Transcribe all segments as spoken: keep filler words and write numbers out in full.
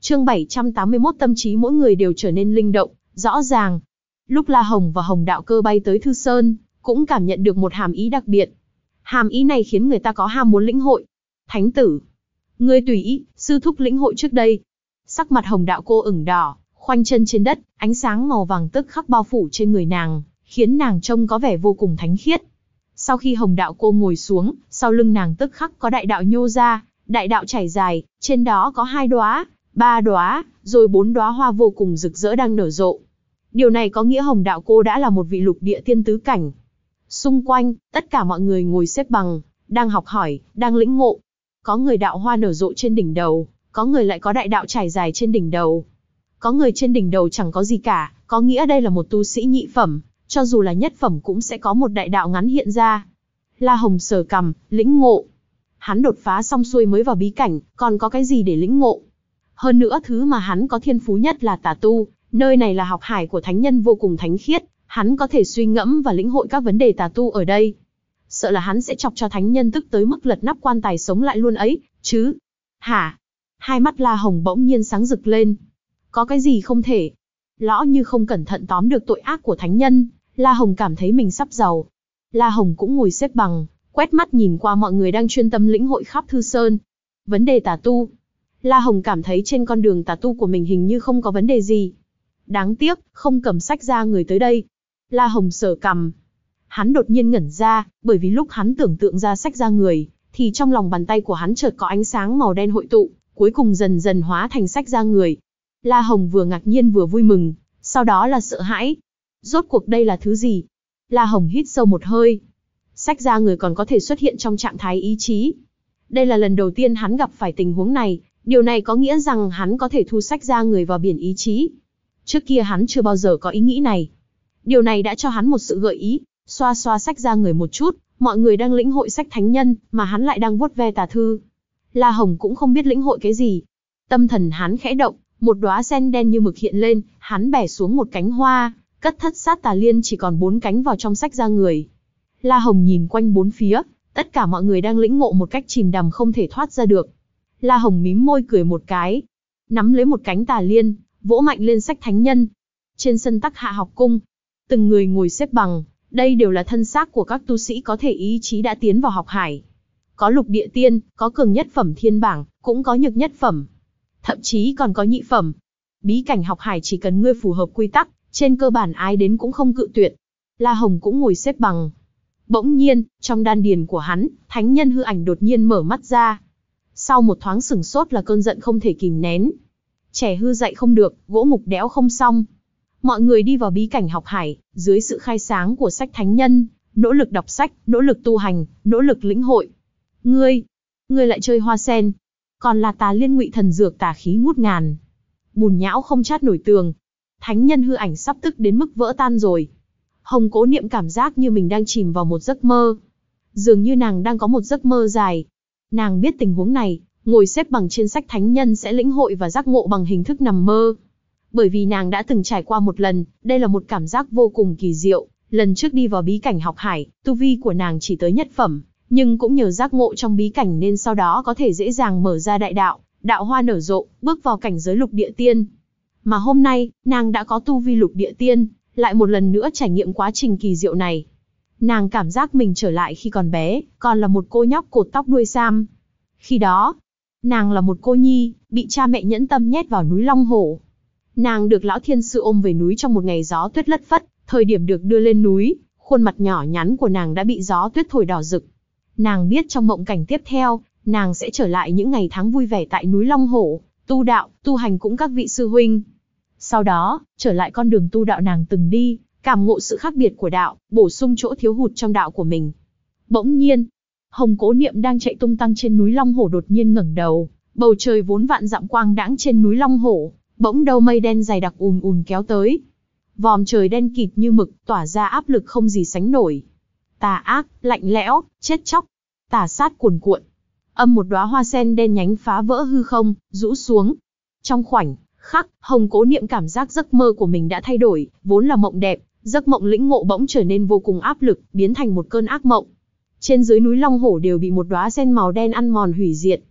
Chương bảy trăm tám mươi mốt, tâm trí mỗi người đều trở nên linh động, rõ ràng. Lúc La Hồng và Hồng Đạo Cơ bay tới Thư Sơn, cũng cảm nhận được một hàm ý đặc biệt. Hàm ý này khiến người ta có ham muốn lĩnh hội. Thánh tử, ngươi tùy ý, sư thúc lĩnh hội trước đây. Sắc mặt Hồng Đạo Cô ửng đỏ, khoanh chân trên đất, ánh sáng màu vàng tức khắc bao phủ trên người nàng, khiến nàng trông có vẻ vô cùng thánh khiết. Sau khi Hồng Đạo Cô ngồi xuống, sau lưng nàng tức khắc có đại đạo nhô ra, đại đạo chảy dài, trên đó có hai đóa, ba đóa, rồi bốn đóa hoa vô cùng rực rỡ đang nở rộ. Điều này có nghĩa Hồng Đạo Cô đã là một vị lục địa tiên tứ cảnh. Xung quanh, tất cả mọi người ngồi xếp bằng, đang học hỏi, đang lĩnh ngộ. Có người đạo hoa nở rộ trên đỉnh đầu, có người lại có đại đạo trải dài trên đỉnh đầu. Có người trên đỉnh đầu chẳng có gì cả, có nghĩa đây là một tu sĩ nhị phẩm, cho dù là nhất phẩm cũng sẽ có một đại đạo ngắn hiện ra. La Hồng sờ cằm, lĩnh ngộ. Hắn đột phá xong xuôi mới vào bí cảnh, còn có cái gì để lĩnh ngộ? Hơn nữa thứ mà hắn có thiên phú nhất là tà tu, nơi này là học hải của thánh nhân vô cùng thánh khiết, hắn có thể suy ngẫm và lĩnh hội các vấn đề tà tu ở đây. Sợ là hắn sẽ chọc cho thánh nhân tức tới mức lật nắp quan tài sống lại luôn ấy, chứ. Hả? Hai mắt La Hồng bỗng nhiên sáng rực lên. Có cái gì không thể? Lõ như không cẩn thận tóm được tội ác của thánh nhân, La Hồng cảm thấy mình sắp giàu. La Hồng cũng ngồi xếp bằng, quét mắt nhìn qua mọi người đang chuyên tâm lĩnh hội khắp Thư Sơn. Vấn đề tà tu. La Hồng cảm thấy trên con đường tà tu của mình hình như không có vấn đề gì. Đáng tiếc, không cầm sách ra người tới đây. La Hồng sờ cằm. Hắn đột nhiên ngẩn ra, bởi vì lúc hắn tưởng tượng ra sách ra người, thì trong lòng bàn tay của hắn chợt có ánh sáng màu đen hội tụ, cuối cùng dần dần hóa thành sách ra người. La Hồng vừa ngạc nhiên vừa vui mừng, sau đó là sợ hãi. Rốt cuộc đây là thứ gì? La Hồng hít sâu một hơi. Sách ra người còn có thể xuất hiện trong trạng thái ý chí. Đây là lần đầu tiên hắn gặp phải tình huống này, điều này có nghĩa rằng hắn có thể thu sách ra người vào biển ý chí. Trước kia hắn chưa bao giờ có ý nghĩ này. Điều này đã cho hắn một sự gợi ý, xoa xoa sách ra người một chút, mọi người đang lĩnh hội sách thánh nhân, mà hắn lại đang vuốt ve tà thư. La Hồng cũng không biết lĩnh hội cái gì. Tâm thần hắn khẽ động, một đóa sen đen như mực hiện lên, hắn bẻ xuống một cánh hoa, cất thất sát tà liên chỉ còn bốn cánh vào trong sách ra người. La Hồng nhìn quanh bốn phía, tất cả mọi người đang lĩnh ngộ một cách chìm đắm không thể thoát ra được. La Hồng mím môi cười một cái, nắm lấy một cánh tà liên, vỗ mạnh lên sách thánh nhân. Trên sân Tắc Hạ học cung, từng người ngồi xếp bằng, đây đều là thân xác của các tu sĩ có thể ý chí đã tiến vào học hải. Có lục địa tiên, có cường nhất phẩm thiên bảng, cũng có nhược nhất phẩm. Thậm chí còn có nhị phẩm. Bí cảnh học hải chỉ cần ngươi phù hợp quy tắc, trên cơ bản ai đến cũng không cự tuyệt. La Hồng cũng ngồi xếp bằng. Bỗng nhiên, trong đan điền của hắn, thánh nhân hư ảnh đột nhiên mở mắt ra. Sau một thoáng sửng sốt là cơn giận không thể kìm nén. Trẻ hư dạy không được, gỗ mục đẽo không xong. Mọi người đi vào bí cảnh học hải, dưới sự khai sáng của sách thánh nhân, nỗ lực đọc sách, nỗ lực tu hành, nỗ lực lĩnh hội. Ngươi, ngươi lại chơi hoa sen. Còn là tà liên ngụy thần dược tà khí ngút ngàn. Bùn nhão không chát nổi tường. Thánh nhân hư ảnh sắp tức đến mức vỡ tan rồi. Hồng Cố Niệm cảm giác như mình đang chìm vào một giấc mơ. Dường như nàng đang có một giấc mơ dài. Nàng biết tình huống này, ngồi xếp bằng trên sách thánh nhân sẽ lĩnh hội và giác ngộ bằng hình thức nằm mơ. Bởi vì nàng đã từng trải qua một lần, đây là một cảm giác vô cùng kỳ diệu. Lần trước đi vào bí cảnh học hải, tu vi của nàng chỉ tới nhất phẩm, nhưng cũng nhờ giác ngộ trong bí cảnh nên sau đó có thể dễ dàng mở ra đại đạo, đạo hoa nở rộ, bước vào cảnh giới lục địa tiên. Mà hôm nay, nàng đã có tu vi lục địa tiên, lại một lần nữa trải nghiệm quá trình kỳ diệu này. Nàng cảm giác mình trở lại khi còn bé, còn là một cô nhóc cột tóc đuôi sam. Khi đó, nàng là một cô nhi, bị cha mẹ nhẫn tâm nhét vào núi Long Hổ. Nàng được lão thiên sư ôm về núi trong một ngày gió tuyết lất phất, thời điểm được đưa lên núi, khuôn mặt nhỏ nhắn của nàng đã bị gió tuyết thổi đỏ rực. Nàng biết trong mộng cảnh tiếp theo, nàng sẽ trở lại những ngày tháng vui vẻ tại núi Long Hổ, tu đạo, tu hành cũng các vị sư huynh. Sau đó, trở lại con đường tu đạo nàng từng đi, cảm ngộ sự khác biệt của đạo, bổ sung chỗ thiếu hụt trong đạo của mình. Bỗng nhiên, Hồng Cố Niệm đang chạy tung tăng trên núi Long Hổ đột nhiên ngẩng đầu, bầu trời vốn vạn dặm quang đãng trên núi Long Hổ, bỗng đâu mây đen dày đặc ùn ùn kéo tới. Vòm trời đen kịt như mực, tỏa ra áp lực không gì sánh nổi. Tà ác, lạnh lẽo, chết chóc, tà sát cuồn cuộn. Âm một đóa hoa sen đen nhánh phá vỡ hư không, rũ xuống. Trong khoảnh khắc, Hồng Cố Niệm cảm giác giấc mơ của mình đã thay đổi, vốn là mộng đẹp, giấc mộng lĩnh ngộ bỗng trở nên vô cùng áp lực, biến thành một cơn ác mộng. Trên dưới núi Long Hổ đều bị một đóa sen màu đen ăn mòn hủy diệt.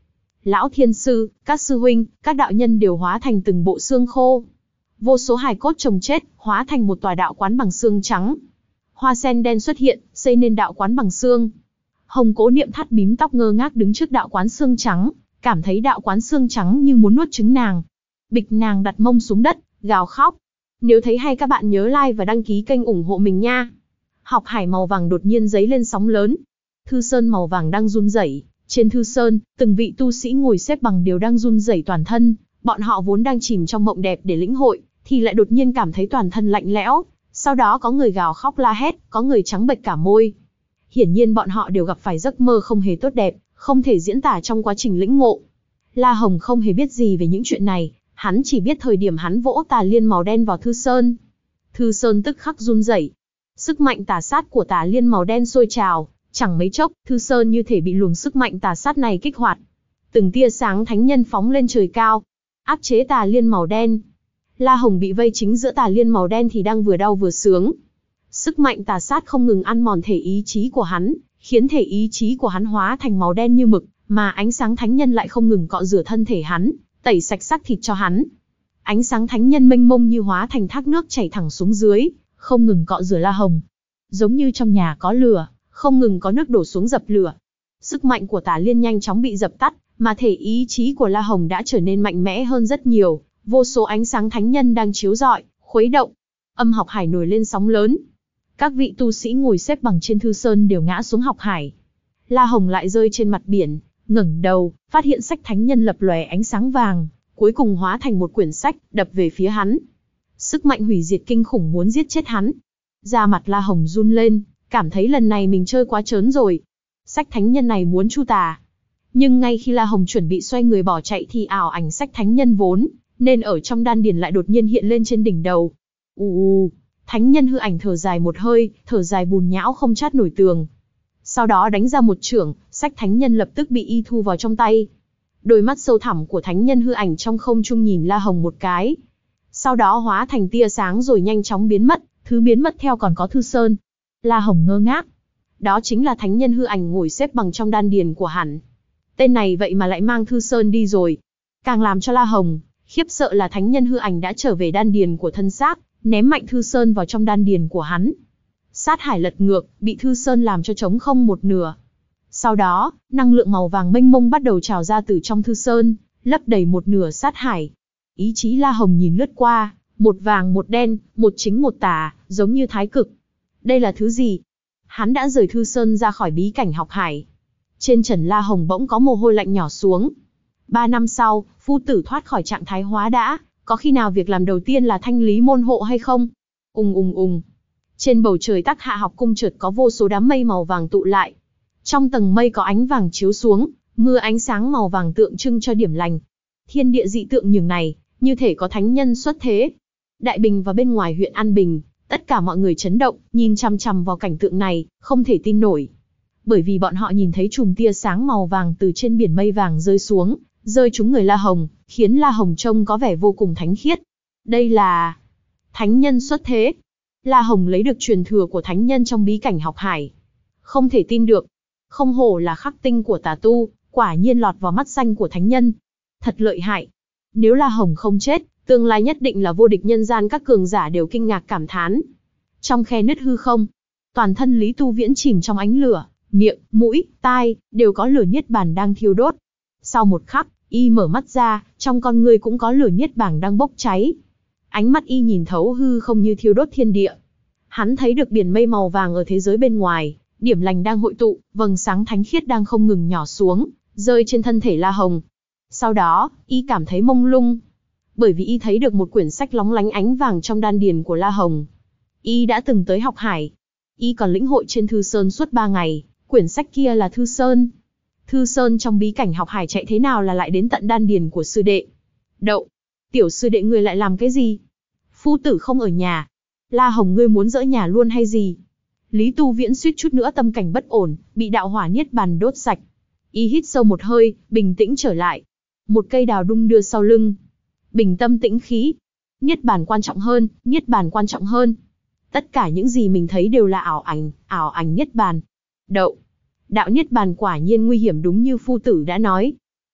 Lão thiên sư, các sư huynh, các đạo nhân đều hóa thành từng bộ xương khô. Vô số hài cốt chồng chết, hóa thành một tòa đạo quán bằng xương trắng. Hoa sen đen xuất hiện, xây nên đạo quán bằng xương. Hồng Cố Niệm thắt bím tóc ngơ ngác đứng trước đạo quán xương trắng, cảm thấy đạo quán xương trắng như muốn nuốt trứng nàng. Bịch nàng đặt mông xuống đất, gào khóc. Nếu thấy hay các bạn nhớ like và đăng ký kênh ủng hộ mình nha. Học hải màu vàng đột nhiên giấy lên sóng lớn. Thư sơn màu vàng đang run rẩy. Trên thư sơn, từng vị tu sĩ ngồi xếp bằng đều đang run rẩy toàn thân. Bọn họ vốn đang chìm trong mộng đẹp để lĩnh hội, thì lại đột nhiên cảm thấy toàn thân lạnh lẽo. Sau đó có người gào khóc la hét, có người trắng bệch cả môi. Hiển nhiên bọn họ đều gặp phải giấc mơ không hề tốt đẹp, không thể diễn tả trong quá trình lĩnh ngộ. La Hồng không hề biết gì về những chuyện này, hắn chỉ biết thời điểm hắn vỗ tà liên màu đen vào thư sơn. Thư sơn tức khắc run rẩy. Sức mạnh tà sát của tà liên màu đen sôi trào, chẳng mấy chốc, thư sơn như thể bị luồng sức mạnh tà sát này kích hoạt. Từng tia sáng thánh nhân phóng lên trời cao, áp chế tà liên màu đen. La Hồng bị vây chính giữa tà liên màu đen thì đang vừa đau vừa sướng. Sức mạnh tà sát không ngừng ăn mòn thể ý chí của hắn, khiến thể ý chí của hắn hóa thành màu đen như mực, mà ánh sáng thánh nhân lại không ngừng cọ rửa thân thể hắn, tẩy sạch xác thịt cho hắn. Ánh sáng thánh nhân mênh mông như hóa thành thác nước chảy thẳng xuống dưới, không ngừng cọ rửa La Hồng. Giống như trong nhà có lửa, không ngừng có nước đổ xuống dập lửa. Sức mạnh của tà liên nhanh chóng bị dập tắt, mà thể ý chí của La Hồng đã trở nên mạnh mẽ hơn rất nhiều. Vô số ánh sáng thánh nhân đang chiếu rọi, khuấy động. Âm học hải nổi lên sóng lớn. Các vị tu sĩ ngồi xếp bằng trên thư sơn đều ngã xuống học hải. La Hồng lại rơi trên mặt biển, ngẩng đầu, phát hiện sách thánh nhân lập lòe ánh sáng vàng, cuối cùng hóa thành một quyển sách, đập về phía hắn. Sức mạnh hủy diệt kinh khủng muốn giết chết hắn. Da mặt La Hồng run lên, cảm thấy lần này mình chơi quá trớn rồi. Sách thánh nhân này muốn chu tà. Nhưng ngay khi La Hồng chuẩn bị xoay người bỏ chạy thì ảo ảnh sách thánh nhân vốn nên ở trong đan điền lại đột nhiên hiện lên trên đỉnh đầu. Ù ù, thánh nhân hư ảnh thở dài một hơi, thở dài bùn nhão không chát nổi tường. Sau đó đánh ra một chưởng, sách thánh nhân lập tức bị y thu vào trong tay. Đôi mắt sâu thẳm của thánh nhân hư ảnh trong không trung nhìn La Hồng một cái. Sau đó hóa thành tia sáng rồi nhanh chóng biến mất, thứ biến mất theo còn có thư sơn. La Hồng ngơ ngác. Đó chính là thánh nhân hư ảnh ngồi xếp bằng trong đan điền của hắn. Tên này vậy mà lại mang thư sơn đi rồi. Càng làm cho La Hồng khiếp sợ là thánh nhân hư ảnh đã trở về đan điền của thân xác, ném mạnh thư sơn vào trong đan điền của hắn. Sát hải lật ngược, bị thư sơn làm cho trống không một nửa. Sau đó, năng lượng màu vàng mênh mông bắt đầu trào ra từ trong thư sơn, lấp đầy một nửa sát hải. Ý chí La Hồng nhìn lướt qua, một vàng một đen, một chính một tà, giống như thái cực. Đây là thứ gì? Hắn đã rời thư sơn ra khỏi bí cảnh học hải. Trên trần La Hồng bỗng có mồ hôi lạnh nhỏ xuống. Ba năm sau, phu tử thoát khỏi trạng thái hóa đã, có khi nào việc làm đầu tiên là thanh lý môn hộ hay không? Ùng ùng ùng. Trên bầu trời Tắc Hạ học cung chợt có vô số đám mây màu vàng tụ lại. Trong tầng mây có ánh vàng chiếu xuống, mưa ánh sáng màu vàng tượng trưng cho điểm lành. Thiên địa dị tượng nhường này, như thể có thánh nhân xuất thế. Đại Bình và bên ngoài huyện An Bình, tất cả mọi người chấn động, nhìn chằm chằm vào cảnh tượng này, không thể tin nổi. Bởi vì bọn họ nhìn thấy chùm tia sáng màu vàng từ trên biển mây vàng rơi xuống, rơi trúng người La Hồng, khiến La Hồng trông có vẻ vô cùng thánh khiết. Đây là thánh nhân xuất thế. La Hồng lấy được truyền thừa của thánh nhân trong bí cảnh học hải. Không thể tin được. Không hổ là khắc tinh của tà tu, quả nhiên lọt vào mắt xanh của thánh nhân. Thật lợi hại. Nếu La Hồng không chết, tương lai nhất định là vô địch nhân gian, các cường giả đều kinh ngạc cảm thán. Trong khe nứt hư không, toàn thân Lý Tu Viễn chìm trong ánh lửa, miệng, mũi, tai, đều có lửa niết bàn đang thiêu đốt. Sau một khắc, y mở mắt ra, trong con người cũng có lửa niết bàn đang bốc cháy. Ánh mắt y nhìn thấu hư không như thiêu đốt thiên địa. Hắn thấy được biển mây màu vàng ở thế giới bên ngoài, điểm lành đang hội tụ, vầng sáng thánh khiết đang không ngừng nhỏ xuống, rơi trên thân thể La Hồng. Sau đó, y cảm thấy mông lung, bởi vì y thấy được một quyển sách lóng lánh ánh vàng trong đan điền của La Hồng. Y đã từng tới học hải. Y còn lĩnh hội trên Thư Sơn suốt ba ngày, quyển sách kia là Thư Sơn. Thư Sơn trong bí cảnh học hải chạy thế nào là lại đến tận đan điền của sư đệ. Đậu, tiểu sư đệ ngươi lại làm cái gì? Phu tử không ở nhà. La Hồng ngươi muốn dỡ nhà luôn hay gì? Lý Tu Viễn suýt chút nữa tâm cảnh bất ổn, bị đạo hỏa niết bàn đốt sạch. Y hít sâu một hơi, bình tĩnh trở lại. Một cây đào đung đưa sau lưng. Bình tâm tĩnh khí. Niết bàn quan trọng hơn, niết bàn quan trọng hơn. Tất cả những gì mình thấy đều là ảo ảnh, ảo ảnh niết bàn. Đậu, đạo niết bàn quả nhiên nguy hiểm đúng như phu tử đã nói.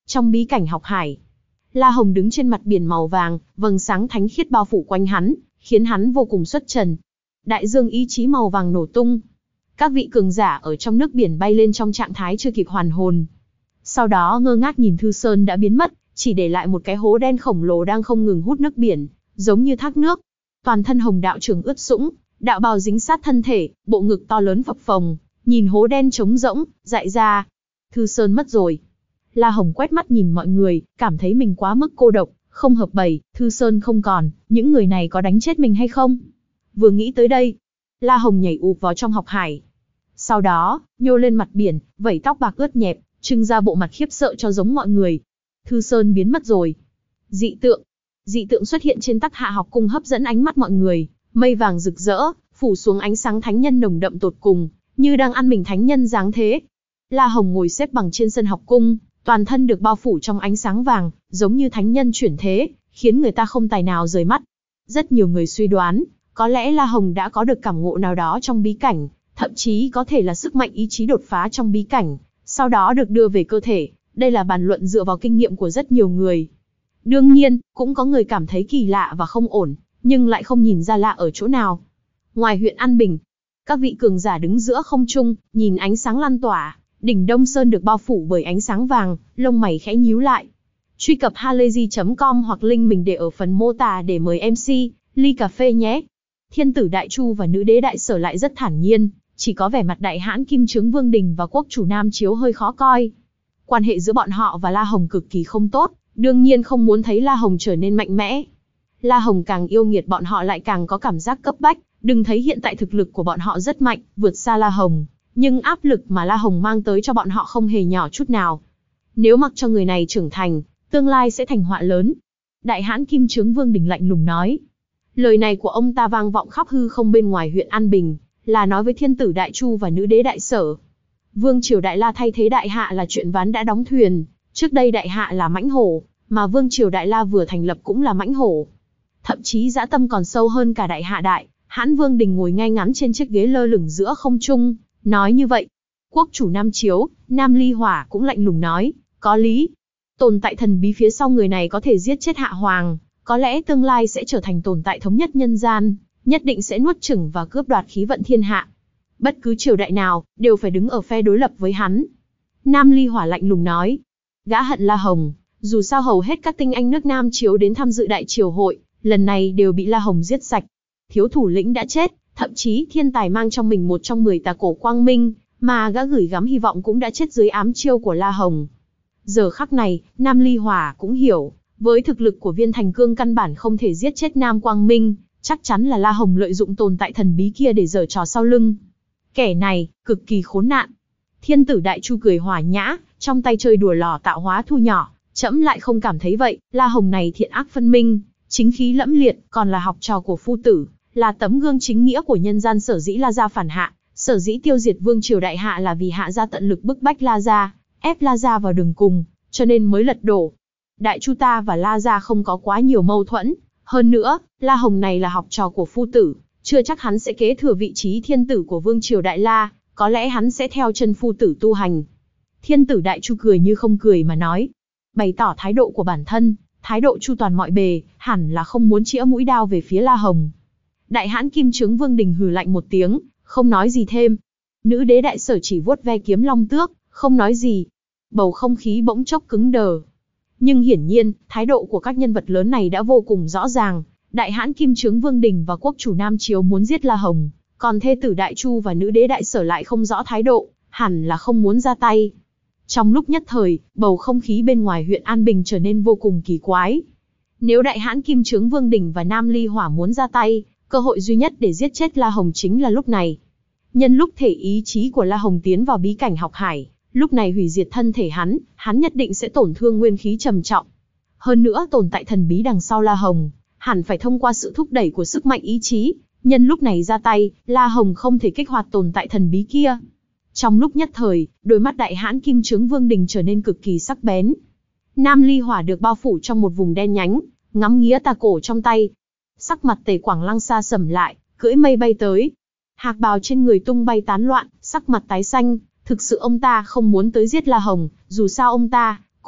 Trong bí cảnh học hải, La Hồng đứng trên mặt biển màu vàng, vầng sáng thánh khiết bao phủ quanh hắn, khiến hắn vô cùng xuất trần. Đại dương ý chí màu vàng nổ tung. Các vị cường giả ở trong nước biển bay lên trong trạng thái chưa kịp hoàn hồn. Sau đó ngơ ngác nhìn Thư Sơn đã biến mất, chỉ để lại một cái hố đen khổng lồ đang không ngừng hút nước biển, giống như thác nước. Toàn thân Hồng đạo trưởng ướt sũng, đạo bào dính sát thân thể, bộ ngực to lớn phập phồng, nhìn hố đen trống rỗng, dại ra. Thư Sơn mất rồi. La Hồng quét mắt nhìn mọi người, cảm thấy mình quá mức cô độc, không hợp bầy. Thư Sơn không còn, những người này có đánh chết mình hay không? Vừa nghĩ tới đây, La Hồng nhảy ụp vào trong học hải. Sau đó, nhô lên mặt biển, vẩy tóc bạc ướt nhẹp, trưng ra bộ mặt khiếp sợ cho giống mọi người. Thư Sơn biến mất rồi. Dị tượng. Dị tượng xuất hiện trên Tắc Hạ học cung hấp dẫn ánh mắt mọi người. Mây vàng rực rỡ, phủ xuống ánh sáng thánh nhân nồng đậm tột cùng, như đang ăn mình thánh nhân dáng thế. La Hồng ngồi xếp bằng trên sân học cung, toàn thân được bao phủ trong ánh sáng vàng, giống như thánh nhân chuyển thế, khiến người ta không tài nào rời mắt. Rất nhiều người suy đoán, có lẽ La Hồng đã có được cảm ngộ nào đó trong bí cảnh, thậm chí có thể là sức mạnh ý chí đột phá trong bí cảnh, sau đó được đưa về cơ thể. Đây là bàn luận dựa vào kinh nghiệm của rất nhiều người. Đương nhiên, cũng có người cảm thấy kỳ lạ và không ổn, nhưng lại không nhìn ra lạ ở chỗ nào. Ngoài huyện An Bình, các vị cường giả đứng giữa không trung, nhìn ánh sáng lan tỏa, đỉnh Đông Sơn được bao phủ bởi ánh sáng vàng, lông mày khẽ nhíu lại. Truy cập halayzi chấm com hoặc link mình để ở phần mô tả để mời em xê, ly cà phê nhé. Thiên tử Đại Chu và nữ đế Đại Sở lại rất thản nhiên, chỉ có vẻ mặt đại hãn Kim Chướng Vương Đình và quốc chủ Nam Chiếu hơi khó coi. Quan hệ giữa bọn họ và La Hồng cực kỳ không tốt, đương nhiên không muốn thấy La Hồng trở nên mạnh mẽ. La Hồng càng yêu nghiệt bọn họ lại càng có cảm giác cấp bách, đừng thấy hiện tại thực lực của bọn họ rất mạnh, vượt xa La Hồng, nhưng áp lực mà La Hồng mang tới cho bọn họ không hề nhỏ chút nào. Nếu mặc cho người này trưởng thành, tương lai sẽ thành họa lớn. Đại hãn Kim Chướng Vương Đình lạnh lùng nói. Lời này của ông ta vang vọng khắp hư không bên ngoài huyện An Bình, là nói với thiên tử Đại Chu và nữ đế Đại Sở. Vương triều Đại La thay thế Đại Hạ là chuyện ván đã đóng thuyền, trước đây Đại Hạ là mãnh hổ, mà Vương triều Đại La vừa thành lập cũng là mãnh hổ. Thậm chí dã tâm còn sâu hơn cả Đại Hạ Đại, hãn Vương Đình ngồi ngay ngắn trên chiếc ghế lơ lửng giữa không trung, nói như vậy. Quốc chủ Nam Chiếu, Nam Ly Hỏa cũng lạnh lùng nói, có lý. Tồn tại thần bí phía sau người này có thể giết chết Hạ Hoàng, có lẽ tương lai sẽ trở thành tồn tại thống nhất nhân gian, nhất định sẽ nuốt chửng và cướp đoạt khí vận thiên hạ. Bất cứ triều đại nào, đều phải đứng ở phe đối lập với hắn. Nam Ly Hỏa lạnh lùng nói, gã hận La Hồng, dù sao hầu hết các tinh anh nước Nam Chiếu đến tham dự đại triều hội, lần này đều bị La Hồng giết sạch. Thiếu thủ lĩnh đã chết, thậm chí thiên tài mang trong mình một trong mười tà cổ quang minh, mà gã gửi gắm hy vọng cũng đã chết dưới ám chiêu của La Hồng. Giờ khắc này, Nam Ly Hỏa cũng hiểu, với thực lực của Viên Thành Cương căn bản không thể giết chết Nam Quang Minh, chắc chắn là La Hồng lợi dụng tồn tại thần bí kia để giở trò sau lưng. Kẻ này, cực kỳ khốn nạn. Thiên tử Đại Chu cười hòa nhã, trong tay chơi đùa lò tạo hóa thu nhỏ, trẫm lại không cảm thấy vậy. La Hồng này thiện ác phân minh, chính khí lẫm liệt, còn là học trò của phu tử, là tấm gương chính nghĩa của nhân gian. Sở dĩ La gia phản hạ, sở dĩ tiêu diệt vương triều Đại Hạ là vì Hạ gia tận lực bức bách La gia, ép La gia vào đường cùng, cho nên mới lật đổ. Đại Chu ta và La gia không có quá nhiều mâu thuẫn, hơn nữa, La Hồng này là học trò của phu tử, chưa chắc hắn sẽ kế thừa vị trí thiên tử của vương triều Đại La, có lẽ hắn sẽ theo chân phu tử tu hành. Thiên tử Đại Chu cười như không cười mà nói, bày tỏ thái độ của bản thân, thái độ chu toàn mọi bề, hẳn là không muốn chĩa mũi đao về phía La Hồng. Đại hãn Kim Chướng Vương Đình hừ lạnh một tiếng, không nói gì thêm. Nữ đế Đại Sở chỉ vuốt ve kiếm long tước, không nói gì. Bầu không khí bỗng chốc cứng đờ. Nhưng hiển nhiên, thái độ của các nhân vật lớn này đã vô cùng rõ ràng. Đại hãn Kim Chướng Vương Đình và quốc chủ Nam Chiếu muốn giết La Hồng, còn thê tử Đại Chu và nữ đế Đại Sở lại không rõ thái độ, hẳn là không muốn ra tay. Trong lúc nhất thời, bầu không khí bên ngoài huyện An Bình trở nên vô cùng kỳ quái. Nếu Đại hãn Kim Chướng Vương Đình và Nam Ly Hỏa muốn ra tay, cơ hội duy nhất để giết chết La Hồng chính là lúc này. Nhân lúc thể ý chí của La Hồng tiến vào bí cảnh học hải, lúc này hủy diệt thân thể hắn, hắn nhất định sẽ tổn thương nguyên khí trầm trọng. Hơn nữa tồn tại thần bí đằng sau La Hồng, hẳn phải thông qua sự thúc đẩy của sức mạnh ý chí, nhân lúc này ra tay, La Hồng không thể kích hoạt tồn tại thần bí kia. Trong lúc nhất thời, đôi mắt Đại hãn Kim Chướng Vương Đình trở nên cực kỳ sắc bén. Nam Ly Hỏa được bao phủ trong một vùng đen nhánh, ngắm nghía tà cổ trong tay. Sắc mặt Tề Quảng Lăng xa sầm lại, cưỡi mây bay tới. Hạc bào trên người tung bay tán loạn, sắc mặt tái xanh, thực sự ông ta không muốn tới giết La Hồng, dù sao ông ta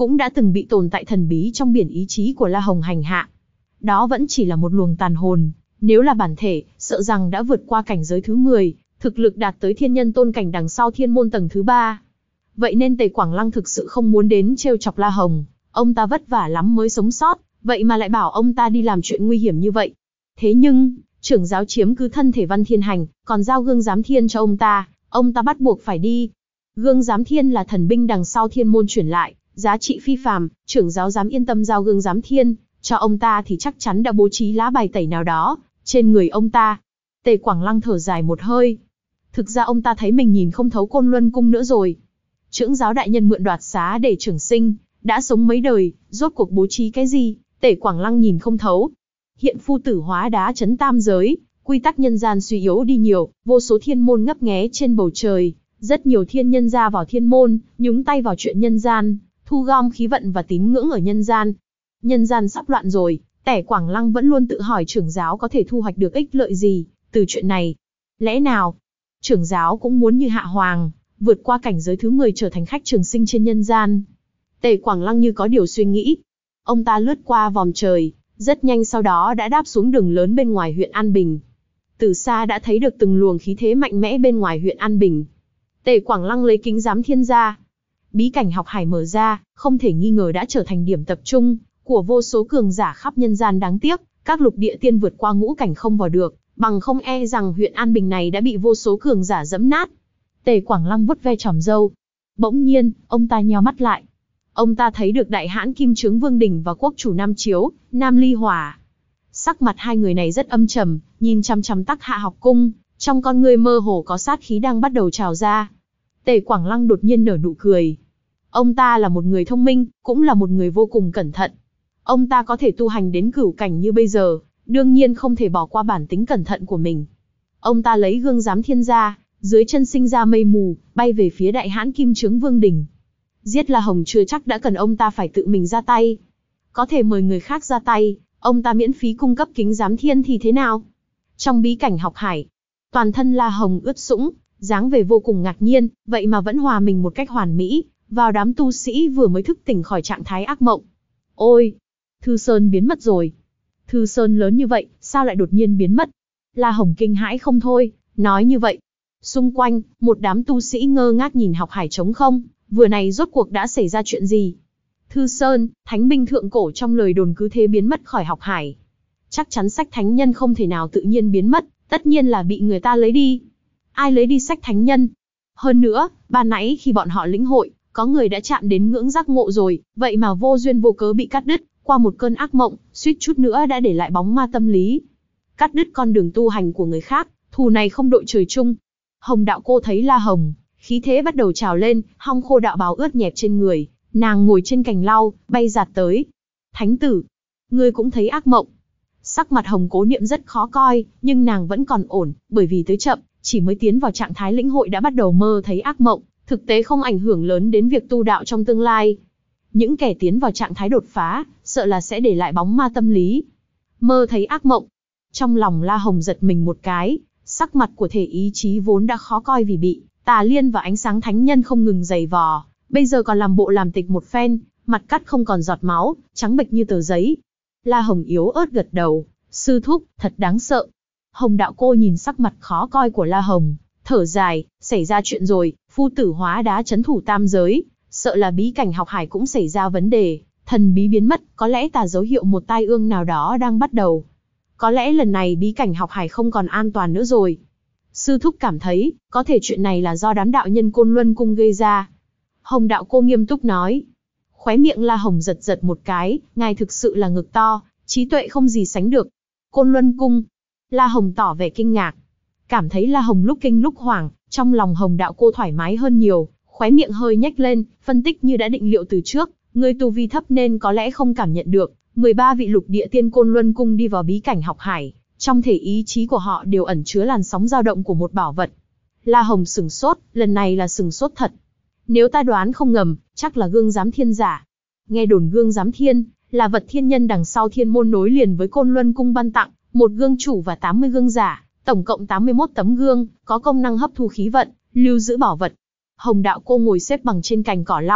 cũng đã từng bị tồn tại thần bí trong biển ý chí của La Hồng hành hạ. Đó vẫn chỉ là một luồng tàn hồn, nếu là bản thể, sợ rằng đã vượt qua cảnh giới thứ mười, thực lực đạt tới thiên nhân tôn cảnh đằng sau thiên môn tầng thứ ba. Vậy nên Tề Quảng Lăng thực sự không muốn đến trêu chọc La Hồng, ông ta vất vả lắm mới sống sót, vậy mà lại bảo ông ta đi làm chuyện nguy hiểm như vậy. Thế nhưng, trưởng giáo chiếm cứ thân thể Văn Thiên Hành, còn giao gương giám thiên cho ông ta, ông ta bắt buộc phải đi. Gương giám thiên là thần binh đằng sau thiên môn chuyển lại, giá trị phi phàm, trưởng giáo dám yên tâm giao gương giám thiên cho ông ta thì chắc chắn đã bố trí lá bài tẩy nào đó trên người ông ta. Tề Quảng Lăng thở dài một hơi. Thực ra ông ta thấy mình nhìn không thấu Côn Luân Cung nữa rồi. Trưởng giáo đại nhân mượn đoạt xá để trường sinh, đã sống mấy đời, rốt cuộc bố trí cái gì, Tề Quảng Lăng nhìn không thấu. Hiện phu tử hóa đá chấn tam giới, quy tắc nhân gian suy yếu đi nhiều, vô số thiên môn ngấp nghé trên bầu trời, rất nhiều thiên nhân ra vào thiên môn, nhúng tay vào chuyện nhân gian, thu gom khí vận và tín ngưỡng ở nhân gian. Nhân gian sắp loạn rồi, Tề Quảng Lăng vẫn luôn tự hỏi trưởng giáo có thể thu hoạch được ích lợi gì từ chuyện này. Lẽ nào, trưởng giáo cũng muốn như Hạ Hoàng, vượt qua cảnh giới thứ mười trở thành khách trường sinh trên nhân gian? Tề Quảng Lăng như có điều suy nghĩ. Ông ta lướt qua vòm trời, rất nhanh sau đó đã đáp xuống đường lớn bên ngoài huyện An Bình. Từ xa đã thấy được từng luồng khí thế mạnh mẽ bên ngoài huyện An Bình. Tề Quảng Lăng lấy kính giám thiên ra. Bí cảnh học hải mở ra, không thể nghi ngờ đã trở thành điểm tập trung của vô số cường giả khắp nhân gian. Đáng tiếc, các lục địa tiên vượt qua ngũ cảnh không vào được, bằng không e rằng huyện An Bình này đã bị vô số cường giả dẫm nát. Tề Quảng Lăng vuốt ve chòm râu. Bỗng nhiên, ông ta nheo mắt lại. Ông ta thấy được đại hãn Kim Chướng Vương Đình và quốc chủ Nam Chiếu, Nam Ly Hỏa. Sắc mặt hai người này rất âm trầm, nhìn chăm chăm Tắc Hạ học cung, trong con người mơ hồ có sát khí đang bắt đầu trào ra. Tề Quảng Lăng đột nhiên nở nụ cười. Ông ta là một người thông minh, cũng là một người vô cùng cẩn thận. Ông ta có thể tu hành đến cửu cảnh như bây giờ, đương nhiên không thể bỏ qua bản tính cẩn thận của mình. Ông ta lấy gương giám thiên ra, dưới chân sinh ra mây mù, bay về phía đại hãn Kim Chướng Vương Đình. Giết La Hồng chưa chắc đã cần ông ta phải tự mình ra tay. Có thể mời người khác ra tay, ông ta miễn phí cung cấp kính giám thiên thì thế nào? Trong bí cảnh học hải, toàn thân La Hồng ướt sũng, dáng vẻ vô cùng ngạc nhiên, vậy mà vẫn hòa mình một cách hoàn mỹ vào đám tu sĩ vừa mới thức tỉnh khỏi trạng thái ác mộng. Ôi, Thư Sơn biến mất rồi. Thư Sơn lớn như vậy, sao lại đột nhiên biến mất? La Hồng kinh hãi không thôi, nói như vậy. Xung quanh, một đám tu sĩ ngơ ngác nhìn học hải trống không, vừa này rốt cuộc đã xảy ra chuyện gì? Thư Sơn, thánh binh thượng cổ trong lời đồn cứ thế biến mất khỏi học hải. Chắc chắn sách thánh nhân không thể nào tự nhiên biến mất, tất nhiên là bị người ta lấy đi. Ai lấy đi sách thánh nhân? Hơn nữa, ban nãy khi bọn họ lĩnh hội, có người đã chạm đến ngưỡng giác ngộ rồi, vậy mà vô duyên vô cớ bị cắt đứt, qua một cơn ác mộng, suýt chút nữa đã để lại bóng ma tâm lý. Cắt đứt con đường tu hành của người khác, thù này không đội trời chung. Hồng đạo cô thấy La Hồng, khí thế bắt đầu trào lên, hong khô đạo bào ướt nhẹp trên người, nàng ngồi trên cành lau, bay giạt tới. Thánh tử, ngươi cũng thấy ác mộng. Sắc mặt Hồng Cố Niệm rất khó coi, nhưng nàng vẫn còn ổn, bởi vì tới chậm, chỉ mới tiến vào trạng thái lĩnh hội đã bắt đầu mơ thấy ác mộng, thực tế không ảnh hưởng lớn đến việc tu đạo trong tương lai. Những kẻ tiến vào trạng thái đột phá, sợ là sẽ để lại bóng ma tâm lý. Mơ thấy ác mộng. Trong lòng La Hồng giật mình một cái, sắc mặt của thể ý chí vốn đã khó coi vì bị Tà Liên và ánh sáng thánh nhân không ngừng giày vò, bây giờ còn làm bộ làm tịch một phen, mặt cắt không còn giọt máu, trắng bệch như tờ giấy. La Hồng yếu ớt gật đầu, sư thúc, thật đáng sợ. Hồng đạo cô nhìn sắc mặt khó coi của La Hồng, thở dài, xảy ra chuyện rồi, phu tử hóa đá chấn thủ tam giới, sợ là bí cảnh học hải cũng xảy ra vấn đề, thần bí biến mất, có lẽ tà dấu hiệu một tai ương nào đó đang bắt đầu. Có lẽ lần này bí cảnh học hải không còn an toàn nữa rồi. Sư thúc cảm thấy, có thể chuyện này là do đám đạo nhân Côn Luân Cung gây ra. Hồng đạo cô nghiêm túc nói. Khóe miệng La Hồng giật giật một cái, ngài thực sự là ngực to, trí tuệ không gì sánh được. Côn Luân Cung. La Hồng tỏ vẻ kinh ngạc. Cảm thấy La Hồng lúc kinh lúc hoảng, trong lòng Hồng đạo cô thoải mái hơn nhiều, khóe miệng hơi nhếch lên, phân tích như đã định liệu từ trước, người tu vi thấp nên có lẽ không cảm nhận được. mười ba vị lục địa tiên Côn Luân Cung đi vào bí cảnh học hải, trong thể ý chí của họ đều ẩn chứa làn sóng dao động của một bảo vật. La Hồng sừng sốt, lần này là sừng sốt thật. Nếu ta đoán không ngầm, chắc là gương giám thiên giả. Nghe đồn gương giám thiên là vật thiên nhân đằng sau thiên môn nối liền với Côn Luân Cung ban tặng, một gương chủ và tám mươi gương giả, tổng cộng tám mươi mốt tấm gương, có công năng hấp thu khí vận, lưu giữ bảo vật. Hồng đạo cô ngồi xếp bằng trên cành cỏ lau,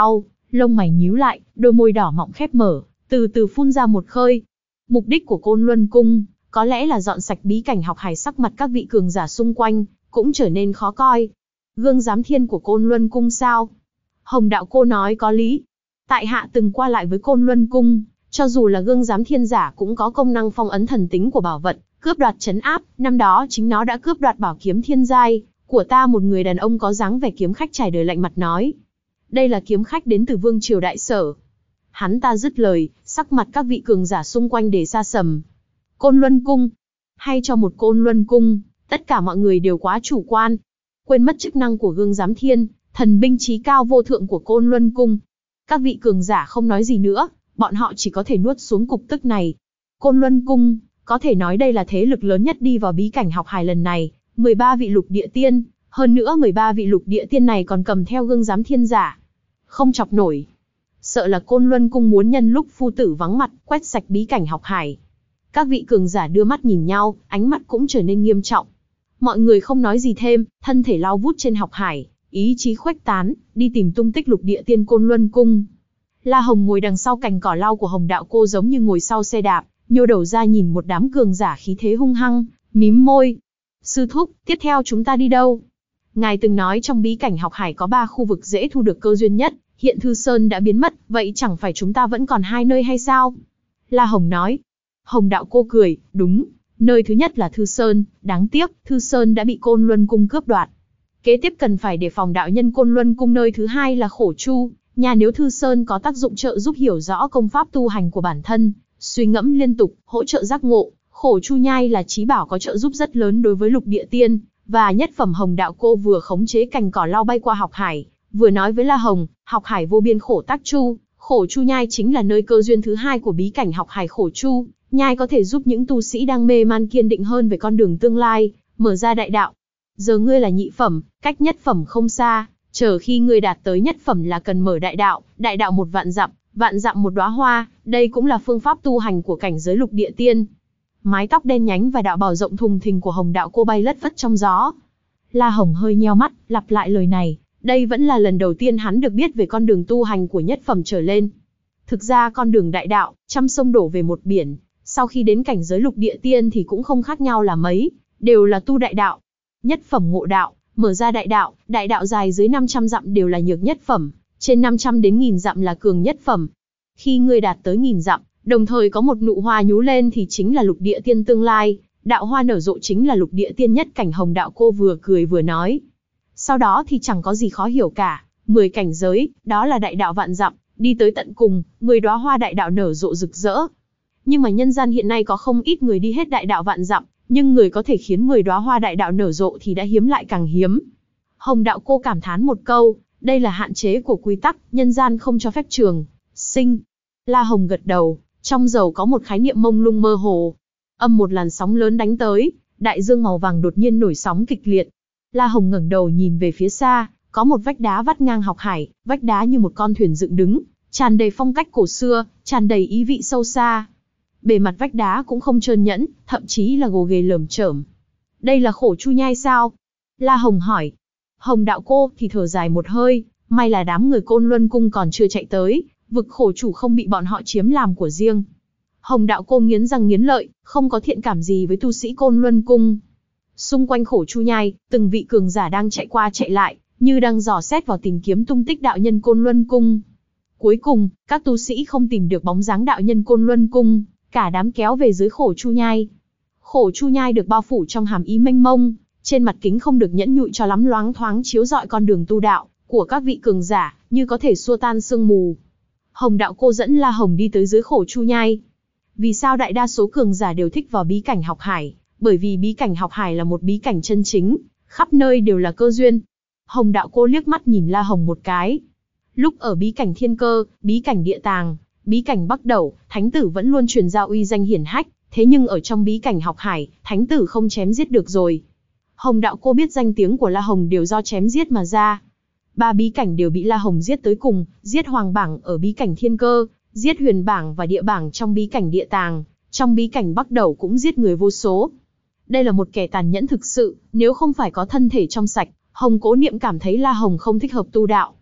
Lông mày nhíu lại, đôi môi đỏ mọng khép mở, từ từ phun ra một hơi. Mục đích của Côn Luân Cung, có lẽ là dọn sạch bí cảnh học hải. Sắc mặt các vị cường giả xung quanh, cũng trở nên khó coi. Gương giám thiên của Côn Luân Cung sao? Hồng đạo cô nói có lý. Tại hạ từng qua lại với Côn Luân Cung, cho dù là gương giám thiên giả cũng có công năng phong ấn thần tính của bảo vật, cướp đoạt trấn áp, năm đó chính nó đã cướp đoạt bảo kiếm thiên giai của ta. Một người đàn ông có dáng vẻ kiếm khách trải đời lạnh mặt nói. Đây là kiếm khách đến từ Vương Triều Đại Sở. Hắn ta dứt lời, sắc mặt các vị cường giả xung quanh để xa sầm. Côn Luân Cung, hay cho một Côn Luân Cung, tất cả mọi người đều quá chủ quan, quên mất chức năng của gương giám thiên, thần binh chí cao vô thượng của Côn Luân Cung. Các vị cường giả không nói gì nữa, bọn họ chỉ có thể nuốt xuống cục tức này. Côn Luân Cung, có thể nói đây là thế lực lớn nhất đi vào bí cảnh học hải lần này, mười ba vị lục địa tiên, hơn nữa mười ba vị lục địa tiên này còn cầm theo gương giám thiên giả. Không chọc nổi. Sợ là Côn Luân Cung muốn nhân lúc phu tử vắng mặt, quét sạch bí cảnh học hải. Các vị cường giả đưa mắt nhìn nhau, ánh mắt cũng trở nên nghiêm trọng. Mọi người không nói gì thêm, thân thể lao vút trên học hải, ý chí khuếch tán, đi tìm tung tích lục địa tiên Côn Luân Cung. La Hồng ngồi đằng sau cành cỏ lau của Hồng đạo cô giống như ngồi sau xe đạp, nhô đầu ra nhìn một đám cường giả khí thế hung hăng, mím môi. Sư thúc, tiếp theo chúng ta đi đâu? Ngài từng nói trong bí cảnh học hải có ba khu vực dễ thu được cơ duyên nhất, hiện Thư Sơn đã biến mất, vậy chẳng phải chúng ta vẫn còn hai nơi hay sao? La Hồng nói. Hồng đạo cô cười, đúng, nơi thứ nhất là Thư Sơn, đáng tiếc, Thư Sơn đã bị Côn Luân Cung cướp đoạt. Kế tiếp cần phải đề phòng đạo nhân Côn Luân Cung. Nơi thứ hai là Khổ Chu Nha, nếu Thư Sơn có tác dụng trợ giúp hiểu rõ công pháp tu hành của bản thân, suy ngẫm liên tục, hỗ trợ giác ngộ, Khổ Chu Nhai là chí bảo có trợ giúp rất lớn đối với lục địa tiên, và nhất phẩm. Hồng đạo cô vừa khống chế cành cỏ lao bay qua học hải, vừa nói với La Hồng, học hải vô biên khổ tác chu, Khổ Chu Nhai chính là nơi cơ duyên thứ hai của bí cảnh học hải. Khổ Chu Nhai có thể giúp những tu sĩ đang mê man kiên định hơn về con đường tương lai, mở ra đại đạo. Giờ ngươi là nhị phẩm, cách nhất phẩm không xa, chờ khi ngươi đạt tới nhất phẩm là cần mở đại đạo, đại đạo một vạn dặm, vạn dặm một đóa hoa, đây cũng là phương pháp tu hành của cảnh giới lục địa tiên. Mái tóc đen nhánh và đạo bào rộng thùng thình của Hồng đạo cô bay lất phất trong gió. La Hồng hơi nheo mắt, lặp lại lời này, đây vẫn là lần đầu tiên hắn được biết về con đường tu hành của nhất phẩm trở lên. Thực ra con đường đại đạo, trăm sông đổ về một biển, sau khi đến cảnh giới lục địa tiên thì cũng không khác nhau là mấy, đều là tu đại đạo. Nhất phẩm ngộ đạo, mở ra đại đạo, đại đạo dài dưới năm trăm dặm đều là nhược nhất phẩm, trên năm trăm đến nghìn dặm là cường nhất phẩm. Khi ngươi đạt tới nghìn dặm, đồng thời có một nụ hoa nhú lên thì chính là lục địa tiên tương lai, đạo hoa nở rộ chính là lục địa tiên nhất cảnh. Hồng đạo cô vừa cười vừa nói. Sau đó thì chẳng có gì khó hiểu cả, mười cảnh giới, đó là đại đạo vạn dặm, đi tới tận cùng, mười đóa hoa đại đạo nở rộ rực rỡ. Nhưng mà nhân gian hiện nay có không ít người đi hết đại đạo vạn dặm, nhưng người có thể khiến mười đóa hoa đại đạo nở rộ thì đã hiếm lại càng hiếm. Hồng đạo cô cảm thán một câu, đây là hạn chế của quy tắc, nhân gian không cho phép trường sinh. La Hồng gật đầu, trong đầu có một khái niệm mông lung mơ hồ. Âm một làn sóng lớn đánh tới, đại dương màu vàng đột nhiên nổi sóng kịch liệt. La Hồng ngẩng đầu nhìn về phía xa, có một vách đá vắt ngang học hải, vách đá như một con thuyền dựng đứng, tràn đầy phong cách cổ xưa, tràn đầy ý vị sâu xa. Bề mặt vách đá cũng không trơn nhẵn, thậm chí là gồ ghề lởm chởm. Đây là Khổ Chu Nhai sao? La Hồng hỏi. Hồng đạo cô thì thở dài một hơi, may là đám người Côn Luân Cung còn chưa chạy tới, vực khổ chủ không bị bọn họ chiếm làm của riêng. Hồng đạo cô nghiến răng nghiến lợi, không có thiện cảm gì với tu sĩ Côn Luân Cung. Xung quanh Khổ Chu Nhai, từng vị cường giả đang chạy qua chạy lại, như đang dò xét vào tìm kiếm tung tích đạo nhân Côn Luân Cung. Cuối cùng, các tu sĩ không tìm được bóng dáng đạo nhân Côn Luân Cung, cả đám kéo về dưới Khổ Chu Nhai. Khổ Chu Nhai được bao phủ trong hàm ý mênh mông, trên mặt kính không được nhẫn nhụi cho lắm loáng thoáng chiếu rọi con đường tu đạo của các vị cường giả, như có thể xua tan sương mù. Hồng đạo cô dẫn La Hồng đi tới dưới Khổ Chu Nhai. Vì sao đại đa số cường giả đều thích vào bí cảnh học hải? Bởi vì bí cảnh học hải là một bí cảnh chân chính, khắp nơi đều là cơ duyên. Hồng đạo cô liếc mắt nhìn La Hồng một cái. Lúc ở bí cảnh thiên cơ, bí cảnh địa tàng, bí cảnh Bắc Đẩu, thánh tử vẫn luôn truyền ra uy danh hiển hách, thế nhưng ở trong bí cảnh học hải, thánh tử không chém giết được rồi. Hồng đạo cô biết danh tiếng của La Hồng đều do chém giết mà ra. Ba bí cảnh đều bị La Hồng giết tới cùng, giết Hoàng Bảng ở bí cảnh thiên cơ, giết Huyền Bảng và Địa Bảng trong bí cảnh địa tàng, trong bí cảnh Bắc Đẩu cũng giết người vô số. Đây là một kẻ tàn nhẫn thực sự, nếu không phải có thân thể trong sạch, Hồng Cố Niệm cảm thấy La Hồng không thích hợp tu đạo.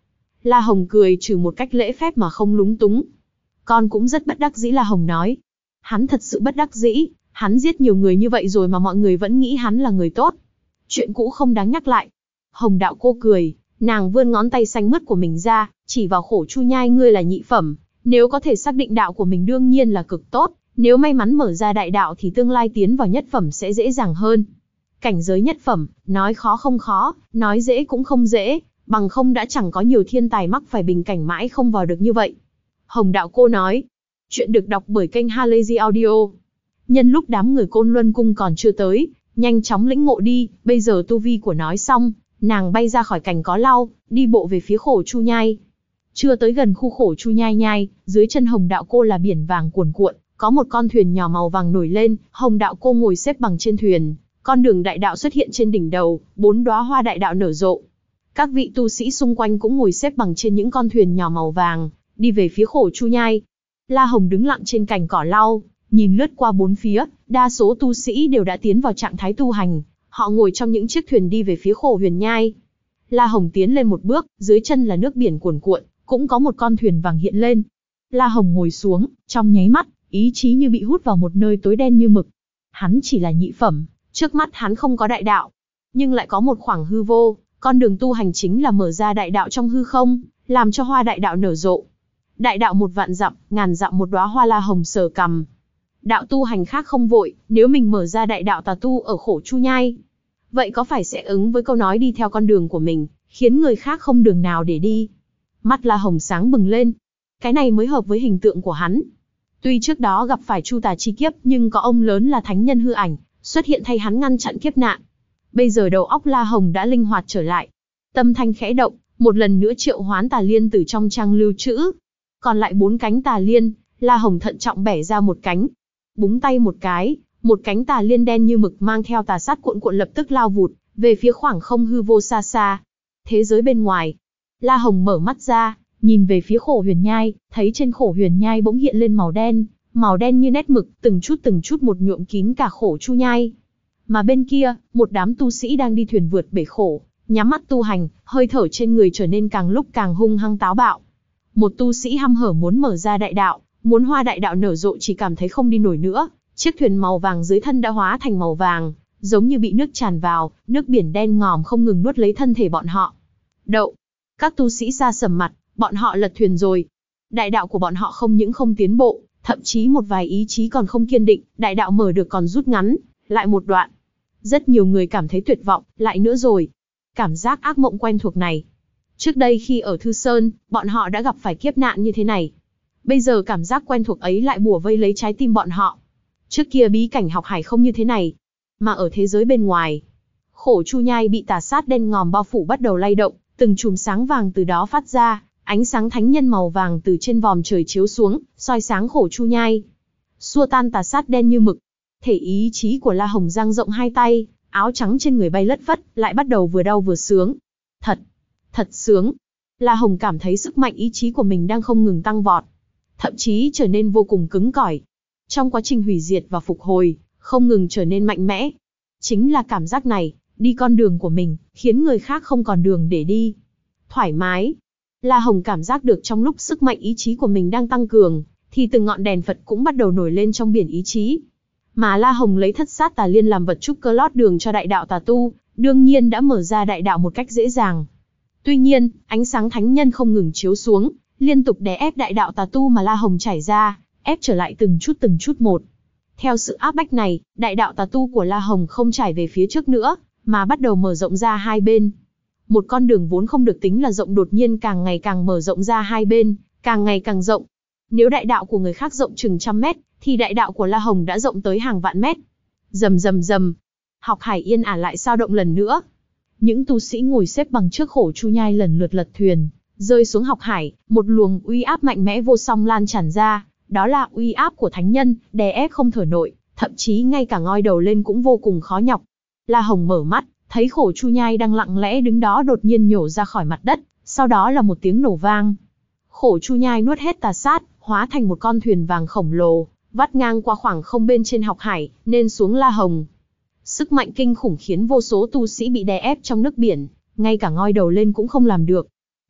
La Hồng cười trừ một cách lễ phép mà không lúng túng. Con cũng rất bất đắc dĩ, La Hồng nói. Hắn thật sự bất đắc dĩ, hắn giết nhiều người như vậy rồi mà mọi người vẫn nghĩ hắn là người tốt. Chuyện cũ không đáng nhắc lại. Hồng đạo cô cười, nàng vươn ngón tay xanh mướt của mình ra, chỉ vào Khổ Chu Nhai, ngươi là nhị phẩm, nếu có thể xác định đạo của mình đương nhiên là cực tốt, nếu may mắn mở ra đại đạo thì tương lai tiến vào nhất phẩm sẽ dễ dàng hơn. Cảnh giới nhất phẩm, nói khó không khó, nói dễ cũng không dễ, bằng không đã chẳng có nhiều thiên tài mắc phải bình cảnh mãi không vào được như vậy. Hồng đạo cô nói. Chuyện được đọc bởi kênh Halazy Audio. Nhân lúc đám người Côn Luân Cung còn chưa tới, nhanh chóng lĩnh ngộ đi, bây giờ tu vi của nói xong, nàng bay ra khỏi cảnh có lau, đi bộ về phía Khổ Chu Nhai. Chưa tới gần khu Khổ Chu Nhai nhai, dưới chân Hồng đạo cô là biển vàng cuồn cuộn, có một con thuyền nhỏ màu vàng nổi lên, Hồng đạo cô ngồi xếp bằng trên thuyền, con đường đại đạo xuất hiện trên đỉnh đầu, bốn đóa hoa đại đạo nở rộ. Các vị tu sĩ xung quanh cũng ngồi xếp bằng trên những con thuyền nhỏ màu vàng, đi về phía Khổ Chu Nhai. La Hồng đứng lặng trên cành cỏ lau, nhìn lướt qua bốn phía, đa số tu sĩ đều đã tiến vào trạng thái tu hành, họ ngồi trong những chiếc thuyền đi về phía Khổ Huyền Nhai. La Hồng tiến lên một bước, dưới chân là nước biển cuồn cuộn, cũng có một con thuyền vàng hiện lên. La Hồng ngồi xuống, trong nháy mắt, ý chí như bị hút vào một nơi tối đen như mực. Hắn chỉ là nhị phẩm, trước mắt hắn không có đại đạo, nhưng lại có một khoảng hư vô, con đường tu hành chính là mở ra đại đạo trong hư không, làm cho hoa đại đạo nở rộ. Đại đạo một vạn dặm, ngàn dặm một đóa hoa. La Hồng sờ cằm. Đạo tu hành khác không vội, nếu mình mở ra đại đạo tà tu ở Khổ Chu Nhai, vậy có phải sẽ ứng với câu nói đi theo con đường của mình, khiến người khác không đường nào để đi? Mắt La Hồng sáng bừng lên. Cái này mới hợp với hình tượng của hắn. Tuy trước đó gặp phải Chu Tà chi kiếp, nhưng có ông lớn là thánh nhân hư ảnh, xuất hiện thay hắn ngăn chặn kiếp nạn. Bây giờ đầu óc La Hồng đã linh hoạt trở lại. Tâm thanh khẽ động, một lần nữa triệu hoán tà liên từ trong trang lưu trữ. Còn lại bốn cánh tà liên, La Hồng thận trọng bẻ ra một cánh. Búng tay một cái, một cánh tà liên đen như mực mang theo tà sát cuộn cuộn lập tức lao vụt về phía khoảng không hư vô xa xa. Thế giới bên ngoài. La Hồng mở mắt ra, nhìn về phía Khổ Huyền Nhai, thấy trên Khổ Huyền Nhai bỗng hiện lên màu đen, màu đen như nét mực, từng chút từng chút một nhuộm kín cả Khổ Chu Nhai. Mà bên kia, một đám tu sĩ đang đi thuyền vượt bể khổ, nhắm mắt tu hành, hơi thở trên người trở nên càng lúc càng hung hăng táo bạo. Một tu sĩ hăm hở muốn mở ra đại đạo, muốn hoa đại đạo nở rộ chỉ cảm thấy không đi nổi nữa, chiếc thuyền màu vàng dưới thân đã hóa thành màu vàng, giống như bị nước tràn vào, nước biển đen ngòm không ngừng nuốt lấy thân thể bọn họ. Đậu! Các tu sĩ xa sầm mặt, bọn họ lật thuyền rồi. Đại đạo của bọn họ không những không tiến bộ, thậm chí một vài ý chí còn không kiên định, đại đạo mở được còn rút ngắn, lại một đoạn. Rất nhiều người cảm thấy tuyệt vọng, lại nữa rồi. Cảm giác ác mộng quen thuộc này. Trước đây khi ở Thư Sơn, bọn họ đã gặp phải kiếp nạn như thế này. Bây giờ cảm giác quen thuộc ấy lại bủa vây lấy trái tim bọn họ. Trước kia bí cảnh học hải không như thế này. Mà ở thế giới bên ngoài, Khổ Chu Nhai bị tà sát đen ngòm bao phủ bắt đầu lay động, từng chùm sáng vàng từ đó phát ra, ánh sáng thánh nhân màu vàng từ trên vòm trời chiếu xuống, soi sáng Khổ Chu Nhai. Xua tan tà sát đen như mực. Thể ý chí của La Hồng dang rộng hai tay, áo trắng trên người bay lất phất, lại bắt đầu vừa đau vừa sướng. Thật, thật sướng. La Hồng cảm thấy sức mạnh ý chí của mình đang không ngừng tăng vọt, thậm chí trở nên vô cùng cứng cỏi. Trong quá trình hủy diệt và phục hồi, không ngừng trở nên mạnh mẽ. Chính là cảm giác này, đi con đường của mình, khiến người khác không còn đường để đi. Thoải mái. La Hồng cảm giác được trong lúc sức mạnh ý chí của mình đang tăng cường, thì từng ngọn đèn Phật cũng bắt đầu nổi lên trong biển ý chí. Mà La Hồng lấy thất sát tà liên làm vật trúc cơ lót đường cho đại đạo tà tu, đương nhiên đã mở ra đại đạo một cách dễ dàng. Tuy nhiên, ánh sáng thánh nhân không ngừng chiếu xuống, liên tục đè ép đại đạo tà tu mà La Hồng trải ra, ép trở lại từng chút từng chút một. Theo sự áp bách này, đại đạo tà tu của La Hồng không trải về phía trước nữa, mà bắt đầu mở rộng ra hai bên. Một con đường vốn không được tính là rộng đột nhiên càng ngày càng mở rộng ra hai bên, càng ngày càng rộng. Nếu đại đạo của người khác rộng chừng trăm mét, thì đại đạo của La Hồng đã rộng tới hàng vạn mét. Rầm rầm rầm, học hải yên ả lại sao động lần nữa. Những tu sĩ ngồi xếp bằng trước Khổ Chu Nhai lần lượt lật thuyền, rơi xuống học hải, một luồng uy áp mạnh mẽ vô song lan tràn ra, đó là uy áp của thánh nhân, đè ép không thở nổi, thậm chí ngay cả ngoi đầu lên cũng vô cùng khó nhọc. La Hồng mở mắt, thấy Khổ Chu Nhai đang lặng lẽ đứng đó đột nhiên nhổ ra khỏi mặt đất, sau đó là một tiếng nổ vang. Khổ Chu Nhai nuốt hết tà sát, hóa thành một con thuyền vàng khổng lồ, vắt ngang qua khoảng không bên trên học hải, nên xuống La Hồng. Sức mạnh kinh khủng khiến vô số tu sĩ bị đè ép trong nước biển, ngay cả ngoi đầu lên cũng không làm được.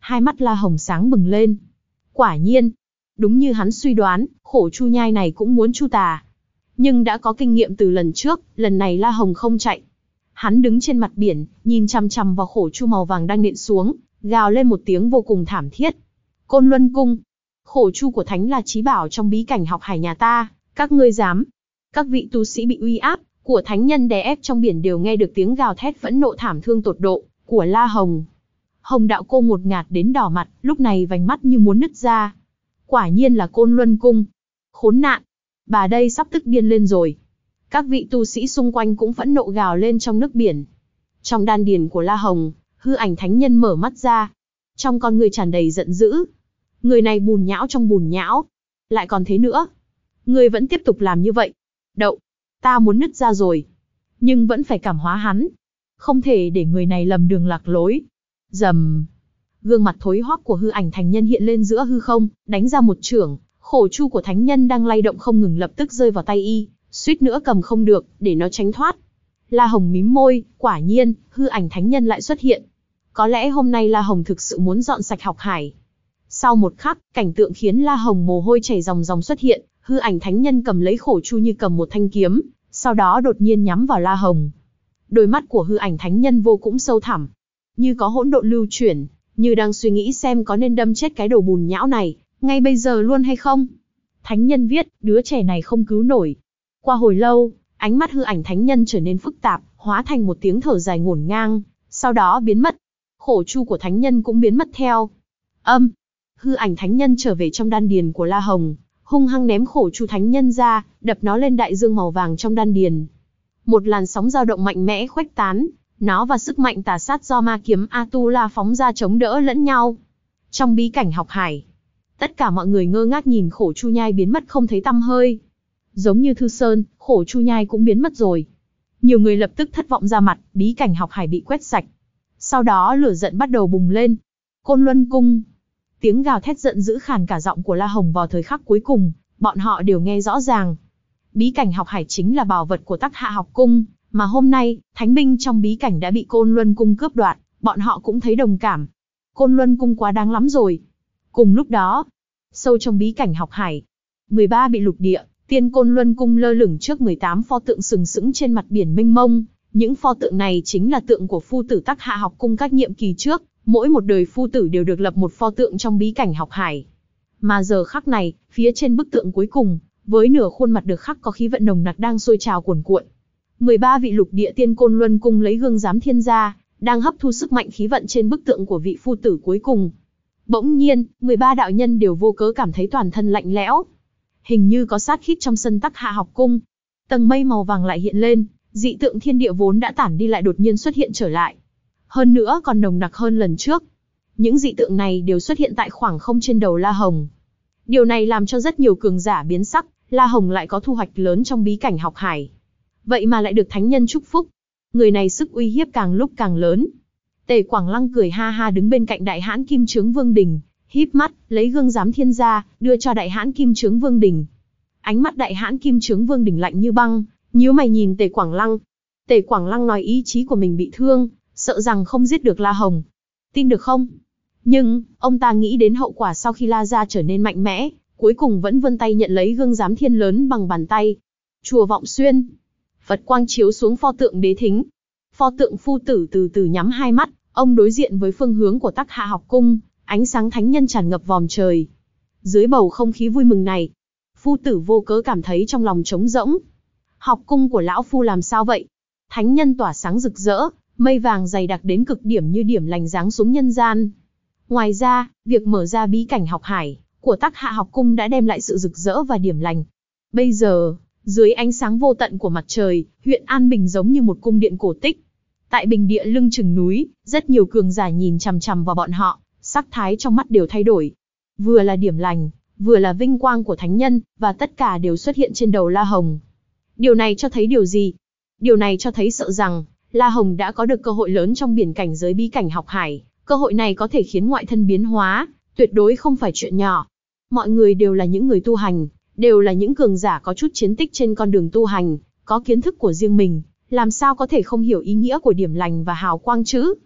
Hai mắt La Hồng sáng bừng lên. Quả nhiên, đúng như hắn suy đoán, khổ Chu Nhai này cũng muốn chu tà. Nhưng đã có kinh nghiệm từ lần trước, lần này La Hồng không chạy. Hắn đứng trên mặt biển, nhìn chằm chằm vào khổ chu màu vàng đang nện xuống, gào lên một tiếng vô cùng thảm thiết. Côn Luân Cung, khổ chu của thánh là chí bảo trong bí cảnh học hải nhà ta, các ngươi dám? Các vị tu sĩ bị uy áp của thánh nhân đè ép trong biển đều nghe được tiếng gào thét phẫn nộ thảm thương tột độ của La Hồng. Hồng đạo cô ngột ngạt đến đỏ mặt, lúc này vành mắt như muốn nứt ra. Quả nhiên là Côn Luân Cung. Khốn nạn, bà đây sắp tức điên lên rồi. Các vị tu sĩ xung quanh cũng phẫn nộ gào lên trong nước biển. Trong đan điền của La Hồng, hư ảnh thánh nhân mở mắt ra. Trong con người tràn đầy giận dữ. Người này bùn nhão trong bùn nhão. Lại còn thế nữa. Người vẫn tiếp tục làm như vậy. Đậu, ta muốn nứt ra rồi. Nhưng vẫn phải cảm hóa hắn. Không thể để người này lầm đường lạc lối. Rầm. Gương mặt thối hoắc của hư ảnh thánh nhân hiện lên giữa hư không, đánh ra một chưởng. Khổ chu của thánh nhân đang lay động không ngừng lập tức rơi vào tay y, suýt nữa cầm không được, để nó tránh thoát. La Hồng mím môi, quả nhiên, hư ảnh thánh nhân lại xuất hiện. Có lẽ hôm nay La Hồng thực sự muốn dọn sạch học hải. Sau một khắc, cảnh tượng khiến La Hồng mồ hôi chảy ròng ròng xuất hiện, hư ảnh thánh nhân cầm lấy khổ chu như cầm một thanh kiếm, sau đó đột nhiên nhắm vào La Hồng. Đôi mắt của hư ảnh thánh nhân vô cùng sâu thẳm, như có hỗn độn lưu chuyển, như đang suy nghĩ xem có nên đâm chết cái đồ bùn nhão này, ngay bây giờ luôn hay không. Thánh nhân viết, đứa trẻ này không cứu nổi. Qua hồi lâu, ánh mắt hư ảnh thánh nhân trở nên phức tạp, hóa thành một tiếng thở dài ngổn ngang, sau đó biến mất. Khổ chu của thánh nhân cũng biến mất theo. Âm, hư ảnh thánh nhân trở về trong đan điền của La Hồng, hung hăng ném khổ chu thánh nhân ra, đập nó lên đại dương màu vàng trong đan điền. Một làn sóng dao động mạnh mẽ khuếch tán, nó và sức mạnh tà sát do ma kiếm Atula phóng ra chống đỡ lẫn nhau. Trong bí cảnh học hải, tất cả mọi người ngơ ngác nhìn khổ chu nhai biến mất không thấy tăm hơi. Giống như Thư Sơn, khổ chu nhai cũng biến mất rồi. Nhiều người lập tức thất vọng ra mặt, bí cảnh học hải bị quét sạch. Sau đó lửa giận bắt đầu bùng lên. Côn Luân Cung. Tiếng gào thét giận dữ khàn cả giọng của La Hồng vào thời khắc cuối cùng, bọn họ đều nghe rõ ràng. Bí cảnh học hải chính là bảo vật của Tắc Hạ học cung, mà hôm nay, thánh binh trong bí cảnh đã bị Côn Luân Cung cướp đoạt, bọn họ cũng thấy đồng cảm. Côn Luân Cung quá đáng lắm rồi. Cùng lúc đó, sâu trong bí cảnh học hải, mười ba bị lục địa, Tiên Côn Luân Cung lơ lửng trước mười tám pho tượng sừng sững trên mặt biển mênh mông. Những pho tượng này chính là tượng của phu tử Tắc Hạ học cung các nhiệm kỳ trước, mỗi một đời phu tử đều được lập một pho tượng trong bí cảnh học hải. Mà giờ khắc này, phía trên bức tượng cuối cùng, với nửa khuôn mặt được khắc có khí vận nồng nặc đang sôi trào cuồn cuộn. mười ba vị lục địa Tiên Côn Luân Cung lấy gương giám thiên ra, đang hấp thu sức mạnh khí vận trên bức tượng của vị phu tử cuối cùng. Bỗng nhiên, mười ba đạo nhân đều vô cớ cảm thấy toàn thân lạnh lẽo. Hình như có sát khí trong sân Tắc Hạ học cung. Tầng mây màu vàng lại hiện lên, dị tượng thiên địa vốn đã tản đi lại đột nhiên xuất hiện trở lại. Hơn nữa còn nồng nặc hơn lần trước. Những dị tượng này đều xuất hiện tại khoảng không trên đầu La Hồng. Điều này làm cho rất nhiều cường giả biến sắc, La Hồng lại có thu hoạch lớn trong bí cảnh học hải. Vậy mà lại được thánh nhân chúc phúc. Người này sức uy hiếp càng lúc càng lớn. Tề Quảng Lăng cười ha ha đứng bên cạnh Đại Hãn Kim Chướng Vương Đình, híp mắt, lấy gương giám thiên ra, đưa cho Đại Hãn Kim Chướng Vương Đình. Ánh mắt Đại Hãn Kim Chướng Vương Đình lạnh như băng, nhíu mày nhìn Tề Quảng Lăng. Tề Quảng Lăng nói ý chí của mình bị thương, sợ rằng không giết được La Hồng. Tin được không? Nhưng, ông ta nghĩ đến hậu quả sau khi La gia trở nên mạnh mẽ, cuối cùng vẫn vươn tay nhận lấy gương giám thiên lớn bằng bàn tay. Chùa Vọng Xuyên. Phật quang chiếu xuống pho tượng Đế Thính. Pho tượng phu tử từ từ nhắm hai mắt, ông đối diện với phương hướng của Tắc Hạ học cung, ánh sáng thánh nhân tràn ngập vòm trời. Dưới bầu không khí vui mừng này, phu tử vô cớ cảm thấy trong lòng trống rỗng. Học cung của lão phu làm sao vậy? Thánh nhân tỏa sáng rực rỡ, mây vàng dày đặc đến cực điểm như điểm lành giáng xuống nhân gian. Ngoài ra, việc mở ra bí cảnh học hải của Tắc Hạ học cung đã đem lại sự rực rỡ và điểm lành. Bây giờ, dưới ánh sáng vô tận của mặt trời, huyện An Bình giống như một cung điện cổ tích. Tại bình địa lưng chừng núi, rất nhiều cường giả nhìn chằm chằm vào bọn họ, sắc thái trong mắt đều thay đổi. Vừa là điểm lành, vừa là vinh quang của thánh nhân, và tất cả đều xuất hiện trên đầu La Hồng. Điều này cho thấy điều gì? Điều này cho thấy sợ rằng, La Hồng đã có được cơ hội lớn trong biển cảnh giới bí cảnh học hải. Cơ hội này có thể khiến ngoại thân biến hóa, tuyệt đối không phải chuyện nhỏ. Mọi người đều là những người tu hành, đều là những cường giả có chút chiến tích trên con đường tu hành, có kiến thức của riêng mình, làm sao có thể không hiểu ý nghĩa của điểm lành và hào quang chứ?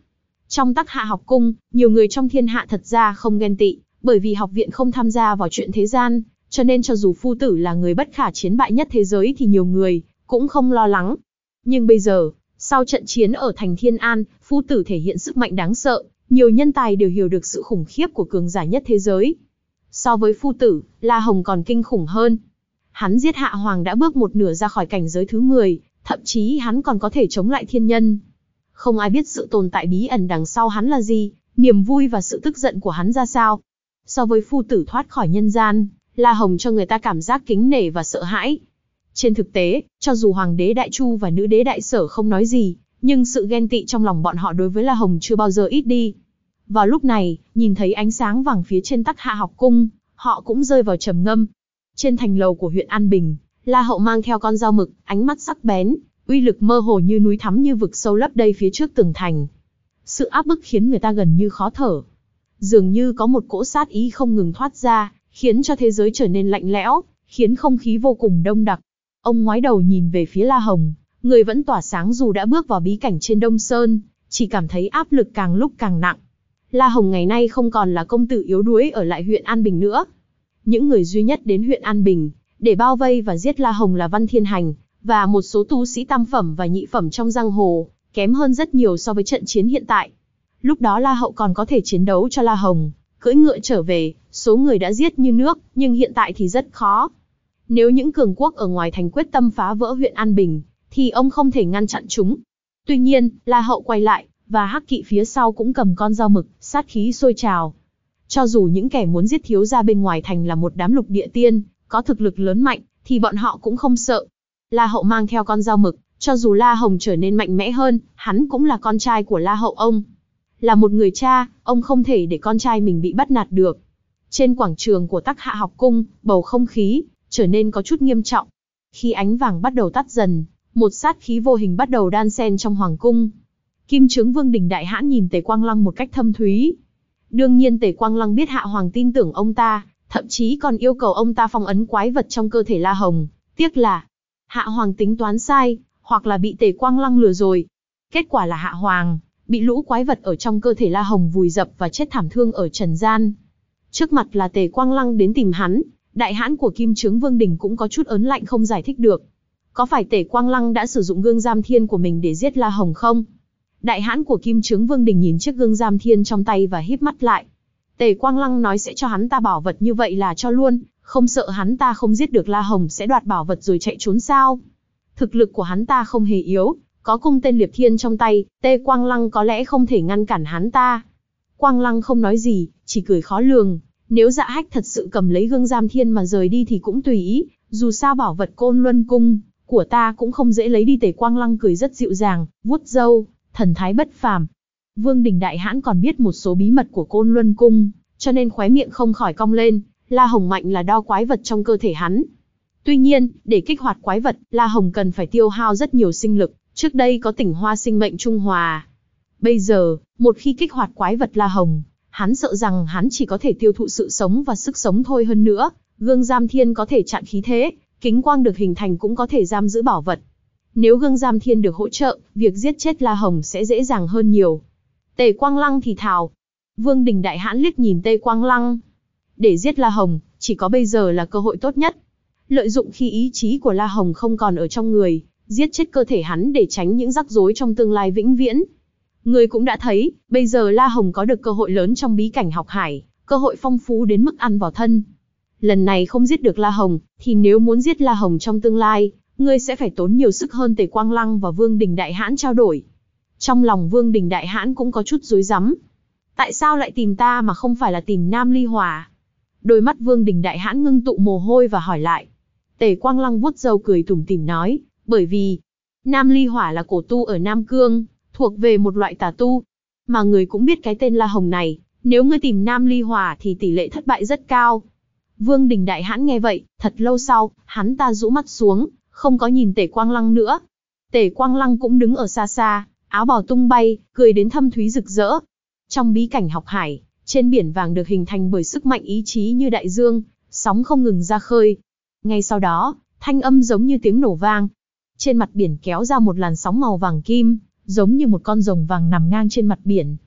Trong Tắc Hạ học cung, nhiều người trong thiên hạ thật ra không ghen tị, bởi vì học viện không tham gia vào chuyện thế gian, cho nên cho dù phu tử là người bất khả chiến bại nhất thế giới thì nhiều người cũng không lo lắng. Nhưng bây giờ, sau trận chiến ở thành Thiên An, phu tử thể hiện sức mạnh đáng sợ, nhiều nhân tài đều hiểu được sự khủng khiếp của cường giả nhất thế giới. So với phu tử, La Hồng còn kinh khủng hơn. Hắn giết Hạ Hoàng đã bước một nửa ra khỏi cảnh giới thứ mười, thậm chí hắn còn có thể chống lại thiên nhân. Không ai biết sự tồn tại bí ẩn đằng sau hắn là gì, niềm vui và sự tức giận của hắn ra sao. So với phu tử thoát khỏi nhân gian, La Hồng cho người ta cảm giác kính nể và sợ hãi. Trên thực tế, cho dù Hoàng đế Đại Chu và Nữ đế Đại Sở không nói gì, nhưng sự ghen tị trong lòng bọn họ đối với La Hồng chưa bao giờ ít đi. Vào lúc này, nhìn thấy ánh sáng vàng phía trên Tắc Hạ học cung, họ cũng rơi vào trầm ngâm. Trên thành lầu của huyện An Bình, La Hậu mang theo con dao mực, ánh mắt sắc bén, uy lực mơ hồ như núi thắm như vực sâu lấp đầy phía trước tường thành. Sự áp bức khiến người ta gần như khó thở. Dường như có một cỗ sát ý không ngừng thoát ra, khiến cho thế giới trở nên lạnh lẽo, khiến không khí vô cùng đông đặc. Ông ngoái đầu nhìn về phía La Hồng, người vẫn tỏa sáng dù đã bước vào bí cảnh trên Đông Sơn, chỉ cảm thấy áp lực càng lúc càng nặng. La Hồng ngày nay không còn là công tử yếu đuối ở lại huyện An Bình nữa. Những người duy nhất đến huyện An Bình để bao vây và giết La Hồng là Văn Thiên Hành và một số tu sĩ tam phẩm và nhị phẩm trong giang hồ, kém hơn rất nhiều so với trận chiến hiện tại. Lúc đó La Hậu còn có thể chiến đấu cho La Hồng, cưỡi ngựa trở về, số người đã giết như nước, nhưng hiện tại thì rất khó. Nếu những cường quốc ở ngoài thành quyết tâm phá vỡ huyện An Bình, thì ông không thể ngăn chặn chúng. Tuy nhiên, La Hậu quay lại, và Hắc Kỵ phía sau cũng cầm con dao mực, sát khí sôi trào. Cho dù những kẻ muốn giết thiếu gia bên ngoài thành là một đám lục địa tiên, có thực lực lớn mạnh, thì bọn họ cũng không sợ. La Hậu mang theo con dao mực, cho dù La Hồng trở nên mạnh mẽ hơn, hắn cũng là con trai của La Hậu ông. Là một người cha, ông không thể để con trai mình bị bắt nạt được. Trên quảng trường của Tắc Hạ học cung, bầu không khí trở nên có chút nghiêm trọng. Khi ánh vàng bắt đầu tắt dần, một sát khí vô hình bắt đầu đan xen trong hoàng cung. Kim Chướng Vương Đình Đại Hãn nhìn Tề Quang Lăng một cách thâm thúy. Đương nhiên Tề Quang Lăng biết Hạ Hoàng tin tưởng ông ta, thậm chí còn yêu cầu ông ta phong ấn quái vật trong cơ thể La Hồng. Tiếc là Hạ Hoàng tính toán sai, hoặc là bị Tề Quang Lăng lừa rồi. Kết quả là Hạ Hoàng bị lũ quái vật ở trong cơ thể La Hồng vùi dập và chết thảm thương ở trần gian. Trước mặt là Tề Quang Lăng đến tìm hắn, Đại Hãn của Kim Chướng Vương Đình cũng có chút ớn lạnh không giải thích được. Có phải Tề Quang Lăng đã sử dụng gương giam thiên của mình để giết La Hồng không? Đại Hãn của Kim Chướng Vương Đình nhìn chiếc gương giam thiên trong tay và híp mắt lại. Tề Quang Lăng nói sẽ cho hắn ta bảo vật như vậy là cho luôn, không sợ hắn ta không giết được La Hồng sẽ đoạt bảo vật rồi chạy trốn sao? Thực lực của hắn ta không hề yếu, có cung tên liệp thiên trong tay, Tề Quang Lăng có lẽ không thể ngăn cản hắn ta. Quang Lăng không nói gì, chỉ cười khó lường. Nếu Dạ Hách thật sự cầm lấy gương giam thiên mà rời đi thì cũng tùy ý, dù sao bảo vật Côn Luân Cung của ta cũng không dễ lấy đi. Tề Quang Lăng cười rất dịu dàng, vuốt râu, thần thái bất phàm. Vương Đình Đại Hãn còn biết một số bí mật của Côn Luân Cung, cho nên khóe miệng không khỏi cong lên. La Hồng mạnh là đo quái vật trong cơ thể hắn. Tuy nhiên, để kích hoạt quái vật, La Hồng cần phải tiêu hao rất nhiều sinh lực. Trước đây có Tỉnh Hoa Sinh Mệnh Trung Hòa. Bây giờ, một khi kích hoạt quái vật La Hồng, hắn sợ rằng hắn chỉ có thể tiêu thụ sự sống và sức sống thôi. Hơn nữa, gương giam thiên có thể chặn khí thế, kính quang được hình thành cũng có thể giam giữ bảo vật. Nếu gương giam thiên được hỗ trợ, việc giết chết La Hồng sẽ dễ dàng hơn nhiều. Tề Quang Lăng thì thào. Vương Đình Đại Hãn liếc nhìn Tề Quang Lăng. Để giết La Hồng, chỉ có bây giờ là cơ hội tốt nhất. Lợi dụng khi ý chí của La Hồng không còn ở trong người, giết chết cơ thể hắn để tránh những rắc rối trong tương lai vĩnh viễn. Người cũng đã thấy, bây giờ La Hồng có được cơ hội lớn trong bí cảnh học hải, cơ hội phong phú đến mức ăn vào thân. Lần này không giết được La Hồng, thì nếu muốn giết La Hồng trong tương lai, ngươi sẽ phải tốn nhiều sức hơn. Tề Quang Lăng và Vương Đình Đại Hãn trao đổi. Trong lòng Vương Đình Đại Hãn cũng có chút rối rắm. Tại sao lại tìm ta mà không phải là tìm Nam Ly Hỏa? Đôi mắt Vương Đình Đại Hãn ngưng tụ mồ hôi và hỏi lại. Tề Quang Lăng vuốt râu cười tủm tỉm nói, bởi vì Nam Ly Hỏa là cổ tu ở Nam Cương, thuộc về một loại tà tu. Mà người cũng biết cái tên La Hồng này, nếu ngươi tìm Nam Ly Hỏa thì tỷ lệ thất bại rất cao. Vương Đình Đại Hãn nghe vậy, thật lâu sau, hắn ta rũ mắt xuống, không có nhìn Tề Quang Lăng nữa. Tề Quang Lăng cũng đứng ở xa xa, áo bào tung bay, cười đến thâm thúy rực rỡ. Trong bí cảnh học hải, trên biển vàng được hình thành bởi sức mạnh ý chí như đại dương, sóng không ngừng ra khơi. Ngay sau đó, thanh âm giống như tiếng nổ vang. Trên mặt biển kéo ra một làn sóng màu vàng kim, giống như một con rồng vàng nằm ngang trên mặt biển.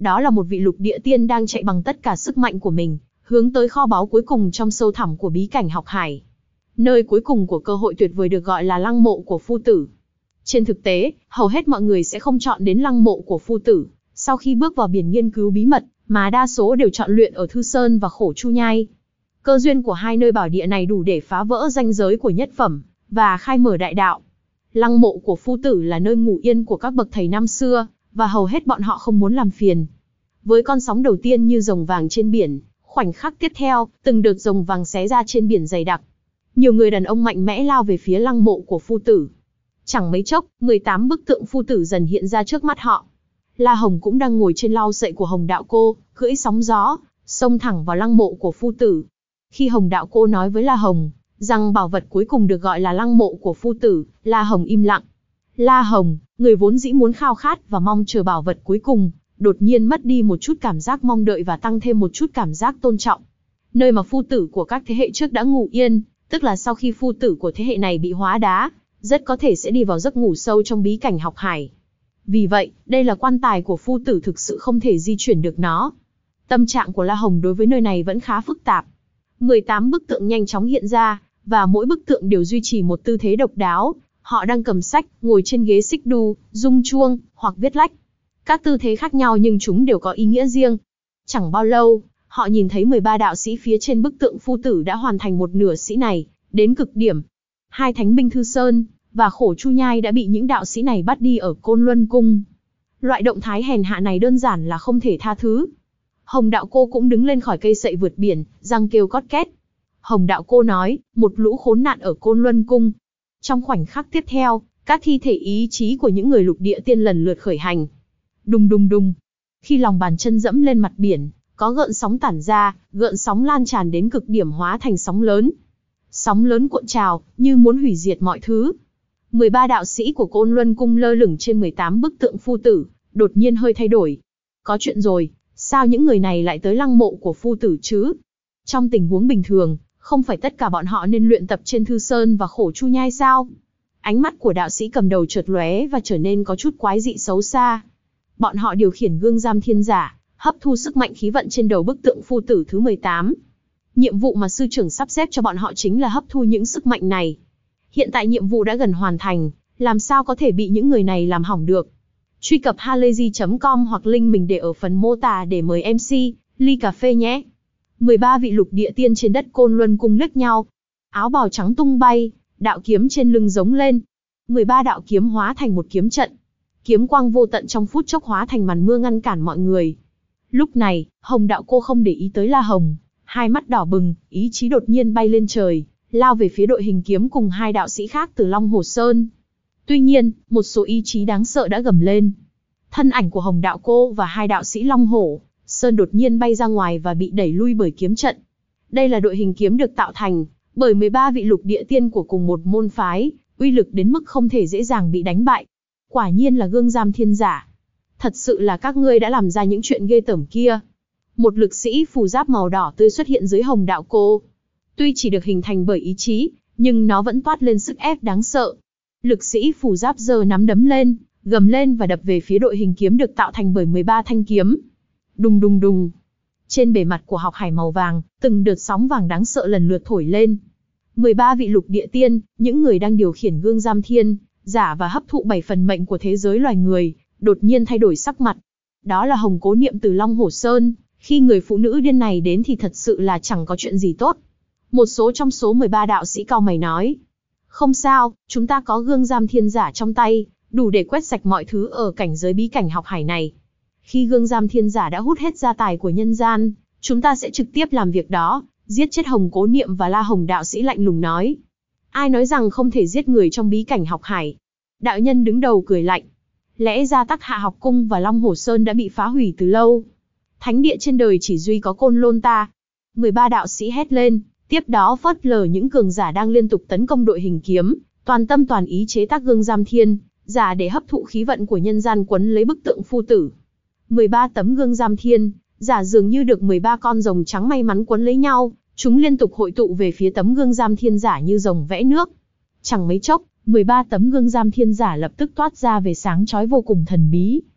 Đó là một vị lục địa tiên đang chạy bằng tất cả sức mạnh của mình, hướng tới kho báu cuối cùng trong sâu thẳm của bí cảnh học hải. Nơi cuối cùng của cơ hội tuyệt vời được gọi là lăng mộ của phu tử. Trên thực tế, hầu hết mọi người sẽ không chọn đến lăng mộ của phu tử, sau khi bước vào biển nghiên cứu bí mật, mà đa số đều chọn luyện ở Thư Sơn và Khổ Chu Nhai. Cơ duyên của hai nơi bảo địa này đủ để phá vỡ ranh giới của nhất phẩm, và khai mở đại đạo. Lăng mộ của phu tử là nơi ngủ yên của các bậc thầy năm xưa, và hầu hết bọn họ không muốn làm phiền. Với con sóng đầu tiên như rồng vàng trên biển, khoảnh khắc tiếp theo, từng đợt rồng vàng xé ra trên biển dày đặc. Nhiều người đàn ông mạnh mẽ lao về phía lăng mộ của phu tử. Chẳng mấy chốc, mười tám bức tượng phu tử dần hiện ra trước mắt họ. La Hồng cũng đang ngồi trên lau sậy của Hồng Đạo Cô, cưỡi sóng gió, xông thẳng vào lăng mộ của phu tử. Khi Hồng Đạo Cô nói với La Hồng rằng bảo vật cuối cùng được gọi là lăng mộ của phu tử, La Hồng im lặng. La Hồng, người vốn dĩ muốn khao khát và mong chờ bảo vật cuối cùng, đột nhiên mất đi một chút cảm giác mong đợi và tăng thêm một chút cảm giác tôn trọng. Nơi mà phu tử của các thế hệ trước đã ngủ yên, tức là sau khi phu tử của thế hệ này bị hóa đá, rất có thể sẽ đi vào giấc ngủ sâu trong bí cảnh học hải. Vì vậy, đây là quan tài của phu tử thực sự không thể di chuyển được nó. Tâm trạng của La Hồng đối với nơi này vẫn khá phức tạp. mười tám bức tượng nhanh chóng hiện ra, và mỗi bức tượng đều duy trì một tư thế độc đáo. Họ đang cầm sách, ngồi trên ghế xích đu, rung chuông, hoặc viết lách. Các tư thế khác nhau nhưng chúng đều có ý nghĩa riêng. Chẳng bao lâu, họ nhìn thấy mười ba đạo sĩ phía trên bức tượng phu tử đã hoàn thành một nửa sĩ này, đến cực điểm. Hai thánh binh Thư Sơn và Khổ Chu Nhai đã bị những đạo sĩ này bắt đi ở Côn Luân Cung. Loại động thái hèn hạ này đơn giản là không thể tha thứ. Hồng Đạo Cô cũng đứng lên khỏi cây sậy vượt biển, răng kêu cót két. Hồng Đạo Cô nói, một lũ khốn nạn ở Côn Luân Cung. Trong khoảnh khắc tiếp theo, các thi thể ý chí của những người lục địa tiên lần lượt khởi hành. Đùng đùng đùng. Khi lòng bàn chân dẫm lên mặt biển, có gợn sóng tản ra, gợn sóng lan tràn đến cực điểm hóa thành sóng lớn. Sóng lớn cuộn trào, như muốn hủy diệt mọi thứ. mười ba đạo sĩ của Côn Luân Cung lơ lửng trên mười tám bức tượng phu tử, đột nhiên hơi thay đổi. Có chuyện rồi, sao những người này lại tới lăng mộ của phu tử chứ? Trong tình huống bình thường, không phải tất cả bọn họ nên luyện tập trên Thư Sơn và Khổ Chu Nhai sao? Ánh mắt của đạo sĩ cầm đầu chợt lóe và trở nên có chút quái dị xấu xa. Bọn họ điều khiển gương giam thiên giả, hấp thu sức mạnh khí vận trên đầu bức tượng phu tử thứ mười tám. Nhiệm vụ mà sư trưởng sắp xếp cho bọn họ chính là hấp thu những sức mạnh này. Hiện tại nhiệm vụ đã gần hoàn thành, làm sao có thể bị những người này làm hỏng được. Truy cập halayzi chấm com hoặc link mình để ở phần mô tả để mời em xê, ly cà phê nhé. mười ba vị lục địa tiên trên đất Côn Luân Cung liếc nhau. Áo bào trắng tung bay, đạo kiếm trên lưng giống lên. mười ba đạo kiếm hóa thành một kiếm trận. Kiếm quang vô tận trong phút chốc hóa thành màn mưa ngăn cản mọi người. Lúc này, Hồng Đạo Cô không để ý tới La Hồng, hai mắt đỏ bừng, ý chí đột nhiên bay lên trời, lao về phía đội hình kiếm cùng hai đạo sĩ khác từ Long Hồ Sơn. Tuy nhiên, một số ý chí đáng sợ đã gầm lên. Thân ảnh của Hồng Đạo Cô và hai đạo sĩ Long Hổ Sơn đột nhiên bay ra ngoài và bị đẩy lui bởi kiếm trận. Đây là đội hình kiếm được tạo thành bởi mười ba vị lục địa tiên của cùng một môn phái, uy lực đến mức không thể dễ dàng bị đánh bại. Quả nhiên là gương giam thiên giả. Thật sự là các ngươi đã làm ra những chuyện ghê tởm kia. Một lực sĩ phù giáp màu đỏ tươi xuất hiện dưới Hồng Đạo Cô. Tuy chỉ được hình thành bởi ý chí, nhưng nó vẫn toát lên sức ép đáng sợ. Lực sĩ phù giáp giơ nắm đấm lên, gầm lên và đập về phía đội hình kiếm được tạo thành bởi mười ba thanh kiếm. Đùng đùng đùng. Trên bề mặt của học hải màu vàng, từng đợt sóng vàng đáng sợ lần lượt thổi lên. mười ba vị lục địa tiên, những người đang điều khiển gương giam thiên giả và hấp thụ bảy phần mệnh của thế giới loài người, đột nhiên thay đổi sắc mặt. Đó là Hồng Cố Niệm từ Long Hồ Sơn. Khi người phụ nữ điên này đến thì thật sự là chẳng có chuyện gì tốt. Một số trong số mười ba đạo sĩ cau mày nói. Không sao, chúng ta có gương giam thiên giả trong tay, đủ để quét sạch mọi thứ ở cảnh giới bí cảnh học hải này. Khi gương giam thiên giả đã hút hết gia tài của nhân gian, chúng ta sẽ trực tiếp làm việc đó, giết chết Hồng Cố Niệm và La Hồng đạo sĩ lạnh lùng nói. Ai nói rằng không thể giết người trong bí cảnh học hải? Đạo nhân đứng đầu cười lạnh. Lẽ ra Tắc Hạ học cung và Long Hồ Sơn đã bị phá hủy từ lâu. Thánh địa trên đời chỉ duy có Côn Lôn ta. mười ba đạo sĩ hét lên, tiếp đó phớt lờ những cường giả đang liên tục tấn công đội hình kiếm, toàn tâm toàn ý chế tác gương giam thiên giả để hấp thụ khí vận của nhân gian quấn lấy bức tượng phu tử. mười ba tấm gương giam thiên giả dường như được mười ba con rồng trắng may mắn quấn lấy nhau, chúng liên tục hội tụ về phía tấm gương giam thiên giả như rồng vẽ nước. Chẳng mấy chốc, mười ba tấm gương giam thiên giả lập tức toát ra về sáng chói vô cùng thần bí.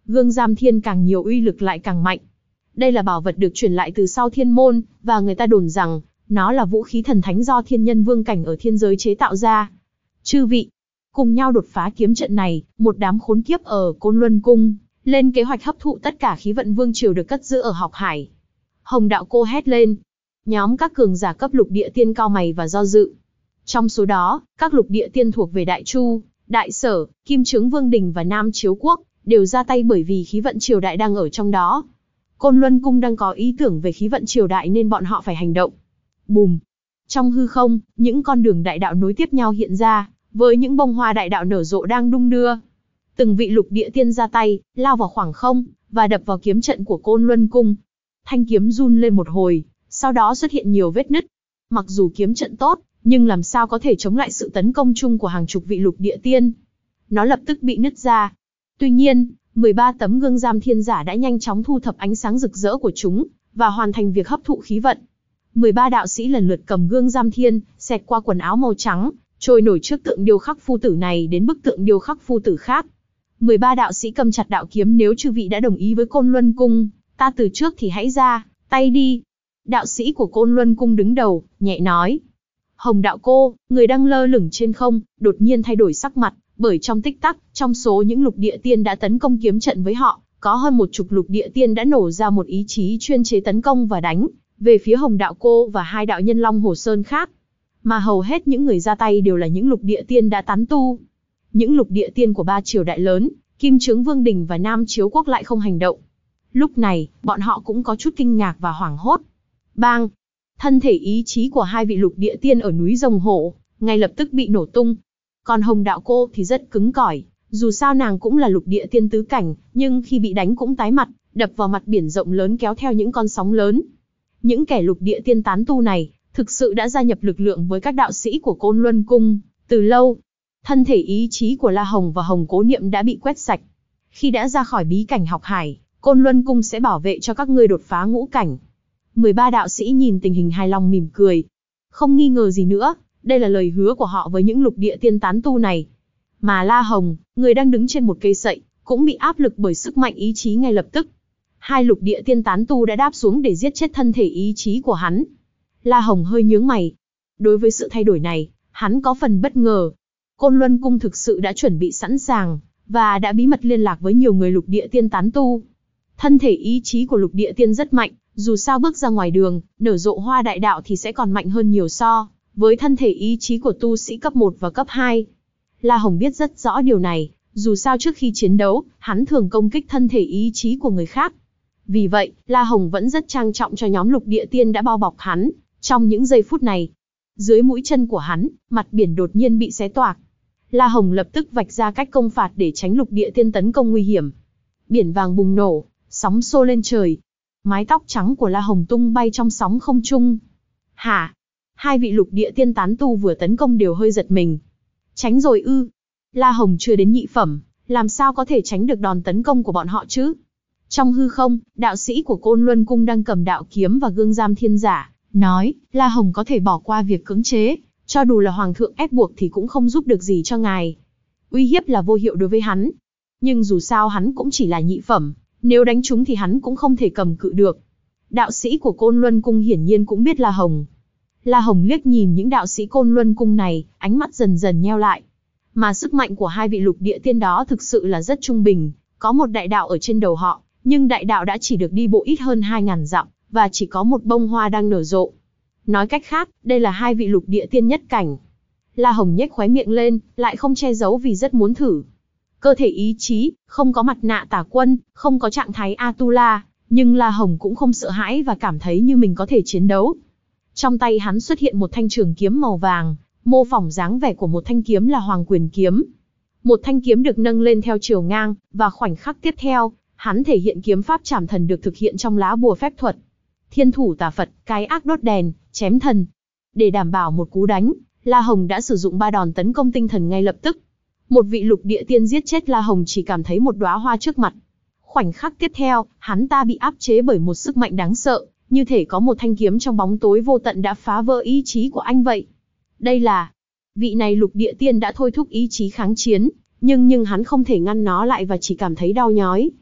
Gương Giam Thiên càng nhiều uy lực lại càng mạnh. Đây là bảo vật được truyền lại từ sau Thiên Môn, và người ta đồn rằng, nó là vũ khí thần thánh do thiên nhân vương cảnh ở thiên giới chế tạo ra. Chư vị, cùng nhau đột phá kiếm trận này, một đám khốn kiếp ở Côn Luân Cung, lên kế hoạch hấp thụ tất cả khí vận vương triều được cất giữ ở Học Hải. Hồng Đạo Cô hét lên. Nhóm các cường giả cấp lục địa tiên cao mày và do dự. Trong số đó, các lục địa tiên thuộc về Đại Chu, Đại Sở, Kim Chướng Vương Đình và Nam Chiếu Quốc, đều ra tay bởi vì khí vận triều đại đang ở trong đó. Côn Luân Cung đang có ý tưởng về khí vận triều đại nên bọn họ phải hành động. Bùm! Trong hư không, những con đường đại đạo nối tiếp nhau hiện ra, với những bông hoa đại đạo nở rộ đang đung đưa. Từng vị lục địa tiên ra tay, lao vào khoảng không, và đập vào kiếm trận của Côn Luân Cung. Thanh kiếm run lên một hồi, sau đó xuất hiện nhiều vết nứt. Mặc dù kiếm trận tốt, nhưng làm sao có thể chống lại sự tấn công chung của hàng chục vị lục địa tiên. Nó lập tức bị nứt ra. Tuy nhiên, mười ba tấm gương giam thiên giả đã nhanh chóng thu thập ánh sáng rực rỡ của chúng, và hoàn thành việc hấp thụ khí vận. mười ba đạo sĩ lần lượt cầm gương giam thiên, xẹt qua quần áo màu trắng, trôi nổi trước tượng điêu khắc phu tử này đến bức tượng điêu khắc phu tử khác. mười ba đạo sĩ cầm chặt đạo kiếm. Nếu chư vị đã đồng ý với Côn Luân Cung, ta từ trước thì hãy ra tay đi. Đạo sĩ của Côn Luân Cung đứng đầu, nhẹ nói. Hồng Đạo Cô, người đang lơ lửng trên không, đột nhiên thay đổi sắc mặt, bởi trong tích tắc, trong số những lục địa tiên đã tấn công kiếm trận với họ, có hơn một chục lục địa tiên đã nổ ra một ý chí chuyên chế tấn công và đánh về phía Hồng Đạo Cô và hai đạo nhân Long Hồ Sơn khác. Mà hầu hết những người ra tay đều là những lục địa tiên đã tán tu. Những lục địa tiên của ba triều đại lớn, Kim Chướng Vương Đình và Nam Chiếu Quốc lại không hành động. Lúc này, bọn họ cũng có chút kinh ngạc và hoảng hốt. Bang! Thân thể ý chí của hai vị lục địa tiên ở núi Rồng Hổ, ngay lập tức bị nổ tung. Còn Hồng Đạo Cô thì rất cứng cỏi, dù sao nàng cũng là lục địa tiên tứ cảnh, nhưng khi bị đánh cũng tái mặt, đập vào mặt biển rộng lớn kéo theo những con sóng lớn. Những kẻ lục địa tiên tán tu này, thực sự đã gia nhập lực lượng với các đạo sĩ của Côn Luân Cung, từ lâu. Thân thể ý chí của La Hồng và Hồng Cố Niệm đã bị quét sạch. Khi đã ra khỏi bí cảnh Học Hải, Côn Luân Cung sẽ bảo vệ cho các ngươi đột phá ngũ cảnh. mười ba đạo sĩ nhìn tình hình hài lòng mỉm cười. Không nghi ngờ gì nữa, đây là lời hứa của họ với những lục địa tiên tán tu này. Mà La Hồng, người đang đứng trên một cây sậy, cũng bị áp lực bởi sức mạnh ý chí ngay lập tức. Hai lục địa tiên tán tu đã đáp xuống để giết chết thân thể ý chí của hắn. La Hồng hơi nhướng mày. Đối với sự thay đổi này, hắn có phần bất ngờ. Côn Luân Cung thực sự đã chuẩn bị sẵn sàng, và đã bí mật liên lạc với nhiều người lục địa tiên tán tu. Thân thể ý chí của lục địa tiên rất mạnh, dù sao bước ra ngoài đường, nở rộ hoa đại đạo thì sẽ còn mạnh hơn nhiều so với thân thể ý chí của tu sĩ cấp một và cấp hai. La Hồng biết rất rõ điều này, dù sao trước khi chiến đấu, hắn thường công kích thân thể ý chí của người khác. Vì vậy, La Hồng vẫn rất trang trọng cho nhóm lục địa tiên đã bao bọc hắn. Trong những giây phút này, dưới mũi chân của hắn, mặt biển đột nhiên bị xé toạc. La Hồng lập tức vạch ra cách công phạt để tránh lục địa tiên tấn công nguy hiểm. Biển vàng bùng nổ, sóng xô lên trời. Mái tóc trắng của La Hồng tung bay trong sóng không trung. Hả? Hai vị lục địa tiên tán tu vừa tấn công đều hơi giật mình. Tránh rồi ư? La Hồng chưa đến nhị phẩm, làm sao có thể tránh được đòn tấn công của bọn họ chứ? Trong hư không, đạo sĩ của Côn Luân Cung đang cầm đạo kiếm và gương giam thiên giả, nói, La Hồng có thể bỏ qua việc cưỡng chế, cho dù là hoàng thượng ép buộc thì cũng không giúp được gì cho ngài. Uy hiếp là vô hiệu đối với hắn. Nhưng dù sao hắn cũng chỉ là nhị phẩm, nếu đánh trúng thì hắn cũng không thể cầm cự được. Đạo sĩ của Côn Luân Cung hiển nhiên cũng biết La Hồng. La Hồng liếc nhìn những đạo sĩ Côn Luân Cung này, ánh mắt dần dần nheo lại. Mà sức mạnh của hai vị lục địa tiên đó thực sự là rất trung bình, có một đại đạo ở trên đầu họ, nhưng đại đạo đã chỉ được đi bộ ít hơn hai ngàn dặm, và chỉ có một bông hoa đang nở rộ. Nói cách khác, đây là hai vị lục địa tiên nhất cảnh. La Hồng nhếch khóe miệng lên, lại không che giấu vì rất muốn thử. Cơ thể ý chí, không có mặt nạ tả quân, không có trạng thái Atula, nhưng La Hồng cũng không sợ hãi và cảm thấy như mình có thể chiến đấu. Trong tay hắn xuất hiện một thanh trường kiếm màu vàng, mô phỏng dáng vẻ của một thanh kiếm là Hoàng Quyền kiếm. Một thanh kiếm được nâng lên theo chiều ngang, và khoảnh khắc tiếp theo, hắn thể hiện kiếm pháp trảm thần được thực hiện trong lá bùa phép thuật. Thiên thủ tà Phật, cái ác đốt đèn, chém thần. Để đảm bảo một cú đánh, La Hồng đã sử dụng ba đòn tấn công tinh thần ngay lập tức. Một vị lục địa tiên giết chết La Hồng chỉ cảm thấy một đóa hoa trước mặt. Khoảnh khắc tiếp theo, hắn ta bị áp chế bởi một sức mạnh đáng sợ, như thể có một thanh kiếm trong bóng tối vô tận đã phá vỡ ý chí của anh vậy. Đây là... Vị này lục địa tiên đã thôi thúc ý chí kháng chiến, nhưng nhưng hắn không thể ngăn nó lại và chỉ cảm thấy đau nhói.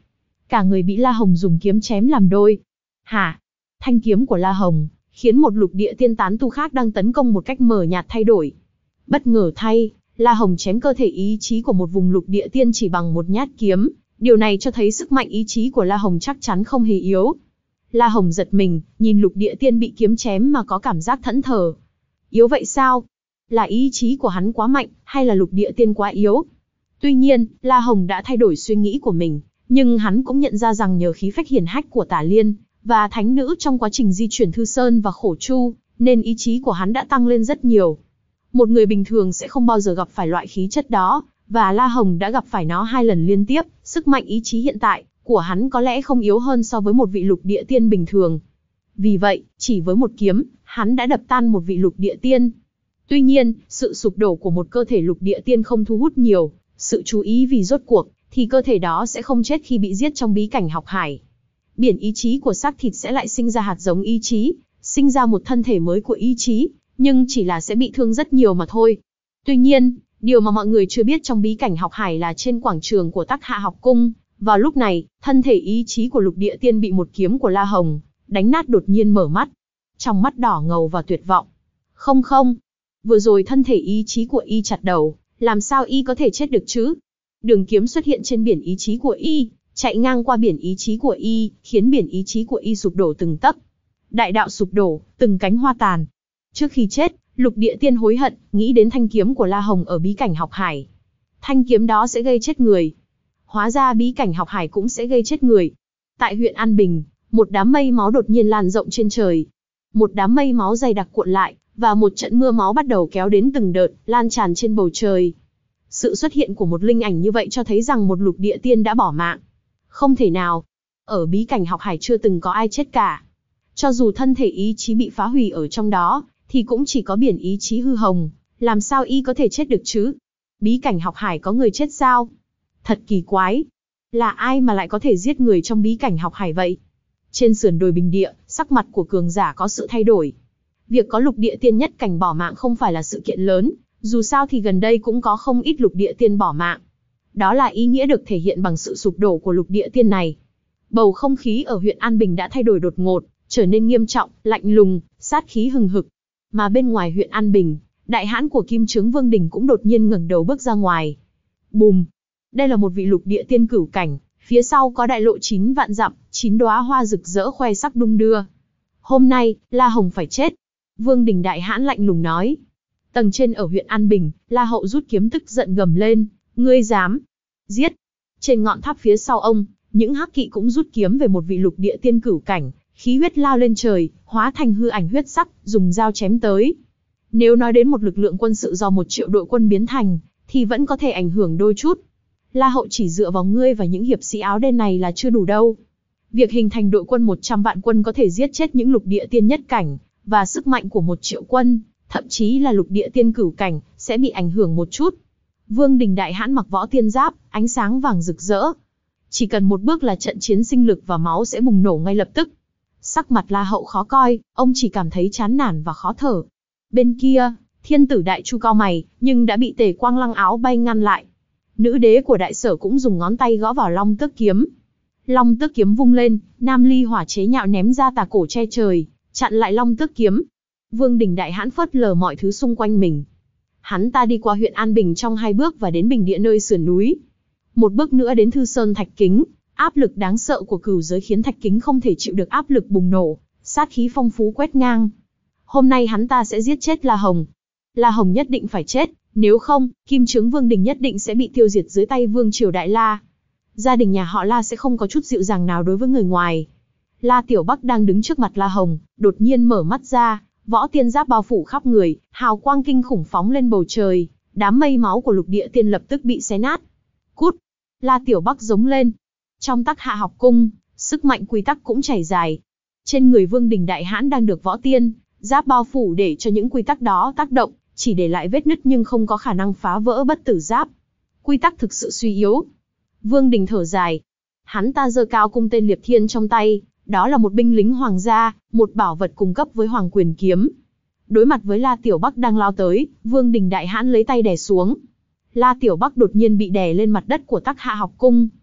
cả người bị La Hồng dùng kiếm chém làm đôi. Hả? Thanh kiếm của La Hồng khiến một lục địa tiên tán tu khác đang tấn công một cách mờ nhạt thay đổi. Bất ngờ thay, La Hồng chém cơ thể ý chí của một vùng lục địa tiên chỉ bằng một nhát kiếm, điều này cho thấy sức mạnh ý chí của La Hồng chắc chắn không hề yếu. La Hồng giật mình, nhìn lục địa tiên bị kiếm chém mà có cảm giác thẫn thờ. Yếu vậy sao? Là ý chí của hắn quá mạnh, hay là lục địa tiên quá yếu? Tuy nhiên, La Hồng đã thay đổi suy nghĩ của mình, nhưng hắn cũng nhận ra rằng nhờ khí phách hiển hách của Tả Liên và thánh nữ trong quá trình di chuyển Thư Sơn và Khổ Chu, nên ý chí của hắn đã tăng lên rất nhiều. Một người bình thường sẽ không bao giờ gặp phải loại khí chất đó, và La Hồng đã gặp phải nó hai lần liên tiếp, sức mạnh ý chí hiện tại của hắn có lẽ không yếu hơn so với một vị lục địa tiên bình thường. Vì vậy, chỉ với một kiếm, hắn đã đập tan một vị lục địa tiên. Tuy nhiên, sự sụp đổ của một cơ thể lục địa tiên không thu hút nhiều sự chú ý, vì rốt cuộc thì cơ thể đó sẽ không chết khi bị giết trong bí cảnh học hải. Biển ý chí của xác thịt sẽ lại sinh ra hạt giống ý chí, sinh ra một thân thể mới của ý chí, nhưng chỉ là sẽ bị thương rất nhiều mà thôi. Tuy nhiên, điều mà mọi người chưa biết trong bí cảnh học hải là trên quảng trường của Tắc Hạ học cung, vào lúc này, thân thể ý chí của lục địa tiên bị một kiếm của La Hồng đánh nát đột nhiên mở mắt. Trong mắt đỏ ngầu và tuyệt vọng. Không không, vừa rồi thân thể ý chí của y chặt đầu, làm sao y có thể chết được chứ? Đường kiếm xuất hiện trên biển ý chí của y, chạy ngang qua biển ý chí của y, khiến biển ý chí của y sụp đổ từng tấc. Đại đạo sụp đổ, từng cánh hoa tàn. Trước khi chết, lục địa tiên hối hận, nghĩ đến thanh kiếm của La Hồng ở bí cảnh học hải. Thanh kiếm đó sẽ gây chết người. Hóa ra bí cảnh học hải cũng sẽ gây chết người. Tại huyện An Bình, một đám mây máu đột nhiên lan rộng trên trời. Một đám mây máu dày đặc cuộn lại, và một trận mưa máu bắt đầu kéo đến từng đợt, lan tràn trên bầu trời. Sự xuất hiện của một linh ảnh như vậy cho thấy rằng một lục địa tiên đã bỏ mạng. Không thể nào. Ở bí cảnh học hải chưa từng có ai chết cả. Cho dù thân thể ý chí bị phá hủy ở trong đó, thì cũng chỉ có biển ý chí hư hồng. Làm sao y có thể chết được chứ? Bí cảnh học hải có người chết sao? Thật kỳ quái. Là ai mà lại có thể giết người trong bí cảnh học hải vậy? Trên sườn đồi bình địa, sắc mặt của cường giả có sự thay đổi. Việc có lục địa tiên nhất cảnh bỏ mạng không phải là sự kiện lớn, dù sao thì gần đây cũng có không ít lục địa tiên bỏ mạng. Đó là ý nghĩa được thể hiện bằng sự sụp đổ của lục địa tiên này. Bầu không khí ở huyện An Bình đã thay đổi đột ngột, trở nên nghiêm trọng, lạnh lùng, sát khí hừng hực. Mà bên ngoài huyện An Bình, đại hãn của Kim Chướng Vương Đình cũng đột nhiên ngẩng đầu bước ra ngoài. Bùm! Đây là một vị lục địa tiên cửu cảnh, phía sau có đại lộ chín vạn dặm, chín đóa hoa rực rỡ khoe sắc đung đưa. Hôm nay, La Hồng phải chết. Vương Đình đại hãn lạnh lùng nói. Tầng trên ở huyện An Bình, La Hậu rút kiếm tức giận gầm lên, ngươi dám giết. Trên ngọn tháp phía sau ông, những hắc kỵ cũng rút kiếm về một vị lục địa tiên cửu cảnh, khí huyết lao lên trời, hóa thành hư ảnh huyết sắc, dùng dao chém tới. Nếu nói đến một lực lượng quân sự do một triệu đội quân biến thành, thì vẫn có thể ảnh hưởng đôi chút. La Hậu chỉ dựa vào ngươi và những hiệp sĩ áo đen này là chưa đủ đâu. Việc hình thành đội quân một trăm vạn quân có thể giết chết những lục địa tiên nhất cảnh, và sức mạnh của một triệu quân, thậm chí là lục địa tiên cửu cảnh, sẽ bị ảnh hưởng một chút. Vương Đình đại hãn mặc võ tiên giáp, ánh sáng vàng rực rỡ. Chỉ cần một bước là trận chiến sinh lực và máu sẽ bùng nổ ngay lập tức. Sắc mặt La Hậu khó coi, ông chỉ cảm thấy chán nản và khó thở. Bên kia, thiên tử đại chu cao mày, nhưng đã bị Tề Quang Lăng áo bay ngăn lại. Nữ đế của đại sở cũng dùng ngón tay gõ vào long tước kiếm. Long tước kiếm vung lên, nam ly hỏa chế nhạo ném ra tà cổ che trời, chặn lại long tước kiếm. Vương Đình đại hãn phớt lờ mọi thứ xung quanh mình. Hắn ta đi qua huyện An Bình trong hai bước và đến bình địa nơi sườn núi. Một bước nữa đến Thư Sơn Thạch Kính, áp lực đáng sợ của cửu giới khiến Thạch Kính không thể chịu được áp lực bùng nổ, sát khí phong phú quét ngang. Hôm nay hắn ta sẽ giết chết La Hồng. La Hồng nhất định phải chết, nếu không, Kim Chướng Vương Đình nhất định sẽ bị tiêu diệt dưới tay Vương Triều Đại La. Gia đình nhà họ La sẽ không có chút dịu dàng nào đối với người ngoài. La Tiểu Bắc đang đứng trước mặt La Hồng, đột nhiên mở mắt ra, võ tiên giáp bao phủ khắp người, hào quang kinh khủng phóng lên bầu trời, đám mây máu của lục địa tiên lập tức bị xé nát. Cút! La Tiểu Bắc giống lên. Trong Tắc Hạ học cung, sức mạnh quy tắc cũng chảy dài. Trên người Vương Đình đại hãn đang được võ tiên giáp bao phủ để cho những quy tắc đó tác động, chỉ để lại vết nứt nhưng không có khả năng phá vỡ bất tử giáp. Quy tắc thực sự suy yếu. Vương Đình thở dài. Hắn ta giơ cao cung tên Liệp Thiên trong tay, đó là một binh lính hoàng gia, một bảo vật cung cấp với Hoàng Quyền kiếm. Đối mặt với La Tiểu Bắc đang lao tới, Vương Đình đại hãn lấy tay đè xuống. La Tiểu Bắc đột nhiên bị đè lên mặt đất của Tắc Hạ học cung.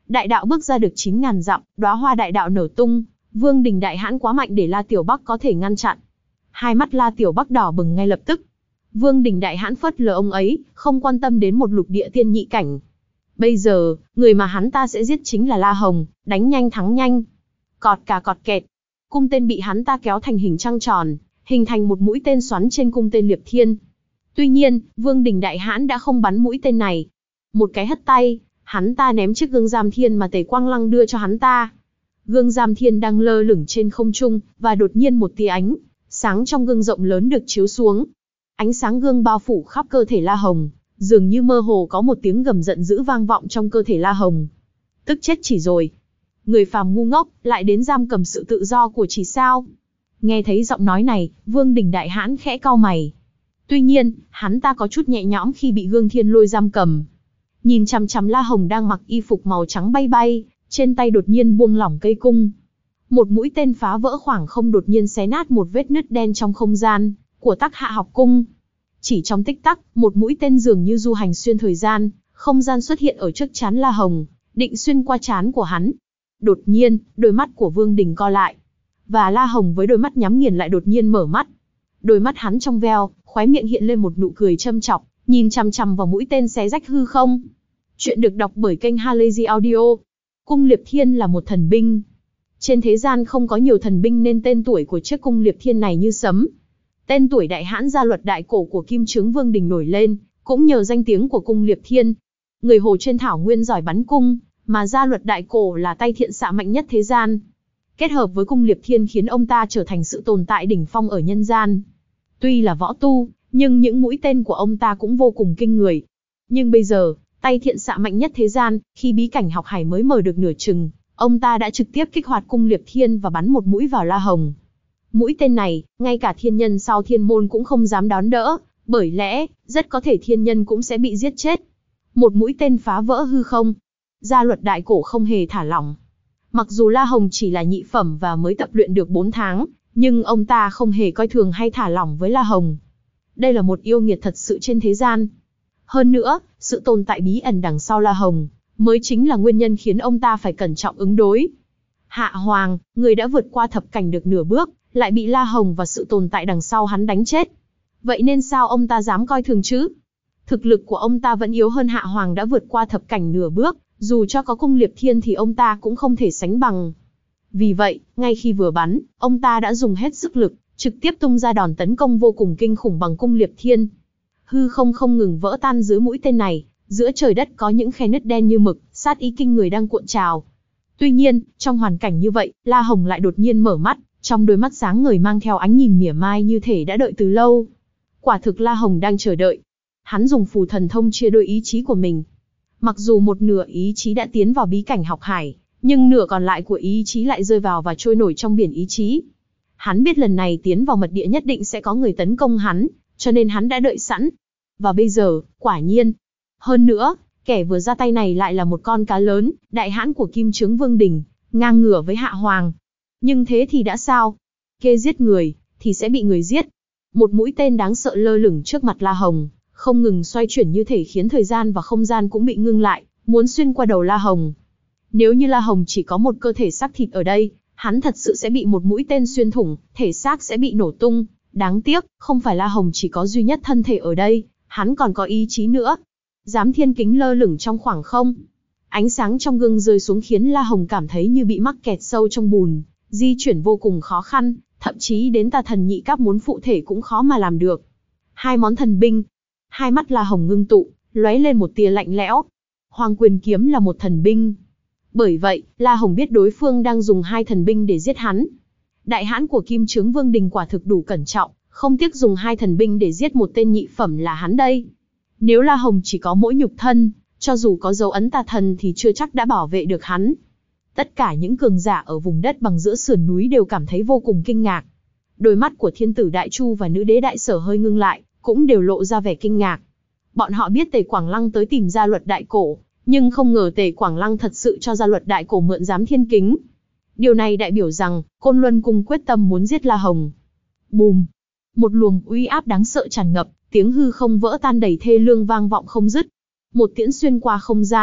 Đại đạo bước ra được chín ngàn dặm, đóa hoa đại đạo nở tung, Vương Đình Đại Hãn quá mạnh để La Tiểu Bắc có thể ngăn chặn. Hai mắt La Tiểu Bắc đỏ bừng ngay lập tức. Vương Đình Đại Hãn phớt lờ ông ấy, không quan tâm đến một lục địa tiên nhị cảnh. Bây giờ, người mà hắn ta sẽ giết chính là La Hồng, đánh nhanh thắng nhanh. Cọt cà cọt kẹt. Cung tên bị hắn ta kéo thành hình trăng tròn, hình thành một mũi tên xoắn trên cung tên Liệp Thiên. Tuy nhiên, Vương Đình Đại Hãn đã không bắn mũi tên này. Một cái hất tay, hắn ta ném chiếc gương Giam Thiên mà Tề Quang Lăng đưa cho hắn ta. Gương Giam Thiên đang lơ lửng trên không trung, và đột nhiên một tia ánh sáng trong gương rộng lớn được chiếu xuống. Ánh sáng gương bao phủ khắp cơ thể La Hồng, dường như mơ hồ có một tiếng gầm giận dữ vang vọng trong cơ thể La Hồng. Tức chết chỉ rồi. Người phàm ngu ngốc, lại đến giam cầm sự tự do của chỉ sao? Nghe thấy giọng nói này, Vương Đình Đại Hãn khẽ cau mày. Tuy nhiên, hắn ta có chút nhẹ nhõm khi bị gương thiên lôi giam cầm. Nhìn chằm chằm La Hồng đang mặc y phục màu trắng bay bay, trên tay đột nhiên buông lỏng cây cung. Một mũi tên phá vỡ khoảng không đột nhiên xé nát một vết nứt đen trong không gian của Tắc Hạ học cung. Chỉ trong tích tắc, một mũi tên dường như du hành xuyên thời gian, không gian xuất hiện ở trước trán La Hồng, định xuyên qua trán của hắn. Đột nhiên, đôi mắt của Vương Đình co lại. Và La Hồng với đôi mắt nhắm nghiền lại đột nhiên mở mắt. Đôi mắt hắn trong veo, khóe miệng hiện lên một nụ cười châm chọc, nhìn chằm chằm vào mũi tên xé rách hư không. Chuyện được đọc bởi kênh Halazy Audio. Cung Liệp Thiên là một thần binh. Trên thế gian không có nhiều thần binh nên tên tuổi của chiếc cung Liệp Thiên này như sấm. Tên tuổi đại hãn gia luật đại cổ của Kim Chướng Vương Đình nổi lên, cũng nhờ danh tiếng của cung Liệp Thiên. Người Hồ trên thảo nguyên giỏi bắn cung, mà gia luật đại cổ là tay thiện xạ mạnh nhất thế gian. Kết hợp với cung Liệp Thiên khiến ông ta trở thành sự tồn tại đỉnh phong ở nhân gian. Tuy là võ tu, nhưng những mũi tên của ông ta cũng vô cùng kinh người. Nhưng bây giờ, tay thiện xạ mạnh nhất thế gian, khi bí cảnh học hải mới mở được nửa chừng, ông ta đã trực tiếp kích hoạt cung Liệp Thiên và bắn một mũi vào La Hồng. Mũi tên này, ngay cả thiên nhân sau thiên môn cũng không dám đón đỡ, bởi lẽ, rất có thể thiên nhân cũng sẽ bị giết chết. Một mũi tên phá vỡ hư không. Gia luật đại cổ không hề thả lỏng. Mặc dù La Hồng chỉ là nhị phẩm và mới tập luyện được bốn tháng, nhưng ông ta không hề coi thường hay thả lỏng với La Hồng. Đây là một yêu nghiệt thật sự trên thế gian. Hơn nữa, sự tồn tại bí ẩn đằng sau La Hồng, mới chính là nguyên nhân khiến ông ta phải cẩn trọng ứng đối. Hạ Hoàng, người đã vượt qua thập cảnh được nửa bước, lại bị La Hồng và sự tồn tại đằng sau hắn đánh chết. Vậy nên sao ông ta dám coi thường chứ? Thực lực của ông ta vẫn yếu hơn Hạ Hoàng đã vượt qua thập cảnh nửa bước, dù cho có cung Liệp Thiên thì ông ta cũng không thể sánh bằng. Vì vậy, ngay khi vừa bắn, ông ta đã dùng hết sức lực, trực tiếp tung ra đòn tấn công vô cùng kinh khủng bằng cung Liệp Thiên. Hư không không ngừng vỡ tan dưới mũi tên này, giữa trời đất có những khe nứt đen như mực, sát ý kinh người đang cuộn trào. Tuy nhiên, trong hoàn cảnh như vậy, La Hồng lại đột nhiên mở mắt, trong đôi mắt sáng ngời mang theo ánh nhìn mỉa mai như thể đã đợi từ lâu. Quả thực La Hồng đang chờ đợi. Hắn dùng phù thần thông chia đôi ý chí của mình. Mặc dù một nửa ý chí đã tiến vào bí cảnh học hải, nhưng nửa còn lại của ý chí lại rơi vào và trôi nổi trong biển ý chí. Hắn biết lần này tiến vào mật địa nhất định sẽ có người tấn công hắn, cho nên hắn đã đợi sẵn. Và bây giờ, quả nhiên. Hơn nữa, kẻ vừa ra tay này lại là một con cá lớn, đại hãn của Kim Chướng Vương Đình, ngang ngửa với Hạ Hoàng. Nhưng thế thì đã sao? Kê giết người, thì sẽ bị người giết. Một mũi tên đáng sợ lơ lửng trước mặt La Hồng, không ngừng xoay chuyển như thể khiến thời gian và không gian cũng bị ngưng lại, muốn xuyên qua đầu La Hồng. Nếu như La Hồng chỉ có một cơ thể xác thịt ở đây, hắn thật sự sẽ bị một mũi tên xuyên thủng, thể xác sẽ bị nổ tung. Đáng tiếc, không phải La Hồng chỉ có duy nhất thân thể ở đây, hắn còn có ý chí nữa. Giám thiên kính lơ lửng trong khoảng không. Ánh sáng trong gương rơi xuống khiến La Hồng cảm thấy như bị mắc kẹt sâu trong bùn, di chuyển vô cùng khó khăn, thậm chí đến tà thần nhị cấp muốn phụ thể cũng khó mà làm được. Hai món thần binh. Hai mắt La Hồng ngưng tụ, lóe lên một tia lạnh lẽo. Hoàng Quyền Kiếm là một thần binh. Bởi vậy, La Hồng biết đối phương đang dùng hai thần binh để giết hắn. Đại hãn của Kim Chướng Vương Đình quả thực đủ cẩn trọng, không tiếc dùng hai thần binh để giết một tên nhị phẩm là hắn đây. Nếu La Hồng chỉ có mỗi nhục thân, cho dù có dấu ấn tà thần thì chưa chắc đã bảo vệ được hắn. Tất cả những cường giả ở vùng đất bằng giữa sườn núi đều cảm thấy vô cùng kinh ngạc. Đôi mắt của thiên tử Đại Chu và nữ đế Đại Sở hơi ngưng lại, cũng đều lộ ra vẻ kinh ngạc. Bọn họ biết Tề Quảng Lăng tới tìm gia luật đại cổ, nhưng không ngờ Tề Quảng Lăng thật sự cho gia luật đại cổ mượn giám thiên kính. Điều này đại biểu rằng, Côn Luân Cung quyết tâm muốn giết La Hồng. Bùm! Một luồng uy áp đáng sợ tràn ngập, tiếng hư không vỡ tan đầy thê lương vang vọng không dứt. Một tiễn xuyên qua không gian,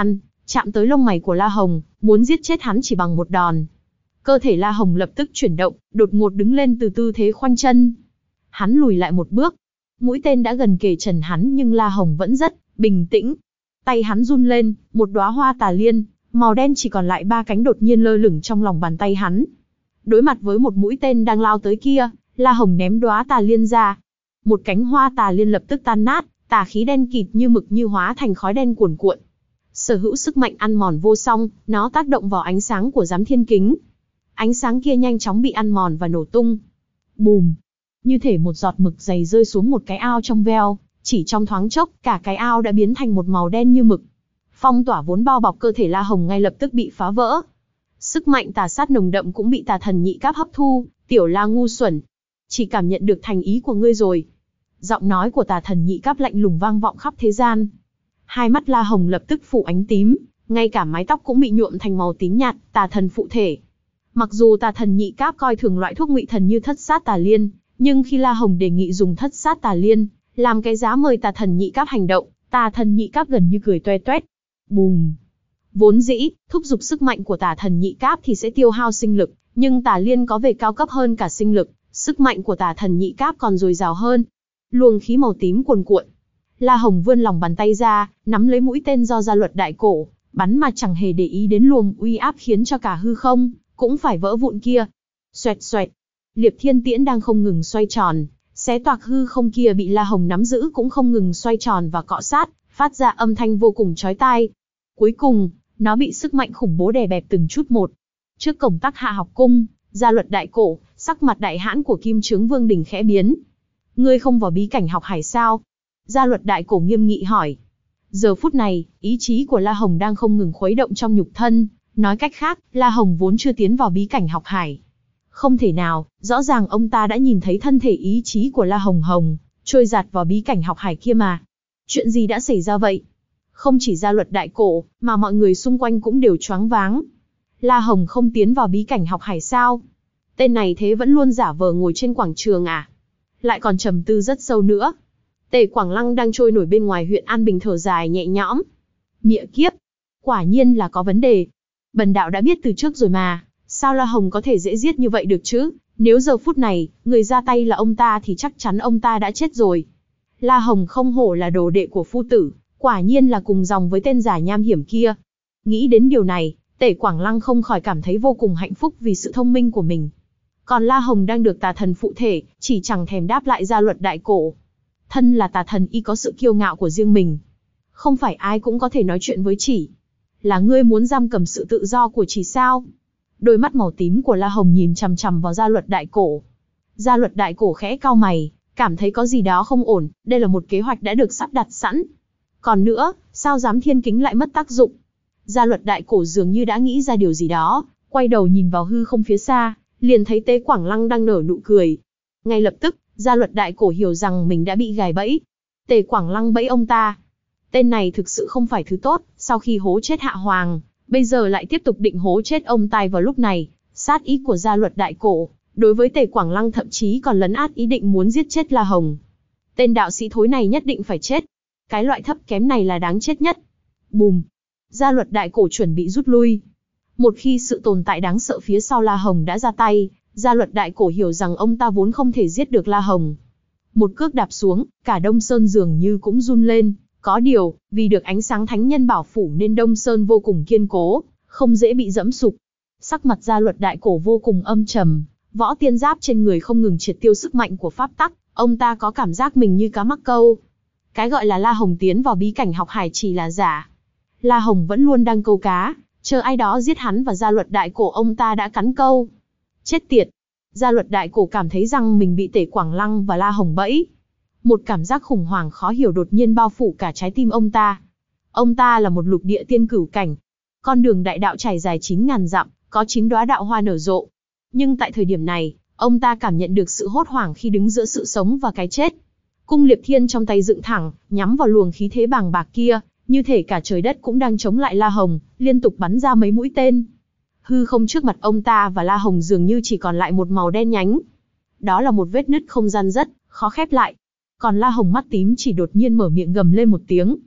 chạm tới lông mày của La Hồng, muốn giết chết hắn chỉ bằng một đòn. Cơ thể La Hồng lập tức chuyển động, đột ngột đứng lên từ tư thế khoanh chân. Hắn lùi lại một bước. Mũi tên đã gần kề trần hắn nhưng La Hồng vẫn rất bình tĩnh. Tay hắn run lên, một đóa hoa tà liên, màu đen chỉ còn lại ba cánh đột nhiên lơ lửng trong lòng bàn tay hắn. Đối mặt với một mũi tên đang lao tới kia, La Hồng ném đóa tà liên ra. Một cánh hoa tà liên lập tức tan nát, tà khí đen kịt như mực như hóa thành khói đen cuồn cuộn. Sở hữu sức mạnh ăn mòn vô song, nó tác động vào ánh sáng của giám thiên kính. Ánh sáng kia nhanh chóng bị ăn mòn và nổ tung. Bùm! Như thể một giọt mực dày rơi xuống một cái ao trong veo, chỉ trong thoáng chốc, cả cái ao đã biến thành một màu đen như mực. Phong tỏa vốn bao bọc cơ thể La Hồng ngay lập tức bị phá vỡ. Sức mạnh tà sát nồng đậm cũng bị tà thần nhị cáp hấp thu. Tiểu La ngu xuẩn, chỉ cảm nhận được thành ý của ngươi rồi. Giọng nói của tà thần nhị cáp lạnh lùng vang vọng khắp thế gian. Hai mắt La Hồng lập tức phủ ánh tím, ngay cả mái tóc cũng bị nhuộm thành màu tím nhạt, tà thần phụ thể. Mặc dù tà thần nhị cáp coi thường loại thuốc ngụy thần như thất sát tà liên, nhưng khi La Hồng đề nghị dùng thất sát tà liên, làm cái giá mời tà thần nhị cáp hành động, tà thần nhị cáp gần như cười toe toét. Bùm! Vốn dĩ, thúc giục sức mạnh của tà thần nhị cáp thì sẽ tiêu hao sinh lực, nhưng tà liên có về cao cấp hơn cả sinh lực, sức mạnh của tà thần nhị cáp còn dồi dào hơn. Luồng khí màu tím cuồn cuộn. La Hồng vươn lòng bàn tay ra, nắm lấy mũi tên do gia luật đại cổ, bắn mà chẳng hề để ý đến luồng uy áp khiến cho cả hư không cũng phải vỡ vụn kia. Xoẹt xoẹt, Liệp Thiên Tiễn đang không ngừng xoay tròn, xé toạc hư không kia bị La Hồng nắm giữ cũng không ngừng xoay tròn và cọ sát, phát ra âm thanh vô cùng chói tai. Cuối cùng, nó bị sức mạnh khủng bố đè bẹp từng chút một. Trước cổng Tắc Hạ học cung, gia luật đại cổ, sắc mặt đại hãn của Kim Chướng Vương Đình khẽ biến. Ngươi không vào bí cảnh học hải sao? Gia luật đại cổ nghiêm nghị hỏi. Giờ phút này, ý chí của La Hồng đang không ngừng khuấy động trong nhục thân. Nói cách khác, La Hồng vốn chưa tiến vào bí cảnh học hải. Không thể nào, rõ ràng ông ta đã nhìn thấy thân thể ý chí của La Hồng Hồng, trôi giạt vào bí cảnh học hải kia mà. Chuyện gì đã xảy ra vậy? Không chỉ gia luật đại cổ, mà mọi người xung quanh cũng đều choáng váng. La Hồng không tiến vào bí cảnh học hải sao? Tên này thế vẫn luôn giả vờ ngồi trên quảng trường à? Lại còn trầm tư rất sâu nữa. Tề Quảng Lăng đang trôi nổi bên ngoài huyện An Bình thở dài nhẹ nhõm. Mịa kiếp, quả nhiên là có vấn đề. Bần đạo đã biết từ trước rồi mà, sao La Hồng có thể dễ giết như vậy được chứ? Nếu giờ phút này, người ra tay là ông ta thì chắc chắn ông ta đã chết rồi. La Hồng không hổ là đồ đệ của phu tử, quả nhiên là cùng dòng với tên giả nham hiểm kia. Nghĩ đến điều này, Tề Quảng Lăng không khỏi cảm thấy vô cùng hạnh phúc vì sự thông minh của mình. Còn La Hồng đang được tà thần phụ thể, chỉ chẳng thèm đáp lại gia luật đại cổ. Thân là tà thần y có sự kiêu ngạo của riêng mình. Không phải ai cũng có thể nói chuyện với chỉ. Là ngươi muốn giam cầm sự tự do của chỉ sao? Đôi mắt màu tím của La Hồng nhìn chằm chằm vào gia luật đại cổ. Gia luật đại cổ khẽ cau mày, cảm thấy có gì đó không ổn, đây là một kế hoạch đã được sắp đặt sẵn. Còn nữa, sao giám thiên kính lại mất tác dụng? Gia luật đại cổ dường như đã nghĩ ra điều gì đó, quay đầu nhìn vào hư không phía xa, liền thấy Tế Quảng Lăng đang nở nụ cười. Ngay lập tức, gia luật đại cổ hiểu rằng mình đã bị gài bẫy. Tề Quảng Lăng bẫy ông ta. Tên này thực sự không phải thứ tốt, sau khi hố chết Hạ Hoàng, bây giờ lại tiếp tục định hố chết ông ta vào lúc này. Sát ý của gia luật đại cổ, đối với Tề Quảng Lăng thậm chí còn lấn át ý định muốn giết chết La Hồng. Tên đạo sĩ thối này nhất định phải chết. Cái loại thấp kém này là đáng chết nhất. Bùm! Gia luật đại cổ chuẩn bị rút lui. Một khi sự tồn tại đáng sợ phía sau La Hồng đã ra tay, gia luật đại cổ hiểu rằng ông ta vốn không thể giết được La Hồng. Một cước đạp xuống, cả Đông Sơn dường như cũng run lên. Có điều, vì được ánh sáng thánh nhân bảo phủ nên Đông Sơn vô cùng kiên cố, không dễ bị dẫm sụp. Sắc mặt gia luật đại cổ vô cùng âm trầm, võ tiên giáp trên người không ngừng triệt tiêu sức mạnh của pháp tắc, ông ta có cảm giác mình như cá mắc câu. Cái gọi là La Hồng tiến vào bí cảnh học hải chỉ là giả. La Hồng vẫn luôn đang câu cá, chờ ai đó giết hắn và gia luật đại cổ ông ta đã cắn câu. Chết tiệt! Gia luật đại cổ cảm thấy rằng mình bị Tề Quảng Lăng và La Hồng bẫy. Một cảm giác khủng hoảng khó hiểu đột nhiên bao phủ cả trái tim ông ta. Ông ta là một lục địa tiên cửu cảnh. Con đường đại đạo trải dài chín ngàn dặm, có chín đóa đạo hoa nở rộ. Nhưng tại thời điểm này, ông ta cảm nhận được sự hốt hoảng khi đứng giữa sự sống và cái chết. Cung Liệp Thiên trong tay dựng thẳng, nhắm vào luồng khí thế bàng bạc kia, như thể cả trời đất cũng đang chống lại La Hồng, liên tục bắn ra mấy mũi tên. Hư không trước mặt ông ta và La Hồng dường như chỉ còn lại một màu đen nhánh. Đó là một vết nứt không gian rất khó khép lại. Còn La Hồng mắt tím chỉ đột nhiên mở miệng gầm lên một tiếng.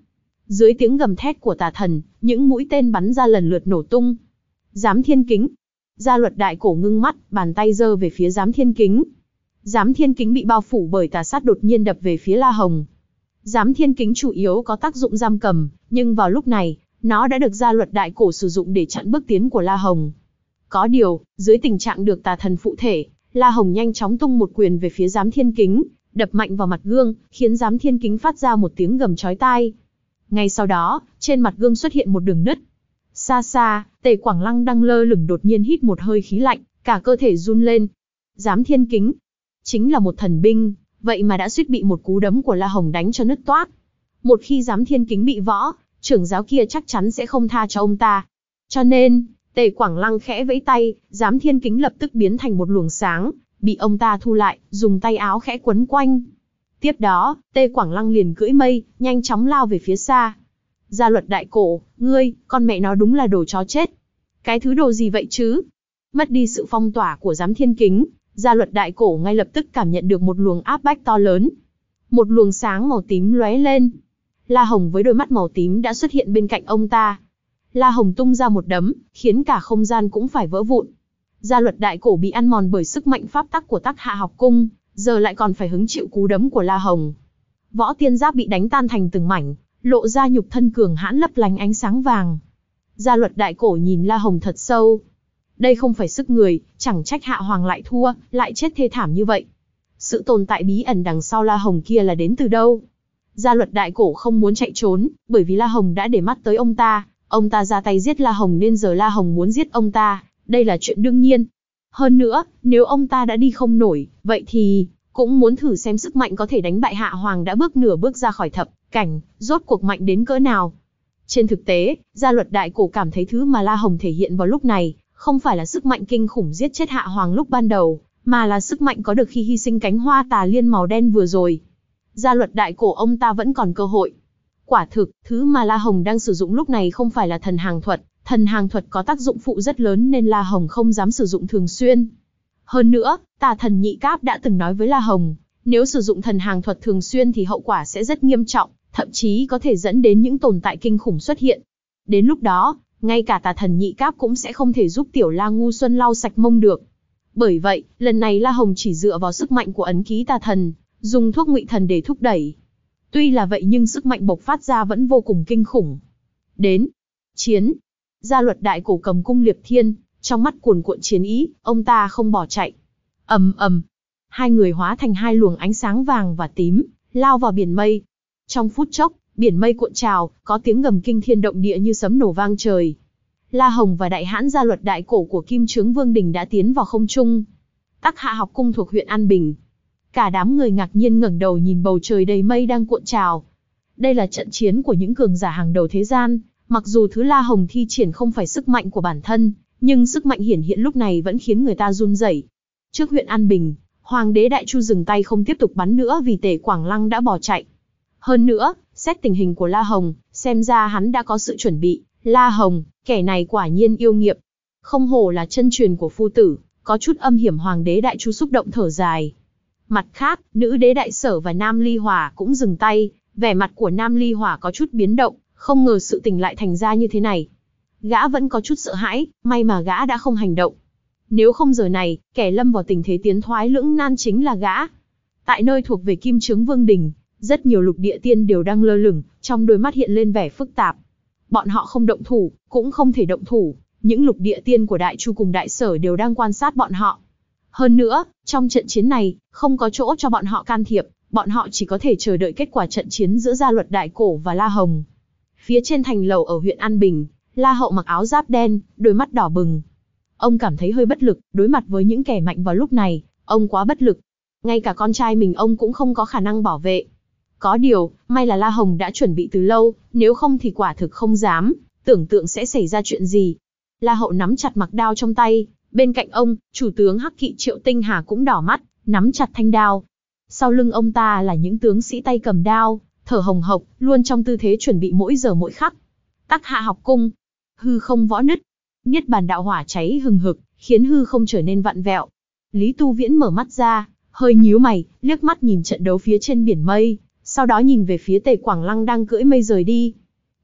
Dưới tiếng gầm thét của tà thần, những mũi tên bắn ra lần lượt nổ tung. Giám Thiên Kính. Gia Luật Đại Cổ ngưng mắt, bàn tay giơ về phía Giám Thiên Kính. Giám Thiên Kính bị bao phủ bởi tà sát đột nhiên đập về phía La Hồng. Giám Thiên Kính chủ yếu có tác dụng giam cầm, nhưng vào lúc này, nó đã được Gia Luật Đại Cổ sử dụng để chặn bước tiến của La Hồng. Có điều, dưới tình trạng được tà thần phụ thể, La Hồng nhanh chóng tung một quyền về phía Giám Thiên Kính, đập mạnh vào mặt gương, khiến Giám Thiên Kính phát ra một tiếng gầm chói tai. Ngay sau đó, trên mặt gương xuất hiện một đường nứt. Xa xa, Tề Quảng Lăng đang lơ lửng đột nhiên hít một hơi khí lạnh, cả cơ thể run lên. Giám Thiên Kính, chính là một thần binh, vậy mà đã suýt bị một cú đấm của La Hồng đánh cho nứt toác. Một khi Giám Thiên Kính bị võ, trưởng giáo kia chắc chắn sẽ không tha cho ông ta. Cho nên, Tề Quảng Lăng khẽ vẫy tay, Giám Thiên Kính lập tức biến thành một luồng sáng, bị ông ta thu lại, dùng tay áo khẽ quấn quanh. Tiếp đó, Tề Quảng Lăng liền cưỡi mây, nhanh chóng lao về phía xa. Gia Luật Đại Cổ, ngươi, con mẹ nó đúng là đồ chó chết. Cái thứ đồ gì vậy chứ? Mất đi sự phong tỏa của Giám Thiên Kính, Gia Luật Đại Cổ ngay lập tức cảm nhận được một luồng áp bách to lớn. Một luồng sáng màu tím lóe lên. La Hồng với đôi mắt màu tím đã xuất hiện bên cạnh ông ta. La Hồng tung ra một đấm, khiến cả không gian cũng phải vỡ vụn. Gia Luật Đại Cổ bị ăn mòn bởi sức mạnh pháp tắc của Tắc Hạ Học Cung, giờ lại còn phải hứng chịu cú đấm của La Hồng. Võ tiên giáp bị đánh tan thành từng mảnh, lộ ra nhục thân cường hãn lấp lánh ánh sáng vàng. Gia Luật Đại Cổ nhìn La Hồng thật sâu. Đây không phải sức người, chẳng trách Hạ Hoàng lại thua, lại chết thê thảm như vậy. Sự tồn tại bí ẩn đằng sau La Hồng kia là đến từ đâu? Gia Luật Đại Cổ không muốn chạy trốn, bởi vì La Hồng đã để mắt tới ông ta, ông ta ra tay giết La Hồng nên giờ La Hồng muốn giết ông ta, đây là chuyện đương nhiên. Hơn nữa, nếu ông ta đã đi không nổi, vậy thì cũng muốn thử xem sức mạnh có thể đánh bại Hạ Hoàng đã bước nửa bước ra khỏi thập cảnh, rốt cuộc mạnh đến cỡ nào. Trên thực tế, Gia Luật Đại Cổ cảm thấy thứ mà La Hồng thể hiện vào lúc này, không phải là sức mạnh kinh khủng giết chết Hạ Hoàng lúc ban đầu, mà là sức mạnh có được khi hy sinh cánh hoa tà liên màu đen vừa rồi. Gia Luật Đại Cổ ông ta vẫn còn cơ hội. Quả thực, thứ mà La Hồng đang sử dụng lúc này không phải là thần hàng thuật, thần hàng thuật có tác dụng phụ rất lớn nên La Hồng không dám sử dụng thường xuyên. Hơn nữa, tà thần Nhị Cáp đã từng nói với La Hồng, nếu sử dụng thần hàng thuật thường xuyên thì hậu quả sẽ rất nghiêm trọng, thậm chí có thể dẫn đến những tồn tại kinh khủng xuất hiện. Đến lúc đó, ngay cả tà thần Nhị Cáp cũng sẽ không thể giúp tiểu La ngu xuân lau sạch mông được. Bởi vậy, lần này La Hồng chỉ dựa vào sức mạnh của ấn ký tà thần, dùng thuốc ngụy thần để thúc đẩy. Tuy là vậy nhưng sức mạnh bộc phát ra vẫn vô cùng kinh khủng. Đến. Chiến. Gia Luật Đại Cổ cầm cung liệp thiên, trong mắt cuồn cuộn chiến ý, ông ta không bỏ chạy. Ầm ầm. Hai người hóa thành hai luồng ánh sáng vàng và tím, lao vào biển mây. Trong phút chốc, biển mây cuộn trào, có tiếng gầm kinh thiên động địa như sấm nổ vang trời. La Hồng và đại hãn Gia Luật Đại Cổ của Kim Chướng Vương Đình đã tiến vào không trung. Tắc Hạ Học Cung thuộc huyện An Bình. Cả đám người ngạc nhiên ngẩng đầu nhìn bầu trời đầy mây đang cuộn trào. Đây là trận chiến của những cường giả hàng đầu thế gian, mặc dù thứ La Hồng thi triển không phải sức mạnh của bản thân, nhưng sức mạnh hiển hiện lúc này vẫn khiến người ta run rẩy. Trước huyện An Bình, Hoàng đế Đại Chu dừng tay không tiếp tục bắn nữa vì Tề Quảng Lăng đã bỏ chạy. Hơn nữa, xét tình hình của La Hồng, xem ra hắn đã có sự chuẩn bị. La Hồng, kẻ này quả nhiên yêu nghiệt. Không hổ là chân truyền của phu tử, có chút âm hiểm. Hoàng đế Đại Chu xúc động thở dài. Mặt khác, nữ đế Đại Sở và Nam Ly Hỏa cũng dừng tay, vẻ mặt của Nam Ly Hỏa có chút biến động, không ngờ sự tình lại thành ra như thế này. Gã vẫn có chút sợ hãi, may mà gã đã không hành động. Nếu không giờ này, kẻ lâm vào tình thế tiến thoái lưỡng nan chính là gã. Tại nơi thuộc về Kim Chướng Vương Đình, rất nhiều lục địa tiên đều đang lơ lửng, trong đôi mắt hiện lên vẻ phức tạp. Bọn họ không động thủ, cũng không thể động thủ, những lục địa tiên của Đại Chu cùng Đại Sở đều đang quan sát bọn họ. Hơn nữa, trong trận chiến này, không có chỗ cho bọn họ can thiệp, bọn họ chỉ có thể chờ đợi kết quả trận chiến giữa Gia Luật Đại Cổ và La Hồng. Phía trên thành lầu ở huyện An Bình, La Hậu mặc áo giáp đen, đôi mắt đỏ bừng. Ông cảm thấy hơi bất lực, đối mặt với những kẻ mạnh vào lúc này, ông quá bất lực. Ngay cả con trai mình ông cũng không có khả năng bảo vệ. Có điều, may là La Hồng đã chuẩn bị từ lâu, nếu không thì quả thực không dám tưởng tượng sẽ xảy ra chuyện gì. La Hậu nắm chặt mặc đao trong tay, bên cạnh ông, chủ tướng Hắc Kỵ Triệu Tinh Hà cũng đỏ mắt, nắm chặt thanh đao. Sau lưng ông ta là những tướng sĩ tay cầm đao, thở hồng hộc, luôn trong tư thế chuẩn bị mỗi giờ mỗi khắc. Tắc Hạ Học Cung, hư không võ nứt, Niết Bàn đạo hỏa cháy hừng hực, khiến hư không trở nên vặn vẹo. Lý Tu Viễn mở mắt ra, hơi nhíu mày, liếc mắt nhìn trận đấu phía trên biển mây, sau đó nhìn về phía Tề Quảng Lăng đang cưỡi mây rời đi.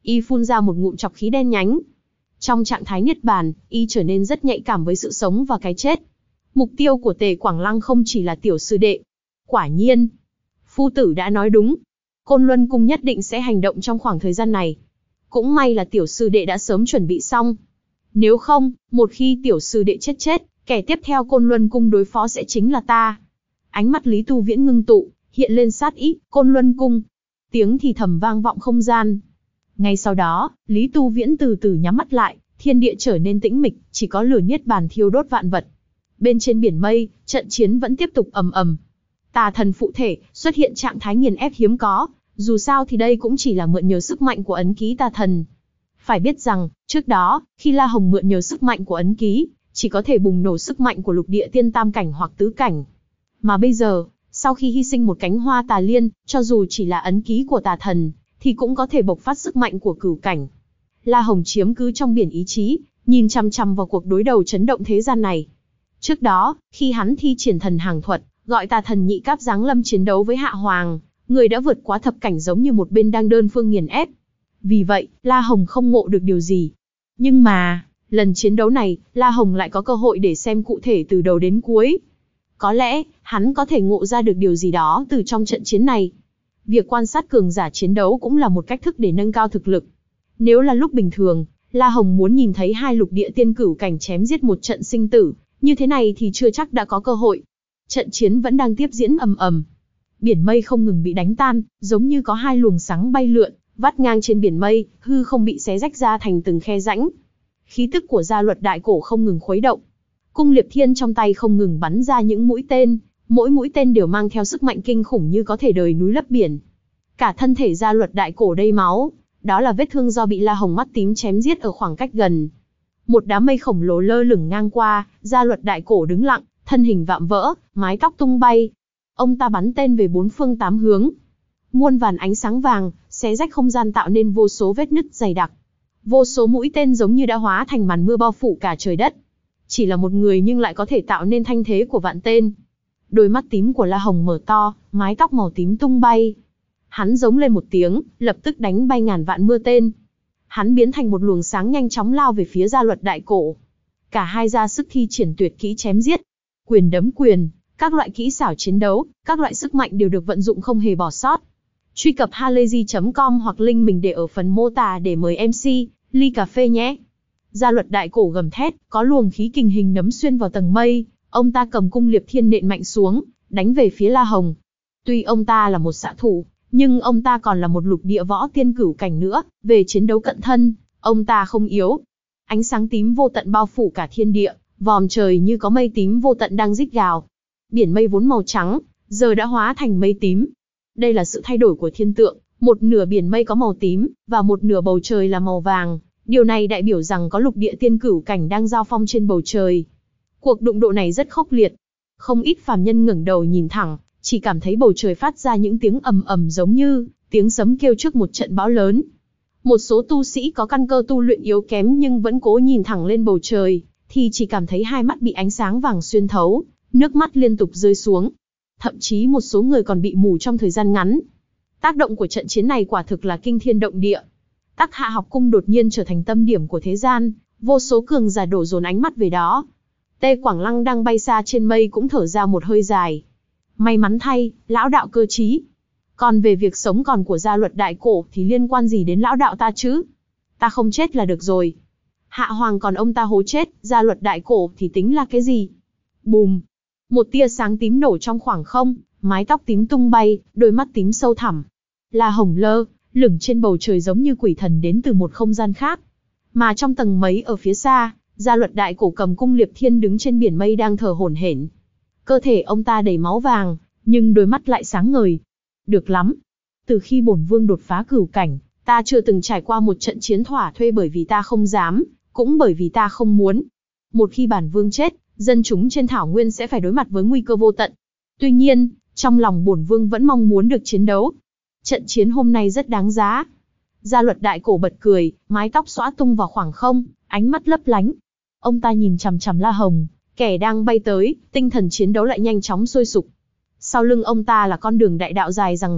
Y phun ra một ngụm trọc khí đen nhánh. Trong trạng thái niết bàn, Y trở nên rất nhạy cảm với sự sống và cái chết. Mục tiêu của Tề Quảng Lăng không chỉ là tiểu sư đệ. Quả nhiên, phu tử đã nói đúng. Côn Luân Cung nhất định sẽ hành động trong khoảng thời gian này. Cũng may là tiểu sư đệ đã sớm chuẩn bị xong. Nếu không, một khi tiểu sư đệ chết chết, kẻ tiếp theo Côn Luân Cung đối phó sẽ chính là ta. Ánh mắt Lý Tu Viễn ngưng tụ, hiện lên sát ý. Côn Luân Cung. Tiếng thì thầm vang vọng không gian. Ngay sau đó, Lý Tu Viễn từ từ nhắm mắt lại, thiên địa trở nên tĩnh mịch, chỉ có lửa niết bàn thiêu đốt vạn vật. Bên trên biển mây, trận chiến vẫn tiếp tục ầm ầm. Tà thần phụ thể xuất hiện trạng thái nghiền ép hiếm có, dù sao thì đây cũng chỉ là mượn nhờ sức mạnh của ấn ký tà thần. Phải biết rằng, trước đó, khi La Hồng mượn nhờ sức mạnh của ấn ký, chỉ có thể bùng nổ sức mạnh của lục địa tiên tam cảnh hoặc tứ cảnh. Mà bây giờ, sau khi hy sinh một cánh hoa tà liên, cho dù chỉ là ấn ký của tà thần, thì cũng có thể bộc phát sức mạnh của cửu cảnh. La Hồng chiếm cứ trong biển ý chí, nhìn chằm chằm vào cuộc đối đầu chấn động thế gian này. Trước đó, khi hắn thi triển thần hàng thuật, gọi tà thần nhị cáp giáng lâm chiến đấu với Hạ Hoàng, người đã vượt quá thập cảnh giống như một bên đang đơn phương nghiền ép. Vì vậy, La Hồng không ngộ được điều gì. Nhưng mà, lần chiến đấu này, La Hồng lại có cơ hội để xem cụ thể từ đầu đến cuối. Có lẽ, hắn có thể ngộ ra được điều gì đó từ trong trận chiến này. Việc quan sát cường giả chiến đấu cũng là một cách thức để nâng cao thực lực. Nếu là lúc bình thường, La Hồng muốn nhìn thấy hai lục địa tiên cửu cảnh chém giết một trận sinh tử, như thế này thì chưa chắc đã có cơ hội. Trận chiến vẫn đang tiếp diễn ầm ầm. Biển mây không ngừng bị đánh tan, giống như có hai luồng sáng bay lượn, vắt ngang trên biển mây, hư không bị xé rách ra thành từng khe rãnh. Khí tức của gia luật đại cổ không ngừng khuấy động. Cung Liệp Thiên trong tay không ngừng bắn ra những mũi tên, mỗi mũi tên đều mang theo sức mạnh kinh khủng như có thể đời núi lấp biển. Cả thân thể gia luật đại cổ đầy máu, đó là vết thương do bị La Hồng mắt tím chém giết ở khoảng cách gần. Một đám mây khổng lồ lơ lửng ngang qua, gia luật đại cổ đứng lặng, thân hình vạm vỡ, mái tóc tung bay. Ông ta bắn tên về bốn phương tám hướng. Muôn vàn ánh sáng vàng, xé rách không gian tạo nên vô số vết nứt dày đặc. Vô số mũi tên giống như đã hóa thành màn mưa bao phủ cả trời đất. Chỉ là một người nhưng lại có thể tạo nên thanh thế của vạn tên. Đôi mắt tím của La Hồng mở to, mái tóc màu tím tung bay. Hắn giống lên một tiếng, lập tức đánh bay ngàn vạn mưa tên. Hắn biến thành một luồng sáng nhanh chóng lao về phía gia luật đại cổ. Cả hai ra sức thi triển tuyệt kỹ chém giết. Quyền đấm quyền, các loại kỹ xảo chiến đấu, các loại sức mạnh đều được vận dụng không hề bỏ sót. Truy cập halayzi chấm com hoặc link mình để ở phần mô tả để mời em xê, ly cà phê nhé. Gia luật đại cổ gầm thét, có luồng khí kình hình nấm xuyên vào tầng mây, ông ta cầm cung Liệp Thiên nện mạnh xuống, đánh về phía La Hồng. Tuy ông ta là một xạ thủ, nhưng ông ta còn là một lục địa võ tiên cửu cảnh nữa, về chiến đấu cận thân, ông ta không yếu. Ánh sáng tím vô tận bao phủ cả thiên địa, vòm trời như có mây tím vô tận đang rít gào. Biển mây vốn màu trắng, giờ đã hóa thành mây tím. Đây là sự thay đổi của thiên tượng, một nửa biển mây có màu tím, và một nửa bầu trời là màu vàng. Điều này đại biểu rằng có lục địa tiên cửu cảnh đang giao phong trên bầu trời. Cuộc đụng độ này rất khốc liệt. Không ít phàm nhân ngẩng đầu nhìn thẳng, chỉ cảm thấy bầu trời phát ra những tiếng ầm ầm giống như tiếng sấm kêu trước một trận bão lớn. Một số tu sĩ có căn cơ tu luyện yếu kém nhưng vẫn cố nhìn thẳng lên bầu trời, thì chỉ cảm thấy hai mắt bị ánh sáng vàng xuyên thấu, nước mắt liên tục rơi xuống. Thậm chí một số người còn bị mù trong thời gian ngắn. Tác động của trận chiến này quả thực là kinh thiên động địa. Tắc Hạ học cung đột nhiên trở thành tâm điểm của thế gian, vô số cường giả đổ dồn ánh mắt về đó. Tề Quảng Lăng đang bay xa trên mây cũng thở ra một hơi dài. May mắn thay, lão đạo cơ trí. Còn về việc sống còn của gia luật đại cổ thì liên quan gì đến lão đạo ta chứ? Ta không chết là được rồi. Hạ Hoàng còn ông ta hố chết, gia luật đại cổ thì tính là cái gì? Bùm! Một tia sáng tím nổ trong khoảng không, mái tóc tím tung bay, đôi mắt tím sâu thẳm. La Hồng lơ lửng trên bầu trời giống như quỷ thần đến từ một không gian khác. Mà trong tầng mây ở phía xa, gia luật đại cổ cầm cung Liệp Thiên đứng trên biển mây đang thở hổn hển. Cơ thể ông ta đầy máu vàng, nhưng đôi mắt lại sáng ngời. Được lắm. Từ khi bổn vương đột phá cửu cảnh, ta chưa từng trải qua một trận chiến thỏa thuê bởi vì ta không dám, cũng bởi vì ta không muốn. Một khi bản vương chết, dân chúng trên thảo nguyên sẽ phải đối mặt với nguy cơ vô tận. Tuy nhiên, trong lòng bổn vương vẫn mong muốn được chiến đấu. Trận chiến hôm nay rất đáng giá. Gia luật đại cổ bật cười, mái tóc xõa tung vào khoảng không, ánh mắt lấp lánh. Ông ta nhìn chằm chằm La Hồng, kẻ đang bay tới, tinh thần chiến đấu lại nhanh chóng sôi sục. Sau lưng ông ta là con đường đại đạo dài dằng dặc,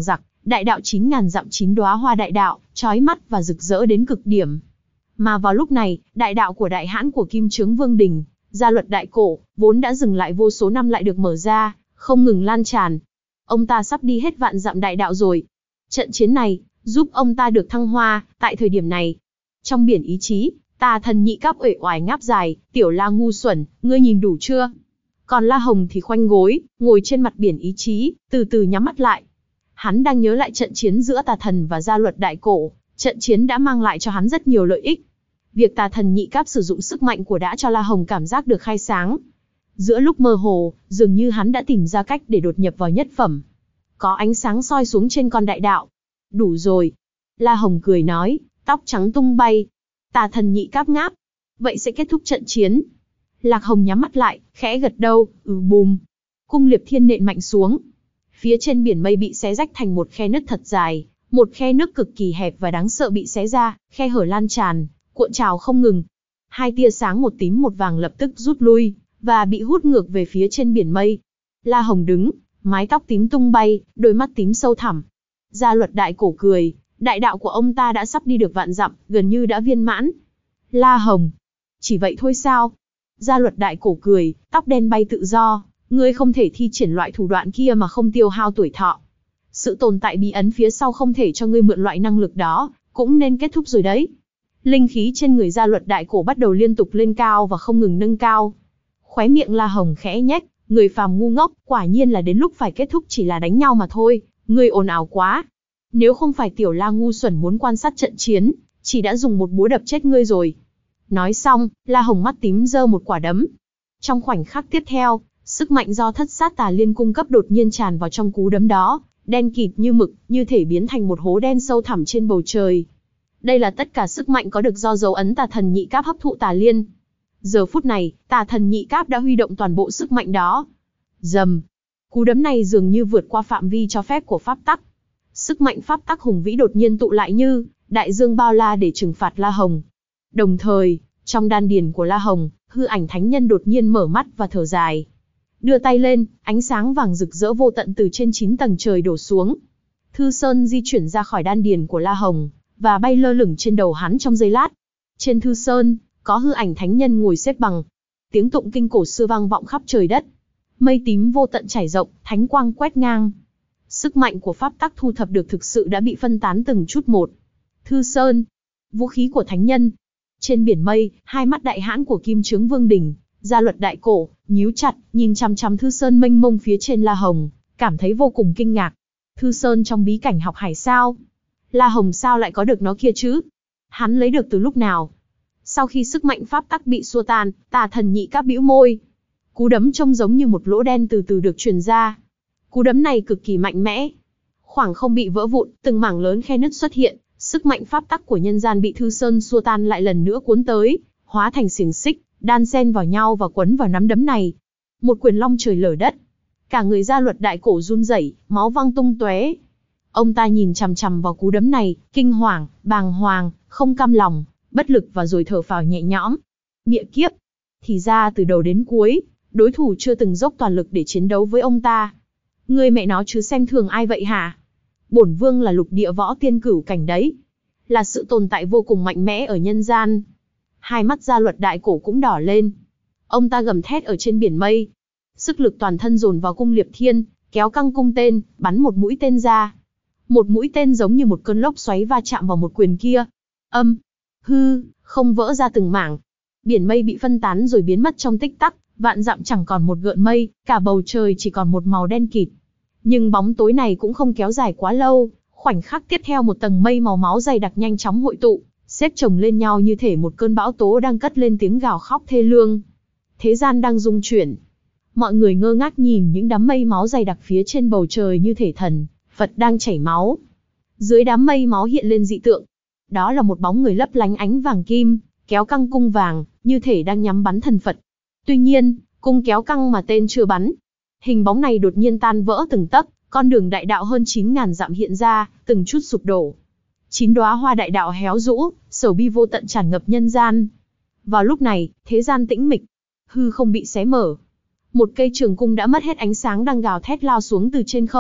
đại đạo chín ngàn dặm chín đóa hoa đại đạo, chói mắt và rực rỡ đến cực điểm. Mà vào lúc này, đại đạo của đại hãn của Kim Chướng Vương Đình, gia luật đại cổ, vốn đã dừng lại vô số năm lại được mở ra, không ngừng lan tràn. Ông ta sắp đi hết vạn dặm đại đạo rồi. Trận chiến này, giúp ông ta được thăng hoa, tại thời điểm này. Trong biển ý chí, Tà Thần Nhị Cáp uể oải ngáp dài, tiểu La ngu xuẩn, ngươi nhìn đủ chưa? Còn La Hồng thì khoanh gối, ngồi trên mặt biển ý chí, từ từ nhắm mắt lại. Hắn đang nhớ lại trận chiến giữa Tà Thần và gia luật đại cổ, trận chiến đã mang lại cho hắn rất nhiều lợi ích. Việc Tà Thần Nhị Cáp sử dụng sức mạnh của đã cho La Hồng cảm giác được khai sáng. Giữa lúc mơ hồ, dường như hắn đã tìm ra cách để đột nhập vào nhất phẩm. Có ánh sáng soi xuống trên con đại đạo. Đủ rồi. La Hồng cười nói, tóc trắng tung bay. Tà Thần Nhị Cáp ngáp. Vậy sẽ kết thúc trận chiến. Lạc Hồng nhắm mắt lại, khẽ gật đầu, ừ bùm. Cung Liệp Thiên nện mạnh xuống. Phía trên biển mây bị xé rách thành một khe nứt thật dài, một khe nước cực kỳ hẹp và đáng sợ bị xé ra, khe hở lan tràn, cuộn trào không ngừng. Hai tia sáng một tím một vàng lập tức rút lui, và bị hút ngược về phía trên biển mây. La Hồng đứng, mái tóc tím tung bay, đôi mắt tím sâu thẳm. Gia luật đại cổ cười, đại đạo của ông ta đã sắp đi được vạn dặm, gần như đã viên mãn. La Hồng, chỉ vậy thôi sao? Gia luật đại cổ cười, tóc đen bay tự do, ngươi không thể thi triển loại thủ đoạn kia mà không tiêu hao tuổi thọ. Sự tồn tại bí ấn phía sau không thể cho ngươi mượn loại năng lực đó, cũng nên kết thúc rồi đấy. Linh khí trên người gia luật đại cổ bắt đầu liên tục lên cao và không ngừng nâng cao. Khóe miệng La Hồng khẽ nhếch, người phàm ngu ngốc, quả nhiên là đến lúc phải kết thúc chỉ là đánh nhau mà thôi, ngươi ồn ào quá. Nếu không phải tiểu La ngu xuẩn muốn quan sát trận chiến, chỉ đã dùng một búa đập chết ngươi rồi. Nói xong, La Hồng mắt tím giơ một quả đấm. Trong khoảnh khắc tiếp theo, sức mạnh do thất sát tà liên cung cấp đột nhiên tràn vào trong cú đấm đó, đen kịt như mực, như thể biến thành một hố đen sâu thẳm trên bầu trời. Đây là tất cả sức mạnh có được do dấu ấn Tà Thần Nhị Cáp hấp thụ tà liên. Giờ phút này, Tà Thần Nhị Cáp đã huy động toàn bộ sức mạnh đó. Rầm. Cú đấm này dường như vượt qua phạm vi cho phép của pháp tắc. Sức mạnh pháp tắc hùng vĩ đột nhiên tụ lại như đại dương bao la để trừng phạt La Hồng. Đồng thời, trong đan điền của La Hồng, hư ảnh thánh nhân đột nhiên mở mắt và thở dài. Đưa tay lên, ánh sáng vàng rực rỡ vô tận từ trên chín tầng trời đổ xuống. Thư Sơn di chuyển ra khỏi đan điền của La Hồng, và bay lơ lửng trên đầu hắn trong giây lát. Trên Thư Sơn, có hư ảnh thánh nhân ngồi xếp bằng. Tiếng tụng kinh cổ xưa vang vọng khắp trời đất. Mây tím vô tận trải rộng, thánh quang quét ngang. Sức mạnh của pháp tắc thu thập được thực sự đã bị phân tán từng chút một. Thư Sơn, vũ khí của thánh nhân. Trên biển mây, hai mắt đại hãn của Kim Chướng Vương Đình, gia luật đại cổ, nhíu chặt, nhìn chằm chằm Thư Sơn mênh mông phía trên La Hồng, cảm thấy vô cùng kinh ngạc. Thư Sơn trong bí cảnh học hải sao? La Hồng sao lại có được nó kia chứ? Hắn lấy được từ lúc nào? Sau khi sức mạnh pháp tắc bị xua tan, Tà Thần Nhị Cáp bĩu môi. Cú đấm trông giống như một lỗ đen từ từ được truyền ra. Cú đấm này cực kỳ mạnh mẽ. Khoảng không bị vỡ vụn, từng mảng lớn khe nứt xuất hiện, sức mạnh pháp tắc của nhân gian bị Thư Sơn xua tan lại lần nữa cuốn tới, hóa thành xiềng xích, đan xen vào nhau và quấn vào nắm đấm này. Một quyền long trời lở đất. Cả người gia luật đại cổ run rẩy, máu văng tung tóe. Ông ta nhìn chằm chằm vào cú đấm này, kinh hoàng, bàng hoàng, không cam lòng, bất lực và rồi thở phào nhẹ nhõm. Mẹ kiếp! Thì ra từ đầu đến cuối, đối thủ chưa từng dốc toàn lực để chiến đấu với ông ta. Ngươi mẹ nó chứ xem thường ai vậy hả? Bổn vương là lục địa võ tiên cửu cảnh đấy. Là sự tồn tại vô cùng mạnh mẽ ở nhân gian. Hai mắt gia luật đại cổ cũng đỏ lên. Ông ta gầm thét ở trên biển mây. Sức lực toàn thân dồn vào cung Liệp Thiên, kéo căng cung tên, bắn một mũi tên ra. Một mũi tên giống như một cơn lốc xoáy va chạm vào một quyền kia. Âm, hư, không vỡ ra từng mảng. Biển mây bị phân tán rồi biến mất trong tích tắc, vạn dặm chẳng còn một gợn mây, cả bầu trời chỉ còn một màu đen kịt. Nhưng bóng tối này cũng không kéo dài quá lâu, khoảnh khắc tiếp theo một tầng mây màu máu dày đặc nhanh chóng hội tụ, xếp chồng lên nhau như thể một cơn bão tố đang cất lên tiếng gào khóc thê lương. Thế gian đang rung chuyển. Mọi người ngơ ngác nhìn những đám mây máu dày đặc phía trên bầu trời như thể thần Phật đang chảy máu. Dưới đám mây máu hiện lên dị tượng. Đó là một bóng người lấp lánh ánh vàng kim, kéo căng cung vàng, như thể đang nhắm bắn thần Phật. Tuy nhiên, cung kéo căng mà tên chưa bắn. Hình bóng này đột nhiên tan vỡ từng tấc, con đường đại đạo hơn chín ngàn dặm hiện ra, từng chút sụp đổ. Chín đóa hoa đại đạo héo rũ, sầu bi vô tận tràn ngập nhân gian. Vào lúc này, thế gian tĩnh mịch, hư không bị xé mở. Một cây trường cung đã mất hết ánh sáng đang gào thét lao xuống từ trên không,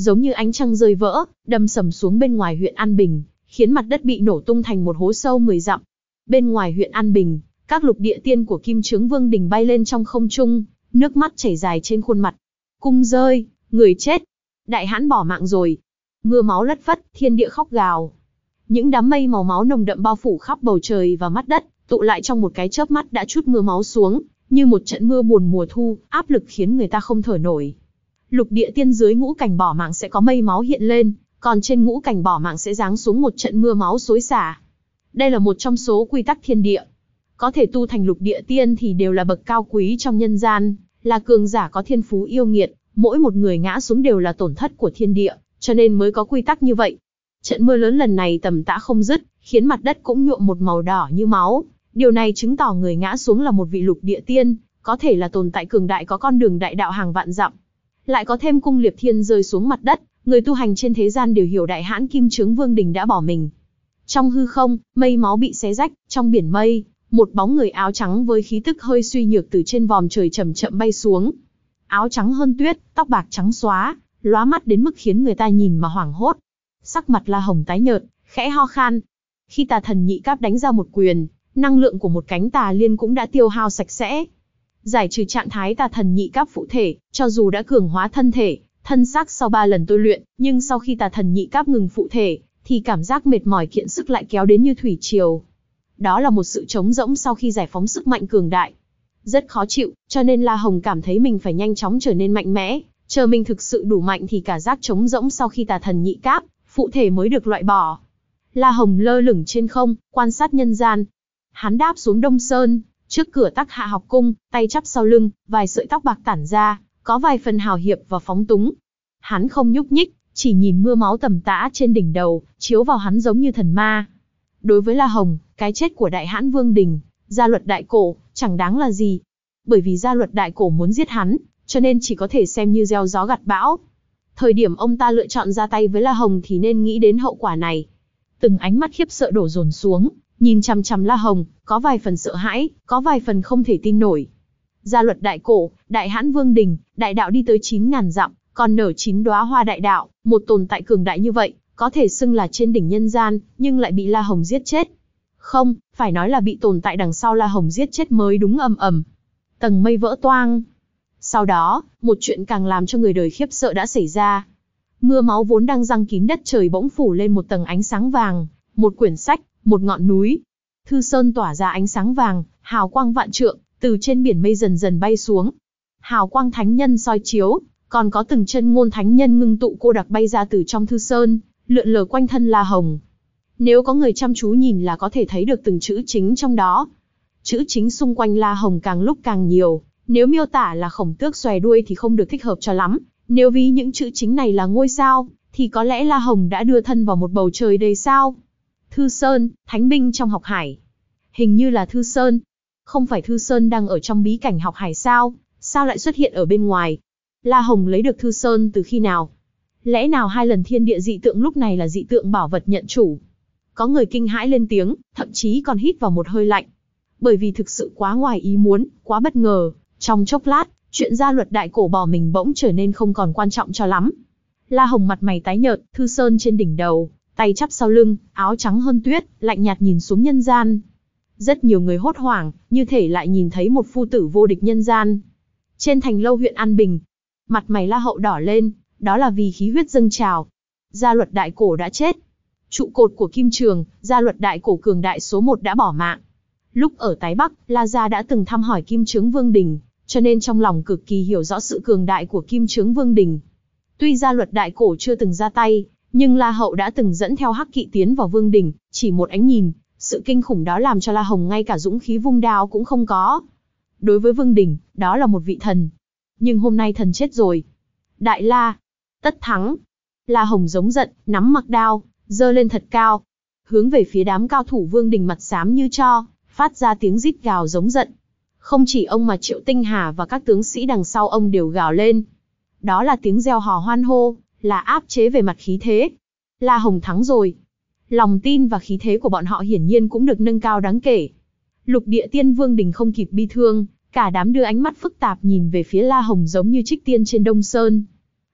giống như ánh trăng rơi vỡ, đâm sầm xuống bên ngoài huyện An Bình, khiến mặt đất bị nổ tung thành một hố sâu mười dặm. Bên ngoài huyện An Bình, các lục địa tiên của Kim Chướng Vương Đình bay lên trong không trung, nước mắt chảy dài trên khuôn mặt. Cung rơi, người chết, đại hãn bỏ mạng rồi. Mưa máu lất phất, thiên địa khóc gào. Những đám mây màu máu nồng đậm bao phủ khắp bầu trời và mắt đất, tụ lại trong một cái chớp mắt đã trút mưa máu xuống, như một trận mưa buồn mùa thu, áp lực khiến người ta không thở nổi. Lục địa tiên dưới ngũ cảnh bỏ mạng sẽ có mây máu hiện lên, còn trên ngũ cảnh bỏ mạng sẽ giáng xuống một trận mưa máu xối xả. Đây là một trong số quy tắc thiên địa. Có thể tu thành lục địa tiên thì đều là bậc cao quý trong nhân gian, là cường giả có thiên phú yêu nghiệt, mỗi một người ngã xuống đều là tổn thất của thiên địa, cho nên mới có quy tắc như vậy. Trận mưa lớn lần này tầm tã không dứt, khiến mặt đất cũng nhuộm một màu đỏ như máu. Điều này chứng tỏ người ngã xuống là một vị lục địa tiên, có thể là tồn tại cường đại có con đường đại đạo hàng vạn dặm. Lại có thêm cung liệp thiên rơi xuống mặt đất, người tu hành trên thế gian đều hiểu đại hãn Kim Chướng Vương Đình đã bỏ mình. Trong hư không, mây máu bị xé rách, trong biển mây, một bóng người áo trắng với khí tức hơi suy nhược từ trên vòm trời chậm chậm bay xuống. Áo trắng hơn tuyết, tóc bạc trắng xóa, lóa mắt đến mức khiến người ta nhìn mà hoảng hốt. Sắc mặt La Hồng tái nhợt, khẽ ho khan. Khi Tà Thần Nhị Cáp đánh ra một quyền, năng lượng của một cánh tà liên cũng đã tiêu hao sạch sẽ. Giải trừ trạng thái Tà Thần Nhị Cáp phụ thể, cho dù đã cường hóa thân thể, thân xác sau ba lần tôi luyện, nhưng sau khi Tà Thần Nhị Cáp ngừng phụ thể, thì cảm giác mệt mỏi kiện sức lại kéo đến như thủy triều. Đó là một sự trống rỗng sau khi giải phóng sức mạnh cường đại. Rất khó chịu, cho nên La Hồng cảm thấy mình phải nhanh chóng trở nên mạnh mẽ, chờ mình thực sự đủ mạnh thì cả giác trống rỗng sau khi Tà Thần Nhị Cáp phụ thể mới được loại bỏ. La Hồng lơ lửng trên không, quan sát nhân gian. Hắn đáp xuống Đông Sơn, trước cửa Tắc Hạ học cung, tay chắp sau lưng, vài sợi tóc bạc tản ra, có vài phần hào hiệp và phóng túng. Hắn không nhúc nhích, chỉ nhìn mưa máu tầm tã trên đỉnh đầu, chiếu vào hắn giống như thần ma. Đối với La Hồng, cái chết của Đại Hãn Vương Đình, Gia Luật Đại Cổ, chẳng đáng là gì. Bởi vì Gia Luật Đại Cổ muốn giết hắn, cho nên chỉ có thể xem như gieo gió gặt bão. Thời điểm ông ta lựa chọn ra tay với La Hồng thì nên nghĩ đến hậu quả này. Từng ánh mắt khiếp sợ đổ dồn xuống, nhìn chằm chằm La Hồng, có vài phần sợ hãi, có vài phần không thể tin nổi. Gia Luật Đại Cổ, Đại Hãn Vương Đình, đại đạo đi tới chín ngàn dặm, còn nở chín đóa hoa đại đạo, một tồn tại cường đại như vậy, có thể xưng là trên đỉnh nhân gian, nhưng lại bị La Hồng giết chết. Không, phải nói là bị tồn tại đằng sau La Hồng giết chết mới đúng. Ầm ầm. Tầng mây vỡ toang. Sau đó, một chuyện càng làm cho người đời khiếp sợ đã xảy ra. Mưa máu vốn đang giăng kín đất trời bỗng phủ lên một tầng ánh sáng vàng, một quyển sách, một ngọn núi. Thư Sơn tỏa ra ánh sáng vàng, hào quang vạn trượng, từ trên biển mây dần dần bay xuống. Hào quang thánh nhân soi chiếu, còn có từng chân ngôn thánh nhân ngưng tụ cô đặc bay ra từ trong Thư Sơn, lượn lờ quanh thân La Hồng. Nếu có người chăm chú nhìn là có thể thấy được từng chữ chính trong đó. Chữ chính xung quanh La Hồng càng lúc càng nhiều, nếu miêu tả là khổng tước xòe đuôi thì không được thích hợp cho lắm. Nếu ví những chữ chính này là ngôi sao, thì có lẽ La Hồng đã đưa thân vào một bầu trời đầy sao. Thư Sơn, thánh binh trong học hải. Hình như là Thư Sơn. Không phải Thư Sơn đang ở trong bí cảnh học hải sao? Sao lại xuất hiện ở bên ngoài? La Hồng lấy được Thư Sơn từ khi nào? Lẽ nào hai lần thiên địa dị tượng lúc này là dị tượng bảo vật nhận chủ? Có người kinh hãi lên tiếng, thậm chí còn hít vào một hơi lạnh. Bởi vì thực sự quá ngoài ý muốn, quá bất ngờ. Trong chốc lát, chuyện Gia Luật Đại Cổ bỏ mình bỗng trở nên không còn quan trọng cho lắm. La Hồng mặt mày tái nhợt, Thư Sơn trên đỉnh đầu, tay chắp sau lưng, áo trắng hơn tuyết, lạnh nhạt nhìn xuống nhân gian. Rất nhiều người hốt hoảng, như thể lại nhìn thấy một phu tử vô địch nhân gian. Trên thành lâu huyện An Bình, mặt mày La Hậu đỏ lên, đó là vì khí huyết dâng trào. Gia Luật Đại Cổ đã chết. Trụ cột của Kim Trường, Gia Luật Đại Cổ cường đại số một đã bỏ mạng. Lúc ở Tái Bắc, La Gia đã từng thăm hỏi Kim Chướng Vương Đình, cho nên trong lòng cực kỳ hiểu rõ sự cường đại của Kim Chướng Vương Đình. Tuy Gia Luật Đại Cổ chưa từng ra tay, nhưng La Hậu đã từng dẫn theo Hắc Kỵ tiến vào Vương Đình, chỉ một ánh nhìn, sự kinh khủng đó làm cho La Hồng ngay cả dũng khí vung đao cũng không có. Đối với Vương Đình, đó là một vị thần. Nhưng hôm nay thần chết rồi. Đại La, tất thắng. La Hồng giống giận, nắm mặc đao, giơ lên thật cao, hướng về phía đám cao thủ Vương Đình mặt xám như tro, phát ra tiếng rít gào giống giận. Không chỉ ông mà Triệu Tinh Hà và các tướng sĩ đằng sau ông đều gào lên. Đó là tiếng reo hò hoan hô, là áp chế về mặt khí thế. La Hồng thắng rồi. Lòng tin và khí thế của bọn họ hiển nhiên cũng được nâng cao đáng kể. Lục địa tiên Vương Đình không kịp bi thương, cả đám đưa ánh mắt phức tạp nhìn về phía La Hồng giống như trích tiên trên Đông Sơn.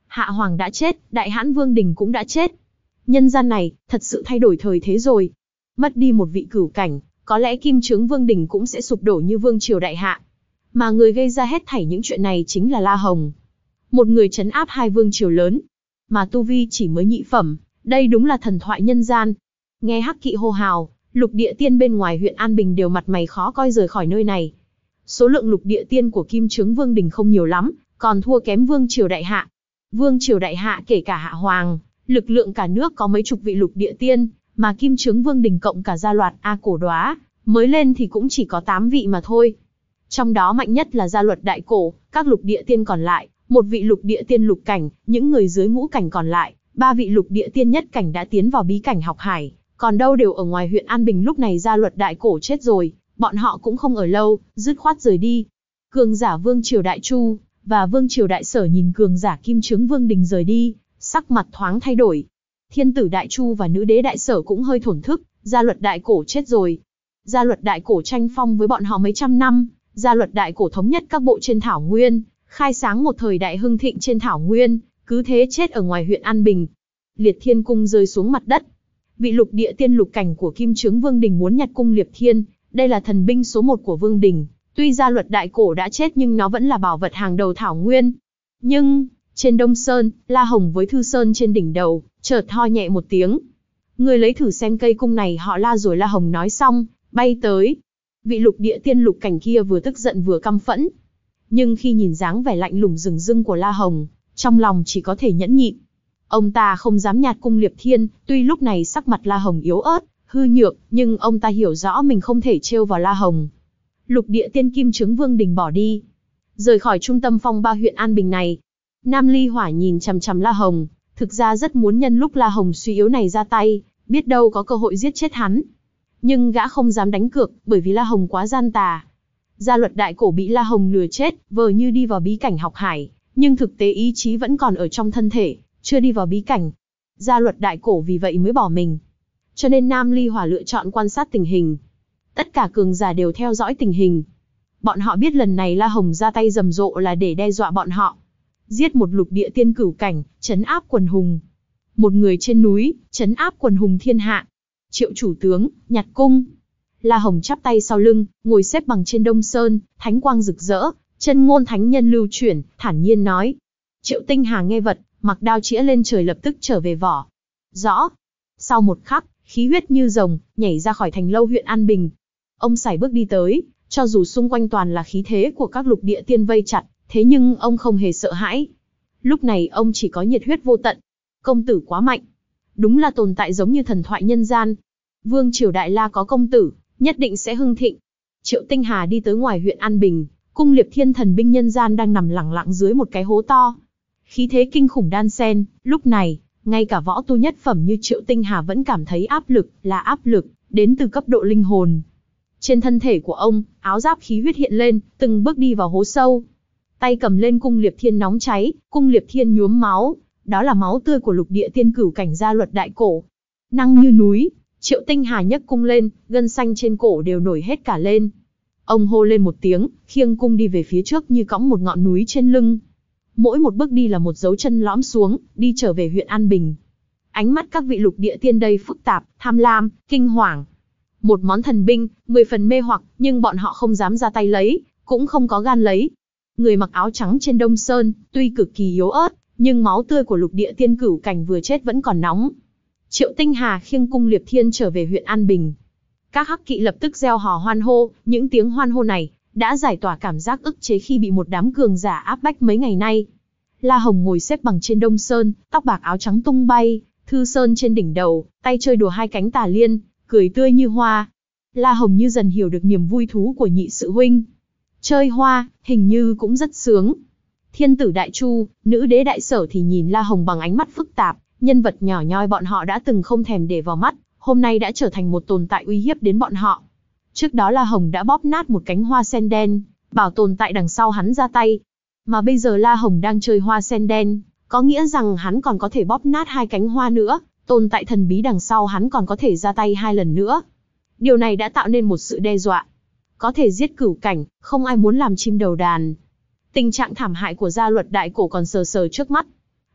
Hạ Hoàng đã chết, Đại Hãn Vương Đình cũng đã chết. Nhân gian này, thật sự thay đổi thời thế rồi. Mất đi một vị cửu cảnh, có lẽ Kim Chướng Vương Đình cũng sẽ sụp đổ như Vương Triều Đại Hạ. Mà người gây ra hết thảy những chuyện này chính là La Hồng. Một người trấn áp hai vương triều lớn, mà tu vi chỉ mới nhị phẩm, đây đúng là thần thoại nhân gian. Nghe Hắc Kỵ hô hào, lục địa tiên bên ngoài huyện An Bình đều mặt mày khó coi rời khỏi nơi này. Số lượng lục địa tiên của Kim Chướng Vương Đình không nhiều lắm, còn thua kém Vương Triều Đại Hạ. Vương Triều Đại Hạ kể cả Hạ Hoàng, lực lượng cả nước có mấy chục vị lục địa tiên, mà Kim Chướng Vương Đình cộng cả gia luật A Cổ Đóa, mới lên thì cũng chỉ có tám vị mà thôi. Trong đó mạnh nhất là gia luật Đại Cổ, các lục địa tiên còn lại, một vị lục địa tiên lục cảnh, những người dưới ngũ cảnh còn lại, ba vị lục địa tiên nhất cảnh đã tiến vào bí cảnh học hải, còn đâu đều ở ngoài huyện An Bình. Lúc này gia luật Đại Cổ chết rồi, bọn họ cũng không ở lâu, dứt khoát rời đi. Cường giả Vương Triều Đại Chu và Vương Triều Đại Sở nhìn cường giả Kim Chướng Vương Đình rời đi, sắc mặt thoáng thay đổi. Thiên tử Đại Chu và nữ đế Đại Sở cũng hơi thổn thức, gia luật Đại Cổ chết rồi. Gia luật Đại Cổ tranh phong với bọn họ mấy trăm năm, gia luật Đại Cổ thống nhất các bộ trên thảo nguyên, khai sáng một thời đại hưng thịnh trên thảo nguyên, cứ thế chết ở ngoài huyện An Bình. Liệt Thiên Cung rơi xuống mặt đất. Vị lục địa tiên lục cảnh của Kim Chướng Vương Đình muốn nhặt cung Liệt Thiên, đây là thần binh số một của Vương Đình. Tuy gia luật Đại Cổ đã chết nhưng nó vẫn là bảo vật hàng đầu thảo nguyên. Nhưng, trên Đông Sơn, La Hồng với Thư Sơn trên đỉnh đầu, chợt ho nhẹ một tiếng. Người lấy thử xem cây cung này họ La rồi. La Hồng nói xong, bay tới. Vị lục địa tiên lục cảnh kia vừa tức giận vừa căm phẫn. Nhưng khi nhìn dáng vẻ lạnh lùng rừng rưng của La Hồng, trong lòng chỉ có thể nhẫn nhịn. Ông ta không dám nhạt cung Liệt Thiên, tuy lúc này sắc mặt La Hồng yếu ớt, hư nhược, nhưng ông ta hiểu rõ mình không thể trêu vào La Hồng. Lục địa tiên Kim Chướng Vương Đình bỏ đi, rời khỏi trung tâm phong ba huyện An Bình này. Nam Ly Hỏa nhìn chằm chằm La Hồng, thực ra rất muốn nhân lúc La Hồng suy yếu này ra tay, biết đâu có cơ hội giết chết hắn. Nhưng gã không dám đánh cược, bởi vì La Hồng quá gian tà. Gia luật Đại Cổ bị La Hồng lừa chết, vờ như đi vào bí cảnh học hải, nhưng thực tế ý chí vẫn còn ở trong thân thể, chưa đi vào bí cảnh. Gia luật Đại Cổ vì vậy mới bỏ mình. Cho nên Nam Ly Hỏa lựa chọn quan sát tình hình. Tất cả cường giả đều theo dõi tình hình. Bọn họ biết lần này La Hồng ra tay rầm rộ là để đe dọa bọn họ. Giết một lục địa tiên cửu cảnh, trấn áp quần hùng. Một người trên núi, trấn áp quần hùng thiên hạ. Triệu chủ tướng, nhặt cung. La Hồng chắp tay sau lưng, ngồi xếp bằng trên Đông Sơn, thánh quang rực rỡ, chân ngôn thánh nhân lưu chuyển, thản nhiên nói. Triệu Tinh Hà nghe vật, mặc đao chĩa lên trời lập tức trở về vỏ. Rõ. Sau một khắc, khí huyết như rồng, nhảy ra khỏi thành lâu huyện An Bình. Ông sải bước đi tới, cho dù xung quanh toàn là khí thế của các lục địa tiên vây chặt, thế nhưng ông không hề sợ hãi. Lúc này ông chỉ có nhiệt huyết vô tận. Công tử quá mạnh. Đúng là tồn tại giống như thần thoại nhân gian. Vương Triều Đại La có công tử, nhất định sẽ hưng thịnh. Triệu Tinh Hà đi tới ngoài huyện An Bình, cung Liệt Thiên thần binh nhân gian đang nằm lẳng lặng dưới một cái hố to. Khí thế kinh khủng đan xen, lúc này, ngay cả võ tu nhất phẩm như Triệu Tinh Hà vẫn cảm thấy áp lực, là áp lực, đến từ cấp độ linh hồn. Trên thân thể của ông, áo giáp khí huyết hiện lên, từng bước đi vào hố sâu. Tay cầm lên cung Liệt Thiên nóng cháy, cung Liệt Thiên nhuốm máu, đó là máu tươi của lục địa tiên cửu cảnh gia luật Đại Cổ. Năng như núi, Triệu Tinh Hà nhấc cung lên, gân xanh trên cổ đều nổi hết cả lên. Ông hô lên một tiếng, khiêng cung đi về phía trước như cõng một ngọn núi trên lưng. Mỗi một bước đi là một dấu chân lõm xuống, đi trở về huyện An Bình. Ánh mắt các vị lục địa tiên đây phức tạp, tham lam, kinh hoàng. Một món thần binh, mười phần mê hoặc, nhưng bọn họ không dám ra tay lấy, cũng không có gan lấy. Người mặc áo trắng trên Đông Sơn, tuy cực kỳ yếu ớt, nhưng máu tươi của lục địa tiên cửu cảnh vừa chết vẫn còn nóng. Triệu Tinh Hà khiêng cung Liệt Thiên trở về huyện An Bình. Các hắc kỵ lập tức reo hò hoan hô, những tiếng hoan hô này đã giải tỏa cảm giác ức chế khi bị một đám cường giả áp bách mấy ngày nay. La Hồng ngồi xếp bằng trên Đông Sơn, tóc bạc áo trắng tung bay, Thư Sơn trên đỉnh đầu, tay chơi đùa hai cánh tà liên, cười tươi như hoa. La Hồng như dần hiểu được niềm vui thú của nhị sự huynh. Chơi hoa, hình như cũng rất sướng. Thiên tử Đại Chu, nữ đế Đại Sở thì nhìn La Hồng bằng ánh mắt phức tạp, nhân vật nhỏ nhoi bọn họ đã từng không thèm để vào mắt, hôm nay đã trở thành một tồn tại uy hiếp đến bọn họ. Trước đó La Hồng đã bóp nát một cánh hoa sen đen, bảo tồn tại đằng sau hắn ra tay. Mà bây giờ La Hồng đang chơi hoa sen đen, có nghĩa rằng hắn còn có thể bóp nát hai cánh hoa nữa, tồn tại thần bí đằng sau hắn còn có thể ra tay hai lần nữa. Điều này đã tạo nên một sự đe dọa. Có thể giết cửu cảnh, không ai muốn làm chim đầu đàn. Tình trạng thảm hại của gia luật Đại Cổ còn sờ sờ trước mắt.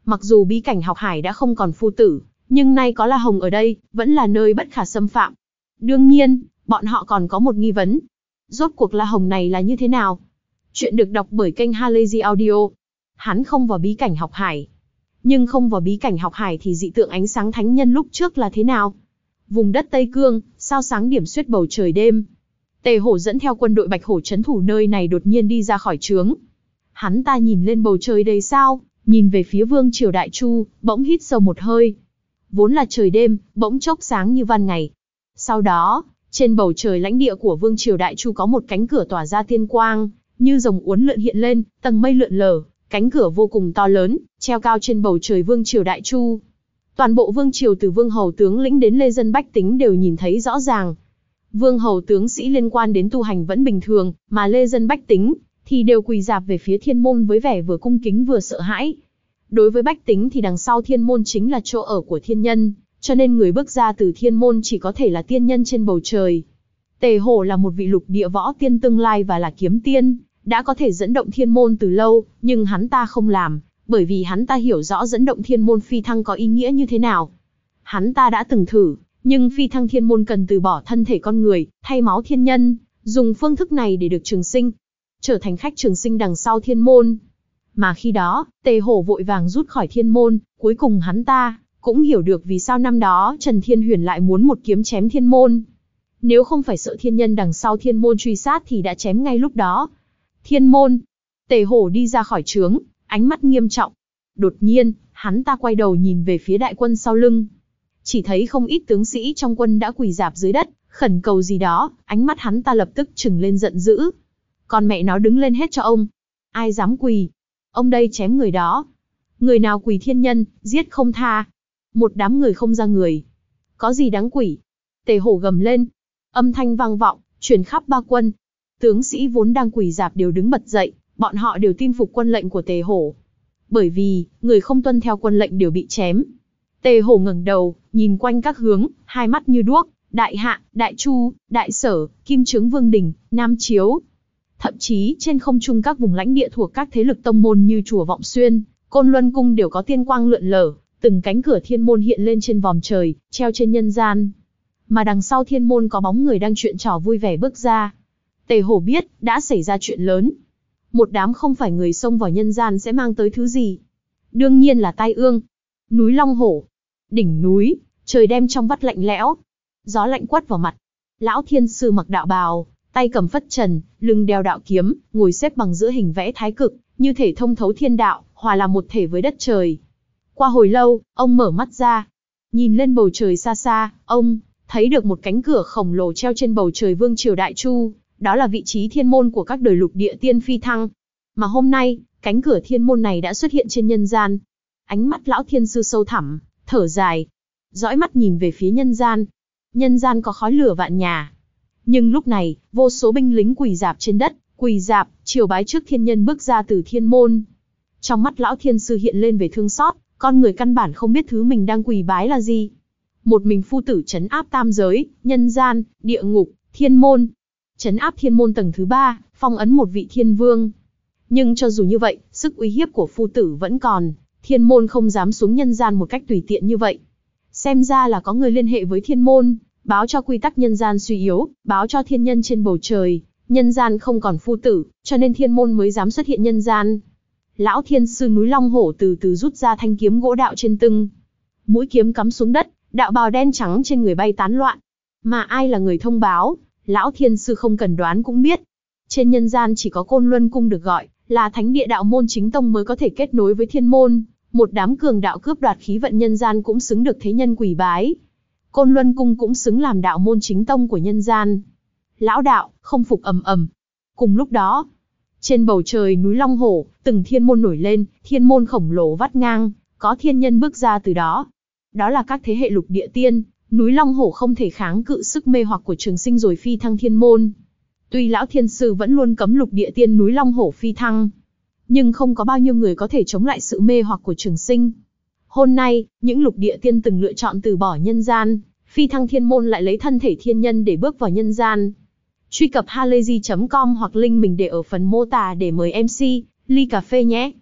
Mặc dù bí cảnh học hải đã không còn phu tử, nhưng nay có La Hồng ở đây, vẫn là nơi bất khả xâm phạm. Đương nhiên, bọn họ còn có một nghi vấn. Rốt cuộc La Hồng này là như thế nào? Chuyện được đọc bởi kênh Halazy Audio. Hắn không vào bí cảnh học hải. Nhưng không vào bí cảnh học hải thì dị tượng ánh sáng thánh nhân lúc trước là thế nào? Vùng đất Tây Cương, sao sáng điểm xuyết bầu trời đêm. Tề Hổ dẫn theo quân đội Bạch Hổ trấn thủ nơi này đột nhiên đi ra khỏi trướng. Hắn ta nhìn lên bầu trời đầy sao, nhìn về phía Vương Triều Đại Chu, bỗng hít sâu một hơi. Vốn là trời đêm, bỗng chốc sáng như ban ngày. Sau đó, trên bầu trời lãnh địa của Vương Triều Đại Chu có một cánh cửa tỏa ra tiên quang, như rồng uốn lượn hiện lên, tầng mây lượn lờ, cánh cửa vô cùng to lớn, treo cao trên bầu trời Vương Triều Đại Chu. Toàn bộ Vương Triều từ Vương Hầu tướng lĩnh đến lê dân bách tính đều nhìn thấy rõ ràng. Vương Hầu tướng sĩ liên quan đến tu hành vẫn bình thường, mà lê dân bách tính thì đều quỳ rạp về phía thiên môn với vẻ vừa cung kính vừa sợ hãi. Đối với bách tính thì đằng sau thiên môn chính là chỗ ở của thiên nhân, cho nên người bước ra từ thiên môn chỉ có thể là tiên nhân trên bầu trời. Tề Hổ là một vị lục địa võ tiên tương lai và là kiếm tiên, đã có thể dẫn động thiên môn từ lâu, nhưng hắn ta không làm, bởi vì hắn ta hiểu rõ dẫn động thiên môn phi thăng có ý nghĩa như thế nào. Hắn ta đã từng thử, nhưng phi thăng thiên môn cần từ bỏ thân thể con người, thay máu thiên nhân, dùng phương thức này để được trường sinh, trở thành khách trường sinh đằng sau thiên môn. Mà khi đó, Tề Hổ vội vàng rút khỏi thiên môn, cuối cùng hắn ta cũng hiểu được vì sao năm đó Trần Thiên Huyền lại muốn một kiếm chém thiên môn. Nếu không phải sợ thiên nhân đằng sau thiên môn truy sát thì đã chém ngay lúc đó. Thiên môn. Tề Hổ đi ra khỏi trướng, ánh mắt nghiêm trọng. Đột nhiên, hắn ta quay đầu nhìn về phía đại quân sau lưng. Chỉ thấy không ít tướng sĩ trong quân đã quỳ rạp dưới đất, khẩn cầu gì đó, ánh mắt hắn ta lập tức trừng lên giận dữ. Còn mẹ nó đứng lên hết cho ông. Ai dám quỳ? Ông đây chém người đó. Người nào quỳ thiên nhân, giết không tha. Một đám người không ra người. Có gì đáng quỷ? Tề Hổ gầm lên. Âm thanh vang vọng, truyền khắp ba quân. Tướng sĩ vốn đang quỳ rạp đều đứng bật dậy, bọn họ đều tin phục quân lệnh của Tề Hổ. Bởi vì, người không tuân theo quân lệnh đều bị chém. Tề Hổ ngẩng đầu, nhìn quanh các hướng, hai mắt như đuốc, Đại Hạ, Đại Chu, Đại Sở, Kim Trướng Vương Đình, Nam Chiếu. Thậm chí trên không trung các vùng lãnh địa thuộc các thế lực tông môn như chùa Vọng Xuyên, Côn Luân Cung đều có tiên quang lượn lờ, từng cánh cửa thiên môn hiện lên trên vòm trời, treo trên nhân gian. Mà đằng sau thiên môn có bóng người đang chuyện trò vui vẻ bước ra. Tề Hổ biết, đã xảy ra chuyện lớn. Một đám không phải người xông vào nhân gian sẽ mang tới thứ gì. Đương nhiên là tai ương. Núi Long Hổ. Đỉnh núi, trời đêm trong vắt lạnh lẽo. Gió lạnh quất vào mặt. Lão Thiên Sư mặc đạo bào, tay cầm phất trần, lưng đeo đạo kiếm, ngồi xếp bằng giữa hình vẽ thái cực, như thể thông thấu thiên đạo, hòa làm một thể với đất trời. Qua hồi lâu, ông mở mắt ra. Nhìn lên bầu trời xa xa, ông thấy được một cánh cửa khổng lồ treo trên bầu trời Vương Triều Đại Chu. Đó là vị trí thiên môn của các đời lục địa tiên phi thăng. Mà hôm nay, cánh cửa thiên môn này đã xuất hiện trên nhân gian. Ánh mắt Lão Thiên Sư sâu thẳm, thở dài. Dõi mắt nhìn về phía nhân gian. Nhân gian có khói lửa vạn nhà. Nhưng lúc này, vô số binh lính quỳ rạp trên đất, quỳ rạp, triều bái trước thiên nhân bước ra từ thiên môn. Trong mắt Lão Thiên Sư hiện lên về thương xót, con người căn bản không biết thứ mình đang quỳ bái là gì. Một mình phu tử trấn áp tam giới, nhân gian, địa ngục, thiên môn. Trấn áp thiên môn tầng thứ ba, phong ấn một vị thiên vương. Nhưng cho dù như vậy, sức uy hiếp của phu tử vẫn còn, thiên môn không dám xuống nhân gian một cách tùy tiện như vậy. Xem ra là có người liên hệ với thiên môn, báo cho quy tắc nhân gian suy yếu, báo cho thiên nhân trên bầu trời, nhân gian không còn phu tử, cho nên thiên môn mới dám xuất hiện nhân gian. Lão Thiên Sư núi Long Hổ từ từ rút ra thanh kiếm gỗ đạo trên tưng. Mũi kiếm cắm xuống đất, đạo bào đen trắng trên người bay tán loạn. Mà ai là người thông báo? Lão Thiên Sư không cần đoán cũng biết. Trên nhân gian chỉ có Côn Luân Cung được gọi là thánh địa đạo môn chính tông mới có thể kết nối với thiên môn. Một đám cường đạo cướp đoạt khí vận nhân gian cũng xứng được thế nhân quỳ bái. Côn Luân Cung cũng xứng làm đạo môn chính tông của nhân gian. Lão đạo, không phục ầm ầm. Cùng lúc đó, trên bầu trời núi Long Hổ, từng thiên môn nổi lên, thiên môn khổng lồ vắt ngang, có thiên nhân bước ra từ đó. Đó là các thế hệ lục địa tiên. Núi Long Hổ không thể kháng cự sức mê hoặc của trường sinh rồi phi thăng thiên môn. Tuy Lão Thiên Sư vẫn luôn cấm lục địa tiên núi Long Hổ phi thăng, nhưng không có bao nhiêu người có thể chống lại sự mê hoặc của trường sinh. Hôm nay, những lục địa tiên từng lựa chọn từ bỏ nhân gian, phi thăng thiên môn lại lấy thân thể thiên nhân để bước vào nhân gian. Truy cập halazy chấm com hoặc link mình để ở phần mô tả để mời em xê, ly cà phê nhé.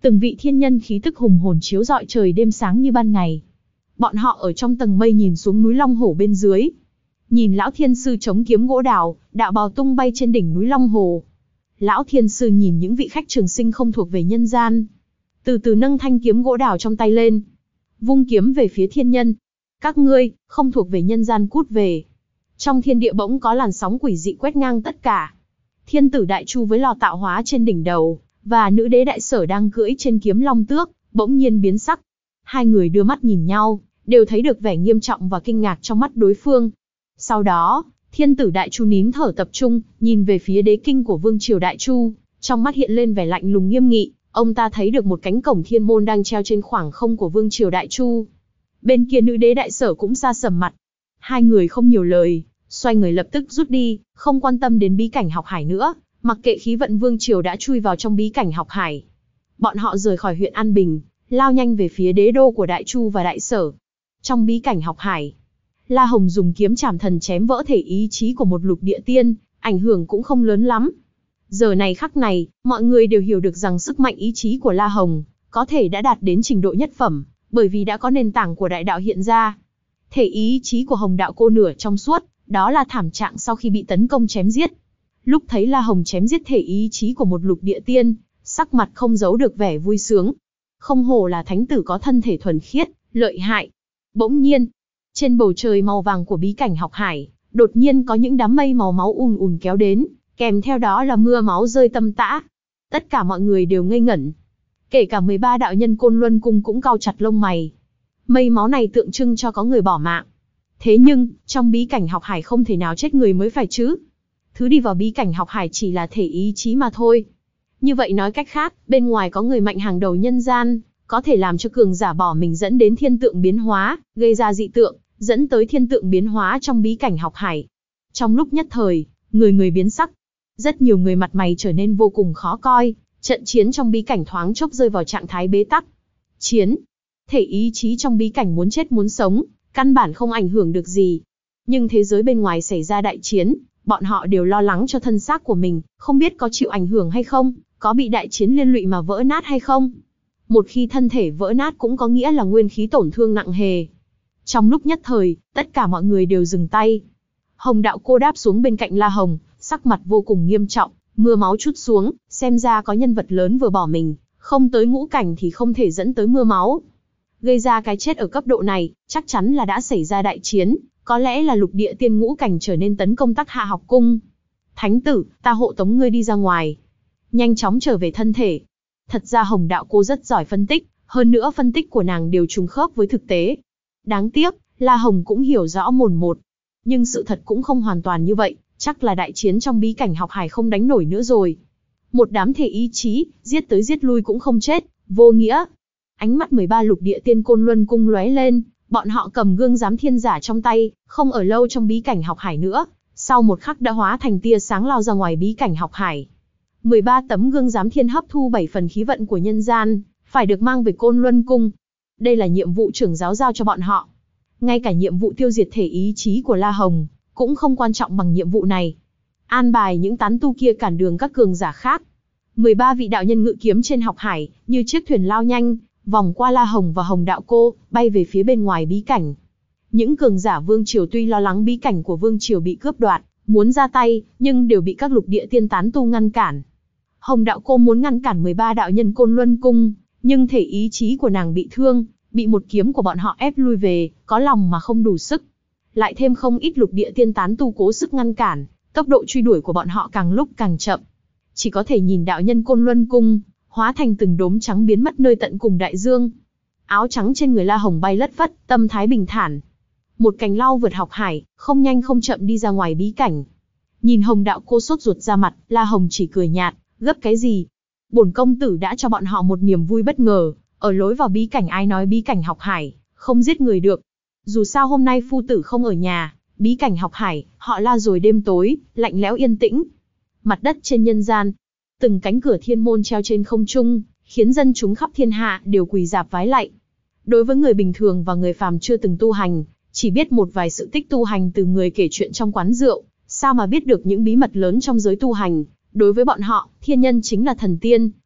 Từng vị thiên nhân khí tức hùng hồn chiếu rọi trời đêm sáng như ban ngày. Bọn họ ở trong tầng mây nhìn xuống núi Long Hổ bên dưới. Nhìn lão thiên sư chống kiếm gỗ đào, đạo bào tung bay trên đỉnh núi Long Hồ. Lão thiên sư nhìn những vị khách trường sinh không thuộc về nhân gian. Từ từ nâng thanh kiếm gỗ đào trong tay lên. Vung kiếm về phía thiên nhân. Các ngươi, không thuộc về nhân gian cút về. Trong thiên địa bỗng có làn sóng quỷ dị quét ngang tất cả. Thiên tử Đại Chu với lò tạo hóa trên đỉnh đầu, và nữ đế Đại Sở đang cưỡi trên kiếm long tước, bỗng nhiên biến sắc. Hai người đưa mắt nhìn nhau, đều thấy được vẻ nghiêm trọng và kinh ngạc trong mắt đối phương. Sau đó, thiên tử Đại Chu nín thở tập trung, nhìn về phía đế kinh của vương triều Đại Chu, trong mắt hiện lên vẻ lạnh lùng nghiêm nghị. Ông ta thấy được một cánh cổng thiên môn đang treo trên khoảng không của vương triều Đại Chu. Bên kia nữ đế Đại Sở cũng sa sầm mặt. Hai người không nhiều lời, xoay người lập tức rút đi, không quan tâm đến bí cảnh học hải nữa, mặc kệ khí vận vương triều đã chui vào trong bí cảnh học hải. Bọn họ rời khỏi huyện An Bình, lao nhanh về phía đế đô của Đại Chu và Đại Sở. Trong bí cảnh học hải, La Hồng dùng kiếm trảm thần chém vỡ thể ý chí của một lục địa tiên, ảnh hưởng cũng không lớn lắm. Giờ này khắc này, mọi người đều hiểu được rằng sức mạnh ý chí của La Hồng có thể đã đạt đến trình độ nhất phẩm, bởi vì đã có nền tảng của đại đạo hiện ra. Thể ý chí của Hồng đạo cô nửa trong suốt, đó là thảm trạng sau khi bị tấn công chém giết. Lúc thấy La Hồng chém giết thể ý chí của một lục địa tiên, sắc mặt không giấu được vẻ vui sướng. Không hổ là thánh tử có thân thể thuần khiết, lợi hại. Bỗng nhiên, trên bầu trời màu vàng của bí cảnh học hải, đột nhiên có những đám mây màu máu ùn ùn kéo đến, kèm theo đó là mưa máu rơi tầm tã. Tất cả mọi người đều ngây ngẩn. Kể cả mười ba đạo nhân Côn Luân Cung cũng cau chặt lông mày. Mây máu này tượng trưng cho có người bỏ mạng. Thế nhưng, trong bí cảnh học hải không thể nào chết người mới phải chứ. Thứ đi vào bí cảnh học hải chỉ là thể ý chí mà thôi. Như vậy nói cách khác, bên ngoài có người mạnh hàng đầu nhân gian, có thể làm cho cường giả bỏ mình dẫn đến thiên tượng biến hóa, gây ra dị tượng, dẫn tới thiên tượng biến hóa trong bí cảnh học hải. Trong lúc nhất thời, người người biến sắc. Rất nhiều người mặt mày trở nên vô cùng khó coi, trận chiến trong bí cảnh thoáng chốc rơi vào trạng thái bế tắc. Chiến, thể ý chí trong bí cảnh muốn chết muốn sống, căn bản không ảnh hưởng được gì. Nhưng thế giới bên ngoài xảy ra đại chiến, bọn họ đều lo lắng cho thân xác của mình, không biết có chịu ảnh hưởng hay không, có bị đại chiến liên lụy mà vỡ nát hay không. Một khi thân thể vỡ nát cũng có nghĩa là nguyên khí tổn thương nặng hề. Trong lúc nhất thời, tất cả mọi người đều dừng tay. Hồng đạo cô đáp xuống bên cạnh La Hồng, sắc mặt vô cùng nghiêm trọng, mưa máu trút xuống, xem ra có nhân vật lớn vừa bỏ mình, không tới ngũ cảnh thì không thể dẫn tới mưa máu. Gây ra cái chết ở cấp độ này, chắc chắn là đã xảy ra đại chiến, có lẽ là lục địa tiên ngũ cảnh trở nên tấn công Tắc Hạ học cung. Thánh tử, ta hộ tống ngươi đi ra ngoài. Nhanh chóng trở về thân thể. Thật ra Hồng đạo cô rất giỏi phân tích, hơn nữa phân tích của nàng đều trùng khớp với thực tế. Đáng tiếc, La Hồng cũng hiểu rõ mồn một. Nhưng sự thật cũng không hoàn toàn như vậy, chắc là đại chiến trong bí cảnh học hải không đánh nổi nữa rồi. Một đám thể ý chí, giết tới giết lui cũng không chết, vô nghĩa. Ánh mắt mười ba lục địa tiên Côn Luân Cung lóe lên, bọn họ cầm gương giám thiên giả trong tay, không ở lâu trong bí cảnh học hải nữa, sau một khắc đã hóa thành tia sáng lao ra ngoài bí cảnh học hải. mười ba tấm gương giám thiên hấp thu bảy phần khí vận của nhân gian, phải được mang về Côn Luân Cung. Đây là nhiệm vụ trưởng giáo giao cho bọn họ. Ngay cả nhiệm vụ tiêu diệt thể ý chí của La Hồng, cũng không quan trọng bằng nhiệm vụ này. An bài những tán tu kia cản đường các cường giả khác. mười ba vị đạo nhân ngự kiếm trên học hải, như chiếc thuyền lao nhanh, vòng qua La Hồng và Hồng đạo cô, bay về phía bên ngoài bí cảnh. Những cường giả vương triều tuy lo lắng bí cảnh của vương triều bị cướp đoạt, muốn ra tay, nhưng đều bị các lục địa tiên tán tu ngăn cản. Hồng đạo cô muốn ngăn cản mười ba đạo nhân Côn Luân Cung, nhưng thể ý chí của nàng bị thương, bị một kiếm của bọn họ ép lui về, có lòng mà không đủ sức. Lại thêm không ít lục địa tiên tán tu cố sức ngăn cản, tốc độ truy đuổi của bọn họ càng lúc càng chậm. Chỉ có thể nhìn đạo nhân Côn Luân Cung, hóa thành từng đốm trắng biến mất nơi tận cùng đại dương. Áo trắng trên người La Hồng bay lất phất, tâm thái bình thản. Một cành lau vượt học hải, không nhanh không chậm đi ra ngoài bí cảnh. Nhìn Hồng đạo cô sốt ruột ra mặt, La Hồng chỉ cười nhạt, gấp cái gì? Bổn công tử đã cho bọn họ một niềm vui bất ngờ, ở lối vào bí cảnh ai nói bí cảnh học hải, không giết người được. Dù sao hôm nay phu tử không ở nhà, bí cảnh học hải, họ La rồi đêm tối, lạnh lẽo yên tĩnh. Mặt đất trên nhân gian, từng cánh cửa thiên môn treo trên không trung, khiến dân chúng khắp thiên hạ đều quỳ rạp vái lạy. Đối với người bình thường và người phàm chưa từng tu hành, chỉ biết một vài sự tích tu hành từ người kể chuyện trong quán rượu, sao mà biết được những bí mật lớn trong giới tu hành. Đối với bọn họ, thiên nhân chính là thần tiên,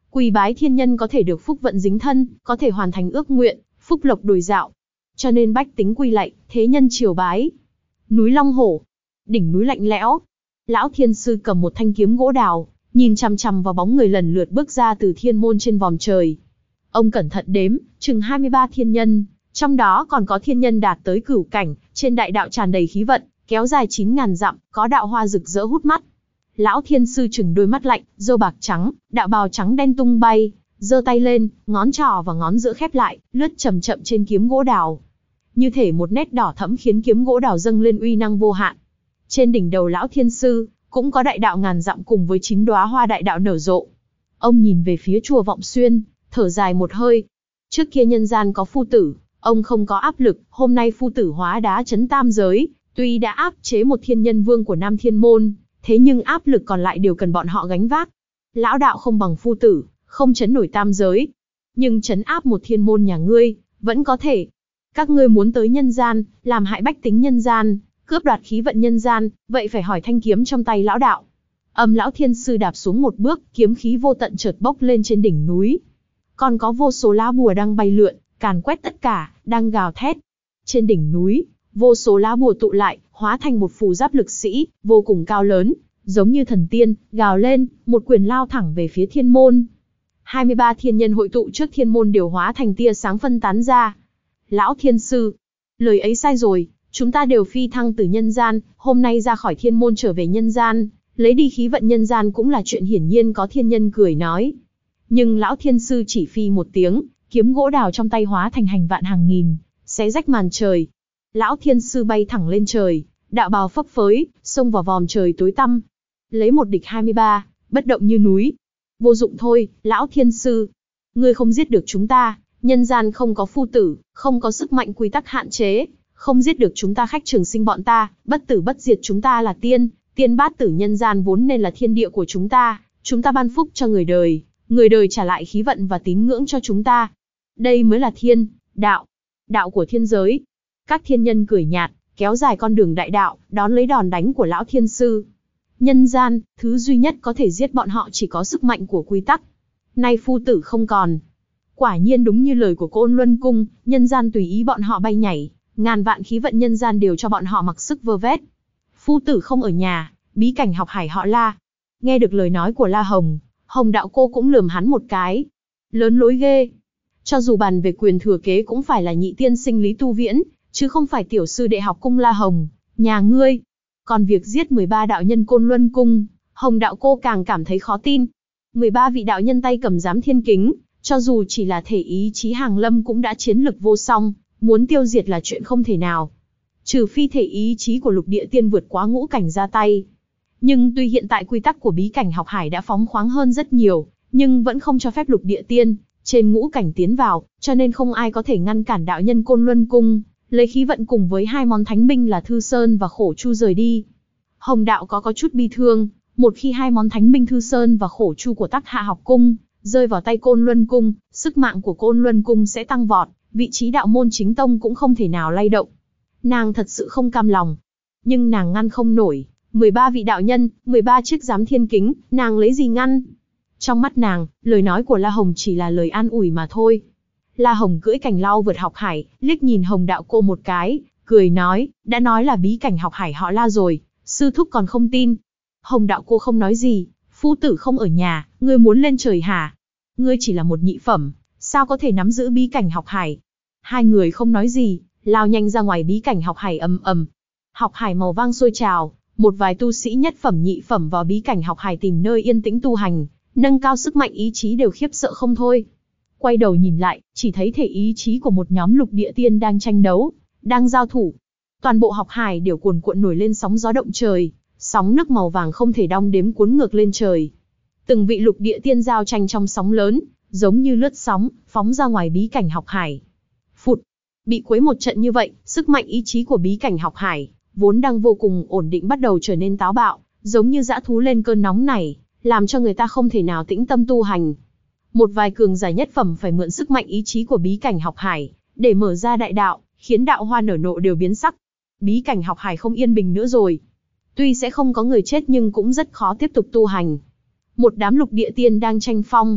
Quỳ bái thiên nhân có thể được phúc vận dính thân, có thể hoàn thành ước nguyện, phúc lộc dồi dào. Cho nên bách tính quỳ lạy, thế nhân triều bái. Núi Long Hổ, đỉnh núi lạnh lẽo. Lão Thiên Sư cầm một thanh kiếm gỗ đào, nhìn chằm chằm vào bóng người lần lượt bước ra từ thiên môn trên vòm trời. Ông cẩn thận đếm, chừng hai mươi ba thiên nhân, trong đó còn có thiên nhân đạt tới cửu cảnh, trên đại đạo tràn đầy khí vận, kéo dài chín ngàn dặm, có đạo hoa rực rỡ hút mắt. Lão Thiên Sư chừng đôi mắt lạnh, râu bạc trắng, đạo bào trắng đen tung bay, giơ tay lên, ngón trỏ và ngón giữa khép lại, lướt chậm chậm trên kiếm gỗ đào. Như thể một nét đỏ thẫm khiến kiếm gỗ đào dâng lên uy năng vô hạn. Trên đỉnh đầu Lão Thiên Sư cũng có đại đạo ngàn dặm cùng với chín đóa hoa đại đạo nở rộ. Ông nhìn về phía chùa Vọng Xuyên, thở dài một hơi. Trước kia nhân gian có phu tử, ông không có áp lực, hôm nay phu tử hóa đá chấn tam giới, tuy đã áp chế một thiên nhân vương của Nam Thiên Môn, thế nhưng áp lực còn lại đều cần bọn họ gánh vác. Lão đạo không bằng phu tử, không chấn nổi tam giới, nhưng chấn áp một thiên môn nhà ngươi, vẫn có thể. Các ngươi muốn tới nhân gian, làm hại bách tính nhân gian, cướp đoạt khí vận nhân gian, vậy phải hỏi thanh kiếm trong tay lão đạo. Âm Lão Thiên Sư đạp xuống một bước, kiếm khí vô tận chợt bốc lên trên đỉnh núi. Còn có vô số lá bùa đang bay lượn, càn quét tất cả, đang gào thét. Trên đỉnh núi, vô số lá bùa tụ lại, hóa thành một phù giáp lực sĩ, vô cùng cao lớn, giống như thần tiên, gào lên, một quyền lao thẳng về phía thiên môn. hai mươi ba thiên nhân hội tụ trước thiên môn đều hóa thành tia sáng phân tán ra. Lão Thiên Sư, lời ấy sai rồi, chúng ta đều phi thăng từ nhân gian, hôm nay ra khỏi thiên môn trở về nhân gian, lấy đi khí vận nhân gian cũng là chuyện hiển nhiên, có thiên nhân cười nói. Nhưng Lão Thiên Sư chỉ phi một tiếng, kiếm gỗ đào trong tay hóa thành hành vạn hàng nghìn, xé rách màn trời. Lão Thiên Sư bay thẳng lên trời, đạo bào phấp phới, xông vào vòm trời tối tăm. Lấy một địch hai mươi ba, bất động như núi. Vô dụng thôi, Lão Thiên Sư. Ngươi không giết được chúng ta, nhân gian không có phu tử, không có sức mạnh quy tắc hạn chế, không giết được chúng ta khách trường sinh bọn ta, bất tử bất diệt chúng ta là tiên, tiên bát tử nhân gian vốn nên là thiên địa của chúng ta, chúng ta ban phúc cho người đời, người đời trả lại khí vận và tín ngưỡng cho chúng ta. Đây mới là thiên, đạo, đạo của thiên giới. Các thiên nhân cười nhạt, kéo dài con đường đại đạo, đón lấy đòn đánh của Lão Thiên Sư. Nhân gian, thứ duy nhất có thể giết bọn họ chỉ có sức mạnh của quy tắc. Nay phu tử không còn. Quả nhiên đúng như lời của Côn Luân Cung, nhân gian tùy ý bọn họ bay nhảy, ngàn vạn khí vận nhân gian đều cho bọn họ mặc sức vơ vét. Phu tử không ở nhà, bí cảnh học hải họ La. Nghe được lời nói của La Hồng, Hồng đạo cô cũng lườm hắn một cái. Lớn lối ghê. Cho dù bàn về quyền thừa kế cũng phải là nhị tiên sinh Lý Tu Viễn, chứ không phải tiểu sư đệ học cung La Hồng, nhà ngươi. Còn việc giết mười ba đạo nhân Côn Luân Cung, Hồng đạo cô càng cảm thấy khó tin. mười ba vị đạo nhân tay cầm giám thiên kính, cho dù chỉ là thể ý chí hàng lâm cũng đã chiến lực vô song, muốn tiêu diệt là chuyện không thể nào. Trừ phi thể ý chí của lục địa tiên vượt quá ngũ cảnh ra tay. Nhưng tuy hiện tại quy tắc của bí cảnh học hải đã phóng khoáng hơn rất nhiều, nhưng vẫn không cho phép lục địa tiên trên ngũ cảnh tiến vào, cho nên không ai có thể ngăn cản đạo nhân Côn Luân Cung lấy khí vận cùng với hai món thánh binh là Thư Sơn và Khổ Chu rời đi. Hồng đạo có có chút bi thương, một khi hai món thánh binh Thư Sơn và Khổ Chu của Tắc Hạ học cung rơi vào tay Côn Luân Cung, sức mạnh của Côn Luân Cung sẽ tăng vọt, vị trí đạo môn chính tông cũng không thể nào lay động. Nàng thật sự không cam lòng, nhưng nàng ngăn không nổi. mười ba vị đạo nhân, mười ba chiếc giám thiên kính, nàng lấy gì ngăn? Trong mắt nàng, lời nói của La Hồng chỉ là lời an ủi mà thôi. La Hồng cưỡi cành lau vượt học hải, liếc nhìn Hồng đạo cô một cái, cười nói, đã nói là bí cảnh học hải họ La rồi, sư thúc còn không tin. Hồng đạo cô không nói gì, phu tử không ở nhà, ngươi muốn lên trời hả? Ngươi chỉ là một nhị phẩm, sao có thể nắm giữ bí cảnh học hải? Hai người không nói gì, lao nhanh ra ngoài bí cảnh học hải ầm ầm. Học hải màu vang sôi trào, một vài tu sĩ nhất phẩm nhị phẩm vào bí cảnh học hải tìm nơi yên tĩnh tu hành, nâng cao sức mạnh ý chí đều khiếp sợ không thôi. Quay đầu nhìn lại, chỉ thấy thể ý chí của một nhóm lục địa tiên đang tranh đấu, đang giao thủ. Toàn bộ học hải đều cuồn cuộn nổi lên sóng gió động trời, sóng nước màu vàng không thể đong đếm cuốn ngược lên trời. Từng vị lục địa tiên giao tranh trong sóng lớn, giống như lướt sóng, phóng ra ngoài bí cảnh học hải. Phụt, bị quấy một trận như vậy, sức mạnh ý chí của bí cảnh học hải, vốn đang vô cùng ổn định bắt đầu trở nên táo bạo, giống như dã thú lên cơn nóng này, làm cho người ta không thể nào tĩnh tâm tu hành. Một vài cường giả nhất phẩm phải mượn sức mạnh ý chí của bí cảnh học hải, để mở ra đại đạo, khiến đạo hoa nở nộ đều biến sắc. Bí cảnh học hải không yên bình nữa rồi. Tuy sẽ không có người chết nhưng cũng rất khó tiếp tục tu hành. Một đám lục địa tiên đang tranh phong,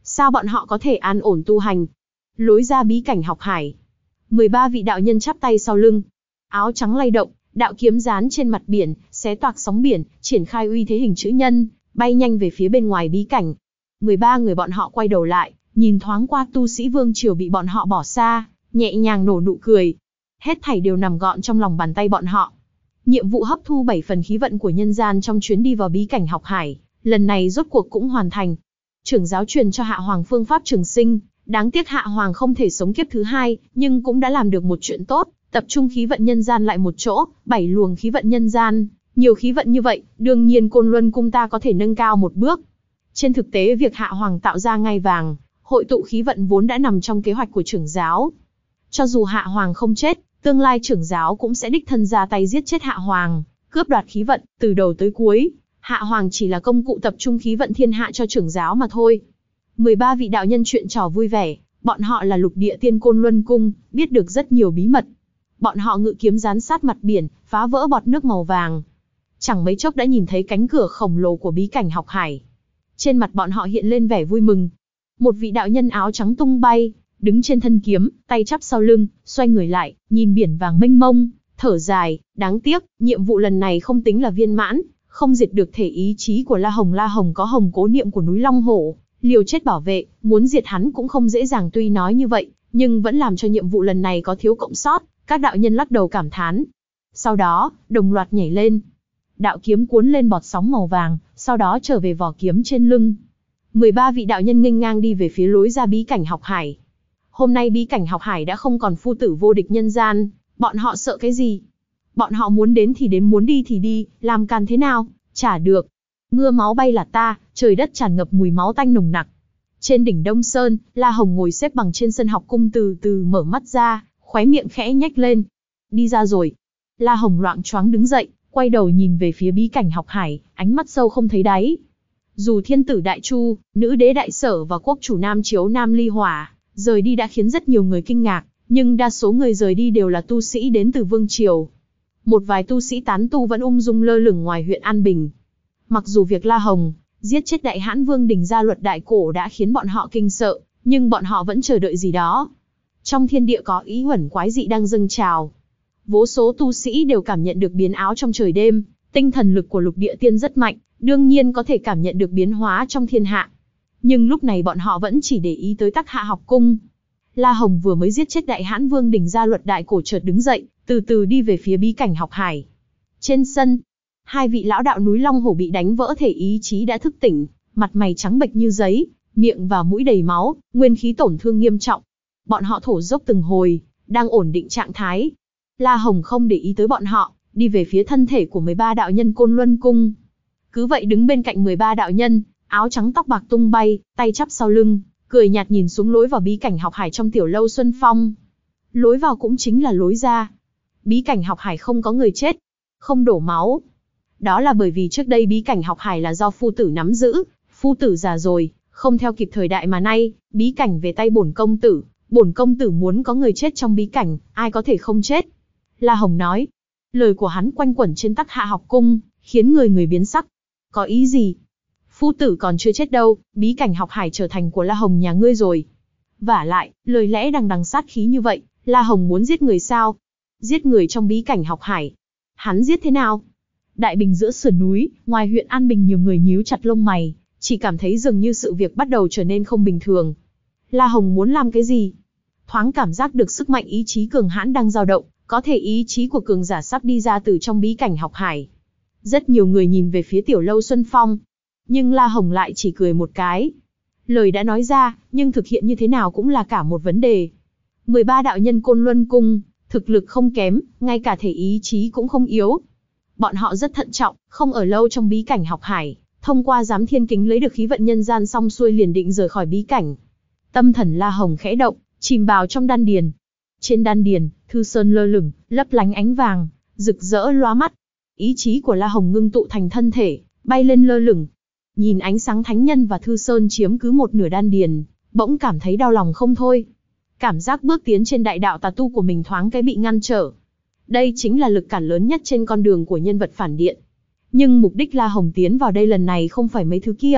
Sao bọn họ có thể an ổn tu hành? Lối ra bí cảnh học hải. mười ba vị đạo nhân chắp tay sau lưng. Áo trắng lay động, đạo kiếm dán trên mặt biển, xé toạc sóng biển, triển khai uy thế hình chữ nhân, bay nhanh về phía bên ngoài bí cảnh. mười ba người bọn họ quay đầu lại, nhìn thoáng qua tu sĩ vương triều bị bọn họ bỏ xa, nhẹ nhàng nở nụ cười. Hết thảy đều nằm gọn trong lòng bàn tay bọn họ. Nhiệm vụ hấp thu bảy phần khí vận của nhân gian trong chuyến đi vào bí cảnh học hải, lần này rốt cuộc cũng hoàn thành. Trưởng giáo truyền cho Hạ Hoàng phương pháp trường sinh, đáng tiếc Hạ Hoàng không thể sống kiếp thứ hai, nhưng cũng đã làm được một chuyện tốt, tập trung khí vận nhân gian lại một chỗ, bảy luồng khí vận nhân gian, nhiều khí vận như vậy, đương nhiên Côn Luân cung ta có thể nâng cao một bước. Trên thực tế việc Hạ Hoàng tạo ra ngai vàng, hội tụ khí vận vốn đã nằm trong kế hoạch của trưởng giáo. Cho dù Hạ Hoàng không chết, tương lai trưởng giáo cũng sẽ đích thân ra tay giết chết Hạ Hoàng, cướp đoạt khí vận, từ đầu tới cuối. Hạ Hoàng chỉ là công cụ tập trung khí vận thiên hạ cho trưởng giáo mà thôi. mười ba vị đạo nhân chuyện trò vui vẻ, bọn họ là lục địa tiên Côn Luân cung, biết được rất nhiều bí mật. Bọn họ ngự kiếm gián sát mặt biển, phá vỡ bọt nước màu vàng. Chẳng mấy chốc đã nhìn thấy cánh cửa khổng lồ của bí cảnh học hải. Trên mặt bọn họ hiện lên vẻ vui mừng. Một vị đạo nhân áo trắng tung bay, đứng trên thân kiếm, tay chắp sau lưng, xoay người lại, nhìn biển vàng mênh mông, thở dài, đáng tiếc, nhiệm vụ lần này không tính là viên mãn, không diệt được thể ý chí của La Hồng. La Hồng có hồng cố niệm của núi Long Hổ, liều chết bảo vệ, muốn diệt hắn cũng không dễ dàng, tuy nói như vậy, nhưng vẫn làm cho nhiệm vụ lần này có thiếu cộng sót, các đạo nhân lắc đầu cảm thán. Sau đó, đồng loạt nhảy lên. Đạo kiếm cuốn lên bọt sóng màu vàng, sau đó trở về vỏ kiếm trên lưng. mười ba vị đạo nhân nghênh ngang đi về phía lối ra bí cảnh học hải. Hôm nay bí cảnh học hải đã không còn phu tử vô địch nhân gian, bọn họ sợ cái gì? Bọn họ muốn đến thì đến, muốn đi thì đi, làm càn thế nào? Chả được. Mưa máu bay là ta, trời đất tràn ngập mùi máu tanh nồng nặc. Trên đỉnh Đông Sơn, La Hồng ngồi xếp bằng trên sân học cung từ từ mở mắt ra, khóe miệng khẽ nhếch lên. Đi ra rồi. La Hồng loạng choáng đứng dậy, quay đầu nhìn về phía bí cảnh học hải, ánh mắt sâu không thấy đáy. Dù thiên tử Đại Chu, nữ đế Đại Sở và quốc chủ Nam Chiếu Nam Ly Hỏa rời đi đã khiến rất nhiều người kinh ngạc, nhưng đa số người rời đi đều là tu sĩ đến từ vương triều. Một vài tu sĩ tán tu vẫn ung dung lơ lửng ngoài huyện An Bình. Mặc dù việc La Hồng giết chết Đại Hãn Vương Đình Gia Luật Đại Cổ đã khiến bọn họ kinh sợ, nhưng bọn họ vẫn chờ đợi gì đó. Trong thiên địa có ý huẩn quái dị đang dâng trào. Vô số tu sĩ đều cảm nhận được biến ảo trong trời đêm, tinh thần lực của lục địa tiên rất mạnh, đương nhiên có thể cảm nhận được biến hóa trong thiên hạ. Nhưng lúc này bọn họ vẫn chỉ để ý tới Tắc Hạ học cung. La Hồng vừa mới giết chết Đại Hãn Vương Đình Gia Luật Đại Cổ chợt đứng dậy, từ từ đi về phía bí cảnh học hải. Trên sân, hai vị lão đạo núi Long Hổ bị đánh vỡ thể ý chí đã thức tỉnh, mặt mày trắng bệch như giấy, miệng và mũi đầy máu, nguyên khí tổn thương nghiêm trọng. Bọn họ thổ dốc từng hồi, đang ổn định trạng thái. La Hồng không để ý tới bọn họ, đi về phía thân thể của mười ba đạo nhân Côn Luân cung. Cứ vậy đứng bên cạnh mười ba đạo nhân, áo trắng tóc bạc tung bay, tay chắp sau lưng, cười nhạt nhìn xuống lối vào bí cảnh học hải trong tiểu lâu Xuân Phong. Lối vào cũng chính là lối ra. Bí cảnh học hải không có người chết, không đổ máu. Đó là bởi vì trước đây bí cảnh học hải là do phu tử nắm giữ, phu tử già rồi, không theo kịp thời đại, mà nay, bí cảnh về tay bổn công tử, bổn công tử muốn có người chết trong bí cảnh, ai có thể không chết. La Hồng nói. Lời của hắn quanh quẩn trên Tắc Hạ học cung, khiến người người biến sắc. Có ý gì? Phu tử còn chưa chết đâu, bí cảnh học hải trở thành của La Hồng nhà ngươi rồi. Vả lại, lời lẽ đằng đằng sát khí như vậy, La Hồng muốn giết người sao? Giết người trong bí cảnh học hải. Hắn giết thế nào? Đại Bình giữa sườn núi, ngoài huyện An Bình, nhiều người nhíu chặt lông mày, chỉ cảm thấy dường như sự việc bắt đầu trở nên không bình thường. La Hồng muốn làm cái gì? Thoáng cảm giác được sức mạnh ý chí cường hãn đang dao động, có thể ý chí của cường giả sắp đi ra từ trong bí cảnh học hải. Rất nhiều người nhìn về phía tiểu lâu Xuân Phong, nhưng La Hồng lại chỉ cười một cái. Lời đã nói ra, nhưng thực hiện như thế nào cũng là cả một vấn đề. mười ba đạo nhân Côn Luân cung, thực lực không kém, ngay cả thể ý chí cũng không yếu. Bọn họ rất thận trọng, không ở lâu trong bí cảnh học hải, thông qua giám thiên kính lấy được khí vận nhân gian xong xuôi liền định rời khỏi bí cảnh. Tâm thần La Hồng khẽ động, chìm vào trong đan điền. Trên đan điền, thư sơn lơ lửng, lấp lánh ánh vàng, rực rỡ lóa mắt. Ý chí của La Hồng ngưng tụ thành thân thể, bay lên lơ lửng. Nhìn ánh sáng thánh nhân và thư sơn chiếm cứ một nửa đan điền, bỗng cảm thấy đau lòng không thôi. Cảm giác bước tiến trên đại đạo tà tu của mình thoáng cái bị ngăn trở. Đây chính là lực cản lớn nhất trên con đường của nhân vật phản điện. Nhưng mục đích La Hồng tiến vào đây lần này không phải mấy thứ kia,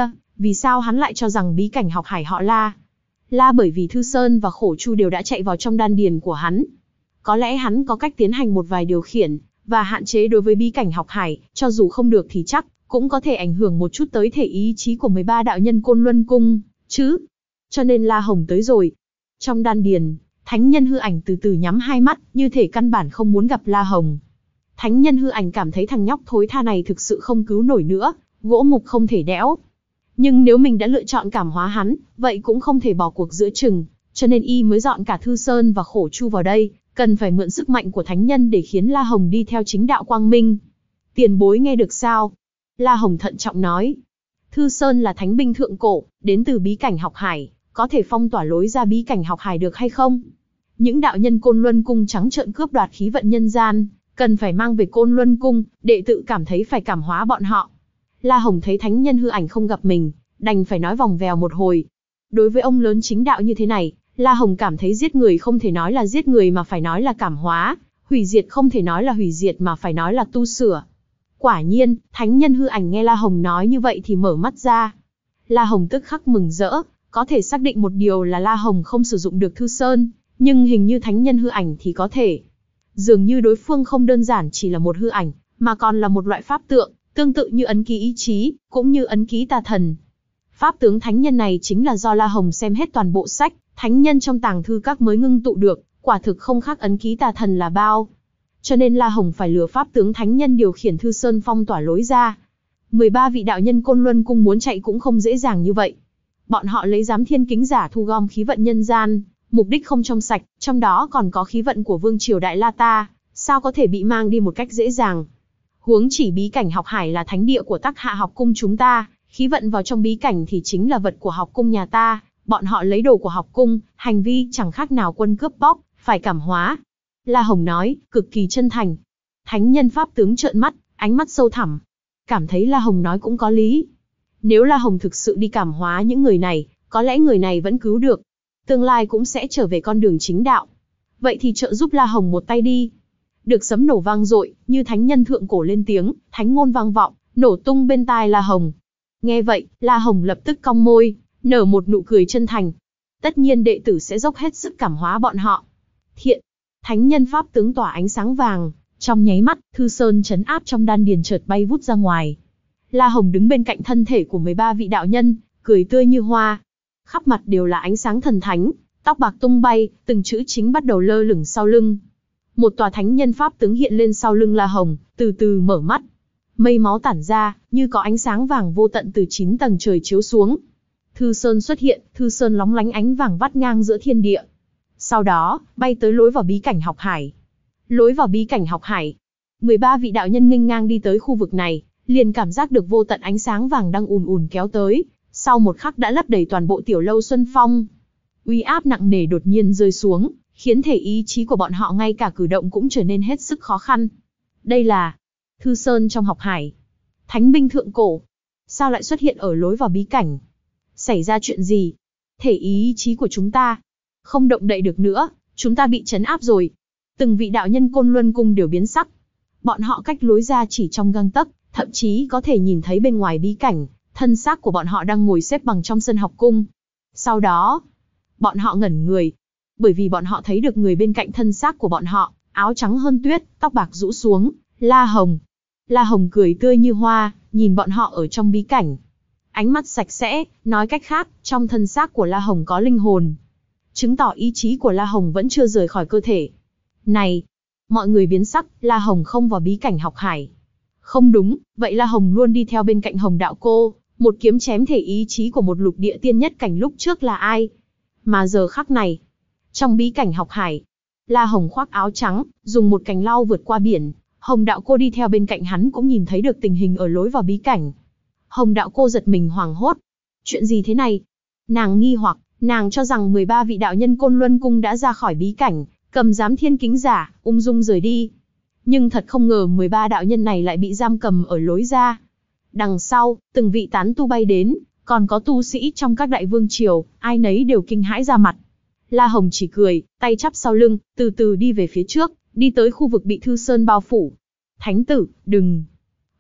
Vì sao hắn lại cho rằng bí cảnh học hải họ La? La bởi vì Thư Sơn và Khổ Chu đều đã chạy vào trong đan điền của hắn. Có lẽ hắn có cách tiến hành một vài điều khiển, và hạn chế đối với bí cảnh học hải, cho dù không được thì chắc, cũng có thể ảnh hưởng một chút tới thể ý chí của mười ba đạo nhân Côn Luân Cung, chứ. Cho nên La Hồng tới rồi. Trong đan điền, thánh nhân hư ảnh từ từ nhắm hai mắt, như thể căn bản không muốn gặp La Hồng. Thánh nhân hư ảnh cảm thấy thằng nhóc thối tha này thực sự không cứu nổi nữa, gỗ mục không thể đẽo. Nhưng nếu mình đã lựa chọn cảm hóa hắn, vậy cũng không thể bỏ cuộc giữa chừng, cho nên y mới dọn cả Thư Sơn và Khổ Chu vào đây, cần phải mượn sức mạnh của thánh nhân để khiến La Hồng đi theo chính đạo quang minh. Tiền bối nghe được sao? La Hồng thận trọng nói. Thư Sơn là thánh binh thượng cổ, đến từ bí cảnh học hải, có thể phong tỏa lối ra bí cảnh học hải được hay không? Những đạo nhân Côn Luân Cung trắng trợn cướp đoạt khí vận nhân gian, cần phải mang về Côn Luân Cung, đệ tử cảm thấy phải cảm hóa bọn họ. La Hồng thấy thánh nhân hư ảnh không gặp mình, đành phải nói vòng vèo một hồi. Đối với ông lớn chính đạo như thế này, La Hồng cảm thấy giết người không thể nói là giết người mà phải nói là cảm hóa, hủy diệt không thể nói là hủy diệt mà phải nói là tu sửa. Quả nhiên, thánh nhân hư ảnh nghe La Hồng nói như vậy thì mở mắt ra. La Hồng tức khắc mừng rỡ, có thể xác định một điều là La Hồng không sử dụng được Thư Sơn, nhưng hình như thánh nhân hư ảnh thì có thể. Dường như đối phương không đơn giản chỉ là một hư ảnh, mà còn là một loại pháp tượng, tương tự như ấn ký ý chí, cũng như ấn ký tà thần. Pháp tướng thánh nhân này chính là do La Hồng xem hết toàn bộ sách, thánh nhân trong tàng thư các mới ngưng tụ được, quả thực không khác ấn ký tà thần là bao. Cho nên La Hồng phải lừa pháp tướng thánh nhân điều khiển Thư Sơn phong tỏa lối ra. mười ba vị đạo nhân Côn Luân Cung muốn chạy cũng không dễ dàng như vậy. Bọn họ lấy giám thiên kính giả thu gom khí vận nhân gian, mục đích không trong sạch, trong đó còn có khí vận của Vương Triều Đại La Ta, sao có thể bị mang đi một cách dễ dàng. Huống chỉ bí cảnh học hải là thánh địa của Tắc Hạ học cung chúng ta, khí vận vào trong bí cảnh thì chính là vật của học cung nhà ta, bọn họ lấy đồ của học cung, hành vi chẳng khác nào quân cướp bóc, phải cảm hóa. La Hồng nói, cực kỳ chân thành. Thánh nhân pháp tướng trợn mắt, ánh mắt sâu thẳm. Cảm thấy La Hồng nói cũng có lý. Nếu La Hồng thực sự đi cảm hóa những người này, có lẽ người này vẫn cứu được. Tương lai cũng sẽ trở về con đường chính đạo. Vậy thì trợ giúp La Hồng một tay đi. Được sấm nổ vang dội, như thánh nhân thượng cổ lên tiếng, thánh ngôn vang vọng, nổ tung bên tai La Hồng. Nghe vậy, La Hồng lập tức cong môi, nở một nụ cười chân thành. Tất nhiên đệ tử sẽ dốc hết sức cảm hóa bọn họ. Thiện, thánh nhân pháp tướng tỏa ánh sáng vàng, trong nháy mắt, Thư Sơn trấn áp trong đan điền chợt bay vút ra ngoài. La Hồng đứng bên cạnh thân thể của mười ba vị đạo nhân, cười tươi như hoa. Khắp mặt đều là ánh sáng thần thánh, tóc bạc tung bay, từng chữ chính bắt đầu lơ lửng sau lưng. Một tòa thánh nhân pháp tướng hiện lên sau lưng La Hồng, từ từ mở mắt. Mây máu tản ra, như có ánh sáng vàng vô tận từ chín tầng trời chiếu xuống. Thư Sơn xuất hiện, Thư Sơn lóng lánh ánh vàng vắt ngang giữa thiên địa. Sau đó, bay tới lối vào bí cảnh học hải. Lối vào bí cảnh học hải. mười ba vị đạo nhân nghênh ngang đi tới khu vực này, liền cảm giác được vô tận ánh sáng vàng đang ùn ùn kéo tới. Sau một khắc đã lấp đầy toàn bộ tiểu lâu Xuân Phong. Uy áp nặng nề đột nhiên rơi xuống, khiến thể ý chí của bọn họ ngay cả cử động cũng trở nên hết sức khó khăn. Đây là Thư Sơn trong học hải. Thánh binh thượng cổ. Sao lại xuất hiện ở lối vào bí cảnh? Xảy ra chuyện gì? Thể ý chí của chúng ta không động đậy được nữa, chúng ta bị trấn áp rồi. Từng vị đạo nhân Côn Luân Cung đều biến sắc. Bọn họ cách lối ra chỉ trong gang tấc, thậm chí có thể nhìn thấy bên ngoài bí cảnh, thân xác của bọn họ đang ngồi xếp bằng trong sân học cung. Sau đó, bọn họ ngẩn người, bởi vì bọn họ thấy được người bên cạnh thân xác của bọn họ, áo trắng hơn tuyết, tóc bạc rũ xuống, La Hồng. La Hồng cười tươi như hoa, nhìn bọn họ ở trong bí cảnh. Ánh mắt sạch sẽ, nói cách khác, trong thân xác của La Hồng có linh hồn. Chứng tỏ ý chí của La Hồng vẫn chưa rời khỏi cơ thể. Này, mọi người biến sắc, La Hồng không vào bí cảnh học hải. Không đúng, vậy La Hồng luôn đi theo bên cạnh Hồng Đạo Cô, một kiếm chém thể ý chí của một lục địa tiên nhất cảnh lúc trước là ai? Mà giờ khắc này, trong bí cảnh học hải, La Hồng khoác áo trắng, dùng một cành lau vượt qua biển. Hồng Đạo Cô đi theo bên cạnh hắn cũng nhìn thấy được tình hình ở lối vào bí cảnh. Hồng Đạo Cô giật mình hoảng hốt. Chuyện gì thế này? Nàng nghi hoặc, nàng cho rằng mười ba vị đạo nhân Côn Luân Cung đã ra khỏi bí cảnh, cầm giám thiên kính giả, ung dung rời đi. Nhưng thật không ngờ mười ba đạo nhân này lại bị giam cầm ở lối ra. Đằng sau, từng vị tán tu bay đến, còn có tu sĩ trong các đại vương triều, ai nấy đều kinh hãi ra mặt. La Hồng chỉ cười, tay chắp sau lưng, từ từ đi về phía trước, đi tới khu vực bị Thư Sơn bao phủ. Thánh tử, đừng!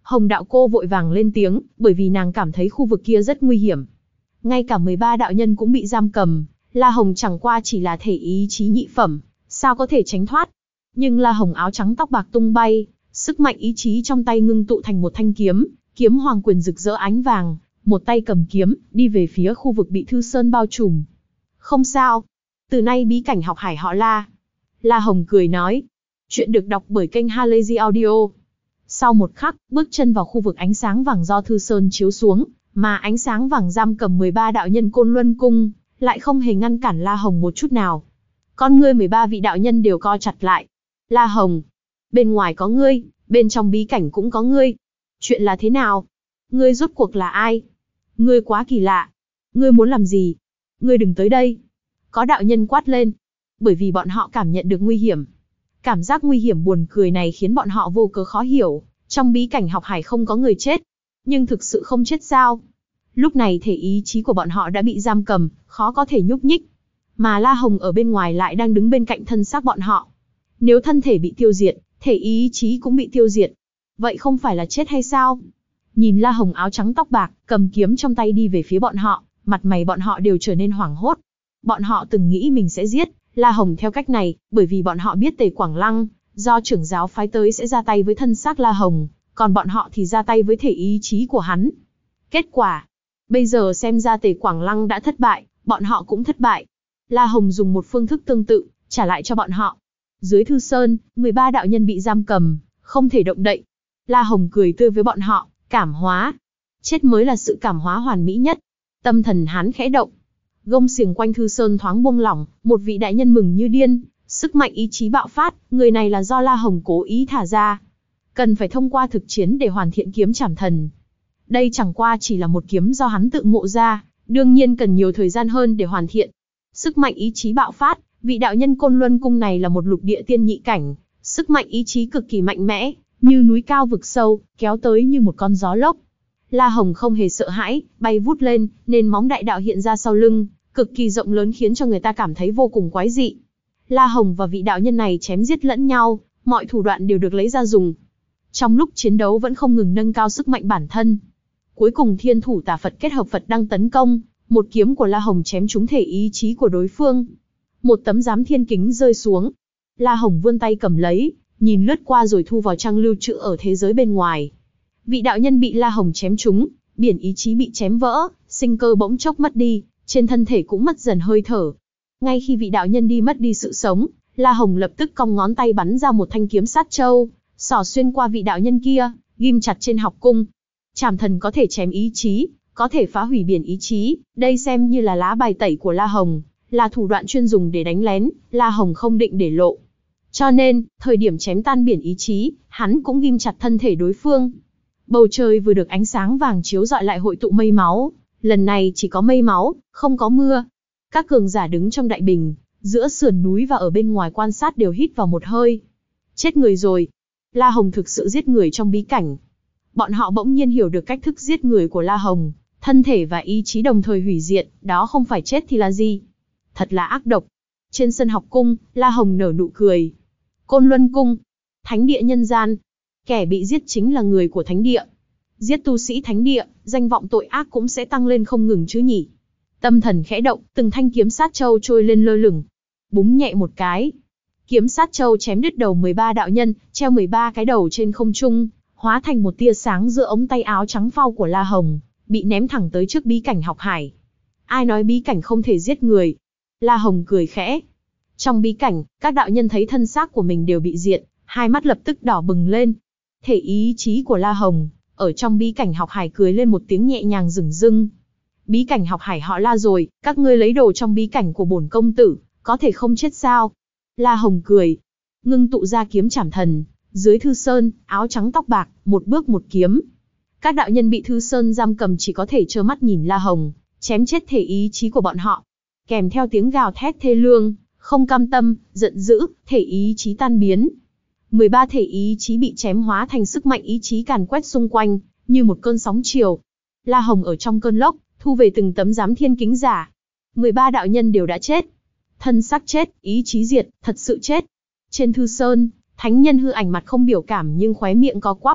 Hồng đạo cô vội vàng lên tiếng, bởi vì nàng cảm thấy khu vực kia rất nguy hiểm. Ngay cả mười ba đạo nhân cũng bị giam cầm, La Hồng chẳng qua chỉ là thể ý chí nhị phẩm, sao có thể tránh thoát. Nhưng La Hồng áo trắng tóc bạc tung bay, sức mạnh ý chí trong tay ngưng tụ thành một thanh kiếm, kiếm hoàng quyền rực rỡ ánh vàng, một tay cầm kiếm, đi về phía khu vực bị Thư Sơn bao trùm. Không sao, từ nay bí cảnh học hải họ La. La Hồng cười nói. Chuyện được đọc bởi kênh Halazy Audio. Sau một khắc, bước chân vào khu vực ánh sáng vàng do Thư Sơn chiếu xuống, mà ánh sáng vàng giam cầm mười ba đạo nhân Côn Luân Cung, lại không hề ngăn cản La Hồng một chút nào. Con ngươi mười ba vị đạo nhân đều co chặt lại. La Hồng, bên ngoài có ngươi, bên trong bí cảnh cũng có ngươi. Chuyện là thế nào? Ngươi rốt cuộc là ai? Ngươi quá kỳ lạ. Ngươi muốn làm gì? Ngươi đừng tới đây. Có đạo nhân quát lên. Bởi vì bọn họ cảm nhận được nguy hiểm. Cảm giác nguy hiểm buồn cười này khiến bọn họ vô cớ khó hiểu. Trong bí cảnh học hải không có người chết. Nhưng thực sự không chết sao? Lúc này thể ý chí của bọn họ đã bị giam cầm, khó có thể nhúc nhích. Mà La Hồng ở bên ngoài lại đang đứng bên cạnh thân xác bọn họ. Nếu thân thể bị tiêu diệt, thể ý chí cũng bị tiêu diệt. Vậy không phải là chết hay sao? Nhìn La Hồng áo trắng tóc bạc, cầm kiếm trong tay đi về phía bọn họ, mặt mày bọn họ đều trở nên hoảng hốt. Bọn họ từng nghĩ mình sẽ giết La Hồng theo cách này, bởi vì bọn họ biết Tề Quảng Lăng, do trưởng giáo phái tới sẽ ra tay với thân xác La Hồng, còn bọn họ thì ra tay với thể ý chí của hắn. Kết quả, bây giờ xem ra Tề Quảng Lăng đã thất bại, bọn họ cũng thất bại. La Hồng dùng một phương thức tương tự, trả lại cho bọn họ. Dưới Thư Sơn, mười ba đạo nhân bị giam cầm, không thể động đậy. La Hồng cười tươi với bọn họ, cảm hóa. Chết mới là sự cảm hóa hoàn mỹ nhất. Tâm thần hắn khẽ động. Gông xiềng quanh Thư Sơn thoáng buông lỏng, một vị đại nhân mừng như điên, sức mạnh ý chí bạo phát, người này là do La Hồng cố ý thả ra. Cần phải thông qua thực chiến để hoàn thiện kiếm trảm thần. Đây chẳng qua chỉ là một kiếm do hắn tự ngộ ra, đương nhiên cần nhiều thời gian hơn để hoàn thiện. Sức mạnh ý chí bạo phát, vị đạo nhân Côn Luân Cung này là một lục địa tiên nhị cảnh, sức mạnh ý chí cực kỳ mạnh mẽ, như núi cao vực sâu, kéo tới như một con gió lốc. La Hồng không hề sợ hãi, bay vút lên, nên móng đại đạo hiện ra sau lưng, cực kỳ rộng lớn khiến cho người ta cảm thấy vô cùng quái dị. La Hồng và vị đạo nhân này chém giết lẫn nhau, mọi thủ đoạn đều được lấy ra dùng. Trong lúc chiến đấu vẫn không ngừng nâng cao sức mạnh bản thân. Cuối cùng Thiên Thủ Tà Phật kết hợp Phật đăng tấn công, một kiếm của La Hồng chém trúng thể ý chí của đối phương. Một tấm giám thiên kính rơi xuống. La Hồng vươn tay cầm lấy, nhìn lướt qua rồi thu vào trang lưu trữ ở thế giới bên ngoài. Vị đạo nhân bị La Hồng chém trúng, biển ý chí bị chém vỡ, sinh cơ bỗng chốc mất đi, trên thân thể cũng mất dần hơi thở. Ngay khi vị đạo nhân đi mất đi sự sống, La Hồng lập tức cong ngón tay bắn ra một thanh kiếm sát châu, xỏ xuyên qua vị đạo nhân kia, ghim chặt trên học cung. Trảm thần có thể chém ý chí, có thể phá hủy biển ý chí, đây xem như là lá bài tẩy của La Hồng, là thủ đoạn chuyên dùng để đánh lén, La Hồng không định để lộ. Cho nên, thời điểm chém tan biển ý chí, hắn cũng ghim chặt thân thể đối phương. Bầu trời vừa được ánh sáng vàng chiếu rọi lại hội tụ mây máu, lần này chỉ có mây máu, không có mưa. Các cường giả đứng trong đại bình, giữa sườn núi và ở bên ngoài quan sát đều hít vào một hơi. Chết người rồi. La Hồng thực sự giết người trong bí cảnh. Bọn họ bỗng nhiên hiểu được cách thức giết người của La Hồng, thân thể và ý chí đồng thời hủy diệt, đó không phải chết thì là gì. Thật là ác độc. Trên sân học cung, La Hồng nở nụ cười. Côn Luân Cung, thánh địa nhân gian. Kẻ bị giết chính là người của thánh địa. Giết tu sĩ thánh địa, danh vọng tội ác cũng sẽ tăng lên không ngừng chứ nhỉ. Tâm thần khẽ động, từng thanh kiếm sát châu trôi lên lơ lửng. Búng nhẹ một cái. Kiếm sát châu chém đứt đầu mười ba đạo nhân, treo mười ba cái đầu trên không trung, hóa thành một tia sáng giữa ống tay áo trắng phau của La Hồng, bị ném thẳng tới trước bí cảnh học hải. Ai nói bí cảnh không thể giết người? La Hồng cười khẽ. Trong bí cảnh, các đạo nhân thấy thân xác của mình đều bị diệt, hai mắt lập tức đỏ bừng lên. Thể ý chí của La Hồng, ở trong bí cảnh học hải cười lên một tiếng nhẹ nhàng rừng rưng. Bí cảnh học hải họ La rồi, các ngươi lấy đồ trong bí cảnh của bổn công tử, có thể không chết sao? La Hồng cười, ngưng tụ ra kiếm trảm thần, dưới Thư Sơn, áo trắng tóc bạc, một bước một kiếm. Các đạo nhân bị Thư Sơn giam cầm chỉ có thể trơ mắt nhìn La Hồng, chém chết thể ý chí của bọn họ. Kèm theo tiếng gào thét thê lương, không cam tâm, giận dữ, thể ý chí tan biến. mười ba thể ý chí bị chém hóa thành sức mạnh ý chí càn quét xung quanh, như một cơn sóng chiều. La Hồng ở trong cơn lốc, thu về từng tấm giám thiên kính giả. mười ba đạo nhân đều đã chết. Thân xác chết, ý chí diệt, thật sự chết. Trên Thư Sơn, thánh nhân hư ảnh mặt không biểu cảm nhưng khóe miệng có quắp.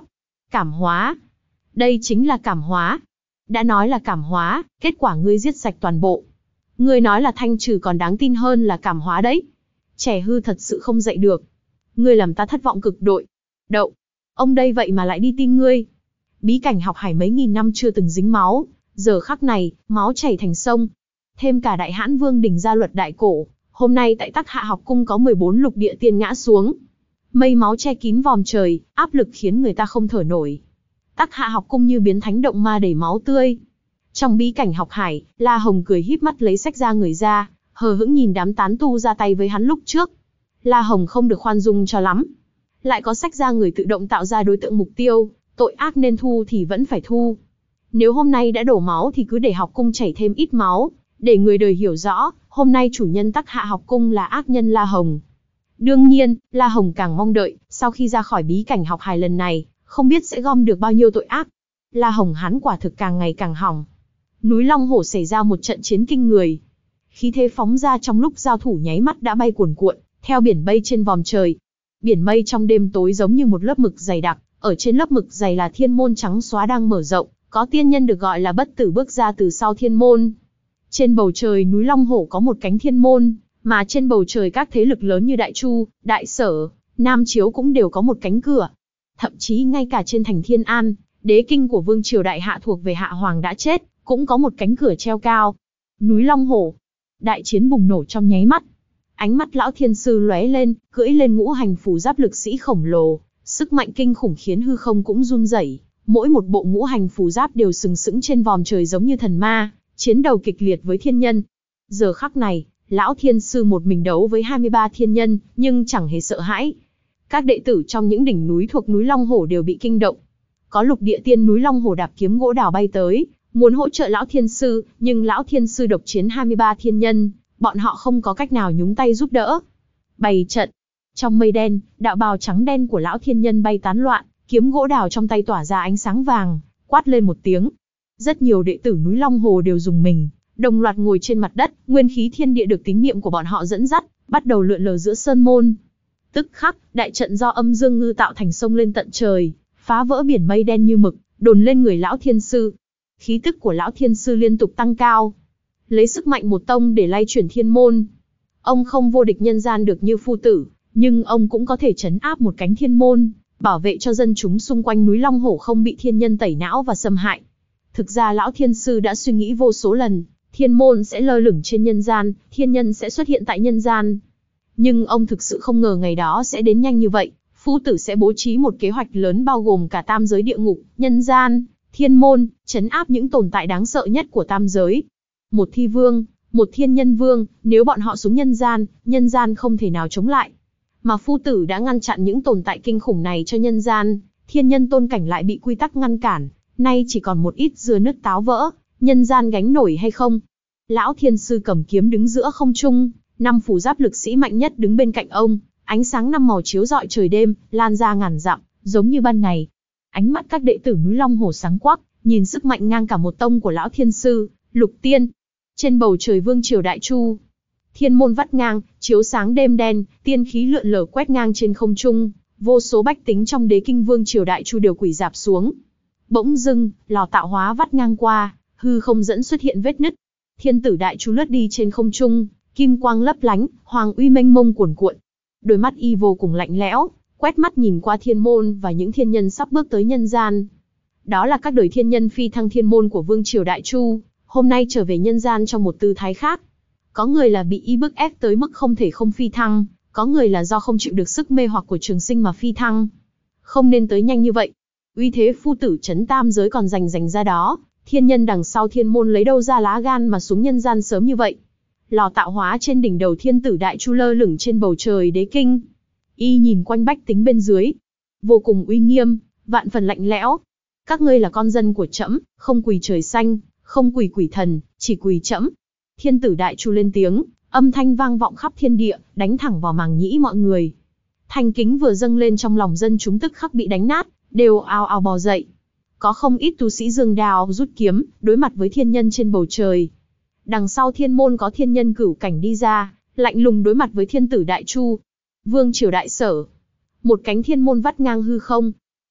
Cảm hóa. Đây chính là cảm hóa. Đã nói là cảm hóa, kết quả ngươi giết sạch toàn bộ. Ngươi nói là thanh trừ còn đáng tin hơn là cảm hóa đấy. Trẻ hư thật sự không dạy được. Ngươi làm ta thất vọng cực đội. Đậu. Ông đây vậy mà lại đi tin ngươi. Bí cảnh học hải mấy nghìn năm chưa từng dính máu. Giờ khắc này, máu chảy thành sông. Thêm cả đại hãn vương đình gia luật đại cổ. Hôm nay tại Tắc Hạ học cung có mười bốn lục địa tiên ngã xuống. Mây máu che kín vòm trời, áp lực khiến người ta không thở nổi. Tắc Hạ học cung như biến thánh động ma đầy máu tươi. Trong bí cảnh học hải, La Hồng cười híp mắt lấy sách ra người ra, hờ hững nhìn đám tán tu ra tay với hắn lúc trước. La Hồng không được khoan dung cho lắm. Lại có sách ra người tự động tạo ra đối tượng mục tiêu, tội ác nên thu thì vẫn phải thu. Nếu hôm nay đã đổ máu thì cứ để học cung chảy thêm ít máu, để người đời hiểu rõ, hôm nay chủ nhân Tắc Hạ học cung là ác nhân La Hồng. Đương nhiên, La Hồng càng mong đợi, sau khi ra khỏi bí cảnh học hài lần này, không biết sẽ gom được bao nhiêu tội ác. La Hồng hắn quả thực càng ngày càng hỏng. Núi Long Hổ xảy ra một trận chiến kinh người. Khí thế phóng ra trong lúc giao thủ nháy mắt đã bay cuồn cuộn, theo biển mây trên vòm trời. Biển mây trong đêm tối giống như một lớp mực dày đặc, ở trên lớp mực dày là thiên môn trắng xóa đang mở rộng, có tiên nhân được gọi là bất tử bước ra từ sau thiên môn. Trên bầu trời núi Long Hổ có một cánh thiên môn, mà trên bầu trời các thế lực lớn như Đại Chu, Đại Sở, Nam Chiếu cũng đều có một cánh cửa. Thậm chí ngay cả trên thành Thiên An, đế kinh của vương triều Đại Hạ thuộc về Hạ Hoàng đã chết, cũng có một cánh cửa treo cao. Núi Long Hổ. Đại chiến bùng nổ trong nháy mắt. Ánh mắt lão thiên sư lóe lên, cưỡi lên ngũ hành phù giáp lực sĩ khổng lồ, sức mạnh kinh khủng khiến hư không cũng run rẩy. Mỗi một bộ ngũ hành phù giáp đều sừng sững trên vòm trời giống như thần ma, chiến đầu kịch liệt với thiên nhân. Giờ khắc này, lão thiên sư một mình đấu với hai mươi ba thiên nhân, nhưng chẳng hề sợ hãi. Các đệ tử trong những đỉnh núi thuộc núi Long Hổ đều bị kinh động. Có lục địa tiên núi Long Hổ đạp kiếm gỗ đào bay tới, muốn hỗ trợ lão thiên sư, nhưng lão thiên sư độc chiến hai mươi ba thiên nhân, bọn họ không có cách nào nhúng tay giúp đỡ. Bày trận. Trong mây đen, đạo bào trắng đen của lão thiên nhân bay tán loạn, kiếm gỗ đào trong tay tỏa ra ánh sáng vàng, quát lên một tiếng. Rất nhiều đệ tử núi Long Hồ đều dùng mình, đồng loạt ngồi trên mặt đất, nguyên khí thiên địa được tín niệm của bọn họ dẫn dắt, bắt đầu lượn lờ giữa sơn môn. Tức khắc, đại trận do âm dương ngư tạo thành sông lên tận trời, phá vỡ biển mây đen như mực, đồn lên người lão thiên sư. Khí tức của lão thiên sư liên tục tăng cao, lấy sức mạnh một tông để lay chuyển thiên môn. Ông không vô địch nhân gian được như Phu Tử, nhưng ông cũng có thể trấn áp một cánh thiên môn, bảo vệ cho dân chúng xung quanh núi Long Hổ không bị thiên nhân tẩy não và xâm hại. Thực ra lão thiên sư đã suy nghĩ vô số lần, thiên môn sẽ lơ lửng trên nhân gian, thiên nhân sẽ xuất hiện tại nhân gian. Nhưng ông thực sự không ngờ ngày đó sẽ đến nhanh như vậy. Phu Tử sẽ bố trí một kế hoạch lớn bao gồm cả tam giới địa ngục, nhân gian, thiên môn, trấn áp những tồn tại đáng sợ nhất của tam giới. Một thi vương, một thiên nhân vương, nếu bọn họ xuống nhân gian, nhân gian không thể nào chống lại. Mà Phu Tử đã ngăn chặn những tồn tại kinh khủng này cho nhân gian, thiên nhân tôn cảnh lại bị quy tắc ngăn cản, nay chỉ còn một ít dưa nứt táo vỡ, nhân gian gánh nổi hay không? Lão thiên sư cầm kiếm đứng giữa không trung, năm phù giáp lực sĩ mạnh nhất đứng bên cạnh ông, ánh sáng năm màu chiếu rọi trời đêm, lan ra ngàn dặm, giống như ban ngày. Ánh mắt các đệ tử núi Long Hổ sáng quắc, nhìn sức mạnh ngang cả một tông của lão thiên sư, Lục Tiên. Trên bầu trời vương triều Đại Chu, thiên môn vắt ngang, chiếu sáng đêm đen, tiên khí lượn lờ quét ngang trên không trung, vô số bách tính trong đế kinh vương triều Đại Chu đều quỳ rạp xuống. Bỗng dưng, lò tạo hóa vắt ngang qua, hư không dẫn xuất hiện vết nứt. Thiên tử Đại Chu lướt đi trên không trung, kim quang lấp lánh, hoàng uy mênh mông cuồn cuộn. Đôi mắt y vô cùng lạnh lẽo, quét mắt nhìn qua thiên môn và những thiên nhân sắp bước tới nhân gian. Đó là các đời thiên nhân phi thăng thiên môn của vương triều Đại Chu, hôm nay trở về nhân gian trong một tư thái khác. Có người là bị y bức ép tới mức không thể không phi thăng, có người là do không chịu được sức mê hoặc của trường sinh mà phi thăng. Không nên tới nhanh như vậy. Uy thế Phu Tử trấn tam giới còn rành rành ra đó, thiên nhân đằng sau thiên môn lấy đâu ra lá gan mà xuống nhân gian sớm như vậy. Lò tạo hóa trên đỉnh đầu thiên tử Đại Chu lơ lửng trên bầu trời đế kinh. Y nhìn quanh bách tính bên dưới, vô cùng uy nghiêm, vạn phần lạnh lẽo. Các ngươi là con dân của trẫm, không quỳ trời xanh, không quỳ quỷ thần, chỉ quỳ trẫm. Thiên tử Đại Chu lên tiếng, âm thanh vang vọng khắp thiên địa, đánh thẳng vào màng nhĩ mọi người. Thành kính vừa dâng lên trong lòng dân chúng tức khắc bị đánh nát, đều ào ào bò dậy. Có không ít tu sĩ giương đao rút kiếm, đối mặt với thiên nhân trên bầu trời. Đằng sau thiên môn có thiên nhân cửu cảnh đi ra, lạnh lùng đối mặt với thiên tử Đại Chu. Vương triều Đại Sở. Một cánh thiên môn vắt ngang hư không.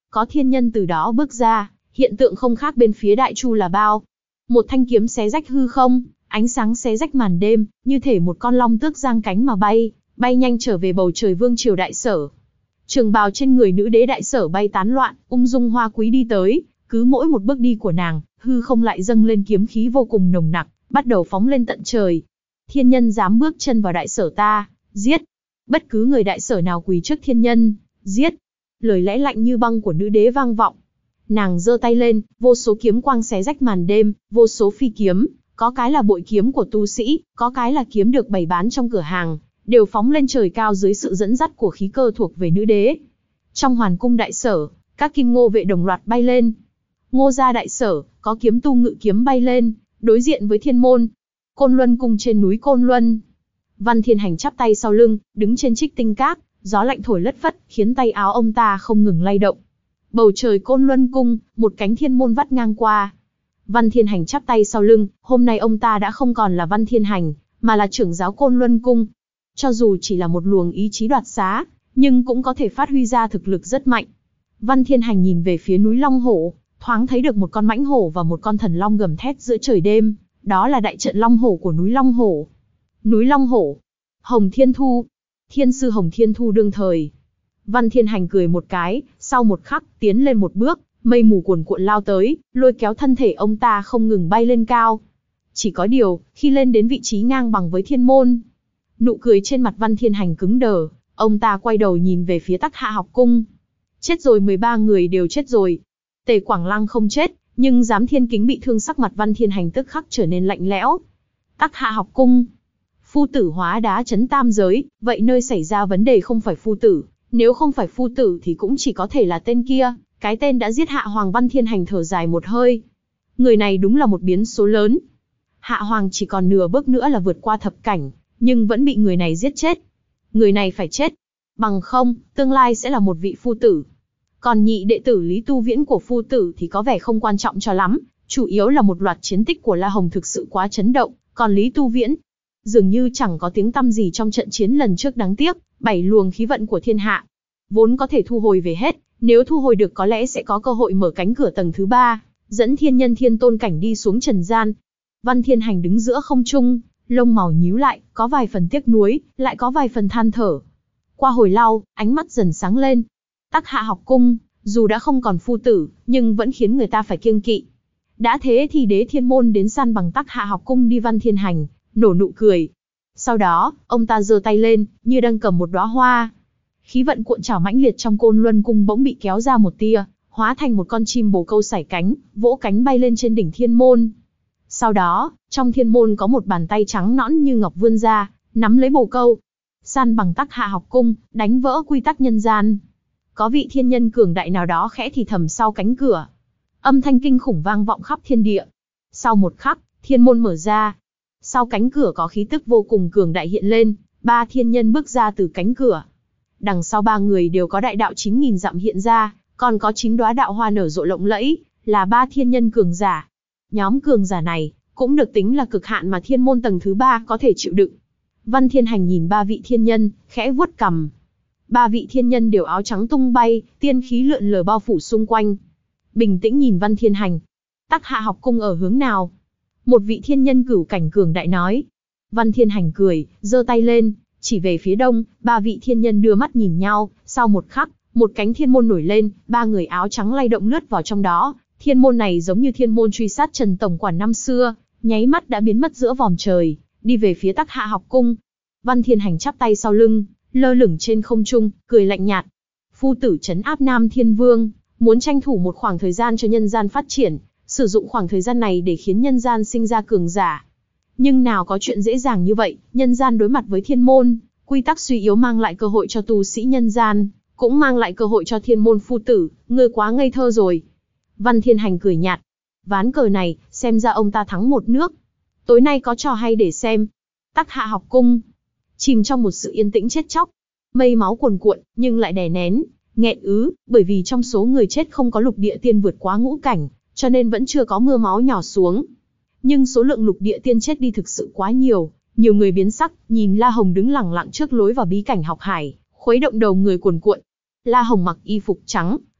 có thiên nhân từ đó bước ra, hiện tượng không khác bên phía Đại Chu là bao. Một thanh kiếm xé rách hư không, ánh sáng xé rách màn đêm, như thể một con long tước giang cánh mà bay, bay nhanh trở về bầu trời vương triều Đại Sở. Trường bào trên người nữ đế Đại Sở bay tán loạn, ung dung hoa quý đi tới, cứ mỗi một bước đi của nàng, hư không lại dâng lên kiếm khí vô cùng nồng nặc, bắt đầu phóng lên tận trời. Thiên nhân dám bước chân vào Đại Sở ta, giết. Bất cứ người Đại Sở nào quỳ trước thiên nhân, giết. Lời lẽ lạnh như băng của nữ đế vang vọng. Nàng giơ tay lên, vô số kiếm quang xé rách màn đêm, vô số phi kiếm, có cái là bội kiếm của tu sĩ, có cái là kiếm được bày bán trong cửa hàng, đều phóng lên trời cao dưới sự dẫn dắt của khí cơ thuộc về nữ đế. Trong hoàn cung Đại Sở, các kim ngô vệ đồng loạt bay lên. Ngô gia Đại Sở, có kiếm tu ngự kiếm bay lên, đối diện với thiên môn. Côn Luân cung trên núi Côn Luân. Văn Thiên Hành chắp tay sau lưng, đứng trên trích tinh cát, gió lạnh thổi lất phất, khiến tay áo ông ta không ngừng lay động. Bầu trời Côn Luân cung, một cánh thiên môn vắt ngang qua. Văn Thiên Hành chắp tay sau lưng, hôm nay ông ta đã không còn là Văn Thiên Hành, mà là trưởng giáo Côn Luân cung. Cho dù chỉ là một luồng ý chí đoạt xá, nhưng cũng có thể phát huy ra thực lực rất mạnh. Văn Thiên Hành nhìn về phía núi Long Hổ, thoáng thấy được một con mãnh hổ và một con thần long gầm thét giữa trời đêm, đó là đại trận Long Hổ của núi Long Hổ. Núi Long Hổ, Hồng Thiên Thu, thiên sư Hồng Thiên Thu đương thời. Văn Thiên Hành cười một cái, sau một khắc, tiến lên một bước, mây mù cuồn cuộn lao tới, lôi kéo thân thể ông ta không ngừng bay lên cao. Chỉ có điều, khi lên đến vị trí ngang bằng với thiên môn, nụ cười trên mặt Văn Thiên Hành cứng đờ, ông ta quay đầu nhìn về phía Tắc Hạ học cung. Chết rồi, mười ba người đều chết rồi. Tề Quảng Lăng không chết, nhưng Giám Thiên Kính bị thương, sắc mặt Văn Thiên Hành tức khắc trở nên lạnh lẽo. Tắc Hạ học cung. Phu tử hóa đá chấn tam giới, vậy nơi xảy ra vấn đề không phải phu tử, nếu không phải phu tử thì cũng chỉ có thể là tên kia, cái tên đã giết Hạ Hoàng. Văn Thiên Hành thở dài một hơi. Người này đúng là một biến số lớn. Hạ Hoàng chỉ còn nửa bước nữa là vượt qua thập cảnh, nhưng vẫn bị người này giết chết. Người này phải chết, bằng không, tương lai sẽ là một vị phu tử. Còn nhị đệ tử Lý Tu Viễn của phu tử thì có vẻ không quan trọng cho lắm, chủ yếu là một loạt chiến tích của La Hồng thực sự quá chấn động, còn Lý Tu Viễn dường như chẳng có tiếng tăm gì trong trận chiến lần trước. Đáng tiếc, bảy luồng khí vận của thiên hạ vốn có thể thu hồi về hết, nếu thu hồi được có lẽ sẽ có cơ hội mở cánh cửa tầng thứ ba, dẫn thiên nhân thiên tôn cảnh đi xuống trần gian. Văn Thiên Hành đứng giữa không trung, lông mày nhíu lại, có vài phần tiếc nuối, lại có vài phần than thở. Qua hồi lâu, ánh mắt dần sáng lên. Tắc Hạ học cung, dù đã không còn phu tử, nhưng vẫn khiến người ta phải kiêng kỵ. Đã thế thì Đế Thiên Môn đến san bằng Tắc Hạ học cung đi. Văn Thiên Hành nổ nụ cười. Sau đó, ông ta giơ tay lên, như đang cầm một đóa hoa. Khí vận cuộn trào mãnh liệt trong Côn Luân cung bỗng bị kéo ra một tia, hóa thành một con chim bồ câu sải cánh, vỗ cánh bay lên trên đỉnh thiên môn. Sau đó, trong thiên môn có một bàn tay trắng nõn như ngọc vươn ra, nắm lấy bồ câu. San bằng Tắc Hạ học cung, đánh vỡ quy tắc nhân gian. Có vị thiên nhân cường đại nào đó khẽ thì thầm sau cánh cửa. Âm thanh kinh khủng vang vọng khắp thiên địa. Sau một khắc, thiên môn mở ra. Sau cánh cửa có khí tức vô cùng cường đại hiện lên, ba thiên nhân bước ra từ cánh cửa. Đằng sau ba người đều có đại đạo chín nghìn dặm hiện ra, còn có chín đóa đạo hoa nở rộ lộng lẫy, là ba thiên nhân cường giả. Nhóm cường giả này cũng được tính là cực hạn mà thiên môn tầng thứ ba có thể chịu đựng. Văn Thiên Hành nhìn ba vị thiên nhân, khẽ vuốt cằm. Ba vị thiên nhân đều áo trắng tung bay, tiên khí lượn lờ bao phủ xung quanh. Bình tĩnh nhìn Văn Thiên Hành. Tắc Hạ học cung ở hướng nào? Một vị thiên nhân cửu cảnh cường đại nói. Văn Thiên Hành cười, giơ tay lên, chỉ về phía đông. Ba vị thiên nhân đưa mắt nhìn nhau, sau một khắc, một cánh thiên môn nổi lên, ba người áo trắng lay động lướt vào trong đó. Thiên môn này giống như thiên môn truy sát Trần tổng quản năm xưa, nháy mắt đã biến mất giữa vòm trời, đi về phía Tắc Hạ học cung. Văn Thiên Hành chắp tay sau lưng, lơ lửng trên không trung, cười lạnh nhạt. Phu tử trấn áp Nam Thiên Vương, muốn tranh thủ một khoảng thời gian cho nhân gian phát triển, sử dụng khoảng thời gian này để khiến nhân gian sinh ra cường giả. Nhưng nào có chuyện dễ dàng như vậy, nhân gian đối mặt với thiên môn, quy tắc suy yếu mang lại cơ hội cho tu sĩ nhân gian, cũng mang lại cơ hội cho thiên môn phu tử, ngươi quá ngây thơ rồi. Văn Thiên Hành cười nhạt. Ván cờ này, xem ra ông ta thắng một nước. Tối nay có trò hay để xem. Tắc Hạ học cung chìm trong một sự yên tĩnh chết chóc. Mây máu cuồn cuộn, nhưng lại đè nén, nghẹn ứ, bởi vì trong số người chết không có lục địa tiên vượt quá ngũ cảnh, cho nên vẫn chưa có mưa máu nhỏ xuống. Nhưng số lượng lục địa tiên chết đi thực sự quá nhiều, nhiều người biến sắc, nhìn La Hồng đứng lẳng lặng trước lối vào bí cảnh học hải, khuấy động đầu người cuồn cuộn. La Hồng mặc y phục trắng,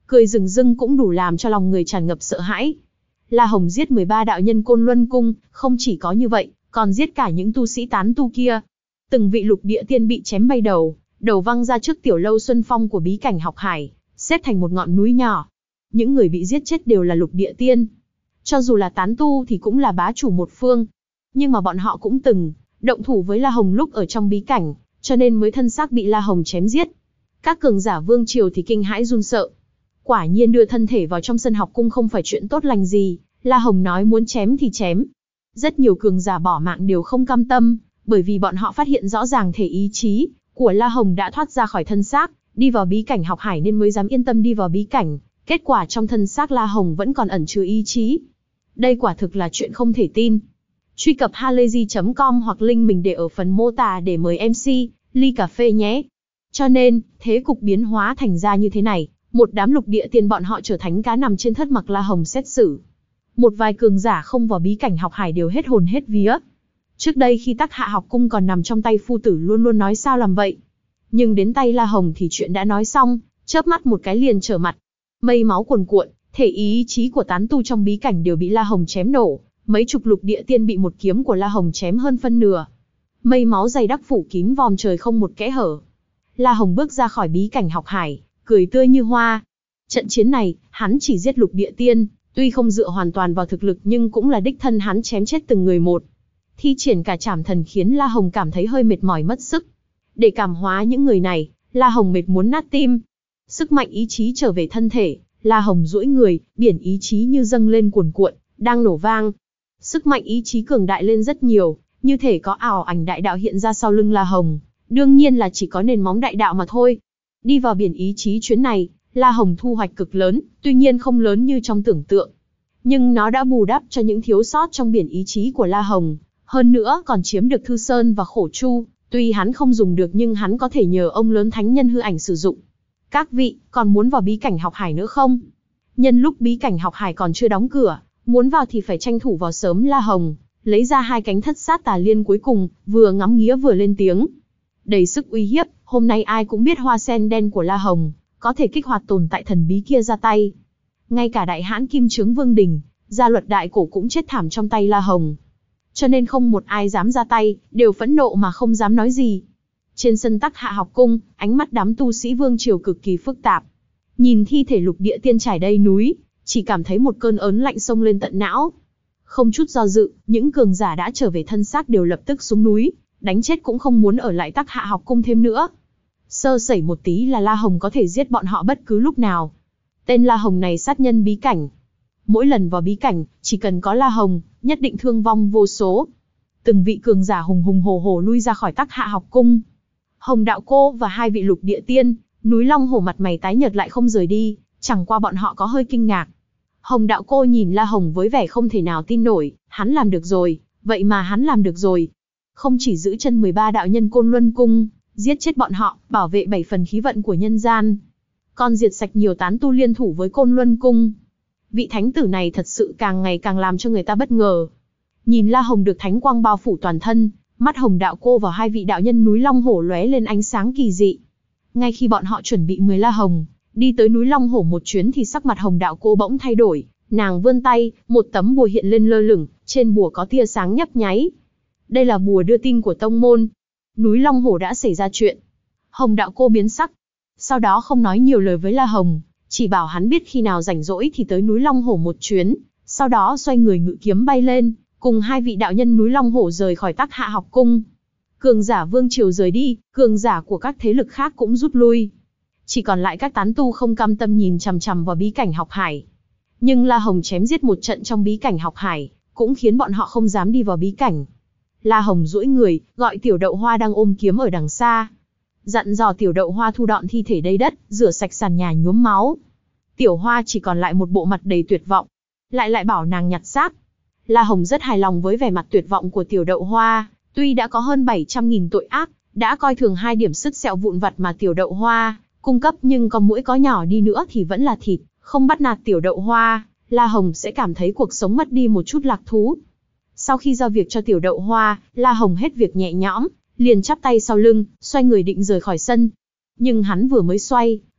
cười rừng rưng cũng đủ làm cho lòng người tràn ngập sợ hãi. La Hồng giết mười ba đạo nhân Côn Luân Cung, không chỉ có như vậy, còn giết cả những tu sĩ tán tu kia. Từng vị lục địa tiên bị chém bay đầu, đầu văng ra trước tiểu lâu Xuân Phong của bí cảnh học hải, xếp thành một ngọn núi nhỏ. Những người bị giết chết đều là lục địa tiên. Cho dù là tán tu thì cũng là bá chủ một phương. Nhưng mà bọn họ cũng từng động thủ với La Hồng lúc ở trong bí cảnh, cho nên mới thân xác bị La Hồng chém giết. Các cường giả vương triều thì kinh hãi run sợ. Quả nhiên đưa thân thể vào trong sân học cung không phải chuyện tốt lành gì, La Hồng nói muốn chém thì chém. Rất nhiều cường giả bỏ mạng đều không cam tâm, bởi vì bọn họ phát hiện rõ ràng thể ý chí của La Hồng đã thoát ra khỏi thân xác, đi vào bí cảnh học hải nên mới dám yên tâm đi vào bí cảnh. Kết quả trong thân xác La Hồng vẫn còn ẩn chứa ý chí. Đây quả thực là chuyện không thể tin. Truy cập halayzi chấm com hoặc link mình để ở phần mô tả để mời em xê, ly cà phê nhé. Cho nên, thế cục biến hóa thành ra như thế này, một đám lục địa tiên bọn họ trở thành cá nằm trên thớt mặc La Hồng xét xử. Một vài cường giả không vào bí cảnh học hải đều hết hồn hết vía. Trước đây khi Tắc Hạ học cung còn nằm trong tay phu tử luôn luôn nói sao làm vậy. Nhưng đến tay La Hồng thì chuyện đã nói xong, chớp mắt một cái liền trở mặt. Mây máu cuồn cuộn, thể ý chí của tán tu trong bí cảnh đều bị La Hồng chém nổ, mấy chục lục địa tiên bị một kiếm của La Hồng chém hơn phân nửa. Mây máu dày đặc phủ kín vòm trời không một kẽ hở. La Hồng bước ra khỏi bí cảnh học hải, cười tươi như hoa. Trận chiến này, hắn chỉ giết lục địa tiên, tuy không dựa hoàn toàn vào thực lực nhưng cũng là đích thân hắn chém chết từng người một. Thi triển cả trảm thần khiến La Hồng cảm thấy hơi mệt mỏi mất sức. Để cảm hóa những người này, La Hồng mệt muốn nát tim. Sức mạnh ý chí trở về thân thể, La Hồng duỗi người, biển ý chí như dâng lên cuồn cuộn, đang nổ vang. Sức mạnh ý chí cường đại lên rất nhiều, như thể có ảo ảnh đại đạo hiện ra sau lưng La Hồng. Đương nhiên là chỉ có nền móng đại đạo mà thôi. Đi vào biển ý chí chuyến này, La Hồng thu hoạch cực lớn, tuy nhiên không lớn như trong tưởng tượng. Nhưng nó đã bù đắp cho những thiếu sót trong biển ý chí của La Hồng. Hơn nữa còn chiếm được Thư Sơn và Khổ Chu, tuy hắn không dùng được nhưng hắn có thể nhờ ông lớn thánh nhân hư ảnh sử dụng. Các vị, còn muốn vào bí cảnh học hải nữa không? Nhân lúc bí cảnh học hải còn chưa đóng cửa, muốn vào thì phải tranh thủ vào sớm. La Hồng lấy ra hai cánh thất sát tà liên cuối cùng, vừa ngắm nghía vừa lên tiếng. Đầy sức uy hiếp, hôm nay ai cũng biết hoa sen đen của La Hồng có thể kích hoạt tồn tại thần bí kia ra tay. Ngay cả đại hãn Kim Chướng Vương Đình, gia luật đại cổ cũng chết thảm trong tay La Hồng. Cho nên không một ai dám ra tay, đều phẫn nộ mà không dám nói gì. Trên sân Tắc Hạ học cung, ánh mắt đám tu sĩ vương triều cực kỳ phức tạp. Nhìn thi thể lục địa tiên trải đầy núi, chỉ cảm thấy một cơn ớn lạnh xông lên tận não. Không chút do dự, những cường giả đã trở về thân xác đều lập tức xuống núi, đánh chết cũng không muốn ở lại Tắc Hạ học cung thêm nữa. Sơ sẩy một tí là La Hồng có thể giết bọn họ bất cứ lúc nào. Tên La Hồng này sát nhân bí cảnh. Mỗi lần vào bí cảnh, chỉ cần có La Hồng, nhất định thương vong vô số. Từng vị cường giả hùng hùng hổ hổ lui ra khỏi Tắc Hạ học cung. Hồng Đạo Cô và hai vị lục địa tiên, Núi Long Hổ mặt mày tái nhợt lại không rời đi, chẳng qua bọn họ có hơi kinh ngạc. Hồng Đạo Cô nhìn La Hồng với vẻ không thể nào tin nổi, hắn làm được rồi, vậy mà hắn làm được rồi. Không chỉ giữ chân mười ba đạo nhân Côn Luân Cung, giết chết bọn họ, bảo vệ bảy phần khí vận của nhân gian, còn diệt sạch nhiều tán tu liên thủ với Côn Luân Cung. Vị thánh tử này thật sự càng ngày càng làm cho người ta bất ngờ. Nhìn La Hồng được thánh quang bao phủ toàn thân, mắt Hồng Đạo Cô và hai vị đạo nhân núi Long Hổ lóe lên ánh sáng kỳ dị. Ngay khi bọn họ chuẩn bị mời La Hồng đi tới núi Long Hổ một chuyến thì sắc mặt Hồng Đạo Cô bỗng thay đổi, nàng vươn tay, một tấm bùa hiện lên lơ lửng, trên bùa có tia sáng nhấp nháy. Đây là bùa đưa tin của tông môn. Núi Long Hổ đã xảy ra chuyện. Hồng Đạo Cô biến sắc, sau đó không nói nhiều lời với La Hồng, chỉ bảo hắn biết khi nào rảnh rỗi thì tới núi Long Hổ một chuyến, sau đó xoay người ngự kiếm bay lên, cùng hai vị đạo nhân núi Long Hổ rời khỏi Tắc Hạ học cung. Cường giả vương triều rời đi, cường giả của các thế lực khác cũng rút lui. Chỉ còn lại các tán tu không cam tâm nhìn chằm chằm vào bí cảnh học hải. Nhưng La Hồng chém giết một trận trong bí cảnh học hải, cũng khiến bọn họ không dám đi vào bí cảnh. La Hồng duỗi người, gọi Tiểu Đậu Hoa đang ôm kiếm ở đằng xa. Dặn dò Tiểu Đậu Hoa thu dọn thi thể đầy đất, rửa sạch sàn nhà nhuốm máu. Tiểu Hoa chỉ còn lại một bộ mặt đầy tuyệt vọng. Lại lại bảo nàng nhặt xác. La Hồng rất hài lòng với vẻ mặt tuyệt vọng của Tiểu Đậu Hoa, tuy đã có hơn bảy trăm nghìn tội ác, đã coi thường hai điểm sứt sẹo vụn vặt mà Tiểu Đậu Hoa cung cấp, nhưng con muỗi có nhỏ đi nữa thì vẫn là thịt, không bắt nạt Tiểu Đậu Hoa, La Hồng sẽ cảm thấy cuộc sống mất đi một chút lạc thú. Sau khi giao việc cho Tiểu Đậu Hoa, La Hồng hết việc nhẹ nhõm, liền chắp tay sau lưng, xoay người định rời khỏi sân. Nhưng hắn vừa mới xoay,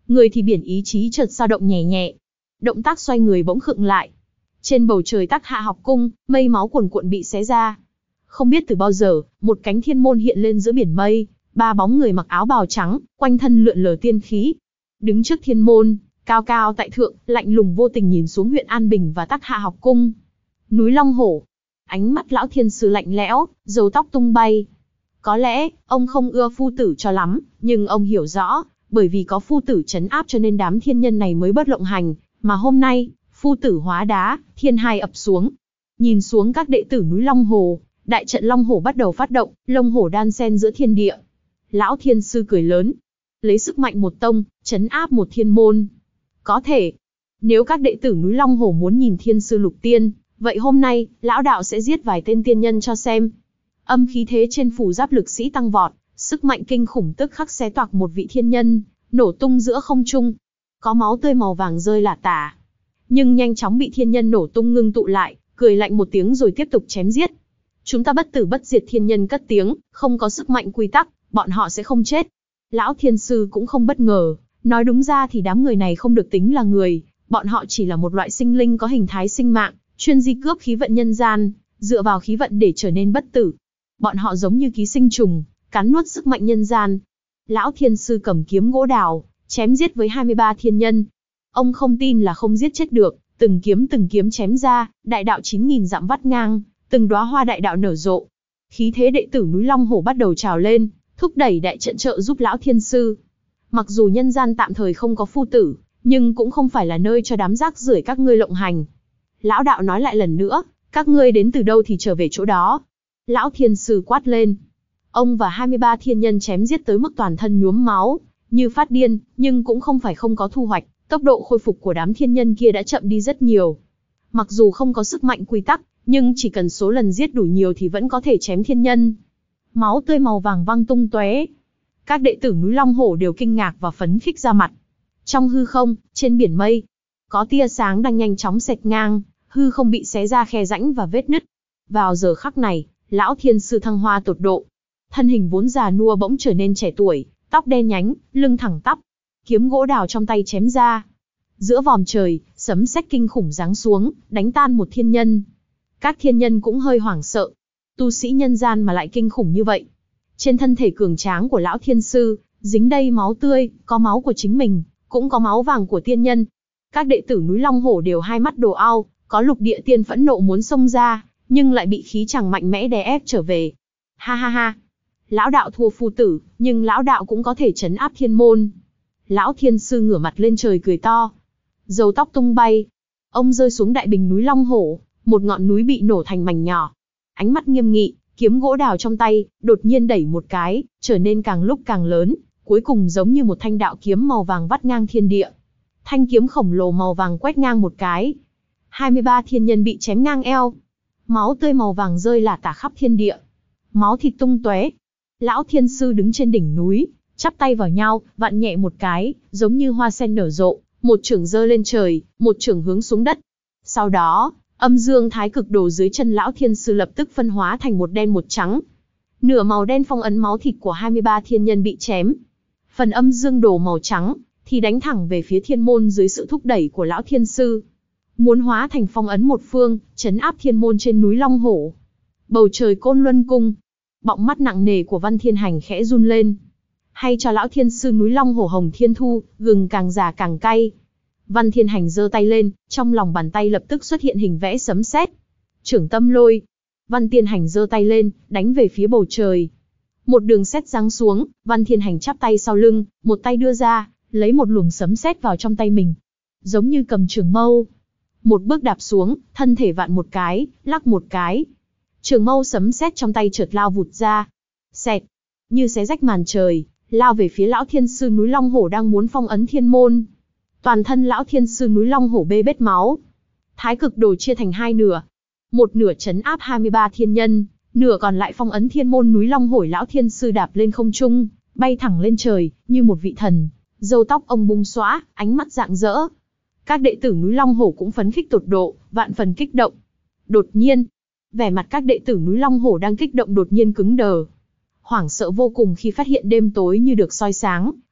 Người thì biển ý chí chợt dao động nhẹ nhẹ. Động tác xoay người bỗng khựng lại. Trên bầu trời Tắc Hạ học cung, mây máu cuồn cuộn bị xé ra. Không biết từ bao giờ, một cánh thiên môn hiện lên giữa biển mây, ba bóng người mặc áo bào trắng, quanh thân lượn lờ tiên khí. Đứng trước thiên môn, cao cao tại thượng, lạnh lùng vô tình nhìn xuống huyện An Bình và Tắc Hạ học cung. Núi Long Hổ. Ánh mắt lão thiên sư lạnh lẽo, râu tóc tung bay. Có lẽ, ông không ưa phu tử cho lắm, nhưng ông hiểu rõ, bởi vì có phu tử trấn áp cho nên đám thiên nhân này mới bớt lộng hành, mà hôm nay, phu tử hóa đá, thiên hai ập xuống. Nhìn xuống các đệ tử núi Long Hồ, đại trận Long Hổ bắt đầu phát động, Long Hổ đan xen giữa thiên địa. Lão thiên sư cười lớn, lấy sức mạnh một tông, trấn áp một thiên môn. Có thể, nếu các đệ tử núi Long Hổ muốn nhìn thiên sư lục tiên, vậy hôm nay, lão đạo sẽ giết vài tên tiên nhân cho xem. Âm khí thế trên phù giáp lực sĩ tăng vọt, sức mạnh kinh khủng tức khắc xé toạc một vị thiên nhân, nổ tung giữa không trung. Có máu tươi màu vàng rơi lả tả, nhưng nhanh chóng bị thiên nhân nổ tung ngưng tụ lại, cười lạnh một tiếng rồi tiếp tục chém giết. Chúng ta bất tử bất diệt, thiên nhân cất tiếng, không có sức mạnh quy tắc, bọn họ sẽ không chết. Lão thiên sư cũng không bất ngờ, nói đúng ra thì đám người này không được tính là người, bọn họ chỉ là một loại sinh linh có hình thái sinh mạng, chuyên di cướp khí vận nhân gian, dựa vào khí vận để trở nên bất tử. Bọn họ giống như ký sinh trùng, cắn nuốt sức mạnh nhân gian. Lão thiên sư cầm kiếm gỗ đào, chém giết với hai mươi ba thiên nhân. Ông không tin là không giết chết được, từng kiếm từng kiếm chém ra, đại đạo chín nghìn dặm vắt ngang, từng đóa hoa đại đạo nở rộ. Khí thế đệ tử núi Long Hổ bắt đầu trào lên, thúc đẩy đại trận trợ giúp lão thiên sư. Mặc dù nhân gian tạm thời không có phu tử, nhưng cũng không phải là nơi cho đám rác rưởi các ngươi lộng hành. Lão đạo nói lại lần nữa, các ngươi đến từ đâu thì trở về chỗ đó. Lão thiên sư quát lên. Ông và hai mươi ba thiên nhân chém giết tới mức toàn thân nhuốm máu, như phát điên, nhưng cũng không phải không có thu hoạch, tốc độ khôi phục của đám thiên nhân kia đã chậm đi rất nhiều. Mặc dù không có sức mạnh quy tắc, nhưng chỉ cần số lần giết đủ nhiều thì vẫn có thể chém thiên nhân. Máu tươi màu vàng văng tung tóe. Các đệ tử núi Long Hổ đều kinh ngạc và phấn khích ra mặt. Trong hư không, trên biển mây, có tia sáng đang nhanh chóng xẹt ngang, hư không bị xé ra khe rãnh và vết nứt. Vào giờ khắc này, lão thiên sư thăng hoa tột độ. Thân hình vốn già nua bỗng trở nên trẻ tuổi, tóc đen nhánh, lưng thẳng tắp. Kiếm gỗ đào trong tay chém ra. Giữa vòm trời, sấm sét kinh khủng giáng xuống, đánh tan một thiên nhân. Các thiên nhân cũng hơi hoảng sợ. Tu sĩ nhân gian mà lại kinh khủng như vậy. Trên thân thể cường tráng của lão thiên sư, dính đầy máu tươi, có máu của chính mình, cũng có máu vàng của tiên nhân. Các đệ tử núi Long Hổ đều hai mắt đổ ao, có lục địa tiên phẫn nộ muốn xông ra, nhưng lại bị khí chàng mạnh mẽ đè ép trở về. Ha ha ha! Lão đạo thua phu tử, nhưng lão đạo cũng có thể trấn áp thiên môn. Lão thiên sư ngửa mặt lên trời cười to. Râu tóc tung bay. Ông rơi xuống đại bình núi Long Hổ, một ngọn núi bị nổ thành mảnh nhỏ. Ánh mắt nghiêm nghị, kiếm gỗ đào trong tay, đột nhiên đẩy một cái, trở nên càng lúc càng lớn, cuối cùng giống như một thanh đạo kiếm màu vàng vắt ngang thiên địa. Thanh kiếm khổng lồ màu vàng quét ngang một cái. hai mươi ba thiên nhân bị chém ngang eo. Máu tươi màu vàng rơi lả tả khắp thiên địa. Máu thịt tung tóe. Lão thiên sư đứng trên đỉnh núi, chắp tay vào nhau, vặn nhẹ một cái, giống như hoa sen nở rộ, một chưởng giơ lên trời, một chưởng hướng xuống đất. Sau đó, âm dương thái cực đồ dưới chân lão thiên sư lập tức phân hóa thành một đen một trắng. Nửa màu đen phong ấn máu thịt của hai mươi ba thiên nhân bị chém. Phần âm dương đồ màu trắng thì đánh thẳng về phía thiên môn dưới sự thúc đẩy của lão thiên sư. Muốn hóa thành phong ấn một phương, trấn áp thiên môn trên núi Long Hổ. Bầu trời Côn Luân cung, bọng mắt nặng nề của Văn Thiên Hành khẽ run lên. Hay cho lão thiên sư núi Long Hổ Hồng Thiên Thu, gừng càng già càng cay. Văn Thiên Hành giơ tay lên, trong lòng bàn tay lập tức xuất hiện hình vẽ sấm sét. Trưởng tâm lôi. Văn Thiên Hành giơ tay lên, đánh về phía bầu trời. Một đường sét giáng xuống, Văn Thiên Hành chắp tay sau lưng, một tay đưa ra, lấy một luồng sấm sét vào trong tay mình. Giống như cầm trường mâu. Một bước đạp xuống, thân thể vặn một cái, lắc một cái. Trường mâu sấm sét trong tay chợt lao vụt ra. Xẹt, như xé rách màn trời, lao về phía lão thiên sư núi Long Hổ đang muốn phong ấn thiên môn. Toàn thân lão thiên sư núi Long Hổ bê bết máu. Thái cực đồ chia thành hai nửa. Một nửa trấn áp hai mươi ba thiên nhân, nửa còn lại phong ấn thiên môn núi Long Hổ. Lão thiên sư đạp lên không trung, bay thẳng lên trời, như một vị thần. Râu tóc ông bung xõa, ánh mắt rạng rỡ. Các đệ tử núi Long Hổ cũng phấn khích tột độ, vạn phần kích động. Đột nhiên, vẻ mặt các đệ tử núi Long Hổ đang kích động đột nhiên cứng đờ. Hoảng sợ vô cùng khi phát hiện đêm tối như được soi sáng,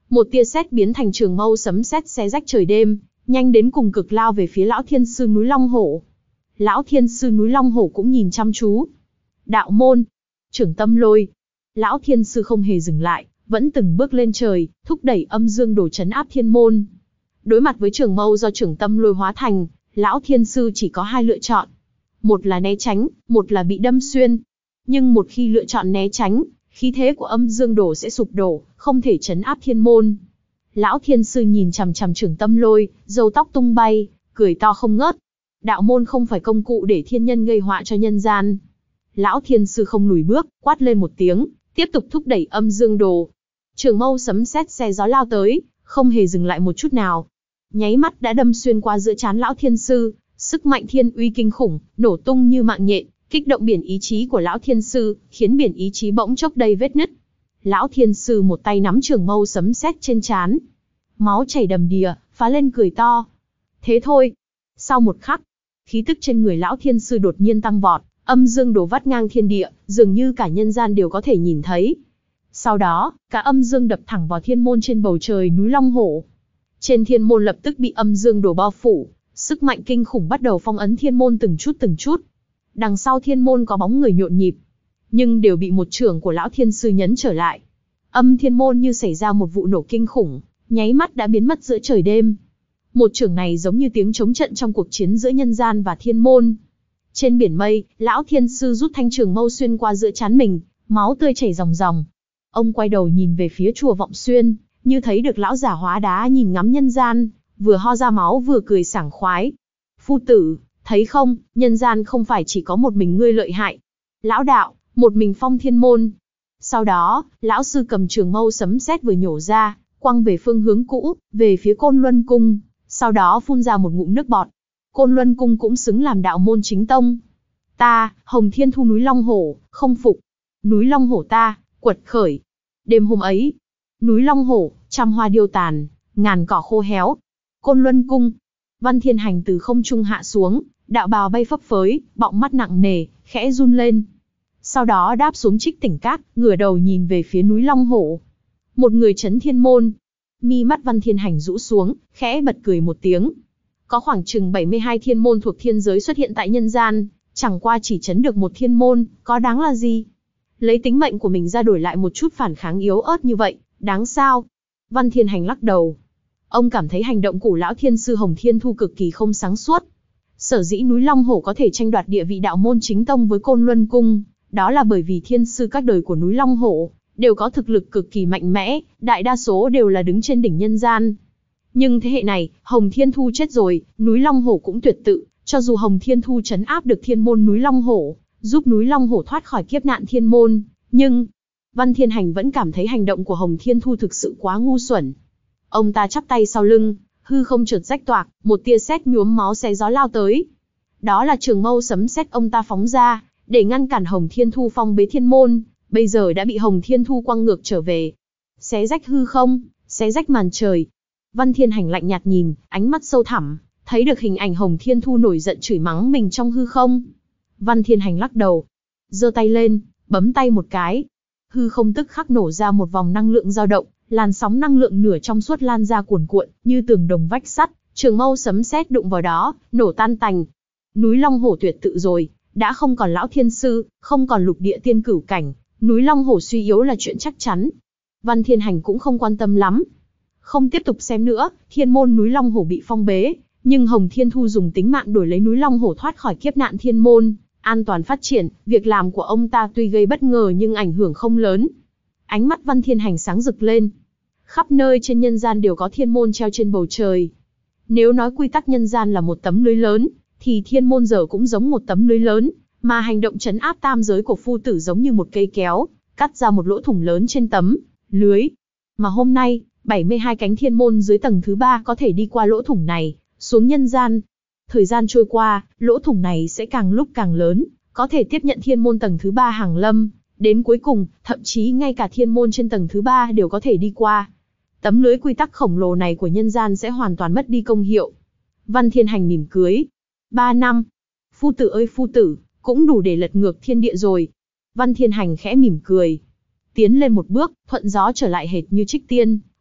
Một tia sét biến thành trường mâu sấm sét xé rách trời đêm, nhanh đến cùng cực lao về phía lão thiên sư núi Long Hổ. Lão thiên sư núi Long Hổ cũng nhìn chăm chú. Đạo môn, trưởng tâm lôi. Lão thiên sư không hề dừng lại, vẫn từng bước lên trời, thúc đẩy âm dương đồ trấn áp thiên môn. Đối mặt với trường mâu do trưởng tâm lôi hóa thành, lão thiên sư chỉ có hai lựa chọn. Một là né tránh, một là bị đâm xuyên. Nhưng một khi lựa chọn né tránh, khí thế của âm dương đồ sẽ sụp đổ, không thể trấn áp thiên môn. Lão thiên sư nhìn chằm chằm trưởng tâm lôi, râu tóc tung bay, cười to không ngớt. Đạo môn không phải công cụ để thiên nhân gây họa cho nhân gian. Lão thiên sư không lùi bước, quát lên một tiếng, tiếp tục thúc đẩy âm dương đồ. Trường mâu sấm sét xé gió lao tới, không hề dừng lại một chút nào. Nháy mắt đã đâm xuyên qua giữa trán lão thiên sư, sức mạnh thiên uy kinh khủng, nổ tung như mạng nhện, kích động biển ý chí của lão thiên sư, khiến biển ý chí bỗng chốc đầy vết nứt. Lão thiên sư một tay nắm trường mâu sấm sét trên trán, máu chảy đầm đìa, phá lên cười to. Thế thôi. Sau một khắc, khí tức trên người lão thiên sư đột nhiên tăng vọt, âm dương đồ vắt ngang thiên địa, dường như cả nhân gian đều có thể nhìn thấy. Sau đó, cả âm dương đập thẳng vào thiên môn trên bầu trời núi Long Hổ. Trên thiên môn lập tức bị âm dương đồ bao phủ, sức mạnh kinh khủng bắt đầu phong ấn thiên môn từng chút từng chút. Đằng sau thiên môn có bóng người nhộn nhịp, nhưng đều bị một chưởng của lão thiên sư nhấn trở lại. Âm thiên môn như xảy ra một vụ nổ kinh khủng, nháy mắt đã biến mất giữa trời đêm. Một chưởng này giống như tiếng chống trận trong cuộc chiến giữa nhân gian và thiên môn. Trên biển mây, lão thiên sư rút thanh trường mâu xuyên qua giữa trán mình, máu tươi chảy ròng ròng. Ông quay đầu nhìn về phía chùa Vọng Xuyên, như thấy được lão giả hóa đá nhìn ngắm nhân gian, vừa ho ra máu vừa cười sảng khoái. Phu tử, thấy không, nhân gian không phải chỉ có một mình ngươi lợi hại. Lão đạo, một mình phong thiên môn. Sau đó, lão sư cầm trường mâu sấm sét vừa nhổ ra, quăng về phương hướng cũ, về phía Côn Luân Cung, sau đó phun ra một ngụm nước bọt. Côn Luân Cung cũng xứng làm đạo môn chính tông. Ta, Hồng Thiên Thu núi Long Hổ, không phục. Núi Long Hổ ta, quật khởi. Đêm hôm ấy, núi Long Hổ, trăm hoa điêu tàn, ngàn cỏ khô héo. Côn Luân Cung, Văn Thiên Hành từ không trung hạ xuống, đạo bào bay phấp phới, bọng mắt nặng nề, khẽ run lên. Sau đó đáp xuống Trích Tỉnh Các, ngửa đầu nhìn về phía núi Long Hổ. Một người trấn thiên môn. Mi mắt Văn Thiên Hành rũ xuống, khẽ bật cười một tiếng. Có khoảng chừng bảy mươi hai thiên môn thuộc thiên giới xuất hiện tại nhân gian, chẳng qua chỉ trấn được một thiên môn, có đáng là gì? Lấy tính mệnh của mình ra đổi lại một chút phản kháng yếu ớt như vậy, đáng sao? Văn Thiên Hành lắc đầu. Ông cảm thấy hành động của lão thiên sư Hồng Thiên Thu cực kỳ không sáng suốt. Sở dĩ núi Long Hổ có thể tranh đoạt địa vị đạo môn chính tông với Côn Luân Cung, đó là bởi vì thiên sư các đời của núi Long Hổ đều có thực lực cực kỳ mạnh mẽ, đại đa số đều là đứng trên đỉnh nhân gian. Nhưng thế hệ này, Hồng Thiên Thu chết rồi, núi Long Hổ cũng tuyệt tự, cho dù Hồng Thiên Thu trấn áp được thiên môn núi Long Hổ, giúp núi Long Hổ thoát khỏi kiếp nạn thiên môn, nhưng Văn Thiên Hành vẫn cảm thấy hành động của Hồng Thiên Thu thực sự quá ngu xuẩn. Ông ta chắp tay sau lưng, hư không chợt rách toạc, một tia sét nhuốm máu xé gió lao tới. Đó là trường mâu sấm sét ông ta phóng ra, để ngăn cản Hồng Thiên Thu phong bế thiên môn, bây giờ đã bị Hồng Thiên Thu quăng ngược trở về. Xé rách hư không, xé rách màn trời. Văn Thiên Hành lạnh nhạt nhìn, ánh mắt sâu thẳm, thấy được hình ảnh Hồng Thiên Thu nổi giận chửi mắng mình trong hư không. Văn Thiên Hành lắc đầu, giơ tay lên, bấm tay một cái. Hư không tức khắc nổ ra một vòng năng lượng dao động, làn sóng năng lượng nửa trong suốt lan ra cuồn cuộn, như tường đồng vách sắt, trường mâu sấm sét đụng vào đó, nổ tan tành. Núi Long Hổ tuyệt tự rồi, đã không còn lão thiên sư, không còn lục địa tiên cửu cảnh, núi Long Hổ suy yếu là chuyện chắc chắn. Văn Thiên Hành cũng không quan tâm lắm. Không tiếp tục xem nữa, thiên môn núi Long Hổ bị phong bế, nhưng Hồng Thiên Thu dùng tính mạng đổi lấy núi Long Hổ thoát khỏi kiếp nạn thiên môn, an toàn phát triển, việc làm của ông ta tuy gây bất ngờ nhưng ảnh hưởng không lớn. Ánh mắt Văn Thiên Hành sáng rực lên. Khắp nơi trên nhân gian đều có thiên môn treo trên bầu trời. Nếu nói quy tắc nhân gian là một tấm lưới lớn, thì thiên môn giờ cũng giống một tấm lưới lớn, mà hành động trấn áp tam giới của phu tử giống như một cây kéo, cắt ra một lỗ thủng lớn trên tấm lưới. Mà hôm nay, bảy mươi hai cánh thiên môn dưới tầng thứ ba có thể đi qua lỗ thủng này, xuống nhân gian. Thời gian trôi qua, lỗ thủng này sẽ càng lúc càng lớn, có thể tiếp nhận thiên môn tầng thứ ba hàng lâm. Đến cuối cùng, thậm chí ngay cả thiên môn trên tầng thứ ba đều có thể đi qua. Tấm lưới quy tắc khổng lồ này của nhân gian sẽ hoàn toàn mất đi công hiệu. Văn Thiên Hành mỉm cười. Ba năm. Phu tử ơi phu tử, cũng đủ để lật ngược thiên địa rồi. Văn Thiên Hành khẽ mỉm cười. Tiến lên một bước, thuận gió trở lại hệt như trích tiên.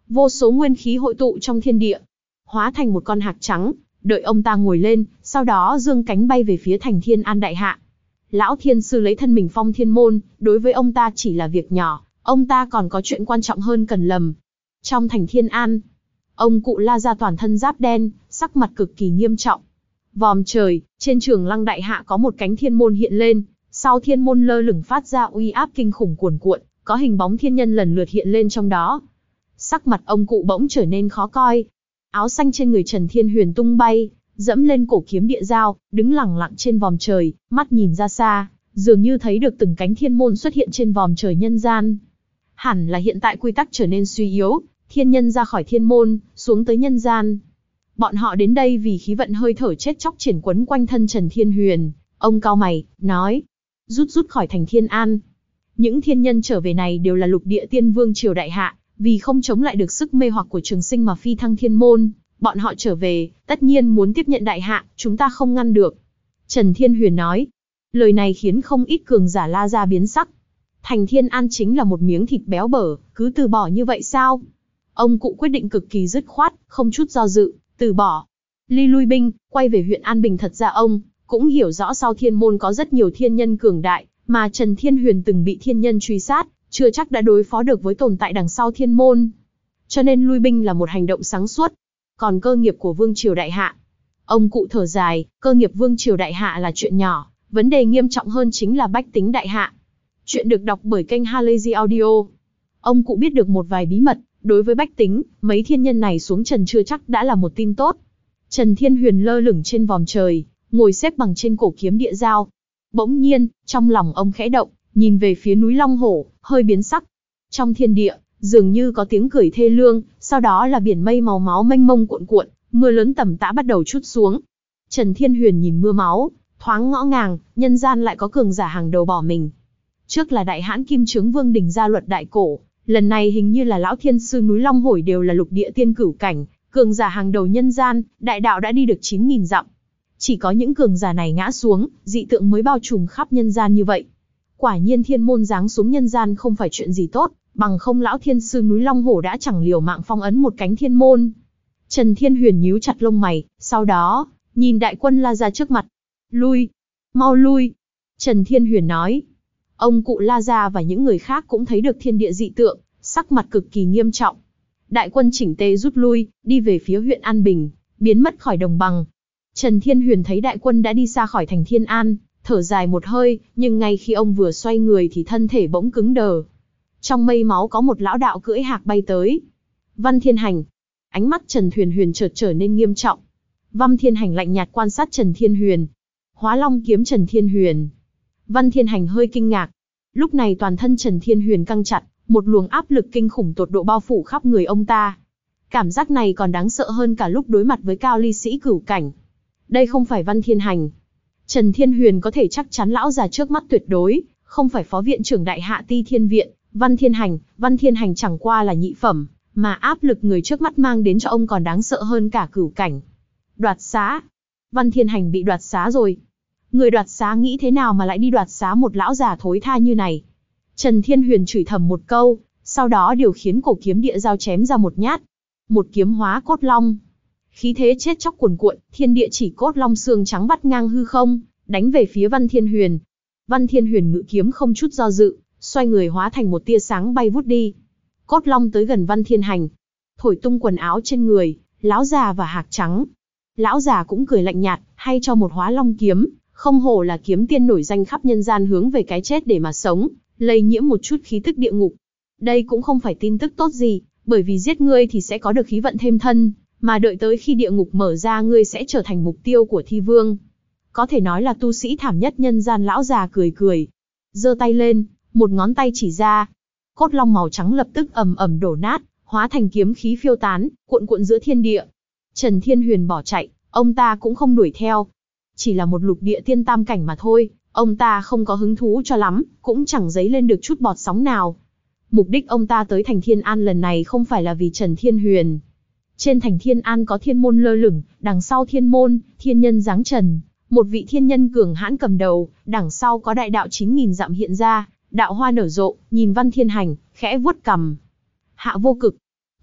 vô số nguyên khí hội tụ trong thiên địa, hóa thành một con hạc trắng, đợi ông ta ngồi lên, sau đó dương cánh bay về phía thành Thiên An đại hạ. Lão thiên sư lấy thân mình phong thiên môn, đối với ông ta chỉ là việc nhỏ, ông ta còn có chuyện quan trọng hơn cần làm. Trong thành Thiên An, ông cụ La Gia toàn thân giáp đen, sắc mặt cực kỳ nghiêm trọng. Vòm trời, trên Trường Lăng đại hạ có một cánh thiên môn hiện lên, sau thiên môn lơ lửng phát ra uy áp kinh khủng cuồn cuộn, có hình bóng thiên nhân lần lượt hiện lên trong đó. Sắc mặt ông cụ bỗng trở nên khó coi. Áo xanh trên người Trần Thiên Huyền tung bay, dẫm lên cổ kiếm địa giao, đứng lặng lặng trên vòm trời, mắt nhìn ra xa, dường như thấy được từng cánh thiên môn xuất hiện trên vòm trời nhân gian. Hẳn là hiện tại quy tắc trở nên suy yếu, thiên nhân ra khỏi thiên môn, xuống tới nhân gian. Bọn họ đến đây vì khí vận hơi thở chết chóc triển quấn quanh thân Trần Thiên Huyền. Ông cau mày, nói, rút rút khỏi thành Thiên An. Những thiên nhân trở về này đều là lục địa tiên vương triều đại hạ, vì không chống lại được sức mê hoặc của Trường Sinh mà phi thăng thiên môn. Bọn họ trở về, tất nhiên muốn tiếp nhận đại hạ, chúng ta không ngăn được. Trần Thiên Huyền nói. Lời này khiến không ít cường giả La Gia biến sắc. Thành Thiên An chính là một miếng thịt béo bở, cứ từ bỏ như vậy sao? Ông cụ quyết định cực kỳ dứt khoát, không chút do dự, từ bỏ. Ly lui binh, quay về huyện An Bình. Thật ra ông cũng hiểu rõ sau thiên môn có rất nhiều thiên nhân cường đại, mà Trần Thiên Huyền từng bị thiên nhân truy sát, chưa chắc đã đối phó được với tồn tại đằng sau thiên môn. Cho nên lui binh là một hành động sáng suốt. Còn cơ nghiệp của Vương Triều Đại Hạ, ông cụ thở dài, cơ nghiệp Vương Triều Đại Hạ là chuyện nhỏ, vấn đề nghiêm trọng hơn chính là bách tính Đại Hạ. Chuyện được đọc bởi kênh Halazy Audio. Ông cụ biết được một vài bí mật, đối với bách tính, mấy thiên nhân này xuống trần chưa chắc đã là một tin tốt. Trần Thiên Huyền lơ lửng trên vòm trời, ngồi xếp bằng trên cổ kiếm địa giao. Bỗng nhiên, trong lòng ông khẽ động, nhìn về phía núi Long Hổ, hơi biến sắc. Trong thiên địa, dường như có tiếng cười thê lương, sau đó là biển mây màu máu mênh mông cuộn cuộn, mưa lớn tầm tã bắt đầu trút xuống. Trần Thiên Huyền nhìn mưa máu, thoáng ngõ ngàng, nhân gian lại có cường giả hàng đầu bỏ mình. Trước là đại hãn Kim Chướng Vương đỉnh ra luật đại cổ, lần này hình như là lão thiên sư núi Long Hổ đều là lục địa tiên cửu cảnh, cường giả hàng đầu nhân gian, đại đạo đã đi được chín nghìn dặm. Chỉ có những cường giả này ngã xuống, dị tượng mới bao trùm khắp nhân gian như vậy. Quả nhiên thiên môn giáng xuống nhân gian không phải chuyện gì tốt, bằng không lão thiên sư núi Long Hổ đã chẳng liều mạng phong ấn một cánh thiên môn. Trần Thiên Huyền nhíu chặt lông mày, sau đó, nhìn đại quân La Gia trước mặt. Lui, mau lui. Trần Thiên Huyền nói. Ông cụ La Gia và những người khác cũng thấy được thiên địa dị tượng, sắc mặt cực kỳ nghiêm trọng. Đại quân chỉnh tề rút lui, đi về phía huyện An Bình, biến mất khỏi đồng bằng. Trần Thiên Huyền thấy đại quân đã đi xa khỏi thành Thiên An, thở dài một hơi, nhưng ngay khi ông vừa xoay người thì thân thể bỗng cứng đờ. Trong mây máu có một lão đạo cưỡi hạc bay tới. Văn Thiên Hành. Ánh mắt Trần Thiên Huyền chợt trở nên nghiêm trọng. Văn Thiên Hành lạnh nhạt quan sát Trần Thiên Huyền. Hóa Long kiếm Trần Thiên Huyền. Văn Thiên Hành hơi kinh ngạc. Lúc này toàn thân Trần Thiên Huyền căng chặt, một luồng áp lực kinh khủng tột độ bao phủ khắp người ông ta. Cảm giác này còn đáng sợ hơn cả lúc đối mặt với cao ly sĩ cửu cảnh. Đây không phải Văn Thiên Hành. Trần Thiên Huyền có thể chắc chắn lão già trước mắt tuyệt đối không phải phó viện trưởng đại hạ Ti Thiên Viện, Văn Thiên Hành. Văn Thiên Hành chẳng qua là nhị phẩm, mà áp lực người trước mắt mang đến cho ông còn đáng sợ hơn cả cửu cảnh. Đoạt xá. Văn Thiên Hành bị đoạt xá rồi. Người đoạt xá nghĩ thế nào mà lại đi đoạt xá một lão già thối tha như này? Trần Thiên Huyền chửi thầm một câu, sau đó điều khiến cổ kiếm địa giao chém ra một nhát. Một kiếm hóa cốt long. Khí thế chết chóc cuồn cuộn, thiên địa chỉ cốt long xương trắng vắt ngang hư không, đánh về phía Văn Thiên Huyền. Văn Thiên Huyền ngự kiếm không chút do dự, xoay người hóa thành một tia sáng bay vút đi. Cốt long tới gần Văn Thiên Hành, thổi tung quần áo trên người, lão già và hạc trắng. Lão già cũng cười lạnh nhạt, hay cho một hóa long kiếm, không hổ là kiếm tiên nổi danh khắp nhân gian hướng về cái chết để mà sống, lây nhiễm một chút khí tức địa ngục. Đây cũng không phải tin tức tốt gì, bởi vì giết ngươi thì sẽ có được khí vận thêm thân, mà đợi tới khi địa ngục mở ra ngươi sẽ trở thành mục tiêu của thi vương. Có thể nói là tu sĩ thảm nhất nhân gian. Lão già cười cười, giơ tay lên, một ngón tay chỉ ra. Cốt long màu trắng lập tức ầm ầm đổ nát, hóa thành kiếm khí phiêu tán, cuộn cuộn giữa thiên địa. Trần Thiên Huyền bỏ chạy, ông ta cũng không đuổi theo. Chỉ là một lục địa tiên tam cảnh mà thôi, ông ta không có hứng thú cho lắm, cũng chẳng dấy lên được chút bọt sóng nào. Mục đích ông ta tới thành Thiên An lần này không phải là vì Trần Thiên Huyền. Trên thành Thiên An có thiên môn lơ lửng, đằng sau thiên môn, thiên nhân giáng trần, một vị thiên nhân cường hãn cầm đầu, đằng sau có đại đạo chín nghìn dặm hiện ra, đạo hoa nở rộ, nhìn Văn Thiên Hành, khẽ vuốt cằm. Hạ vô cực.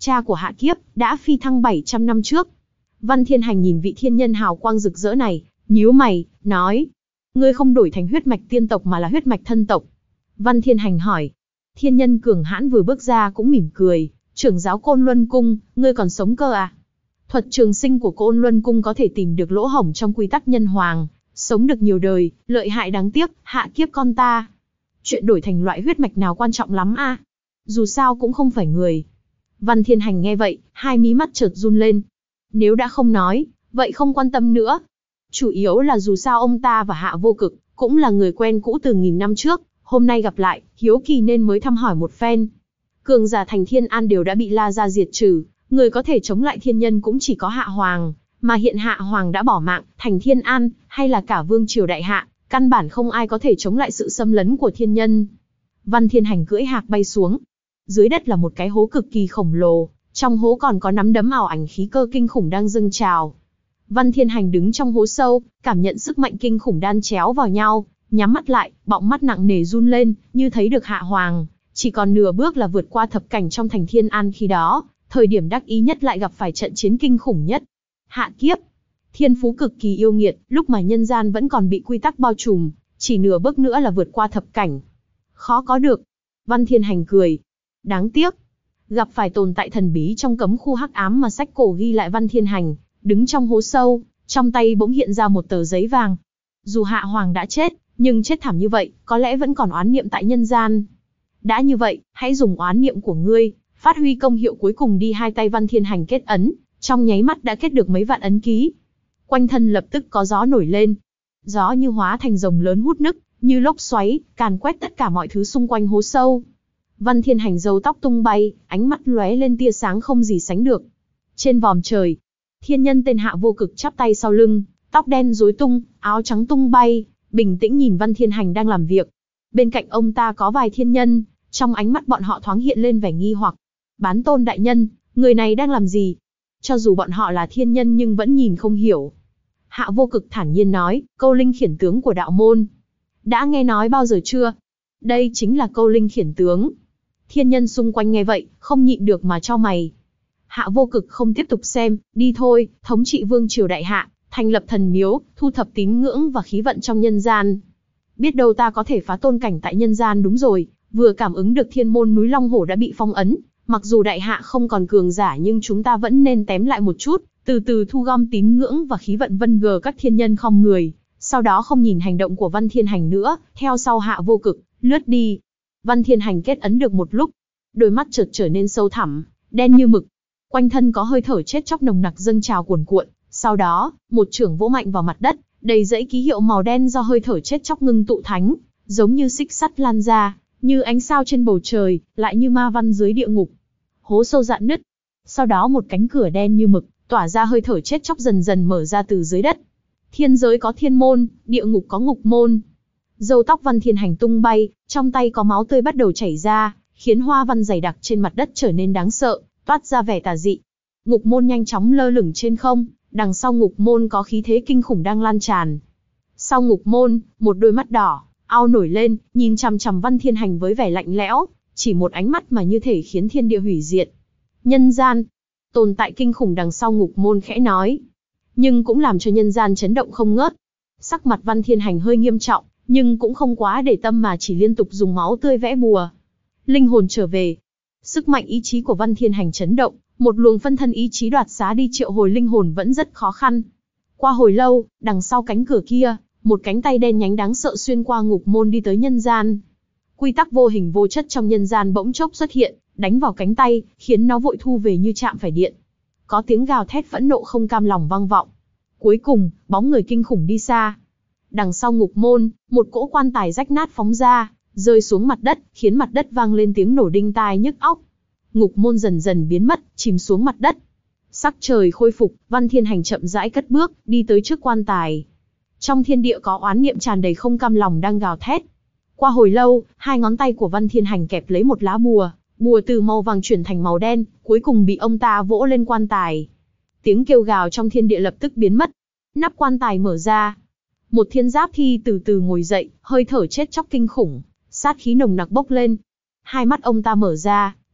cha của Hạ Kiếp, đã phi thăng bảy trăm năm trước. Văn Thiên Hành nhìn vị thiên nhân hào quang rực rỡ này, nhíu mày, nói. Ngươi không đổi thành huyết mạch tiên tộc mà là huyết mạch thân tộc. Văn Thiên Hành hỏi. Thiên nhân cường hãn vừa bước ra cũng mỉm cười. Trưởng giáo Côn Luân Cung, ngươi còn sống cơ à? Thuật trường sinh của Côn Luân Cung có thể tìm được lỗ hổng trong quy tắc nhân hoàng, sống được nhiều đời, lợi hại đáng tiếc, Hạ Kiếp con ta. Chuyện đổi thành loại huyết mạch nào quan trọng lắm a? Dù sao cũng không phải người. Văn Thiên Hành nghe vậy, hai mí mắt chợt run lên. Nếu đã không nói, vậy không quan tâm nữa. Chủ yếu là dù sao ông ta và Hạ Vô Cực cũng là người quen cũ từ nghìn năm trước, hôm nay gặp lại, hiếu kỳ nên mới thăm hỏi một phen. Cường giả thành Thiên An đều đã bị La gia diệt trừ, người có thể chống lại thiên nhân cũng chỉ có Hạ Hoàng, mà hiện Hạ Hoàng đã bỏ mạng, thành Thiên An, hay là cả vương triều đại hạ, căn bản không ai có thể chống lại sự xâm lấn của thiên nhân. Văn Thiên Hành cưỡi hạc bay xuống. Dưới đất là một cái hố cực kỳ khổng lồ, trong hố còn có nắm đấm ảo ảnh khí cơ kinh khủng đang dâng trào. Văn Thiên Hành đứng trong hố sâu, cảm nhận sức mạnh kinh khủng đan chéo vào nhau, nhắm mắt lại, bọng mắt nặng nề run lên, như thấy được Hạ Hoàng, chỉ còn nửa bước là vượt qua thập cảnh trong thành Thiên An khi đó, thời điểm đắc ý nhất lại gặp phải trận chiến kinh khủng nhất. Hạ Kiếp, thiên phú cực kỳ yêu nghiệt, lúc mà nhân gian vẫn còn bị quy tắc bao trùm, chỉ nửa bước nữa là vượt qua thập cảnh. Khó có được. Văn Thiên Hành cười. Đáng tiếc, gặp phải tồn tại thần bí trong cấm khu hắc ám mà sách cổ ghi lại Văn Thiên Hành, đứng trong hố sâu, trong tay bỗng hiện ra một tờ giấy vàng. Dù Hạ Hoàng đã chết, nhưng chết thảm như vậy, có lẽ vẫn còn oán niệm tại nhân gian. Đã như vậy, hãy dùng oán niệm của ngươi, phát huy công hiệu cuối cùng đi. Hai tay Văn Thiên Hành kết ấn, trong nháy mắt đã kết được mấy vạn ấn ký. Quanh thân lập tức có gió nổi lên. Gió như hóa thành rồng lớn hút nức, như lốc xoáy, càn quét tất cả mọi thứ xung quanh hố sâu. Văn Thiên Hành râu tóc tung bay, ánh mắt lóe lên tia sáng không gì sánh được. Trên vòm trời, thiên nhân tên Hạ Vô Cực chắp tay sau lưng, tóc đen rối tung, áo trắng tung bay, bình tĩnh nhìn Văn Thiên Hành đang làm việc. Bên cạnh ông ta có vài thiên nhân, trong ánh mắt bọn họ thoáng hiện lên vẻ nghi hoặc. Bán Tôn đại nhân, người này đang làm gì? Cho dù bọn họ là thiên nhân nhưng vẫn nhìn không hiểu. Hạ Vô Cực thản nhiên nói, câu linh khiển tướng của đạo môn. Đã nghe nói bao giờ chưa? Đây chính là câu linh khiển tướng. Thiên nhân xung quanh nghe vậy, không nhịn được mà chau mày. Hạ Vô Cực không tiếp tục xem, đi thôi, thống trị vương triều đại hạ, thành lập thần miếu, thu thập tín ngưỡng và khí vận trong nhân gian. Biết đâu ta có thể phá tôn cảnh tại nhân gian. Đúng rồi, vừa cảm ứng được thiên môn núi Long Hổ đã bị phong ấn. Mặc dù đại hạ không còn cường giả nhưng chúng ta vẫn nên tém lại một chút, từ từ thu gom tín ngưỡng và khí vận. Vân gờ các thiên nhân khom người, sau đó không nhìn hành động của Văn Thiên Hành nữa, theo sau Hạ Vô Cực, lướt đi. Văn Thiên Hành kết ấn được một lúc, đôi mắt chợt trở nên sâu thẳm, đen như mực. Quanh thân có hơi thở chết chóc nồng nặc dâng trào cuồn cuộn, sau đó, một chưởng vỗ mạnh vào mặt đất, đầy dãy ký hiệu màu đen do hơi thở chết chóc ngưng tụ thánh, giống như xích sắt lan ra, như ánh sao trên bầu trời, lại như ma văn dưới địa ngục. Hố sâu rạn nứt. Sau đó một cánh cửa đen như mực, tỏa ra hơi thở chết chóc dần dần mở ra từ dưới đất. Thiên giới có thiên môn, địa ngục có ngục môn. Râu tóc Văn Thiên Hành tung bay, trong tay có máu tươi bắt đầu chảy ra, khiến hoa văn dày đặc trên mặt đất trở nên đáng sợ, toát ra vẻ tà dị. Ngục môn nhanh chóng lơ lửng trên không, đằng sau ngục môn có khí thế kinh khủng đang lan tràn. Sau ngục môn, một đôi mắt đỏ, ao nổi lên, nhìn chằm chằm Văn Thiên Hành với vẻ lạnh lẽo, chỉ một ánh mắt mà như thể khiến thiên địa hủy diệt. Nhân gian, tồn tại kinh khủng đằng sau ngục môn khẽ nói, nhưng cũng làm cho nhân gian chấn động không ngớt. Sắc mặt Văn Thiên Hành hơi nghiêm trọng, nhưng cũng không quá để tâm mà chỉ liên tục dùng máu tươi vẽ bùa. Linh hồn trở về. Sức mạnh ý chí của Văn Thiên Hành chấn động, một luồng phân thân ý chí đoạt xá đi triệu hồi linh hồn vẫn rất khó khăn. Qua hồi lâu, đằng sau cánh cửa kia, một cánh tay đen nhánh đáng sợ xuyên qua ngục môn đi tới nhân gian. Quy tắc vô hình vô chất trong nhân gian bỗng chốc xuất hiện, đánh vào cánh tay, khiến nó vội thu về như chạm phải điện. Có tiếng gào thét phẫn nộ không cam lòng vang vọng. Cuối cùng, bóng người kinh khủng đi xa. Đằng sau ngục môn, một cỗ quan tài rách nát phóng ra, rơi xuống mặt đất, khiến mặt đất vang lên tiếng nổ đinh tai nhức óc. Ngục môn dần dần biến mất, chìm xuống mặt đất. Sắc trời khôi phục, Văn Thiên Hành chậm rãi cất bước, đi tới trước quan tài. Trong thiên địa có oán niệm tràn đầy không cam lòng đang gào thét. Qua hồi lâu, hai ngón tay của Văn Thiên Hành kẹp lấy một lá bùa, bùa từ màu vàng chuyển thành màu đen, cuối cùng bị ông ta vỗ lên quan tài. Tiếng kêu gào trong thiên địa lập tức biến mất. Nắp quan tài mở ra. Một thiên giáp thi từ từ ngồi dậy, hơi thở chết chóc kinh khủng, sát khí nồng nặc bốc lên. Hai mắt ông ta mở ra,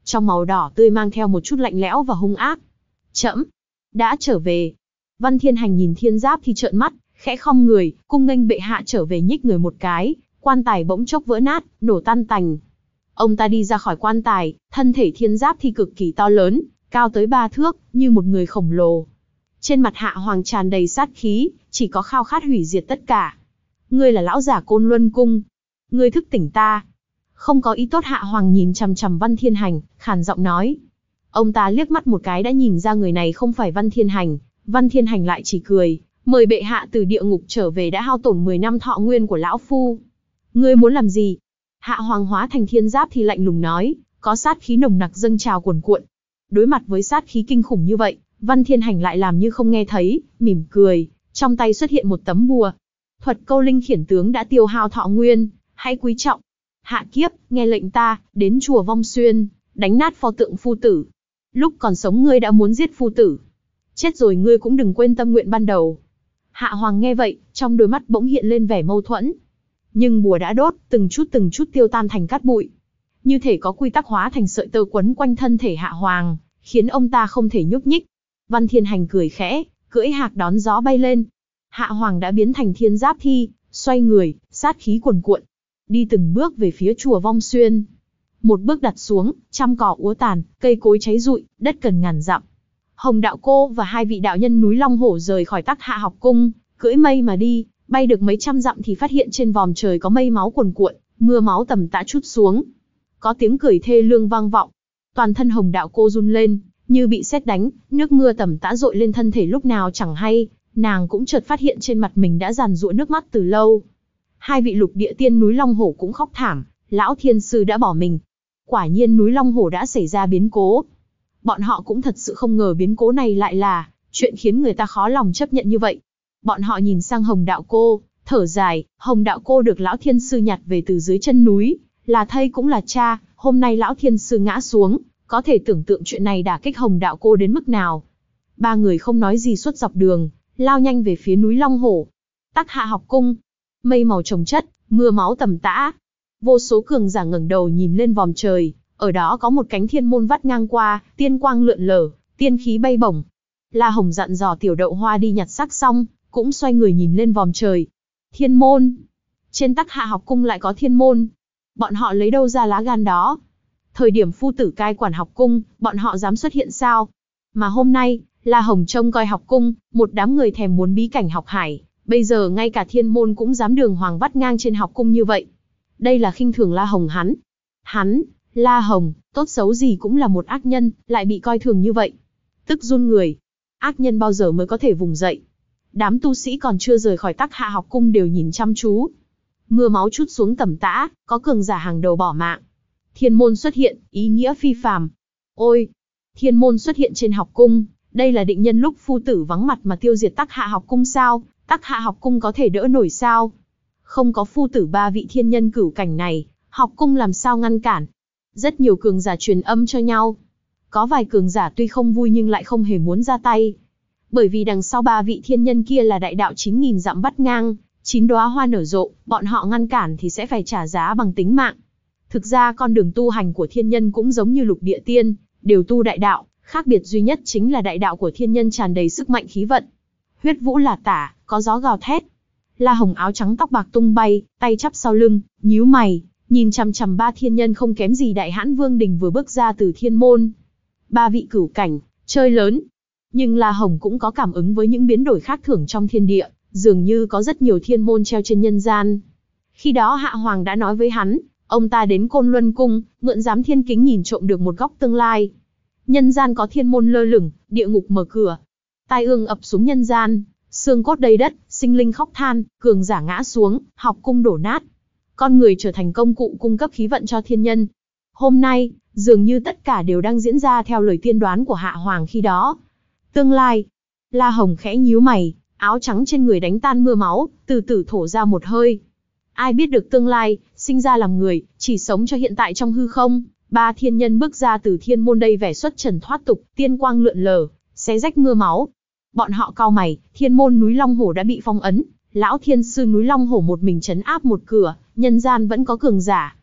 trong màu đỏ tươi mang theo một chút lạnh lẽo và hung ác. Trẫm đã trở về. Văn Thiên Hành nhìn thiên giáp thì trợn mắt, khẽ khom người, cung nghênh bệ hạ trở về, nhích người một cái, quan tài bỗng chốc vỡ nát, nổ tan tành. Ông ta đi ra khỏi quan tài, thân thể thiên giáp thì cực kỳ to lớn, cao tới ba thước, như một người khổng lồ. Trên mặt Hạ Hoàng tràn đầy sát khí, chỉ có khao khát hủy diệt tất cả. Ngươi là lão giả Côn Luân Cung. Ngươi thức tỉnh ta. Không có ý tốt. Hạ Hoàng nhìn chằm chằm Văn Thiên Hành, khàn giọng nói. Ông ta liếc mắt một cái đã nhìn ra người này không phải Văn Thiên Hành. Văn Thiên Hành lại chỉ cười, mời bệ hạ từ địa ngục trở về đã hao tổn mười năm thọ nguyên của lão phu. Ngươi muốn làm gì? Hạ Hoàng hóa thành thiên giáp thì lạnh lùng nói, có sát khí nồng nặc dâng trào cuồn cuộn. Đối mặt với sát khí kinh khủng như vậy, Văn Thiên Hành lại làm như không nghe thấy, mỉm cười, trong tay xuất hiện một tấm bùa. Thuật câu linh khiển tướng đã tiêu hao thọ nguyên, hãy quý trọng. Hạ kiếp, nghe lệnh ta, đến chùa Vong Xuyên, đánh nát pho tượng phu tử. Lúc còn sống ngươi đã muốn giết phu tử. Chết rồi ngươi cũng đừng quên tâm nguyện ban đầu. Hạ Hoàng nghe vậy, trong đôi mắt bỗng hiện lên vẻ mâu thuẫn. Nhưng bùa đã đốt, từng chút từng chút tiêu tan thành cát bụi. Như thể có quy tắc hóa thành sợi tơ quấn quanh thân thể Hạ Hoàng, khiến ông ta không thể nhúc nhích. Văn Thiên Hành cười khẽ, cưỡi hạc đón gió bay lên. Hạ Hoàng đã biến thành thiên giáp thi, xoay người, sát khí cuồn cuộn, đi từng bước về phía chùa Vong Xuyên. Một bước đặt xuống, trăm cỏ úa tàn, cây cối cháy rụi, đất cần ngàn dặm. Hồng Đạo Cô và hai vị đạo nhân núi Long Hổ rời khỏi Tắc Hạ học cung, cưỡi mây mà đi, bay được mấy trăm dặm thì phát hiện trên vòm trời có mây máu cuồn cuộn, mưa máu tầm tã trút xuống. Có tiếng cười thê lương vang vọng. Toàn thân Hồng Đạo Cô run lên, như bị sét đánh, nước mưa tầm tã dội lên thân thể lúc nào chẳng hay, nàng cũng chợt phát hiện trên mặt mình đã giàn giụa nước mắt từ lâu. Hai vị lục địa tiên núi Long Hổ cũng khóc thảm, lão thiên sư đã bỏ mình. Quả nhiên núi Long Hổ đã xảy ra biến cố. Bọn họ cũng thật sự không ngờ biến cố này lại là chuyện khiến người ta khó lòng chấp nhận như vậy. Bọn họ nhìn sang Hồng Đạo Cô, thở dài. Hồng Đạo Cô được lão thiên sư nhặt về từ dưới chân núi, là thầy cũng là cha. Hôm nay lão thiên sư ngã xuống, có thể tưởng tượng chuyện này đả kích Hồng Đạo Cô đến mức nào. Ba người không nói gì suốt dọc đường, lao nhanh về phía núi Long Hổ. Tắc Hạ học cung, mây màu chồng chất, mưa máu tầm tã. Vô số cường giả ngẩng đầu nhìn lên vòm trời, ở đó có một cánh thiên môn vắt ngang qua, tiên quang lượn lờ, tiên khí bay bổng. La Hồng dặn dò Tiểu Đậu Hoa đi nhặt xác xong, cũng xoay người nhìn lên vòm trời. Thiên môn! Trên Tắc Hạ học cung lại có thiên môn. Bọn họ lấy đâu ra lá gan đó? Thời điểm phu tử cai quản học cung, bọn họ dám xuất hiện sao? Mà hôm nay, La Hồng trông coi học cung, một đám người thèm muốn bí cảnh học hải, bây giờ ngay cả thiên môn cũng dám đường hoàng vắt ngang trên học cung như vậy. Đây là khinh thường La Hồng hắn. Hắn, La Hồng, tốt xấu gì cũng là một ác nhân, lại bị coi thường như vậy. Tức run người. Ác nhân bao giờ mới có thể vùng dậy? Đám tu sĩ còn chưa rời khỏi Tắc Hạ học cung đều nhìn chăm chú. Mưa máu trút xuống tầm tã, có cường giả hàng đầu bỏ mạng. Thiên môn xuất hiện, ý nghĩa phi phàm. Ôi! Thiên môn xuất hiện trên học cung, đây là định nhân lúc phu tử vắng mặt mà tiêu diệt Tắc Hạ học cung sao? Tắc Hạ học cung có thể đỡ nổi sao? Không có phu tử ba vị thiên nhân cửu cảnh này, học cung làm sao ngăn cản? Rất nhiều cường giả truyền âm cho nhau. Có vài cường giả tuy không vui nhưng lại không hề muốn ra tay. Bởi vì đằng sau ba vị thiên nhân kia là đại đạo chín nghìn dặm vắt ngang, chín đóa hoa nở rộ, bọn họ ngăn cản thì sẽ phải trả giá bằng tính mạng. Thực ra con đường tu hành của thiên nhân cũng giống như lục địa tiên, đều tu đại đạo, khác biệt duy nhất chính là đại đạo của thiên nhân tràn đầy sức mạnh khí vận. Huyết vũ là tả, có gió gào thét. La Hồng áo trắng tóc bạc tung bay, tay chắp sau lưng, nhíu mày, nhìn chằm chằm ba thiên nhân không kém gì Đại Hãn Vương Đình vừa bước ra từ thiên môn. Ba vị cửu cảnh, chơi lớn. Nhưng La Hồng cũng có cảm ứng với những biến đổi khác thường trong thiên địa, dường như có rất nhiều thiên môn treo trên nhân gian. Khi đó Hạ Hoàng đã nói với hắn, ông ta đến Côn Luân Cung, mượn giám thiên kính nhìn trộm được một góc tương lai. Nhân gian có thiên môn lơ lửng, địa ngục mở cửa. Tai ương ập xuống nhân gian, xương cốt đầy đất, sinh linh khóc than, cường giả ngã xuống, học cung đổ nát. Con người trở thành công cụ cung cấp khí vận cho thiên nhân. Hôm nay, dường như tất cả đều đang diễn ra theo lời tiên đoán của Hạ Hoàng khi đó. Tương lai. La Hồng khẽ nhíu mày, áo trắng trên người đánh tan mưa máu, từ từ thổ ra một hơi. Ai biết được tương lai, sinh ra làm người, chỉ sống cho hiện tại trong hư không. Ba thiên nhân bước ra từ thiên môn đây vẻ xuất trần thoát tục, tiên quang lượn lờ, xé rách mưa máu. Bọn họ cau mày, thiên môn núi Long Hổ đã bị phong ấn. Lão thiên sư núi Long Hổ một mình trấn áp một cửa, nhân gian vẫn có cường giả.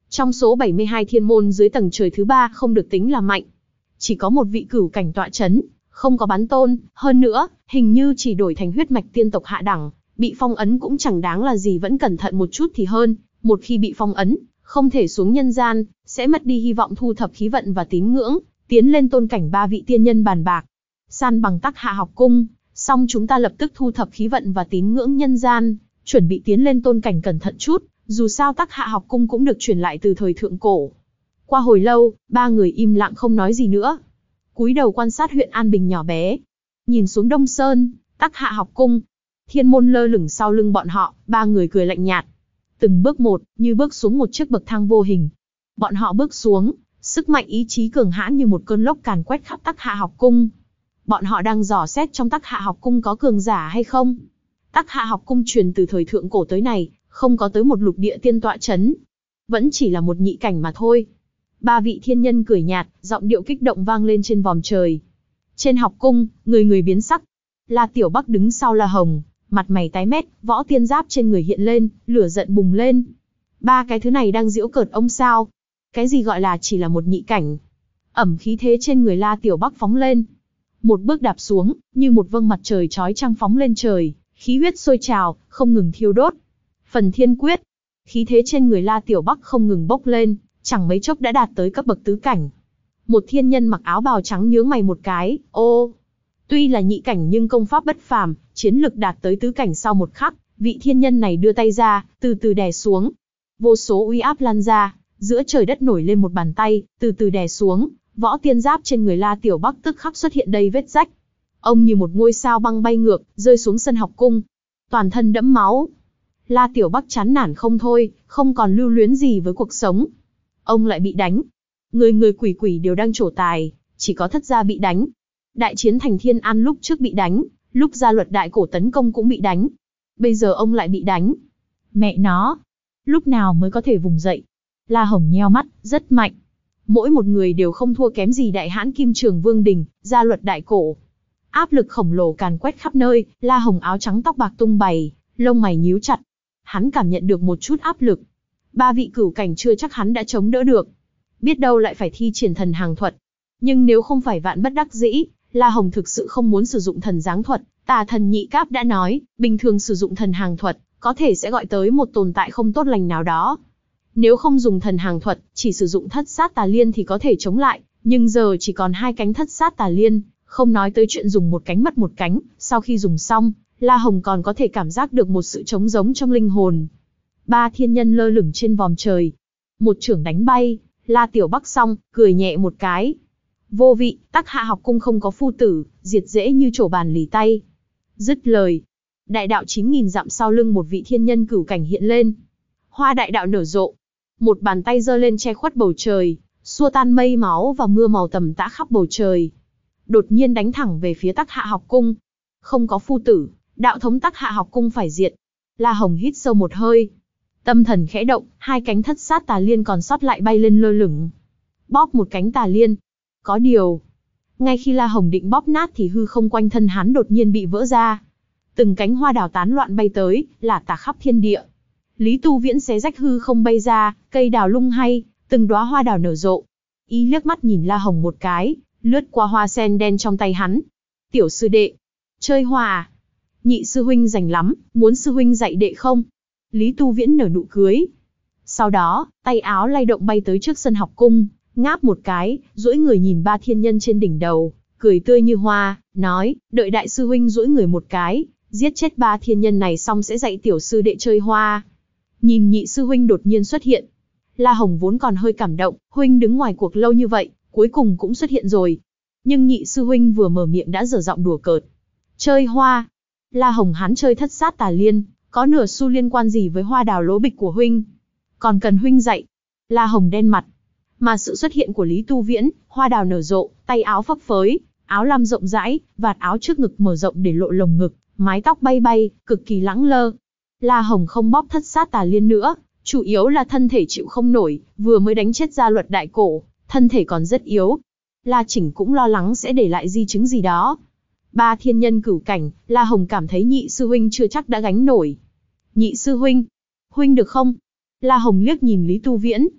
Trong số bảy mươi hai thiên môn dưới tầng trời thứ ba không được tính là mạnh. Chỉ có một vị cửu cảnh tọa chấn, không có bán tôn, hơn nữa, hình như chỉ đổi thành huyết mạch tiên tộc hạ đẳng, bị phong ấn cũng chẳng đáng là gì, vẫn cẩn thận một chút thì hơn, một khi bị phong ấn, không thể xuống nhân gian, sẽ mất đi hy vọng thu thập khí vận và tín ngưỡng, tiến lên tôn cảnh. Ba vị tiên nhân bàn bạc, san bằng Tắc Hạ học cung, xong chúng ta lập tức thu thập khí vận và tín ngưỡng nhân gian, chuẩn bị tiến lên tôn cảnh. Cẩn thận chút, dù sao Tắc Hạ học cung cũng được truyền lại từ thời thượng cổ. Qua hồi lâu, ba người im lặng không nói gì nữa, cúi đầu quan sát huyện An Bình nhỏ bé. Nhìn xuống Đông Sơn, Tắc Hạ học cung, thiên môn lơ lửng sau lưng bọn họ, ba người cười lạnh nhạt. Từng bước một, như bước xuống một chiếc bậc thang vô hình. Bọn họ bước xuống, sức mạnh ý chí cường hãn như một cơn lốc càn quét khắp Tắc Hạ học cung. Bọn họ đang dò xét trong Tắc Hạ học cung có cường giả hay không. Tắc Hạ học cung truyền từ thời thượng cổ tới này, không có tới một lục địa tiên tọa chấn, vẫn chỉ là một nhị cảnh mà thôi. Ba vị thiên nhân cười nhạt, giọng điệu kích động vang lên trên vòm trời. Trên học cung, người người biến sắc. La Tiểu Bắc đứng sau La Hồng, mặt mày tái mét, võ tiên giáp trên người hiện lên, lửa giận bùng lên. Ba cái thứ này đang giễu cợt ông sao? Cái gì gọi là chỉ là một nhị cảnh? Ẩm khí thế trên người La Tiểu Bắc phóng lên. Một bước đạp xuống, như một vâng mặt trời chói chang phóng lên trời, khí huyết sôi trào, không ngừng thiêu đốt. Phần Thiên Quyết, khí thế trên người La Tiểu Bắc không ngừng bốc lên, chẳng mấy chốc đã đạt tới cấp bậc tứ cảnh. Một thiên nhân mặc áo bào trắng nhướng mày một cái, ô, tuy là nhị cảnh nhưng công pháp bất phàm, chiến lực đạt tới tứ cảnh. Sau một khắc, vị thiên nhân này đưa tay ra, từ từ đè xuống. Vô số uy áp lan ra, giữa trời đất nổi lên một bàn tay, từ từ đè xuống. Võ tiên giáp trên người La Tiểu Bắc tức khắc xuất hiện đầy vết rách. Ông như một ngôi sao băng bay ngược, rơi xuống sân học cung, toàn thân đẫm máu. La Tiểu Bắc chán nản không thôi, không còn lưu luyến gì với cuộc sống. Ông lại bị đánh. Người người quỷ quỷ đều đang trổ tài, chỉ có Thất gia bị đánh. Đại chiến thành Thiên An lúc trước bị đánh, lúc gia luật đại cổ tấn công cũng bị đánh. Bây giờ ông lại bị đánh. Mẹ nó, lúc nào mới có thể vùng dậy? La Hồng nheo mắt, rất mạnh. Mỗi một người đều không thua kém gì đại hãn Kim Trường Vương Đình, gia luật đại cổ. Áp lực khổng lồ càn quét khắp nơi, La Hồng áo trắng tóc bạc tung bày, lông mày nhíu chặt. Hắn cảm nhận được một chút áp lực. Ba vị cửu cảnh chưa chắc hắn đã chống đỡ được. Biết đâu lại phải thi triển thần hàng thuật. Nhưng nếu không phải vạn bất đắc dĩ, La Hồng thực sự không muốn sử dụng thần giáng thuật. Tà thần nhị cáp đã nói, bình thường sử dụng thần hàng thuật, có thể sẽ gọi tới một tồn tại không tốt lành nào đó. Nếu không dùng thần hàng thuật, chỉ sử dụng thất sát tà liên thì có thể chống lại. Nhưng giờ chỉ còn hai cánh thất sát tà liên, không nói tới chuyện dùng một cánh mất một cánh. Sau khi dùng xong, La Hồng còn có thể cảm giác được một sự trống giống trong linh hồn. Ba thiên nhân lơ lửng trên vòm trời. Một chưởng đánh bay, La Tiểu Bắc xong, cười nhẹ một cái. Vô vị, Tắc Hạ học cung không có phu tử, diệt dễ như trổ bàn lì tay. Dứt lời, đại đạo chín nghìn dặm sau lưng một vị thiên nhân cửu cảnh hiện lên. Hoa đại đạo nở rộ. Một bàn tay giơ lên che khuất bầu trời, xua tan mây máu và mưa màu tầm tã khắp bầu trời. Đột nhiên đánh thẳng về phía Tắc Hạ học cung. Không có phu tử, đạo thống Tắc Hạ học cung phải diệt. La Hồng hít sâu một hơi. Tâm thần khẽ động, hai cánh thất sát tà liên còn sót lại bay lên lơ lửng. Bóp một cánh tà liên. Có điều, ngay khi La Hồng định bóp nát thì hư không quanh thân hắn đột nhiên bị vỡ ra. Từng cánh hoa đào tán loạn bay tới, lả tả khắp thiên địa. Lý Tu Viễn xé rách hư không bay ra, cây đào lung hay, từng đóa hoa đào nở rộ. Y liếc mắt nhìn La Hồng một cái, lướt qua hoa sen đen trong tay hắn. Tiểu sư đệ, chơi hoa à? Nhị sư huynh rành lắm, muốn sư huynh dạy đệ không? Lý Tu Viễn nở nụ cười. Sau đó, tay áo lay động bay tới trước sân học cung, ngáp một cái, duỗi người nhìn ba thiên nhân trên đỉnh đầu, cười tươi như hoa, nói, đợi đại sư huynh duỗi người một cái, giết chết ba thiên nhân này xong sẽ dạy tiểu sư đệ chơi hoa. Nhìn nhị sư huynh đột nhiên xuất hiện, La Hồng vốn còn hơi cảm động, huynh đứng ngoài cuộc lâu như vậy, cuối cùng cũng xuất hiện rồi. Nhưng nhị sư huynh vừa mở miệng đã dở giọng đùa cợt. Chơi hoa? La Hồng hắn chơi thất sát tà liên, có nửa xu liên quan gì với hoa đào lố bịch của huynh? Còn cần huynh dạy? La Hồng đen mặt. Mà sự xuất hiện của Lý Tu Viễn, hoa đào nở rộ, tay áo phấp phới, áo lam rộng rãi, vạt áo trước ngực mở rộng để lộ lồng ngực, mái tóc bay bay, cực kỳ lẳng lơ. La Hồng không bóp thất sát tà liên nữa, chủ yếu là thân thể chịu không nổi, vừa mới đánh chết gia luật đại cổ, thân thể còn rất yếu. La Chỉnh cũng lo lắng sẽ để lại di chứng gì đó. Ba thiên nhân cửu cảnh, La Hồng cảm thấy nhị sư huynh chưa chắc đã gánh nổi. Nhị sư huynh, huynh được không? La Hồng liếc nhìn Lý Tu Viễn.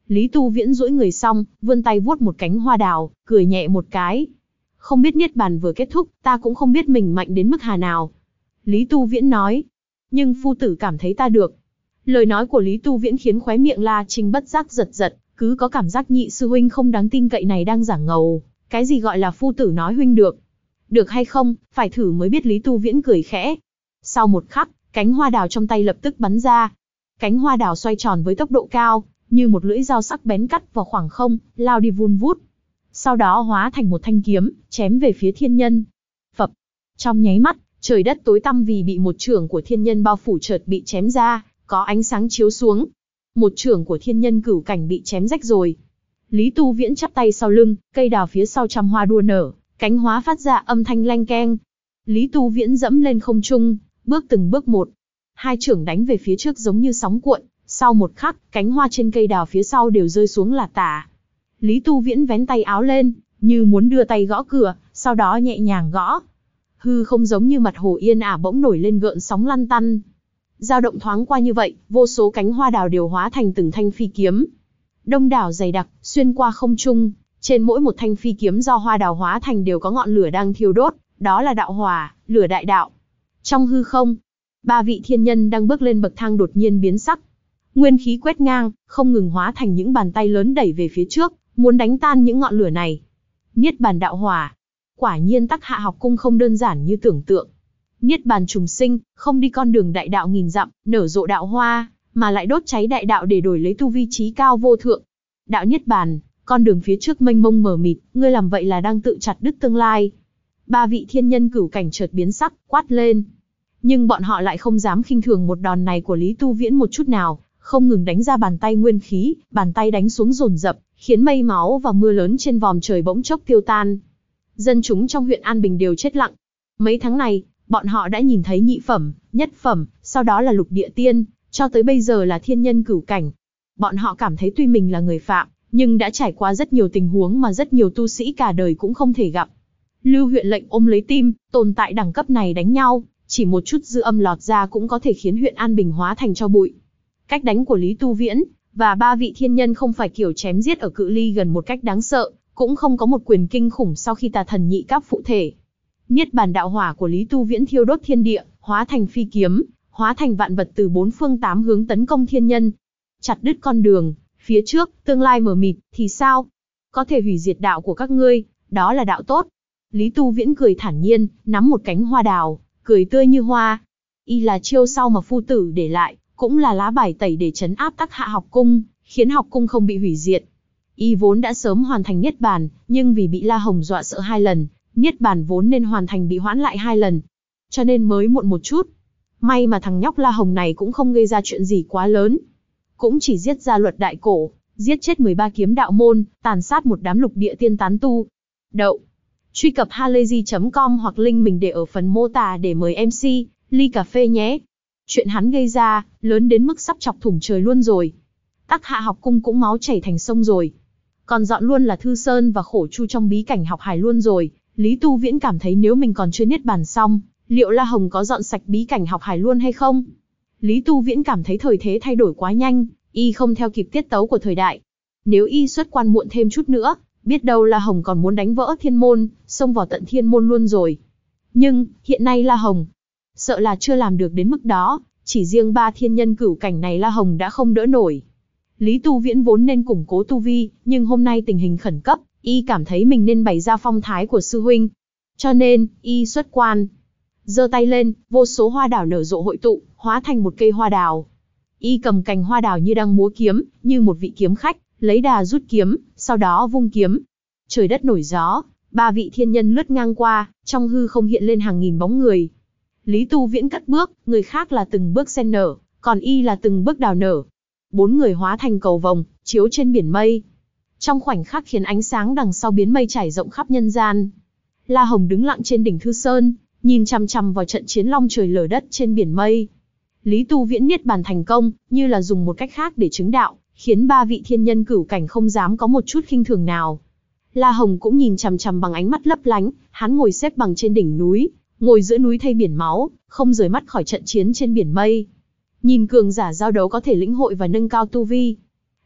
Lý Tu Viễn duỗi người xong, vươn tay vuốt một cánh hoa đào, cười nhẹ một cái. Không biết niết bàn vừa kết thúc, ta cũng không biết mình mạnh đến mức hà nào. Lý Tu Viễn nói. Nhưng phu tử cảm thấy ta được. Lời nói của Lý Tu Viễn khiến khóe miệng La Trinh bất giác giật giật, cứ có cảm giác nhị sư huynh không đáng tin cậy này đang giả ngầu. Cái gì gọi là phu tử nói huynh được? Được hay không, phải thử mới biết. Lý Tu Viễn cười khẽ. Sau một khắc, cánh hoa đào trong tay lập tức bắn ra. Cánh hoa đào xoay tròn với tốc độ cao, như một lưỡi dao sắc bén cắt vào khoảng không, lao đi vun vút. Sau đó hóa thành một thanh kiếm, chém về phía thiên nhân. Phập. Trong nháy mắt, trời đất tối tăm vì bị một chưởng của thiên nhân bao phủ chợt bị chém ra, có ánh sáng chiếu xuống. Một chưởng của thiên nhân cửu cảnh bị chém rách rồi. Lý Tu Viễn chắp tay sau lưng, cây đào phía sau trăm hoa đua nở, cánh hóa phát ra âm thanh leng keng. Lý Tu Viễn dẫm lên không trung, bước từng bước một. Hai chưởng đánh về phía trước giống như sóng cuộn, sau một khắc, cánh hoa trên cây đào phía sau đều rơi xuống là tả. Lý Tu Viễn vén tay áo lên, như muốn đưa tay gõ cửa, sau đó nhẹ nhàng gõ. Hư không giống như mặt hồ yên ả bỗng nổi lên gợn sóng lăn tăn. Dao động thoáng qua như vậy, vô số cánh hoa đào đều hóa thành từng thanh phi kiếm. Đông đảo dày đặc, xuyên qua không trung, trên mỗi một thanh phi kiếm do hoa đào hóa thành đều có ngọn lửa đang thiêu đốt, đó là đạo hỏa, lửa đại đạo. Trong hư không, ba vị thiên nhân đang bước lên bậc thang đột nhiên biến sắc. Nguyên khí quét ngang, không ngừng hóa thành những bàn tay lớn đẩy về phía trước, muốn đánh tan những ngọn lửa này. Niết bàn đạo hỏa. Quả nhiên Tắc Hạ học cung không đơn giản như tưởng tượng. Niết bàn trùng sinh, không đi con đường đại đạo nghìn dặm, nở rộ đạo hoa, mà lại đốt cháy đại đạo để đổi lấy tu vi trí cao vô thượng. Đạo niết bàn, con đường phía trước mênh mông mờ mịt, ngươi làm vậy là đang tự chặt đứt tương lai. Ba vị thiên nhân cửu cảnh chợt biến sắc, quát lên. Nhưng bọn họ lại không dám khinh thường một đòn này của Lý Tu Viễn một chút nào, không ngừng đánh ra bàn tay nguyên khí, bàn tay đánh xuống dồn dập, khiến mây máu và mưa lớn trên vòm trời bỗng chốc tiêu tan. Dân chúng trong huyện An Bình đều chết lặng. Mấy tháng này, bọn họ đã nhìn thấy nhị phẩm, nhất phẩm, sau đó là lục địa tiên, cho tới bây giờ là thiên nhân cửu cảnh. Bọn họ cảm thấy tuy mình là người phạm, nhưng đã trải qua rất nhiều tình huống mà rất nhiều tu sĩ cả đời cũng không thể gặp. Lưu huyện lệnh ôm lấy tim, tồn tại đẳng cấp này đánh nhau, chỉ một chút dư âm lọt ra cũng có thể khiến huyện An Bình hóa thành tro bụi. Cách đánh của Lý Tu Viễn và ba vị thiên nhân không phải kiểu chém giết ở cự ly gần một cách đáng sợ, cũng không có một quyền kinh khủng sau khi tà thần nhị cáp phụ thể. Niết bàn đạo hỏa của Lý Tu Viễn thiêu đốt thiên địa, hóa thành phi kiếm, hóa thành vạn vật từ bốn phương tám hướng tấn công thiên nhân. Chặt đứt con đường, phía trước, tương lai mờ mịt, thì sao? Có thể hủy diệt đạo của các ngươi, đó là đạo tốt. Lý Tu Viễn cười thản nhiên, nắm một cánh hoa đào, cười tươi như hoa. Y là chiêu sau mà phu tử để lại, cũng là lá bài tẩy để trấn áp Tắc Hạ học cung, khiến học cung không bị hủy diệt. Y vốn đã sớm hoàn thành niết bàn, nhưng vì bị La Hồng dọa sợ hai lần, niết bàn vốn nên hoàn thành bị hoãn lại hai lần, cho nên mới muộn một chút. May mà thằng nhóc La Hồng này cũng không gây ra chuyện gì quá lớn, cũng chỉ giết ra luật đại cổ, giết chết mười ba kiếm đạo môn, tàn sát một đám lục địa tiên tán tu. Đậu. Truy cập halayzi chấm com hoặc link mình để ở phần mô tả để mời em xê ly cà phê nhé. Chuyện hắn gây ra, lớn đến mức sắp chọc thủng trời luôn rồi. Tắc Hạ học cung cũng máu chảy thành sông rồi. Còn dọn luôn là Thư Sơn và Khổ Chu trong bí cảnh học hải luôn rồi. Lý Tu Viễn cảm thấy nếu mình còn chưa niết bàn xong, liệu La Hồng có dọn sạch bí cảnh học hải luôn hay không? Lý Tu Viễn cảm thấy thời thế thay đổi quá nhanh, y không theo kịp tiết tấu của thời đại. Nếu y xuất quan muộn thêm chút nữa, biết đâu La Hồng còn muốn đánh vỡ thiên môn, xông vào tận thiên môn luôn rồi. Nhưng, hiện nay La Hồng, sợ là chưa làm được đến mức đó, chỉ riêng ba thiên nhân cửu cảnh này La Hồng đã không đỡ nổi. Lý Tu Viễn vốn nên củng cố tu vi, nhưng hôm nay tình hình khẩn cấp, y cảm thấy mình nên bày ra phong thái của sư huynh. Cho nên, y xuất quan. Giơ tay lên, vô số hoa đào nở rộ hội tụ, hóa thành một cây hoa đào. Y cầm cành hoa đào như đang múa kiếm, như một vị kiếm khách, lấy đà rút kiếm, sau đó vung kiếm. Trời đất nổi gió, ba vị thiên nhân lướt ngang qua, trong hư không hiện lên hàng nghìn bóng người. Lý Tu Viễn cất bước, người khác là từng bước sen nở, còn y là từng bước đào nở. Bốn người hóa thành cầu vồng, chiếu trên biển mây. Trong khoảnh khắc khiến ánh sáng đằng sau biến mây trải rộng khắp nhân gian. La Hồng đứng lặng trên đỉnh Thư Sơn, nhìn chằm chằm vào trận chiến long trời lở đất trên biển mây. Lý Tu Viễn niết bàn thành công, như là dùng một cách khác để chứng đạo, khiến ba vị thiên nhân cửu cảnh không dám có một chút khinh thường nào. La Hồng cũng nhìn chằm chằm bằng ánh mắt lấp lánh, hắn ngồi xếp bằng trên đỉnh núi, ngồi giữa núi thay biển máu, không rời mắt khỏi trận chiến trên biển mây. Nhìn cường giả giao đấu có thể lĩnh hội và nâng cao tu vi.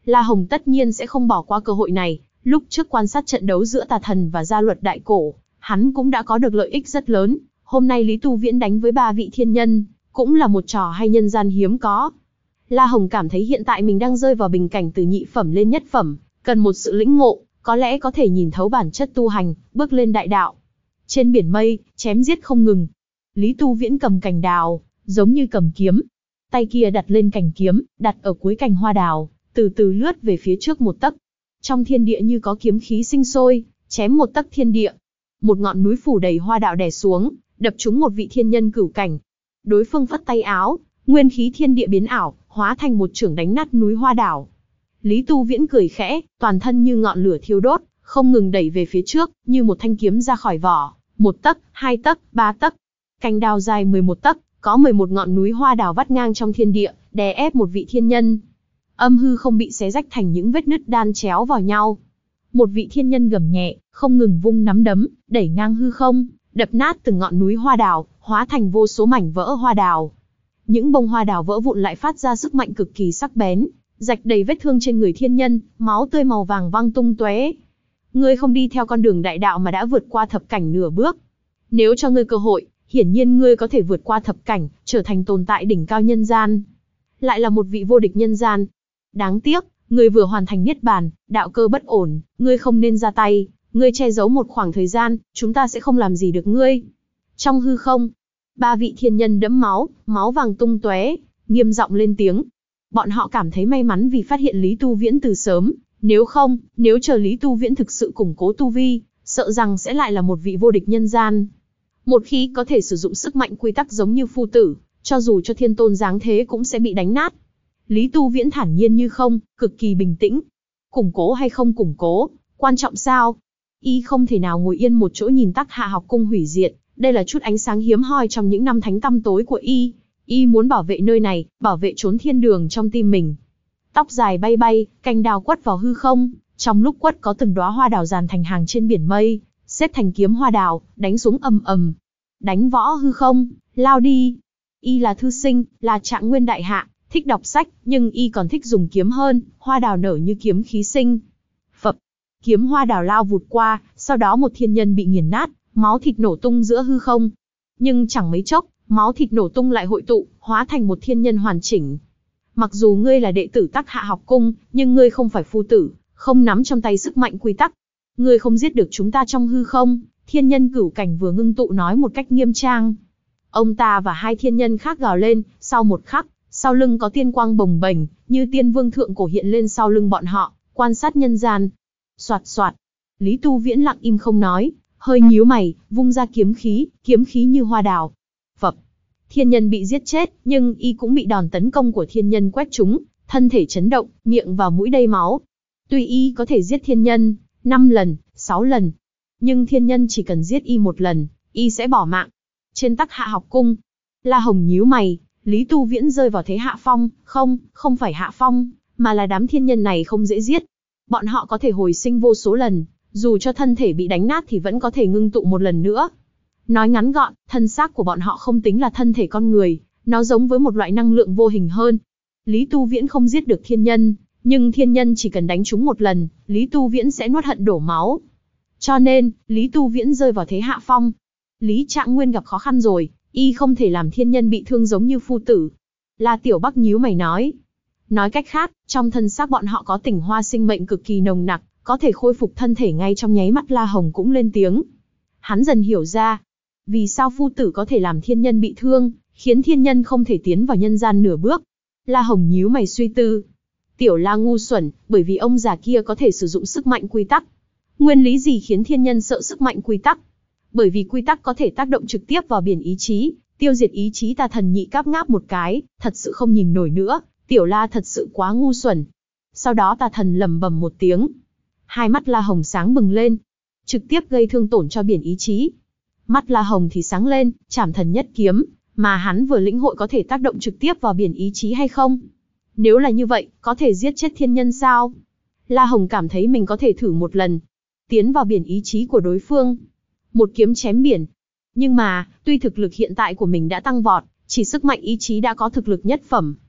La Hồng tất nhiên sẽ không bỏ qua cơ hội này, lúc trước quan sát trận đấu giữa tà thần và gia luật đại cổ, hắn cũng đã có được lợi ích rất lớn, hôm nay Lý Tu Viễn đánh với ba vị thiên nhân, cũng là một trò hay nhân gian hiếm có. La Hồng cảm thấy hiện tại mình đang rơi vào bình cảnh từ nhị phẩm lên nhất phẩm, cần một sự lĩnh ngộ, có lẽ có thể nhìn thấu bản chất tu hành, bước lên đại đạo. Trên biển mây, chém giết không ngừng. Lý Tu Viễn cầm cành đào, giống như cầm kiếm. Tay kia đặt lên cành kiếm, đặt ở cuối cành hoa đào, từ từ lướt về phía trước một tấc. Trong thiên địa như có kiếm khí sinh sôi, chém một tấc thiên địa. Một ngọn núi phủ đầy hoa đạo đè xuống, đập trúng một vị thiên nhân cửu cảnh. Đối phương phất tay áo, nguyên khí thiên địa biến ảo, hóa thành một chưởng đánh nát núi hoa đảo. Lý Tu Viễn cười khẽ, toàn thân như ngọn lửa thiêu đốt, không ngừng đẩy về phía trước, như một thanh kiếm ra khỏi vỏ, một tấc, hai tấc, ba tấc. Cành đào dài mười một tấc, có mười một ngọn núi hoa đào vắt ngang trong thiên địa, đè ép một vị thiên nhân. Âm hư không bị xé rách thành những vết nứt đan chéo vào nhau. Một vị thiên nhân gầm nhẹ, không ngừng vung nắm đấm, đẩy ngang hư không, đập nát từng ngọn núi hoa đào, hóa thành vô số mảnh vỡ hoa đào. Những bông hoa đào vỡ vụn lại phát ra sức mạnh cực kỳ sắc bén, rạch đầy vết thương trên người thiên nhân, máu tươi màu vàng văng tung tóe. Ngươi không đi theo con đường đại đạo mà đã vượt qua thập cảnh nửa bước. Nếu cho ngươi cơ hội, hiển nhiên ngươi có thể vượt qua thập cảnh, trở thành tồn tại đỉnh cao nhân gian. Lại là một vị vô địch nhân gian. Đáng tiếc, ngươi vừa hoàn thành niết bàn, đạo cơ bất ổn, ngươi không nên ra tay, ngươi che giấu một khoảng thời gian, chúng ta sẽ không làm gì được ngươi. Trong hư không, ba vị thiên nhân đẫm máu, máu vàng tung tóe, nghiêm giọng lên tiếng. Bọn họ cảm thấy may mắn vì phát hiện Lý Tu Viễn từ sớm, nếu không, nếu chờ Lý Tu Viễn thực sự củng cố tu vi, sợ rằng sẽ lại là một vị vô địch nhân gian. Một khi có thể sử dụng sức mạnh quy tắc giống như phu tử, cho dù cho thiên tôn giáng thế cũng sẽ bị đánh nát. Lý Tu Viễn thản nhiên như không, cực kỳ bình tĩnh. Củng cố hay không củng cố, quan trọng sao? Y không thể nào ngồi yên một chỗ nhìn Tắc Hạ học cung hủy diệt, đây là chút ánh sáng hiếm hoi trong những năm thánh tăm tối của Y. Y muốn bảo vệ nơi này, bảo vệ chốn thiên đường trong tim mình. Tóc dài bay bay, cành đào quất vào hư không, trong lúc quất có từng đóa hoa đào dàn thành hàng trên biển mây, xếp thành kiếm hoa đào, đánh xuống ầm ầm. Đánh võ hư không, lao đi. Y là thư sinh, là Trạng Nguyên đại hạ, thích đọc sách, nhưng Y còn thích dùng kiếm hơn, hoa đào nở như kiếm khí sinh. Phập, kiếm hoa đào lao vụt qua, sau đó một thiên nhân bị nghiền nát, máu thịt nổ tung giữa hư không. Nhưng chẳng mấy chốc, máu thịt nổ tung lại hội tụ, hóa thành một thiên nhân hoàn chỉnh. Mặc dù ngươi là đệ tử Tắc Hạ học cung, nhưng ngươi không phải phu tử, không nắm trong tay sức mạnh quy tắc. Ngươi không giết được chúng ta trong hư không, thiên nhân cửu cảnh vừa ngưng tụ nói một cách nghiêm trang. Ông ta và hai thiên nhân khác gào lên, sau một khắc, sau lưng có tiên quang bồng bềnh, như tiên vương thượng cổ hiện lên sau lưng bọn họ, quan sát nhân gian. Soạt soạt, Lý Tu Viễn lặng im không nói, hơi nhíu mày, vung ra kiếm khí, kiếm khí như hoa đào. Phập, thiên nhân bị giết chết, nhưng Y cũng bị đòn tấn công của thiên nhân quét trúng, thân thể chấn động, miệng và mũi đầy máu. Tuy Y có thể giết thiên nhân năm lần, sáu lần, nhưng thiên nhân chỉ cần giết Y một lần, Y sẽ bỏ mạng. Trên Tắc Hạ học cung, La Hồng nhíu mày, Lý Tu Viễn rơi vào thế hạ phong, không, không phải hạ phong, mà là đám thiên nhân này không dễ giết. Bọn họ có thể hồi sinh vô số lần, dù cho thân thể bị đánh nát thì vẫn có thể ngưng tụ một lần nữa. Nói ngắn gọn, thân xác của bọn họ không tính là thân thể con người, nó giống với một loại năng lượng vô hình hơn. Lý Tu Viễn không giết được thiên nhân, nhưng thiên nhân chỉ cần đánh trúng một lần, Lý Tu Viễn sẽ nuốt hận đổ máu. Cho nên, Lý Tu Viễn rơi vào thế hạ phong. Lý Trạng Nguyên gặp khó khăn rồi, Y không thể làm thiên nhân bị thương giống như phu tử. La Tiểu Bắc nhíu mày nói. Nói cách khác, trong thân xác bọn họ có tinh hoa sinh mệnh cực kỳ nồng nặc, có thể khôi phục thân thể ngay trong nháy mắt. La Hồng cũng lên tiếng. Hắn dần hiểu ra, vì sao phu tử có thể làm thiên nhân bị thương, khiến thiên nhân không thể tiến vào nhân gian nửa bước. La Hồng nhíu mày suy tư. Tiểu La ngu xuẩn, bởi vì ông già kia có thể sử dụng sức mạnh quy tắc. Nguyên lý gì khiến thiên nhân sợ sức mạnh quy tắc? Bởi vì quy tắc có thể tác động trực tiếp vào biển ý chí, tiêu diệt ý chí tà thần nhị cáp ngáp một cái, thật sự không nhìn nổi nữa, Tiểu La thật sự quá ngu xuẩn. Sau đó tà thần lầm bầm một tiếng. Hai mắt La Hồng sáng bừng lên, trực tiếp gây thương tổn cho biển ý chí. Mắt La Hồng thì sáng lên, Trảm Thần Nhất Kiếm, mà hắn vừa lĩnh hội có thể tác động trực tiếp vào biển ý chí hay không? Nếu là như vậy, có thể giết chết thiên nhân sao? La Hồng cảm thấy mình có thể thử một lần, tiến vào biển ý chí của đối phương, một kiếm chém biển. Nhưng mà, tuy thực lực hiện tại của mình đã tăng vọt, chỉ sức mạnh ý chí đã có thực lực nhất phẩm.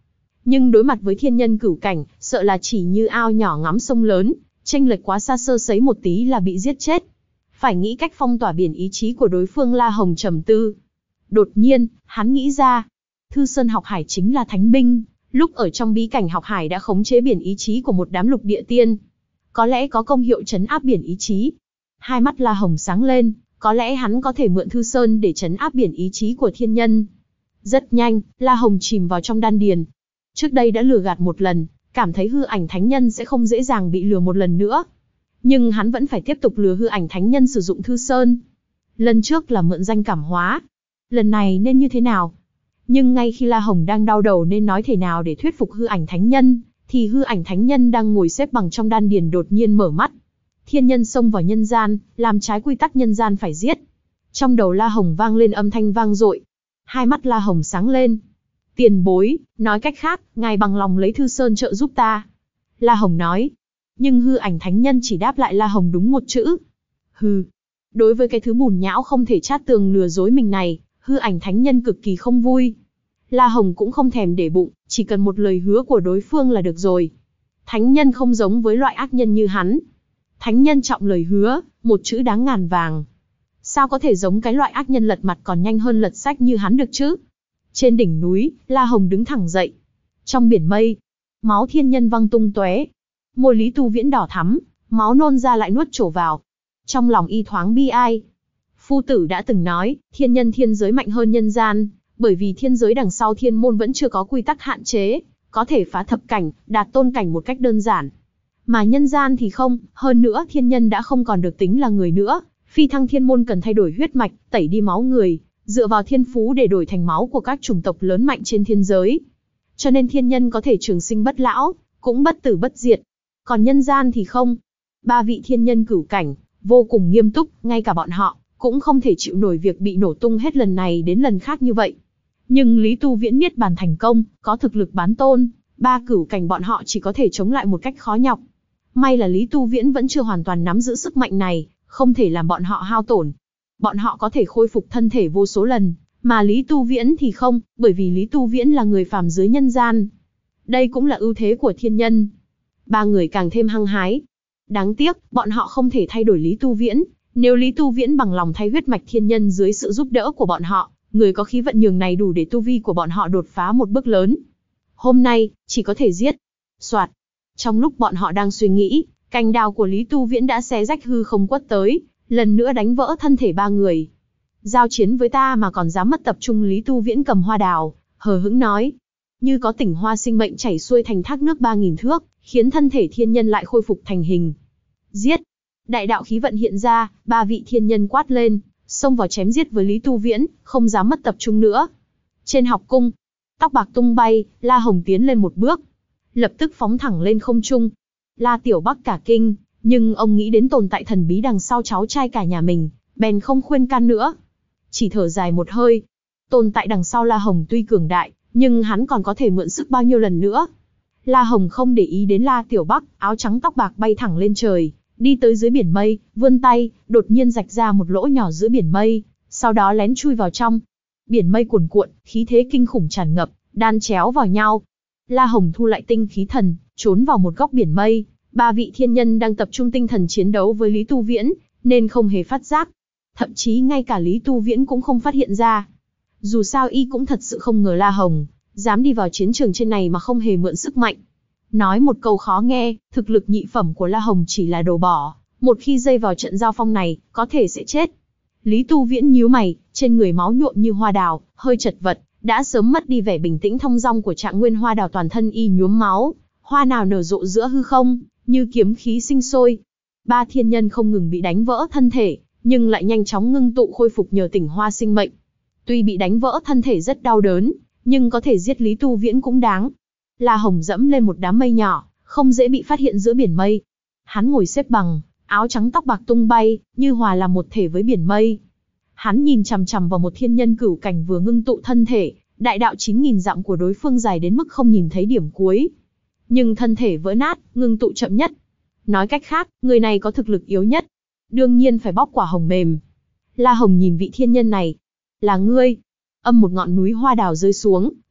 Nhưng đối mặt với thiên nhân cửu cảnh, sợ là chỉ như ao nhỏ ngắm sông lớn, chênh lệch quá xa sơ sấy một tí là bị giết chết. Phải nghĩ cách phong tỏa biển ý chí của đối phương. La Hồng trầm tư. Đột nhiên, hắn nghĩ ra, Thư Sơn học hải chính là thánh binh, lúc ở trong bí cảnh học hải đã khống chế biển ý chí của một đám lục địa tiên. Có lẽ có công hiệu trấn áp biển ý chí. Hai mắt La Hồng sáng lên, có lẽ hắn có thể mượn Thư Sơn để trấn áp biển ý chí của thiên nhân. Rất nhanh, La Hồng chìm vào trong đan điền. Trước đây đã lừa gạt một lần, cảm thấy hư ảnh thánh nhân sẽ không dễ dàng bị lừa một lần nữa. Nhưng hắn vẫn phải tiếp tục lừa hư ảnh thánh nhân sử dụng Thư Sơn. Lần trước là mượn danh cảm hóa. Lần này nên như thế nào? Nhưng ngay khi La Hồng đang đau đầu nên nói thế nào để thuyết phục hư ảnh thánh nhân, thì hư ảnh thánh nhân đang ngồi xếp bằng trong đan điền đột nhiên mở mắt. Thiên nhân xông vào nhân gian, làm trái quy tắc nhân gian phải giết. Trong đầu La Hồng vang lên âm thanh vang dội. Hai mắt La Hồng sáng lên. Tiền bối, nói cách khác, ngài bằng lòng lấy Thư Sơn trợ giúp ta. La Hồng nói. Nhưng hư ảnh thánh nhân chỉ đáp lại La Hồng đúng một chữ. Hừ. Đối với cái thứ bùn nhão không thể chát tường lừa dối mình này, hư ảnh thánh nhân cực kỳ không vui. La Hồng cũng không thèm để bụng, chỉ cần một lời hứa của đối phương là được rồi. Thánh nhân không giống với loại ác nhân như hắn. Thánh nhân trọng lời hứa, một chữ đáng ngàn vàng. Sao có thể giống cái loại ác nhân lật mặt còn nhanh hơn lật sách như hắn được chứ? Trên đỉnh núi, La Hồng đứng thẳng dậy. Trong biển mây, máu thiên nhân văng tung tóe. Môi Lý Tu Viễn đỏ thắm, máu nôn ra lại nuốt trổ vào. Trong lòng y thoáng bi ai. Phu tử đã từng nói, thiên nhân thiên giới mạnh hơn nhân gian, bởi vì thiên giới đằng sau thiên môn vẫn chưa có quy tắc hạn chế, có thể phá thập cảnh, đạt tôn cảnh một cách đơn giản. Mà nhân gian thì không, hơn nữa thiên nhân đã không còn được tính là người nữa, phi thăng thiên môn cần thay đổi huyết mạch, tẩy đi máu người, dựa vào thiên phú để đổi thành máu của các chủng tộc lớn mạnh trên thiên giới. Cho nên thiên nhân có thể trường sinh bất lão, cũng bất tử bất diệt. Còn nhân gian thì không. Ba vị thiên nhân cửu cảnh, vô cùng nghiêm túc, ngay cả bọn họ cũng không thể chịu nổi việc bị nổ tung hết lần này đến lần khác như vậy. Nhưng Lý Tu Viễn niết bàn thành công, có thực lực bán tôn, ba cửu cảnh bọn họ chỉ có thể chống lại một cách khó nhọc. May là Lý Tu Viễn vẫn chưa hoàn toàn nắm giữ sức mạnh này, không thể làm bọn họ hao tổn. Bọn họ có thể khôi phục thân thể vô số lần, mà Lý Tu Viễn thì không, bởi vì Lý Tu Viễn là người phàm dưới nhân gian. Đây cũng là ưu thế của thiên nhân. Ba người càng thêm hăng hái. Đáng tiếc, bọn họ không thể thay đổi Lý Tu Viễn. Nếu Lý Tu Viễn bằng lòng thay huyết mạch thiên nhân dưới sự giúp đỡ của bọn họ, người có khí vận nhường này đủ để tu vi của bọn họ đột phá một bước lớn. Hôm nay, chỉ có thể giết. Soạt. Trong lúc bọn họ đang suy nghĩ, cành đào của Lý Tu Viễn đã xé rách hư không quất tới, lần nữa đánh vỡ thân thể ba người. Giao chiến với ta mà còn dám mất tập trung. Lý Tu Viễn cầm hoa đào, hờ hững nói. Như có tỉnh hoa sinh mệnh chảy xuôi thành thác nước ba nghìn thước, khiến thân thể thiên nhân lại khôi phục thành hình. Giết! Đại đạo khí vận hiện ra, ba vị thiên nhân quát lên, xông vào chém giết với Lý Tu Viễn, không dám mất tập trung nữa. Trên học cung, tóc bạc tung bay, La Hồng tiến lên một bước, lập tức phóng thẳng lên không trung. La Tiểu Bắc cả kinh, nhưng ông nghĩ đến tồn tại thần bí đằng sau cháu trai cả nhà mình, bèn không khuyên can nữa. Chỉ thở dài một hơi. Tồn tại đằng sau La Hồng tuy cường đại, nhưng hắn còn có thể mượn sức bao nhiêu lần nữa. La Hồng không để ý đến La Tiểu Bắc, áo trắng tóc bạc bay thẳng lên trời, đi tới dưới biển mây, vươn tay, đột nhiên rạch ra một lỗ nhỏ giữa biển mây, sau đó lén chui vào trong. Biển mây cuồn cuộn, khí thế kinh khủng tràn ngập, đan chéo vào nhau. La Hồng thu lại tinh khí thần, trốn vào một góc biển mây. Ba vị thiên nhân đang tập trung tinh thần chiến đấu với Lý Tu Viễn, nên không hề phát giác. Thậm chí ngay cả Lý Tu Viễn cũng không phát hiện ra. Dù sao y cũng thật sự không ngờ La Hồng dám đi vào chiến trường trên này mà không hề mượn sức mạnh. Nói một câu khó nghe, thực lực nhị phẩm của La Hồng chỉ là đồ bỏ, một khi dây vào trận giao phong này, có thể sẽ chết. Lý Tu Viễn nhíu mày, trên người máu nhuộm như hoa đào, hơi chật vật, đã sớm mất đi vẻ bình tĩnh thong dong của trạng nguyên hoa đào, toàn thân y nhuốm máu, hoa nào nở rộ giữa hư không, như kiếm khí sinh sôi. Ba thiên nhân không ngừng bị đánh vỡ thân thể, nhưng lại nhanh chóng ngưng tụ khôi phục nhờ tỉnh hoa sinh mệnh. Tuy bị đánh vỡ thân thể rất đau đớn, nhưng có thể giết Lý Tu Viễn cũng đáng. La Hồng dẫm lên một đám mây nhỏ, không dễ bị phát hiện giữa biển mây. Hắn ngồi xếp bằng, áo trắng tóc bạc tung bay, như hòa làm một thể với biển mây. Hắn nhìn chằm chằm vào một thiên nhân cửu cảnh vừa ngưng tụ thân thể, đại đạo chín nghìn dặm của đối phương dài đến mức không nhìn thấy điểm cuối. Nhưng thân thể vỡ nát, ngưng tụ chậm nhất. Nói cách khác, người này có thực lực yếu nhất. Đương nhiên phải bóp quả hồng mềm. La Hồng nhìn vị thiên nhân này. Là ngươi. Âm một ngọn núi hoa đào rơi xuống,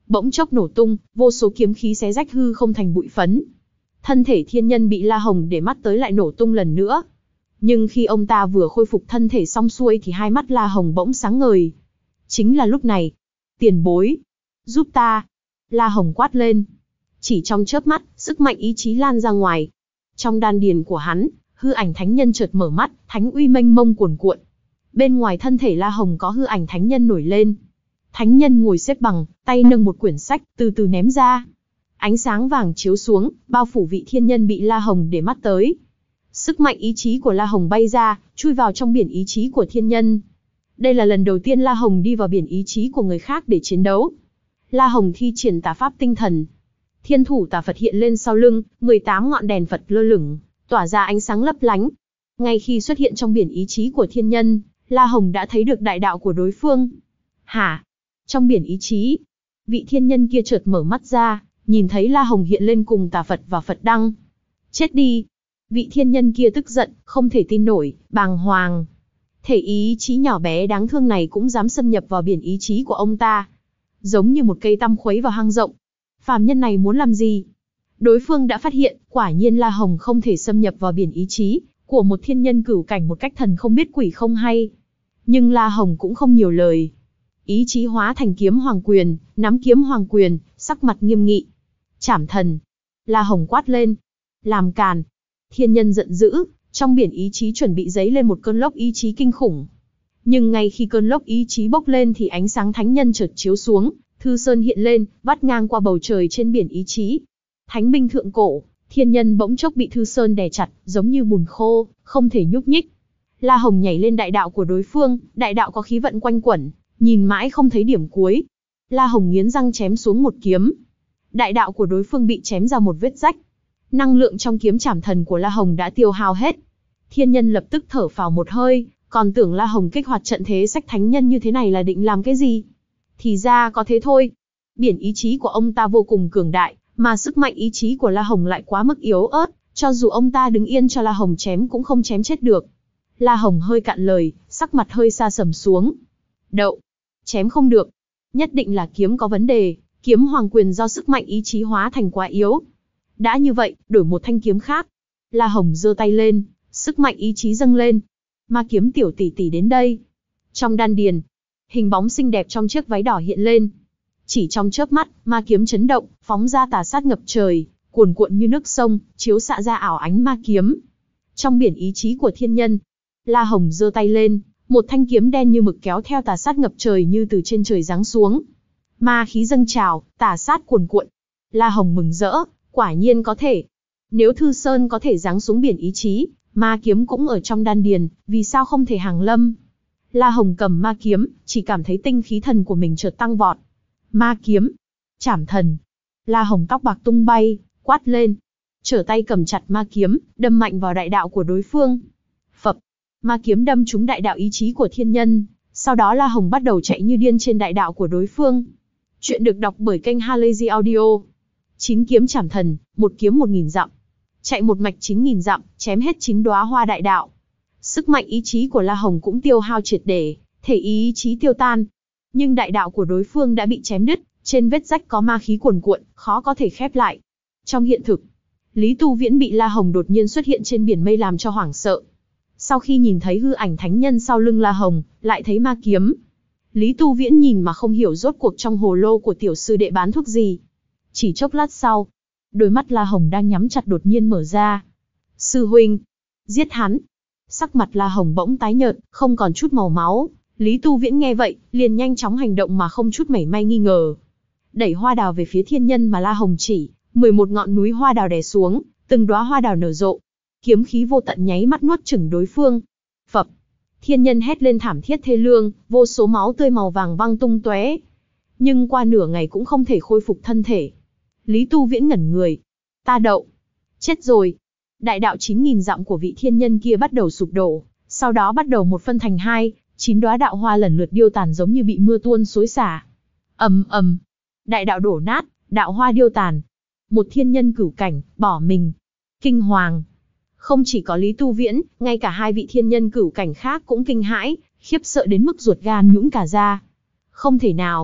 bỗng chốc nổ tung, vô số kiếm khí xé rách hư không thành bụi phấn. Thân thể thiên nhân bị La Hồng để mắt tới lại nổ tung lần nữa. Nhưng khi ông ta vừa khôi phục thân thể xong xuôi thì hai mắt La Hồng bỗng sáng ngời. Chính là lúc này. Tiền bối. Giúp ta. La Hồng quát lên. Chỉ trong chớp mắt, sức mạnh ý chí lan ra ngoài. Trong đan điền của hắn, hư ảnh thánh nhân chợt mở mắt, thánh uy mênh mông cuồn cuộn. Bên ngoài thân thể La Hồng có hư ảnh thánh nhân nổi lên. Thánh nhân ngồi xếp bằng, tay nâng một quyển sách, từ từ ném ra. Ánh sáng vàng chiếu xuống, bao phủ vị thiên nhân bị La Hồng để mắt tới. Sức mạnh ý chí của La Hồng bay ra, chui vào trong biển ý chí của thiên nhân. Đây là lần đầu tiên La Hồng đi vào biển ý chí của người khác để chiến đấu. La Hồng thi triển tà pháp tinh thần. Thiên thủ tà Phật hiện lên sau lưng, mười tám ngọn đèn Phật lơ lửng, tỏa ra ánh sáng lấp lánh. Ngay khi xuất hiện trong biển ý chí của thiên nhân, La Hồng đã thấy được đại đạo của đối phương. Hả? Trong biển ý chí, vị thiên nhân kia chợt mở mắt ra, nhìn thấy La Hồng hiện lên cùng tà Phật và Phật đăng. Chết đi! Vị thiên nhân kia tức giận, không thể tin nổi, bàng hoàng. Thể ý chí nhỏ bé đáng thương này cũng dám xâm nhập vào biển ý chí của ông ta. Giống như một cây tăm khuấy vào hang rộng. Phàm nhân này muốn làm gì? Đối phương đã phát hiện, quả nhiên La Hồng không thể xâm nhập vào biển ý chí của một thiên nhân cửu cảnh một cách thần không biết quỷ không hay. Nhưng La Hồng cũng không nhiều lời. Ý chí hóa thành kiếm hoàng quyền, nắm kiếm hoàng quyền, sắc mặt nghiêm nghị. Trảm thần. La Hồng quát lên. Làm càn. Thiên nhân giận dữ, trong biển ý chí chuẩn bị dấy lên một cơn lốc ý chí kinh khủng. Nhưng ngay khi cơn lốc ý chí bốc lên thì ánh sáng thánh nhân chợt chiếu xuống, thư sơn hiện lên, vắt ngang qua bầu trời trên biển ý chí. Thánh binh thượng cổ, thiên nhân bỗng chốc bị thư sơn đè chặt, giống như bùn khô, không thể nhúc nhích. La Hồng nhảy lên đại đạo của đối phương, đại đạo có khí vận quanh quẩn, nhìn mãi không thấy điểm cuối. La Hồng nghiến răng chém xuống một kiếm. Đại đạo của đối phương bị chém ra một vết rách. Năng lượng trong kiếm trảm thần của La Hồng đã tiêu hao hết. Thiên nhân lập tức thở phào một hơi, còn tưởng La Hồng kích hoạt trận thế sách thánh nhân như thế này là định làm cái gì? Thì ra có thế thôi. Biển ý chí của ông ta vô cùng cường đại, mà sức mạnh ý chí của La Hồng lại quá mức yếu ớt, cho dù ông ta đứng yên cho La Hồng chém cũng không chém chết được. La Hồng hơi cạn lời, sắc mặt hơi xa sầm xuống. Đậu, chém không được. Nhất định là kiếm có vấn đề, kiếm hoàng quyền do sức mạnh ý chí hóa thành quá yếu. Đã như vậy, đổi một thanh kiếm khác. La Hồng giơ tay lên, sức mạnh ý chí dâng lên. Ma kiếm tiểu tỷ tỷ đến đây. Trong đan điền, hình bóng xinh đẹp trong chiếc váy đỏ hiện lên. Chỉ trong chớp mắt, ma kiếm chấn động, phóng ra tà sát ngập trời, cuồn cuộn như nước sông, chiếu xạ ra ảo ánh ma kiếm. Trong biển ý chí của thiên nhân, La Hồng giơ tay lên, một thanh kiếm đen như mực kéo theo tà sát ngập trời như từ trên trời giáng xuống. Ma khí dâng trào, tà sát cuồn cuộn. La Hồng mừng rỡ, quả nhiên có thể. Nếu Thư Sơn có thể giáng xuống biển ý chí, ma kiếm cũng ở trong đan điền, vì sao không thể hàng lâm? La Hồng cầm ma kiếm, chỉ cảm thấy tinh khí thần của mình chợt tăng vọt. Ma kiếm, trảm thần. La Hồng tóc bạc tung bay, quát lên. Trở tay cầm chặt ma kiếm, đâm mạnh vào đại đạo của đối phương. Phập, ma kiếm đâm trúng đại đạo ý chí của thiên nhân. Sau đó La Hồng bắt đầu chạy như điên trên đại đạo của đối phương. Chuyện được đọc bởi kênh Halazy Audio. Chín kiếm trảm thần, một kiếm một nghìn dặm. Chạy một mạch chín nghìn dặm, chém hết chín đóa hoa đại đạo. Sức mạnh ý chí của La Hồng cũng tiêu hao triệt để, thể ý chí tiêu tan. Nhưng đại đạo của đối phương đã bị chém đứt, trên vết rách có ma khí cuồn cuộn, khó có thể khép lại. Trong hiện thực, Lý Tu Viễn bị La Hồng đột nhiên xuất hiện trên biển mây làm cho hoảng sợ. Sau khi nhìn thấy hư ảnh thánh nhân sau lưng La Hồng, lại thấy ma kiếm. Lý Tu Viễn nhìn mà không hiểu rốt cuộc trong hồ lô của tiểu sư đệ bán thuốc gì. Chỉ chốc lát sau, đôi mắt La Hồng đang nhắm chặt đột nhiên mở ra. Sư huynh, giết hắn. Sắc mặt La Hồng bỗng tái nhợt, không còn chút màu máu. Lý Tu Viễn nghe vậy, liền nhanh chóng hành động mà không chút mảy may nghi ngờ. Đẩy hoa đào về phía thiên nhân mà La Hồng chỉ, mười một ngọn núi hoa đào đè xuống, từng đóa hoa đào nở rộ. Kiếm khí vô tận nháy mắt nuốt chửng đối phương. Phập, thiên nhân hét lên thảm thiết thê lương, vô số máu tươi màu vàng văng tung tóe. Nhưng qua nửa ngày cũng không thể khôi phục thân thể. Lý Tu Viễn ngẩn người. Ta đậu. Chết rồi. Đại đạo chín nghìn dặm của vị thiên nhân kia bắt đầu sụp đổ, sau đó bắt đầu một phân thành hai, chín đóa đạo hoa lần lượt điêu tàn giống như bị mưa tuôn xối xả. Ầm ầm, đại đạo đổ nát, đạo hoa điêu tàn. Một thiên nhân cửu cảnh, bỏ mình. Kinh hoàng. Không chỉ có Lý Tu Viễn, ngay cả hai vị thiên nhân cửu cảnh khác cũng kinh hãi, khiếp sợ đến mức ruột gan nhũn cả ra. Không thể nào.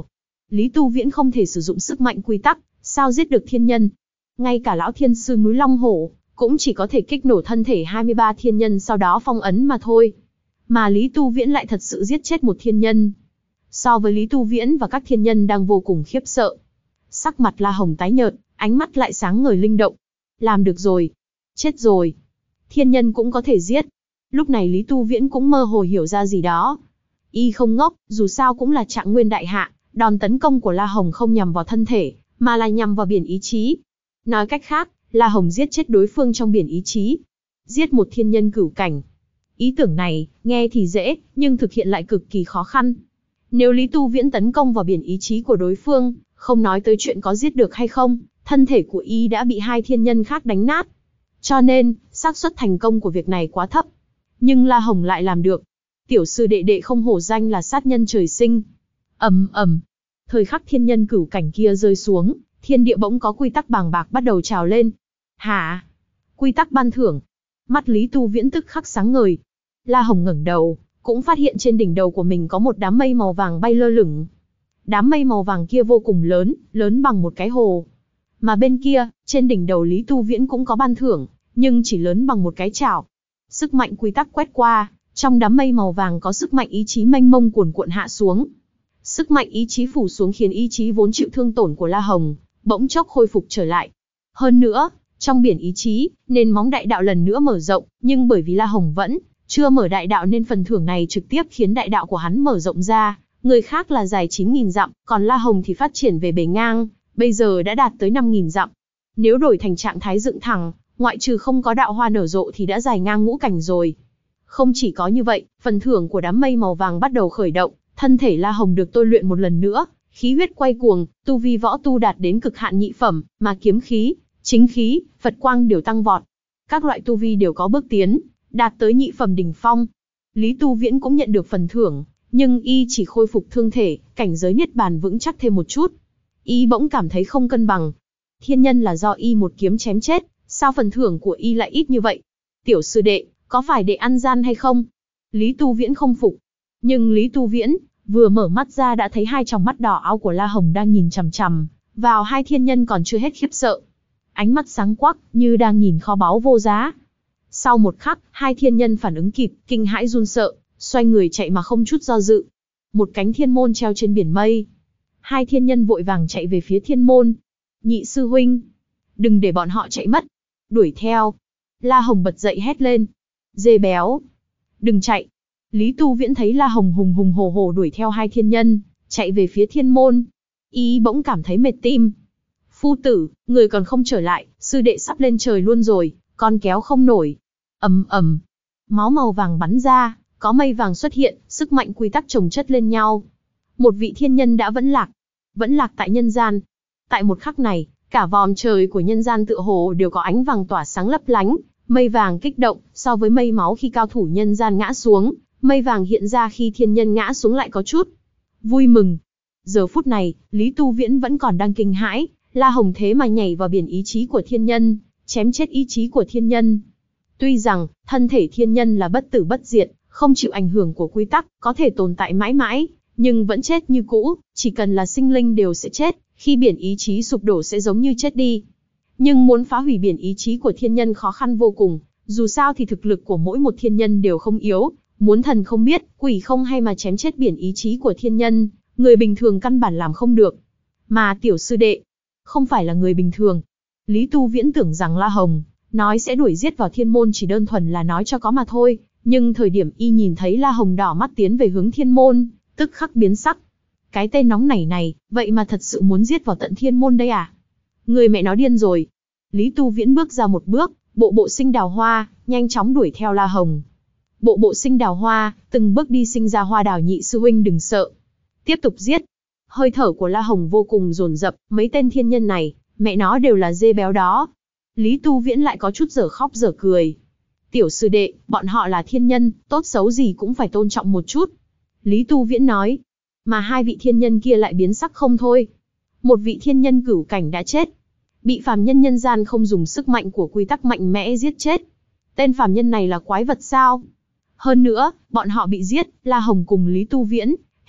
Lý Tu Viễn không thể sử dụng sức mạnh quy tắc, sao giết được thiên nhân? Ngay cả lão thiên sư núi Long Hổ, cũng chỉ có thể kích nổ thân thể hai mươi ba thiên nhân sau đó phong ấn mà thôi. Mà Lý Tu Viễn lại thật sự giết chết một thiên nhân. So với Lý Tu Viễn và các thiên nhân đang vô cùng khiếp sợ. Sắc mặt La Hồng tái nhợt, ánh mắt lại sáng ngời linh động. Làm được rồi. Chết rồi. Thiên nhân cũng có thể giết. Lúc này Lý Tu Viễn cũng mơ hồ hiểu ra gì đó. Y không ngốc, dù sao cũng là Trạng Nguyên đại hạ, đòn tấn công của La Hồng không nhằm vào thân thể, mà là nhằm vào biển ý chí. Nói cách khác, La Hồng giết chết đối phương trong biển ý chí. Giết một thiên nhân cửu cảnh. Ý tưởng này, nghe thì dễ, nhưng thực hiện lại cực kỳ khó khăn. Nếu Lý Tu Viễn tấn công vào biển ý chí của đối phương, không nói tới chuyện có giết được hay không, thân thể của y đã bị hai thiên nhân khác đánh nát. Cho nên, xác suất thành công của việc này quá thấp. Nhưng La Hồng lại làm được. Tiểu sư đệ đệ không hổ danh là sát nhân trời sinh. Ầm ầm. Thời khắc thiên nhân cửu cảnh kia rơi xuống, thiên địa bỗng có quy tắc bàng bạc bắt đầu trào lên. Hả? Quy tắc ban thưởng. Mắt Lý Tu Viễn tức khắc sáng ngời. La Hồng ngẩng đầu, cũng phát hiện trên đỉnh đầu của mình có một đám mây màu vàng bay lơ lửng. Đám mây màu vàng kia vô cùng lớn, lớn bằng một cái hồ. Mà bên kia, trên đỉnh đầu Lý Tu Viễn cũng có ban thưởng, nhưng chỉ lớn bằng một cái chảo. Sức mạnh quy tắc quét qua, trong đám mây màu vàng có sức mạnh ý chí mênh mông cuồn cuộn hạ xuống. Sức mạnh ý chí phủ xuống khiến ý chí vốn chịu thương tổn của La Hồng bỗng chốc khôi phục trở lại. Hơn nữa, trong biển ý chí, nền móng đại đạo lần nữa mở rộng, nhưng bởi vì La Hồng vẫn chưa mở đại đạo nên phần thưởng này trực tiếp khiến đại đạo của hắn mở rộng ra. Người khác là dài chín nghìn dặm, còn La Hồng thì phát triển về bề ngang, bây giờ đã đạt tới năm nghìn dặm. Nếu đổi thành trạng thái dựng thẳng, ngoại trừ không có đạo hoa nở rộ thì đã dài ngang ngũ cảnh rồi. Không chỉ có như vậy, phần thưởng của đám mây màu vàng bắt đầu khởi động, thân thể La Hồng được tôi luyện một lần nữa, khí huyết quay cuồng, tu vi võ tu đạt đến cực hạn nhị phẩm, mà kiếm khí, chính khí, Phật quang đều tăng vọt. Các loại tu vi đều có bước tiến, đạt tới nhị phẩm đỉnh phong. Lý Tu Viễn cũng nhận được phần thưởng, nhưng y chỉ khôi phục thương thể, cảnh giới niết bàn vững chắc thêm một chút. Y bỗng cảm thấy không cân bằng. Thiên nhân là do y một kiếm chém chết, sao phần thưởng của y lại ít như vậy? Tiểu sư đệ, có phải đệ ăn gian hay không? Lý Tu Viễn không phục. Nhưng Lý Tu Viễn vừa mở mắt ra đã thấy hai tròng mắt đỏ ao của La Hồng đang nhìn chằm chằm vào hai thiên nhân còn chưa hết khiếp sợ. Ánh mắt sáng quắc, như đang nhìn kho báu vô giá. Sau một khắc, hai thiên nhân phản ứng kịp, kinh hãi run sợ, xoay người chạy mà không chút do dự. Một cánh thiên môn treo trên biển mây. Hai thiên nhân vội vàng chạy về phía thiên môn. Nhị sư huynh, đừng để bọn họ chạy mất. Đuổi theo. La Hồng bật dậy hét lên. Dê béo, đừng chạy. Lý Tu Viễn thấy La Hồng hùng hùng hổ hổ đuổi theo hai thiên nhân, chạy về phía thiên môn. Y bỗng cảm thấy mệt tim. Phu tử, người còn không trở lại, sư đệ sắp lên trời luôn rồi, con kéo không nổi. Ầm ầm, máu màu vàng bắn ra, có mây vàng xuất hiện, sức mạnh quy tắc chồng chất lên nhau. Một vị thiên nhân đã vẫn lạc, vẫn lạc tại nhân gian. Tại một khắc này, cả vòm trời của nhân gian tựa hồ đều có ánh vàng tỏa sáng lấp lánh, mây vàng kích động, so với mây máu khi cao thủ nhân gian ngã xuống, mây vàng hiện ra khi thiên nhân ngã xuống lại có chút vui mừng. Giờ phút này, Lý Tu Viễn vẫn còn đang kinh hãi, La Hồng thế mà nhảy vào biển ý chí của thiên nhân, chém chết ý chí của thiên nhân. Tuy rằng, thân thể thiên nhân là bất tử bất diệt, không chịu ảnh hưởng của quy tắc, có thể tồn tại mãi mãi, nhưng vẫn chết như cũ, chỉ cần là sinh linh đều sẽ chết, khi biển ý chí sụp đổ sẽ giống như chết đi. Nhưng muốn phá hủy biển ý chí của thiên nhân khó khăn vô cùng, dù sao thì thực lực của mỗi một thiên nhân đều không yếu, muốn thần không biết, quỷ không hay mà chém chết biển ý chí của thiên nhân, người bình thường căn bản làm không được. Mà tiểu sư đệ, không phải là người bình thường. Lý Tu Viễn tưởng rằng La Hồng nói sẽ đuổi giết vào thiên môn chỉ đơn thuần là nói cho có mà thôi, nhưng thời điểm y nhìn thấy La Hồng đỏ mắt tiến về hướng thiên môn, tức khắc biến sắc. Cái tên nóng nảy này, vậy mà thật sự muốn giết vào tận thiên môn đây à? Người mẹ nó điên rồi. Lý Tu Viễn bước ra một bước, bộ bộ sinh đào hoa, nhanh chóng đuổi theo La Hồng. Bộ bộ sinh đào hoa, từng bước đi sinh ra hoa đào, nhị sư huynh đừng sợ. Tiếp tục giết. Hơi thở của La Hồng vô cùng dồn dập, mấy tên thiên nhân này, mẹ nó đều là dê béo đó. Lý Tu Viễn lại có chút dở khóc dở cười. Tiểu sư đệ, bọn họ là thiên nhân, tốt xấu gì cũng phải tôn trọng một chút. Lý Tu Viễn nói. Mà hai vị thiên nhân kia lại biến sắc không thôi. Một vị thiên nhân cửu cảnh đã chết, bị phàm nhân nhân gian không dùng sức mạnh của quy tắc mạnh mẽ giết chết. Tên phàm nhân này là quái vật sao? Hơn nữa, bọn họ bị giết, La Hồng cùng Lý Tu Viễn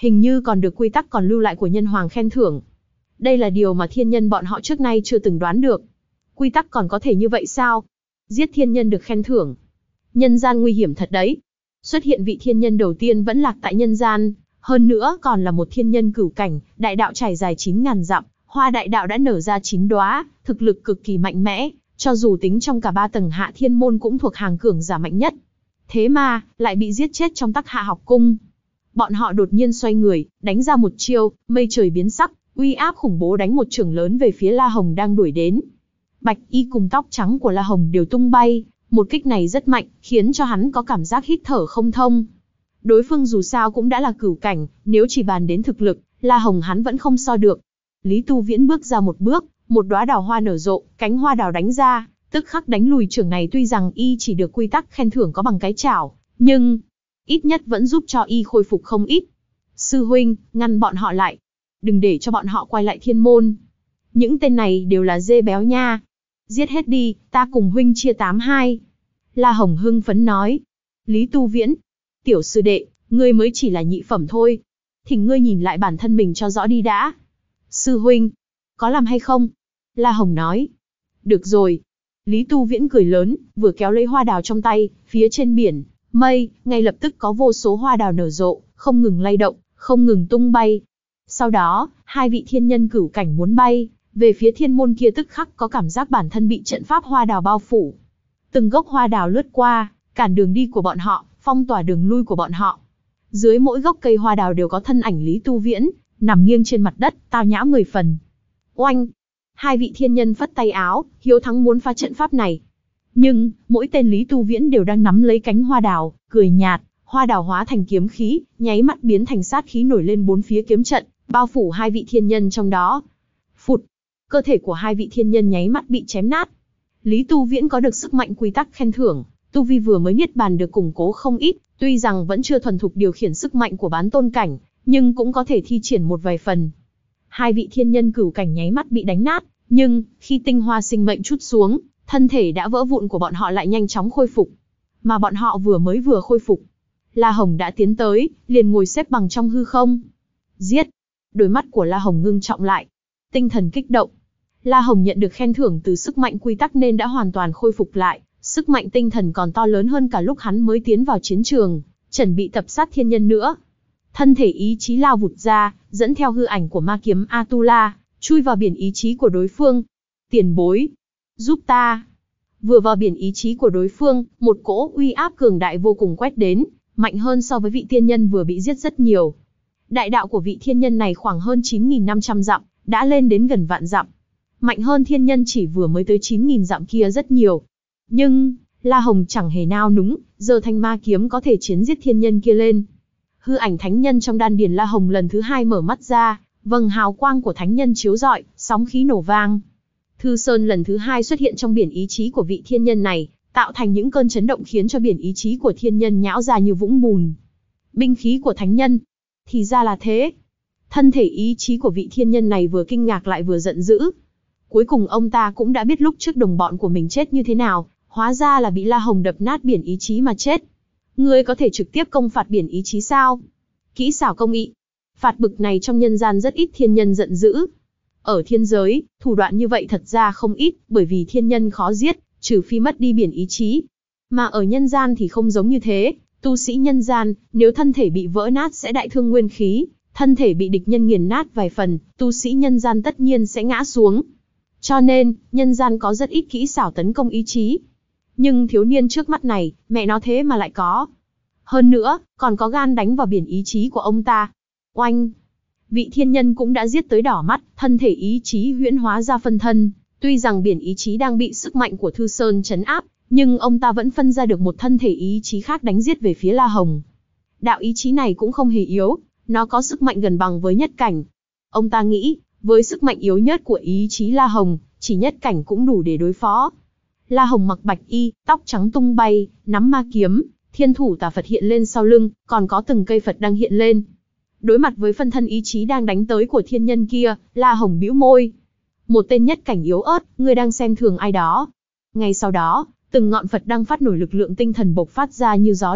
Hình như còn được quy tắc còn lưu lại của nhân hoàng khen thưởng. Đây là điều mà thiên nhân bọn họ trước nay chưa từng đoán được. Quy tắc còn có thể như vậy sao? Giết thiên nhân được khen thưởng. Nhân gian nguy hiểm thật đấy. Xuất hiện vị thiên nhân đầu tiên vẫn lạc tại nhân gian, hơn nữa còn là một thiên nhân cửu cảnh, đại đạo trải dài chín ngàn dặm, hoa đại đạo đã nở ra chín đóa, thực lực cực kỳ mạnh mẽ, cho dù tính trong cả ba tầng Hạ Thiên môn cũng thuộc hàng cường giả mạnh nhất. Thế mà, lại bị giết chết trong Tắc Hạ học cung. Bọn họ đột nhiên xoay người, đánh ra một chiêu, mây trời biến sắc, uy áp khủng bố đánh một chưởng lớn về phía La Hồng đang đuổi đến. Bạch y cùng tóc trắng của La Hồng đều tung bay, một kích này rất mạnh, khiến cho hắn có cảm giác hít thở không thông. Đối phương dù sao cũng đã là cửu cảnh, nếu chỉ bàn đến thực lực, La Hồng hắn vẫn không so được. Lý Tu Viễn bước ra một bước, một đóa đào hoa nở rộ, cánh hoa đào đánh ra, tức khắc đánh lùi chưởng này. Tuy rằng y chỉ được quy tắc khen thưởng có bằng cái chảo, nhưng ít nhất vẫn giúp cho y khôi phục không ít. Sư huynh, ngăn bọn họ lại. Đừng để cho bọn họ quay lại thiên môn. Những tên này đều là dê béo nha. Giết hết đi, ta cùng huynh chia tám hai. La Hồng hưng phấn nói. Lý Tu Viễn, tiểu sư đệ, ngươi mới chỉ là nhị phẩm thôi. Thỉnh ngươi nhìn lại bản thân mình cho rõ đi đã. Sư huynh, có làm hay không? La Hồng nói. Được rồi. Lý Tu Viễn cười lớn, vừa kéo lấy hoa đào trong tay, phía trên biển, mây, ngay lập tức có vô số hoa đào nở rộ, không ngừng lay động, không ngừng tung bay. Sau đó, hai vị thiên nhân cửu cảnh muốn bay, về phía thiên môn kia tức khắc có cảm giác bản thân bị trận pháp hoa đào bao phủ. Từng gốc hoa đào lướt qua, cản đường đi của bọn họ, phong tỏa đường lui của bọn họ. Dưới mỗi gốc cây hoa đào đều có thân ảnh Lý Tu Viễn, nằm nghiêng trên mặt đất, tao nhã mười phần. Oanh! Hai vị thiên nhân phất tay áo, hiếu thắng muốn phá trận pháp này. Nhưng, mỗi tên Lý Tu Viễn đều đang nắm lấy cánh hoa đào, cười nhạt, hoa đào hóa thành kiếm khí, nháy mắt biến thành sát khí nổi lên bốn phía kiếm trận, bao phủ hai vị thiên nhân trong đó. Phụt! Cơ thể của hai vị thiên nhân nháy mắt bị chém nát. Lý Tu Viễn có được sức mạnh quy tắc khen thưởng, tu vi vừa mới niết bàn được củng cố không ít, tuy rằng vẫn chưa thuần thục điều khiển sức mạnh của bán tôn cảnh, nhưng cũng có thể thi triển một vài phần. Hai vị thiên nhân cửu cảnh nháy mắt bị đánh nát, nhưng khi tinh hoa sinh mệnh trút xuống, thân thể đã vỡ vụn của bọn họ lại nhanh chóng khôi phục. Mà bọn họ vừa mới vừa khôi phục, La Hồng đã tiến tới, liền ngồi xếp bằng trong hư không. Giết! Đôi mắt của La Hồng ngưng trọng lại, tinh thần kích động. La Hồng nhận được khen thưởng từ sức mạnh quy tắc nên đã hoàn toàn khôi phục lại, sức mạnh tinh thần còn to lớn hơn cả lúc hắn mới tiến vào chiến trường, chuẩn bị tập sát thiên nhân nữa. Thân thể ý chí lao vụt ra, dẫn theo hư ảnh của ma kiếm Atula, chui vào biển ý chí của đối phương. Tiền bối, giúp ta. Vừa vào biển ý chí của đối phương, một cỗ uy áp cường đại vô cùng quét đến, mạnh hơn so với vị tiên nhân vừa bị giết rất nhiều. Đại đạo của vị thiên nhân này khoảng hơn chín nghìn năm trăm dặm, đã lên đến gần vạn dặm. Mạnh hơn thiên nhân chỉ vừa mới tới chín nghìn dặm kia rất nhiều. Nhưng, La Hồng chẳng hề nao núng, giơ thanh ma kiếm có thể chiến giết thiên nhân kia lên. Hư ảnh thánh nhân trong đan điền La Hồng lần thứ hai mở mắt ra, vầng hào quang của thánh nhân chiếu rọi, sóng khí nổ vang. Thư Sơn lần thứ hai xuất hiện trong biển ý chí của vị thiên nhân này, tạo thành những cơn chấn động khiến cho biển ý chí của thiên nhân nhão ra như vũng bùn. Binh khí của thánh nhân. Thì ra là thế. Thân thể ý chí của vị thiên nhân này vừa kinh ngạc lại vừa giận dữ. Cuối cùng ông ta cũng đã biết lúc trước đồng bọn của mình chết như thế nào, hóa ra là bị La Hồng đập nát biển ý chí mà chết. Ngươi có thể trực tiếp công phạt biển ý chí sao? Kỹ xảo công nghị. Phạt bực này trong nhân gian rất ít thiên nhân giận dữ. Ở thiên giới, thủ đoạn như vậy thật ra không ít, bởi vì thiên nhân khó giết, trừ phi mất đi biển ý chí. Mà ở nhân gian thì không giống như thế, tu sĩ nhân gian, nếu thân thể bị vỡ nát sẽ đại thương nguyên khí, thân thể bị địch nhân nghiền nát vài phần, tu sĩ nhân gian tất nhiên sẽ ngã xuống. Cho nên, nhân gian có rất ít kỹ xảo tấn công ý chí. Nhưng thiếu niên trước mắt này, mẹ nó thế mà lại có. Hơn nữa, còn có gan đánh vào biển ý chí của ông ta. Oanh! Vị thiên nhân cũng đã giết tới đỏ mắt, thân thể ý chí huyễn hóa ra phân thân. Tuy rằng biển ý chí đang bị sức mạnh của Thư Sơn trấn áp, nhưng ông ta vẫn phân ra được một thân thể ý chí khác đánh giết về phía La Hồng. Đạo ý chí này cũng không hề yếu, nó có sức mạnh gần bằng với nhất cảnh. Ông ta nghĩ, với sức mạnh yếu nhất của ý chí La Hồng, chỉ nhất cảnh cũng đủ để đối phó. La Hồng mặc bạch y, tóc trắng tung bay, nắm ma kiếm, thiên thủ tà Phật hiện lên sau lưng, còn có từng cây Phật đang hiện lên. Đối mặt với phân thân ý chí đang đánh tới của thiên nhân kia, La Hồng bĩu môi. Một tên nhất cảnh yếu ớt, ngươi đang xem thường ai đó. Ngay sau đó, từng ngọn Phật đang phát nổi lực lượng tinh thần bộc phát ra như gió lốc,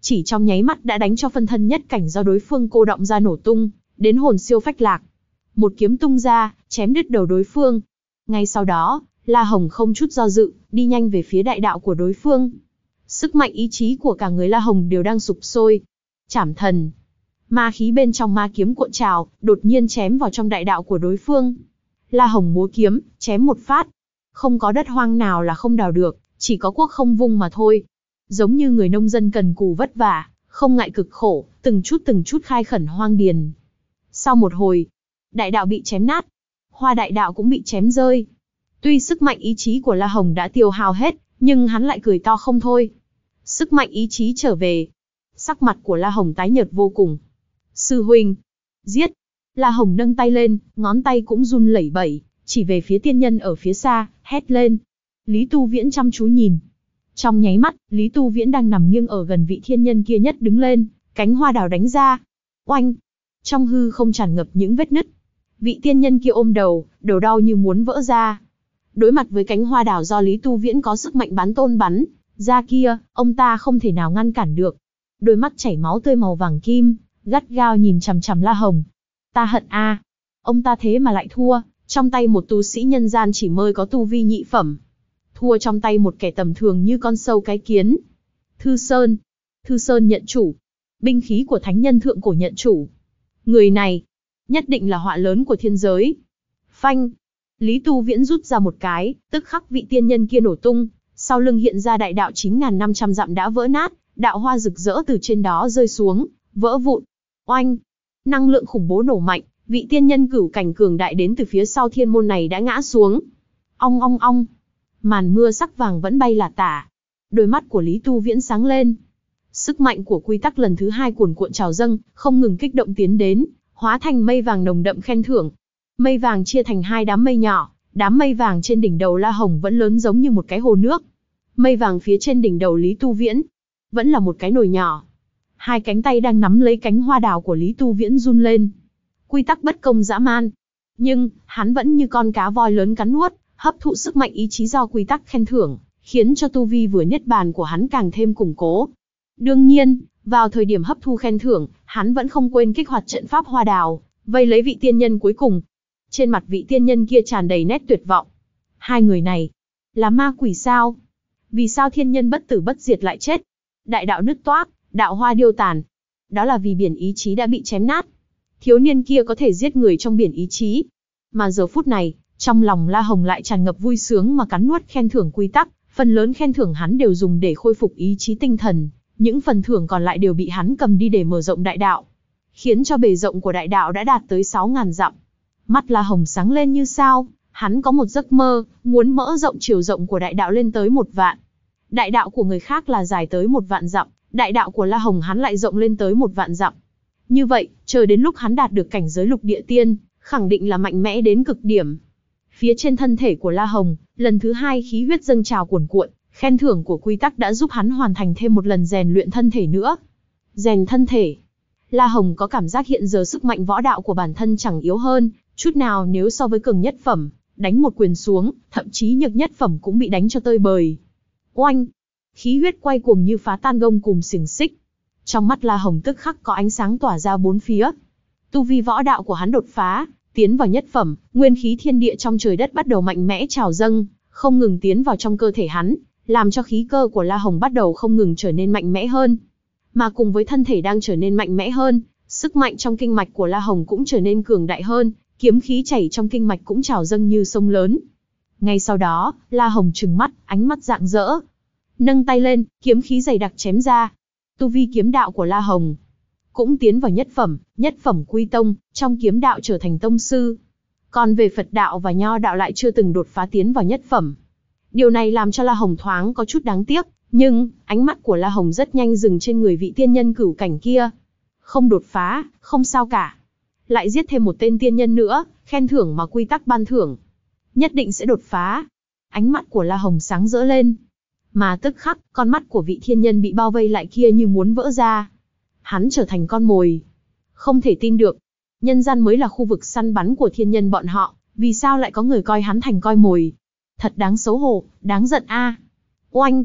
chỉ trong nháy mắt đã đánh cho phân thân nhất cảnh do đối phương cô động ra nổ tung, đến hồn siêu phách lạc. Một kiếm tung ra, chém đứt đầu đối phương. Ngay sau đó, La Hồng không chút do dự, đi nhanh về phía đại đạo của đối phương. Sức mạnh ý chí của cả người La Hồng đều đang sục sôi. Trảm thần. Ma khí bên trong ma kiếm cuộn trào, đột nhiên chém vào trong đại đạo của đối phương. La Hồng múa kiếm, chém một phát. Không có đất hoang nào là không đào được, chỉ có quốc không vung mà thôi. Giống như người nông dân cần cù vất vả, không ngại cực khổ, từng chút từng chút khai khẩn hoang điền. Sau một hồi, đại đạo bị chém nát, hoa đại đạo cũng bị chém rơi. Tuy sức mạnh ý chí của La Hồng đã tiêu hao hết, nhưng hắn lại cười to không thôi. Sức mạnh ý chí trở về. Sắc mặt của La Hồng tái nhợt vô cùng. Sư huynh, giết. La Hồng nâng tay lên, ngón tay cũng run lẩy bẩy, chỉ về phía tiên nhân ở phía xa, hét lên. Lý Tu Viễn chăm chú nhìn. Trong nháy mắt, Lý Tu Viễn đang nằm nghiêng ở gần vị thiên nhân kia nhất đứng lên, cánh hoa đào đánh ra. Oanh! Trong hư không tràn ngập những vết nứt. Vị tiên nhân kia ôm đầu, đầu đau như muốn vỡ ra. Đối mặt với cánh hoa đào do Lý Tu Viễn có sức mạnh bán tôn bắn ra kia, ông ta không thể nào ngăn cản được. Đôi mắt chảy máu tươi màu vàng kim, gắt gao nhìn chằm chằm La Hồng. Ta hận a, ông ta thế mà lại thua, trong tay một tu sĩ nhân gian chỉ mới có tu vi nhị phẩm. Thua trong tay một kẻ tầm thường như con sâu cái kiến. Thư Sơn. Thư Sơn nhận chủ. Binh khí của thánh nhân thượng cổ nhận chủ. Người này, nhất định là họa lớn của thiên giới. Phanh. Lý Tu Viễn rút ra một cái, tức khắc vị tiên nhân kia nổ tung, sau lưng hiện ra đại đạo chín nghìn năm trăm dặm đã vỡ nát, đạo hoa rực rỡ từ trên đó rơi xuống, vỡ vụn. Oanh. Năng lượng khủng bố nổ mạnh, vị tiên nhân cửu cảnh cường đại đến từ phía sau thiên môn này đã ngã xuống. Ong ong ong. Màn mưa sắc vàng vẫn bay lả tả. Đôi mắt của Lý Tu Viễn sáng lên. Sức mạnh của quy tắc lần thứ hai cuồn cuộn trào dâng, không ngừng kích động tiến đến, hóa thành mây vàng nồng đậm khen thưởng. Mây vàng chia thành hai đám mây nhỏ, đám mây vàng trên đỉnh đầu La Hồng vẫn lớn giống như một cái hồ nước. Mây vàng phía trên đỉnh đầu Lý Tu Viễn, vẫn là một cái nồi nhỏ. Hai cánh tay đang nắm lấy cánh hoa đào của Lý Tu Viễn run lên. Quy tắc bất công dã man. Nhưng, hắn vẫn như con cá voi lớn cắn nuốt, hấp thụ sức mạnh ý chí do quy tắc khen thưởng, khiến cho tu vi vừa niết bàn của hắn càng thêm củng cố. Đương nhiên, vào thời điểm hấp thu khen thưởng, hắn vẫn không quên kích hoạt trận pháp hoa đào, vây lấy vị tiên nhân cuối cùng. Trên mặt vị tiên nhân kia tràn đầy nét tuyệt vọng. Hai người này, là ma quỷ sao? Vì sao thiên nhân bất tử bất diệt lại chết? Đại đạo nứt toác, đạo hoa điêu tàn. Đó là vì biển ý chí đã bị chém nát. Thiếu niên kia có thể giết người trong biển ý chí. Mà giờ phút này, trong lòng La Hồng lại tràn ngập vui sướng mà cắn nuốt khen thưởng quy tắc, phần lớn khen thưởng hắn đều dùng để khôi phục ý chí tinh thần, những phần thưởng còn lại đều bị hắn cầm đi để mở rộng đại đạo, khiến cho bề rộng của đại đạo đã đạt tới sáu nghìn dặm. Mắt La Hồng sáng lên như sao, hắn có một giấc mơ, muốn mở rộng chiều rộng của đại đạo lên tới một vạn. Đại đạo của người khác là dài tới một vạn dặm, đại đạo của La Hồng hắn lại rộng lên tới một vạn dặm. Như vậy, chờ đến lúc hắn đạt được cảnh giới lục địa tiên, khẳng định là mạnh mẽ đến cực điểm. Phía trên thân thể của La Hồng, lần thứ hai khí huyết dâng trào cuồn cuộn, khen thưởng của quy tắc đã giúp hắn hoàn thành thêm một lần rèn luyện thân thể nữa. Rèn thân thể. La Hồng có cảm giác hiện giờ sức mạnh võ đạo của bản thân chẳng yếu hơn chút nào nếu so với cường nhất phẩm, đánh một quyền xuống, thậm chí nhược nhất phẩm cũng bị đánh cho tơi bời. Oanh! Khí huyết quay cuồng như phá tan gông cùm xiềng xích. Trong mắt La Hồng tức khắc có ánh sáng tỏa ra bốn phía. Tu vi võ đạo của hắn đột phá, tiến vào nhất phẩm, nguyên khí thiên địa trong trời đất bắt đầu mạnh mẽ trào dâng, không ngừng tiến vào trong cơ thể hắn, làm cho khí cơ của La Hồng bắt đầu không ngừng trở nên mạnh mẽ hơn. Mà cùng với thân thể đang trở nên mạnh mẽ hơn, sức mạnh trong kinh mạch của La Hồng cũng trở nên cường đại hơn, kiếm khí chảy trong kinh mạch cũng trào dâng như sông lớn. Ngay sau đó, La Hồng trừng mắt, ánh mắt rạng rỡ. Nâng tay lên, kiếm khí dày đặc chém ra. Tu vi kiếm đạo của La Hồng cũng tiến vào nhất phẩm, nhất phẩm quy tông, trong kiếm đạo trở thành tông sư. Còn về Phật đạo và Nho đạo lại chưa từng đột phá tiến vào nhất phẩm. Điều này làm cho La Hồng thoáng có chút đáng tiếc, nhưng ánh mắt của La Hồng rất nhanh dừng trên người vị tiên nhân cửu cảnh kia. Không đột phá, không sao cả. Lại giết thêm một tên tiên nhân nữa, khen thưởng mà quy tắc ban thưởng. Nhất định sẽ đột phá. Ánh mắt của La Hồng sáng rỡ lên. Mà tức khắc, con mắt của vị thiên nhân bị bao vây lại kia như muốn vỡ ra. Hắn trở thành con mồi. Không thể tin được. Nhân gian mới là khu vực săn bắn của thiên nhân bọn họ, vì sao lại có người coi hắn thành coi mồi? Thật đáng xấu hổ, đáng giận a. Oanh!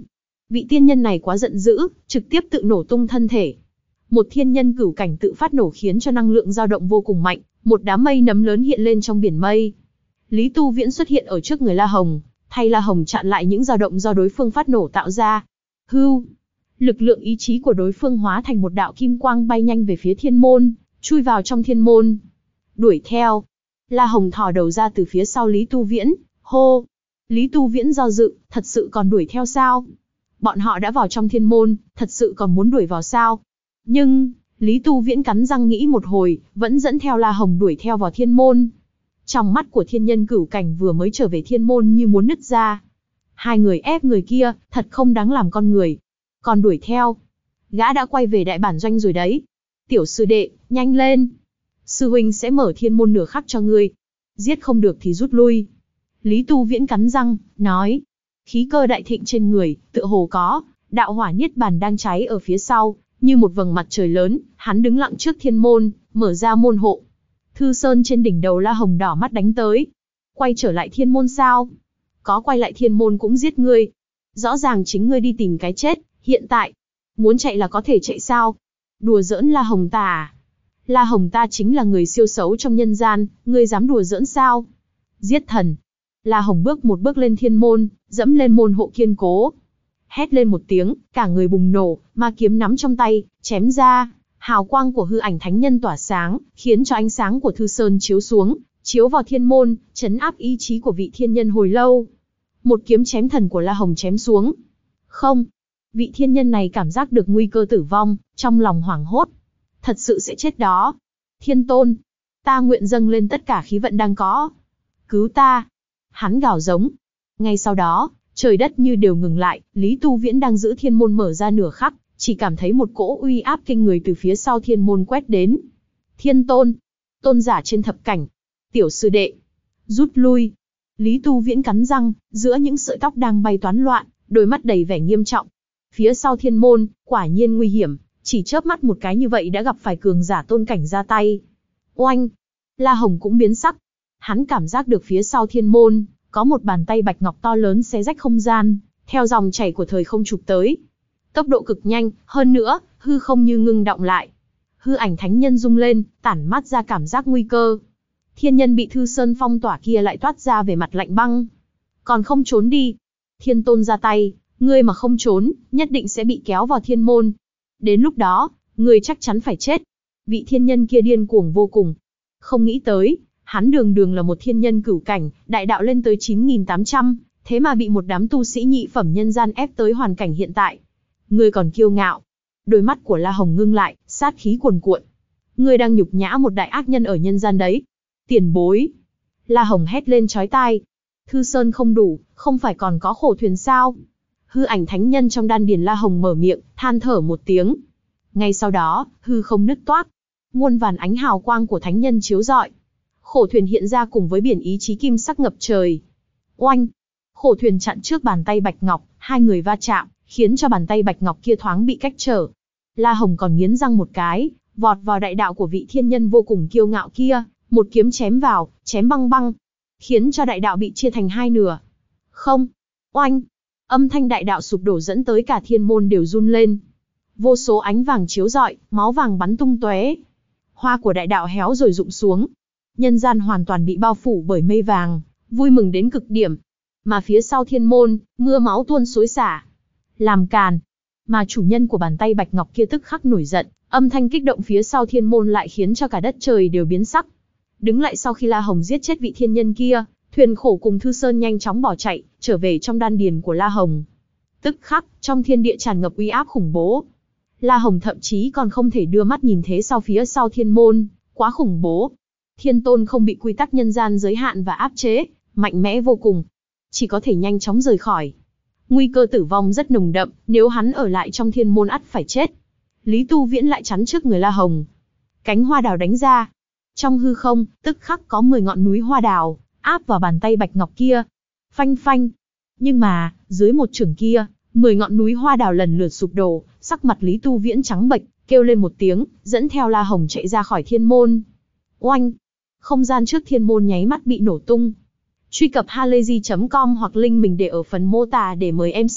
Vị tiên nhân này quá giận dữ, trực tiếp tự nổ tung thân thể. Một thiên nhân cửu cảnh tự phát nổ khiến cho năng lượng dao động vô cùng mạnh, một đám mây nấm lớn hiện lên trong biển mây. Lý Tu Viễn xuất hiện ở trước người La Hồng, thay La Hồng chặn lại những dao động do đối phương phát nổ tạo ra. Hưu, lực lượng ý chí của đối phương hóa thành một đạo kim quang bay nhanh về phía thiên môn, chui vào trong thiên môn. Đuổi theo. La Hồng thò đầu ra từ phía sau Lý Tu Viễn, hô. Lý Tu Viễn do dự, thật sự còn đuổi theo sao? Bọn họ đã vào trong thiên môn, thật sự còn muốn đuổi vào sao? Nhưng, Lý Tu Viễn cắn răng nghĩ một hồi, vẫn dẫn theo La Hồng đuổi theo vào thiên môn. Trong mắt của thiên nhân cửu cảnh vừa mới trở về thiên môn như muốn nứt ra. Hai người ép người kia, thật không đáng làm con người. Còn đuổi theo. Gã đã quay về đại bản doanh rồi đấy. Tiểu sư đệ, nhanh lên. Sư huynh sẽ mở thiên môn nửa khắc cho ngươi. Giết không được thì rút lui. Lý Tu Viễn cắn răng, nói. Khí cơ đại thịnh trên người, tựa hồ có, đạo hỏa niết bàn đang cháy ở phía sau, như một vầng mặt trời lớn, hắn đứng lặng trước thiên môn, mở ra môn hộ. Thư Sơn trên đỉnh đầu La Hồng đỏ mắt đánh tới. Quay trở lại thiên môn sao? Có quay lại thiên môn cũng giết ngươi. Rõ ràng chính ngươi đi tìm cái chết, hiện tại, muốn chạy là có thể chạy sao? Đùa giỡn La Hồng ta à? La Hồng ta chính là người siêu xấu trong nhân gian, ngươi dám đùa giỡn sao? Giết thần. La Hồng bước một bước lên thiên môn, dẫm lên môn hộ kiên cố. Hét lên một tiếng, cả người bùng nổ, ma kiếm nắm trong tay, chém ra. Hào quang của hư ảnh thánh nhân tỏa sáng, khiến cho ánh sáng của Thư Sơn chiếu xuống, chiếu vào thiên môn, chấn áp ý chí của vị thiên nhân hồi lâu. Một kiếm chém thần của La Hồng chém xuống. Không, vị thiên nhân này cảm giác được nguy cơ tử vong, trong lòng hoảng hốt. Thật sự sẽ chết đó. Thiên Tôn, ta nguyện dâng lên tất cả khí vận đang có. Cứu ta. Hắn gào giống. Ngay sau đó, trời đất như đều ngừng lại, Lý Tu Viễn đang giữ thiên môn mở ra nửa khắc, chỉ cảm thấy một cỗ uy áp kinh người từ phía sau thiên môn quét đến. Thiên Tôn, tôn giả trên thập cảnh, tiểu sư đệ, rút lui. Lý Tu Viễn cắn răng, giữa những sợi tóc đang bay toán loạn, đôi mắt đầy vẻ nghiêm trọng. Phía sau thiên môn, quả nhiên nguy hiểm, chỉ chớp mắt một cái như vậy đã gặp phải cường giả tôn cảnh ra tay. Oanh! La Hồng cũng biến sắc. Hắn cảm giác được phía sau thiên môn, có một bàn tay bạch ngọc to lớn xé rách không gian, theo dòng chảy của thời không chụp tới. Tốc độ cực nhanh, hơn nữa, hư không như ngưng động lại. Hư ảnh thánh nhân rung lên, tản mát ra cảm giác nguy cơ. Thiên nhân bị Thư Sơn phong tỏa kia lại toát ra về mặt lạnh băng. Còn không trốn đi. Thiên Tôn ra tay, ngươi mà không trốn, nhất định sẽ bị kéo vào thiên môn. Đến lúc đó, ngươi chắc chắn phải chết. Vị thiên nhân kia điên cuồng vô cùng. Không nghĩ tới, hắn đường đường là một thiên nhân cửu cảnh, đại đạo lên tới chín nghìn tám trăm, thế mà bị một đám tu sĩ nhị phẩm nhân gian ép tới hoàn cảnh hiện tại. Ngươi còn kiêu ngạo. Đôi mắt của La Hồng ngưng lại, sát khí cuồn cuộn. Ngươi đang nhục nhã một đại ác nhân ở nhân gian đấy. Tiền bối. La Hồng hét lên chói tai. Thư Sơn không đủ, không phải còn có khổ thuyền sao? Hư ảnh thánh nhân trong đan điền La Hồng mở miệng, than thở một tiếng. Ngay sau đó, hư không nứt toác. Muôn vàn ánh hào quang của thánh nhân chiếu rọi. Khổ thuyền hiện ra cùng với biển ý chí kim sắc ngập trời. Oanh! Khổ thuyền chặn trước bàn tay bạch ngọc, hai người va chạm, khiến cho bàn tay bạch ngọc kia thoáng bị cách trở. La Hồng còn nghiến răng một cái, vọt vào đại đạo của vị thiên nhân vô cùng kiêu ngạo kia, một kiếm chém vào, chém băng băng, khiến cho đại đạo bị chia thành hai nửa. Không! Oanh! Âm thanh đại đạo sụp đổ dẫn tới cả thiên môn đều run lên. Vô số ánh vàng chiếu rọi, máu vàng bắn tung tóe. Hoa của đại đạo héo rồi rụng xuống. Nhân gian hoàn toàn bị bao phủ bởi mây vàng, vui mừng đến cực điểm. Mà phía sau thiên môn, mưa máu tuôn xối xả. Làm càn. Mà chủ nhân của bàn tay bạch ngọc kia tức khắc nổi giận, âm thanh kích động phía sau thiên môn lại khiến cho cả đất trời đều biến sắc. Đứng lại sau khi La Hồng giết chết vị thiên nhân kia, thuyền khổ cùng Thư Sơn nhanh chóng bỏ chạy, trở về trong đan điền của La Hồng. Tức khắc, trong thiên địa tràn ngập uy áp khủng bố. La Hồng thậm chí còn không thể đưa mắt nhìn thế sau phía sau thiên môn, quá khủng bố. Thiên Tôn không bị quy tắc nhân gian giới hạn và áp chế, mạnh mẽ vô cùng. Chỉ có thể nhanh chóng rời khỏi. Nguy cơ tử vong rất nồng đậm, nếu hắn ở lại trong thiên môn ắt phải chết. Lý Tu Viễn lại chắn trước người La Hồng. Cánh hoa đào đánh ra. Trong hư không, tức khắc có mười ngọn núi hoa đào, áp vào bàn tay bạch ngọc kia. Phanh phanh. Nhưng mà, dưới một chưởng kia, mười ngọn núi hoa đào lần lượt sụp đổ, sắc mặt Lý Tu Viễn trắng bệch, kêu lên một tiếng, dẫn theo La Hồng chạy ra khỏi thiên môn. Oanh! Không gian trước thiên môn nháy mắt bị nổ tung. Truy cập halayzi chấm com hoặc link mình để ở phần mô tả để mời em xê,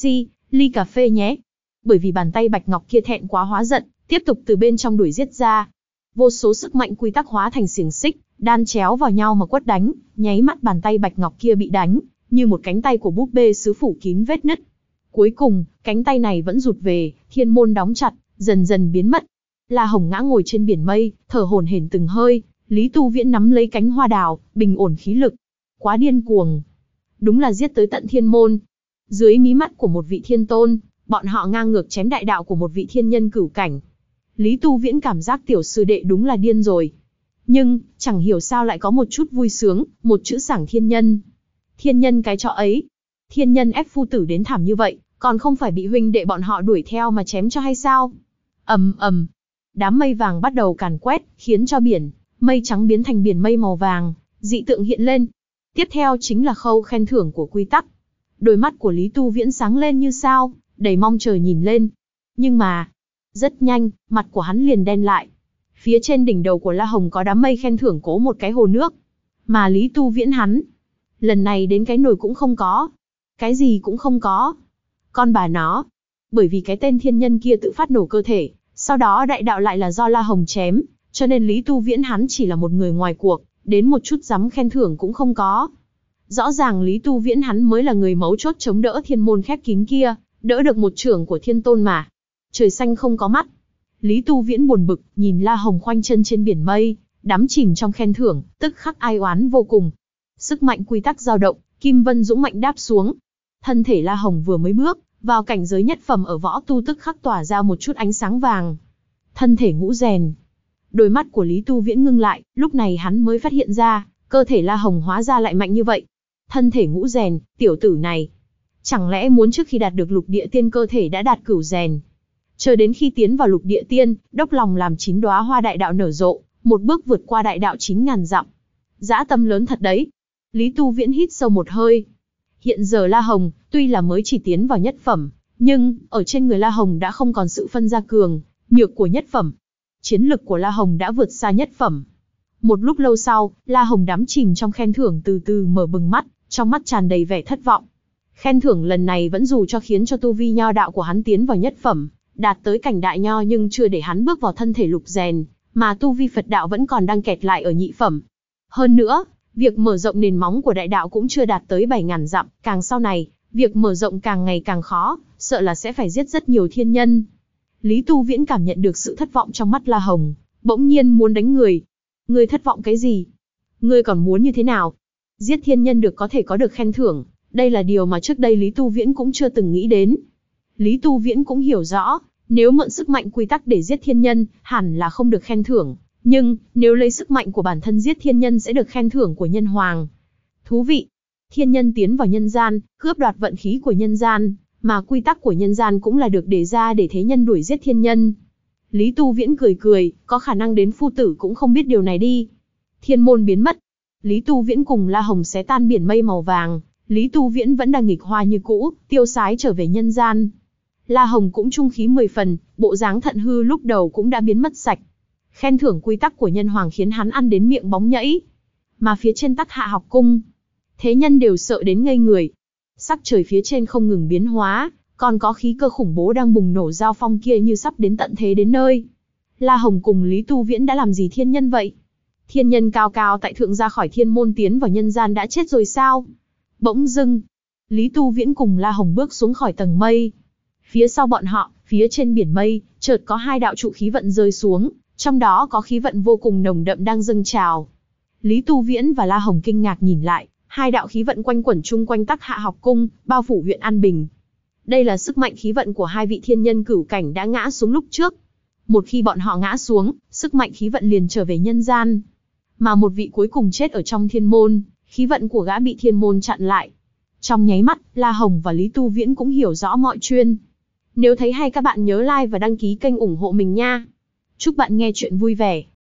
ly cà phê nhé. Bởi vì bàn tay bạch ngọc kia thẹn quá hóa giận, tiếp tục từ bên trong đuổi giết ra. Vô số sức mạnh quy tắc hóa thành xiềng xích, đan chéo vào nhau mà quất đánh, nháy mắt bàn tay bạch ngọc kia bị đánh, như một cánh tay của búp bê sứ phủ kín vết nứt. Cuối cùng, cánh tay này vẫn rụt về, thiên môn đóng chặt, dần dần biến mất. La Hồng ngã ngồi trên biển mây, thở hổn hển từng hơi, Lý Tu Viễn nắm lấy cánh hoa đào, bình ổn khí lực. Quá điên cuồng. Đúng là giết tới tận thiên môn. Dưới mí mắt của một vị thiên tôn, bọn họ ngang ngược chém đại đạo của một vị thiên nhân cửu cảnh. Lý Tu Viễn cảm giác tiểu sư đệ đúng là điên rồi. Nhưng, chẳng hiểu sao lại có một chút vui sướng, một chữ sảng thiên nhân. Thiên nhân cái trò ấy. Thiên nhân ép phu tử đến thảm như vậy, còn không phải bị huynh đệ bọn họ đuổi theo mà chém cho hay sao? Ầm ầm. Đám mây vàng bắt đầu càn quét, khiến cho biển mây trắng biến thành biển mây màu vàng, dị tượng hiện lên. Tiếp theo chính là khâu khen thưởng của quy tắc. Đôi mắt của Lý Tu Viễn sáng lên như sao, đầy mong chờ nhìn lên. Nhưng mà, rất nhanh, mặt của hắn liền đen lại. Phía trên đỉnh đầu của La Hồng có đám mây khen thưởng cố một cái hồ nước. Mà Lý Tu Viễn hắn, lần này đến cái nồi cũng không có. Cái gì cũng không có. Con bà nó. Bởi vì cái tên thiên nhân kia tự phát nổ cơ thể, sau đó đại đạo lại là do La Hồng chém, cho nên Lý Tu Viễn hắn chỉ là một người ngoài cuộc, đến một chút dám khen thưởng cũng không có. Rõ ràng Lý Tu Viễn hắn mới là người mấu chốt chống đỡ thiên môn khép kín kia, đỡ được một trưởng của thiên tôn mà. Trời xanh không có mắt. Lý Tu Viễn buồn bực, nhìn La Hồng khoanh chân trên biển mây, đắm chìm trong khen thưởng, tức khắc ai oán vô cùng. Sức mạnh quy tắc dao động, Kim Vân dũng mạnh đáp xuống. Thân thể La Hồng vừa mới bước vào cảnh giới nhất phẩm ở võ tu tức khắc tỏa ra một chút ánh sáng vàng. Thân thể ngũ rèn. Đôi mắt của Lý Tu Viễn ngưng lại, lúc này hắn mới phát hiện ra, cơ thể La Hồng hóa ra lại mạnh như vậy. Thân thể ngũ rèn, tiểu tử này. Chẳng lẽ muốn trước khi đạt được lục địa tiên cơ thể đã đạt cửu rèn? Chờ đến khi tiến vào lục địa tiên, đốc lòng làm chín đóa hoa đại đạo nở rộ, một bước vượt qua đại đạo chín ngàn dặm. Dã tâm lớn thật đấy. Lý Tu Viễn hít sâu một hơi. Hiện giờ La Hồng, tuy là mới chỉ tiến vào nhất phẩm, nhưng, ở trên người La Hồng đã không còn sự phân ra cường, nhược của nhất phẩm. Chiến lực của La Hồng đã vượt xa nhất phẩm. Một lúc lâu sau, La Hồng đắm chìm trong khen thưởng từ từ mở bừng mắt, trong mắt tràn đầy vẻ thất vọng. Khen thưởng lần này vẫn dù cho khiến cho tu vi nho đạo của hắn tiến vào nhất phẩm, đạt tới cảnh đại nho nhưng chưa để hắn bước vào thân thể lục rèn, mà tu vi Phật đạo vẫn còn đang kẹt lại ở nhị phẩm. Hơn nữa, việc mở rộng nền móng của đại đạo cũng chưa đạt tới bảy ngàn dặm, càng sau này, việc mở rộng càng ngày càng khó, sợ là sẽ phải giết rất nhiều thiên nhân. Lý Tu Viễn cảm nhận được sự thất vọng trong mắt La Hồng, bỗng nhiên muốn đánh người. Ngươi thất vọng cái gì? Ngươi còn muốn như thế nào? Giết thiên nhân được có thể có được khen thưởng, đây là điều mà trước đây Lý Tu Viễn cũng chưa từng nghĩ đến. Lý Tu Viễn cũng hiểu rõ, nếu mượn sức mạnh quy tắc để giết thiên nhân, hẳn là không được khen thưởng. Nhưng, nếu lấy sức mạnh của bản thân giết thiên nhân sẽ được khen thưởng của nhân hoàng. Thú vị! Thiên nhân tiến vào nhân gian, cướp đoạt vận khí của nhân gian, mà quy tắc của nhân gian cũng là được đề ra để thế nhân đuổi giết thiên nhân. Lý Tu Viễn cười cười, có khả năng đến phu tử cũng không biết điều này đi. Thiên môn biến mất. Lý Tu Viễn cùng La Hồng xé tan biển mây màu vàng, Lý Tu Viễn vẫn đang nghịch hoa như cũ, tiêu sái trở về nhân gian. La Hồng cũng trung khí mười phần, bộ dáng thận hư lúc đầu cũng đã biến mất sạch. Khen thưởng quy tắc của nhân hoàng khiến hắn ăn đến miệng bóng nhẫy. Mà phía trên Tắc Hạ học cung, thế nhân đều sợ đến ngây người. Sắc trời phía trên không ngừng biến hóa, còn có khí cơ khủng bố đang bùng nổ giao phong kia như sắp đến tận thế đến nơi. La Hồng cùng Lý Tu Viễn đã làm gì thiên nhân vậy? Thiên nhân cao cao tại thượng ra khỏi thiên môn tiến vào nhân gian đã chết rồi sao? Bỗng dưng, Lý Tu Viễn cùng La Hồng bước xuống khỏi tầng mây. Phía sau bọn họ, phía trên biển mây, chợt có hai đạo trụ khí vận rơi xuống, trong đó có khí vận vô cùng nồng đậm đang dâng trào. Lý Tu Viễn và La Hồng kinh ngạc nhìn lại, hai đạo khí vận quanh quẩn chung quanh Tắc Hạ học cung, bao phủ huyện An Bình. Đây là sức mạnh khí vận của hai vị thiên nhân cửu cảnh đã ngã xuống lúc trước. Một khi bọn họ ngã xuống, sức mạnh khí vận liền trở về nhân gian. Mà một vị cuối cùng chết ở trong thiên môn, khí vận của gã bị thiên môn chặn lại. Trong nháy mắt, La Hồng và Lý Tu Viễn cũng hiểu rõ mọi chuyện. Nếu thấy hay các bạn nhớ like và đăng ký kênh ủng hộ mình nha. Chúc bạn nghe chuyện vui vẻ.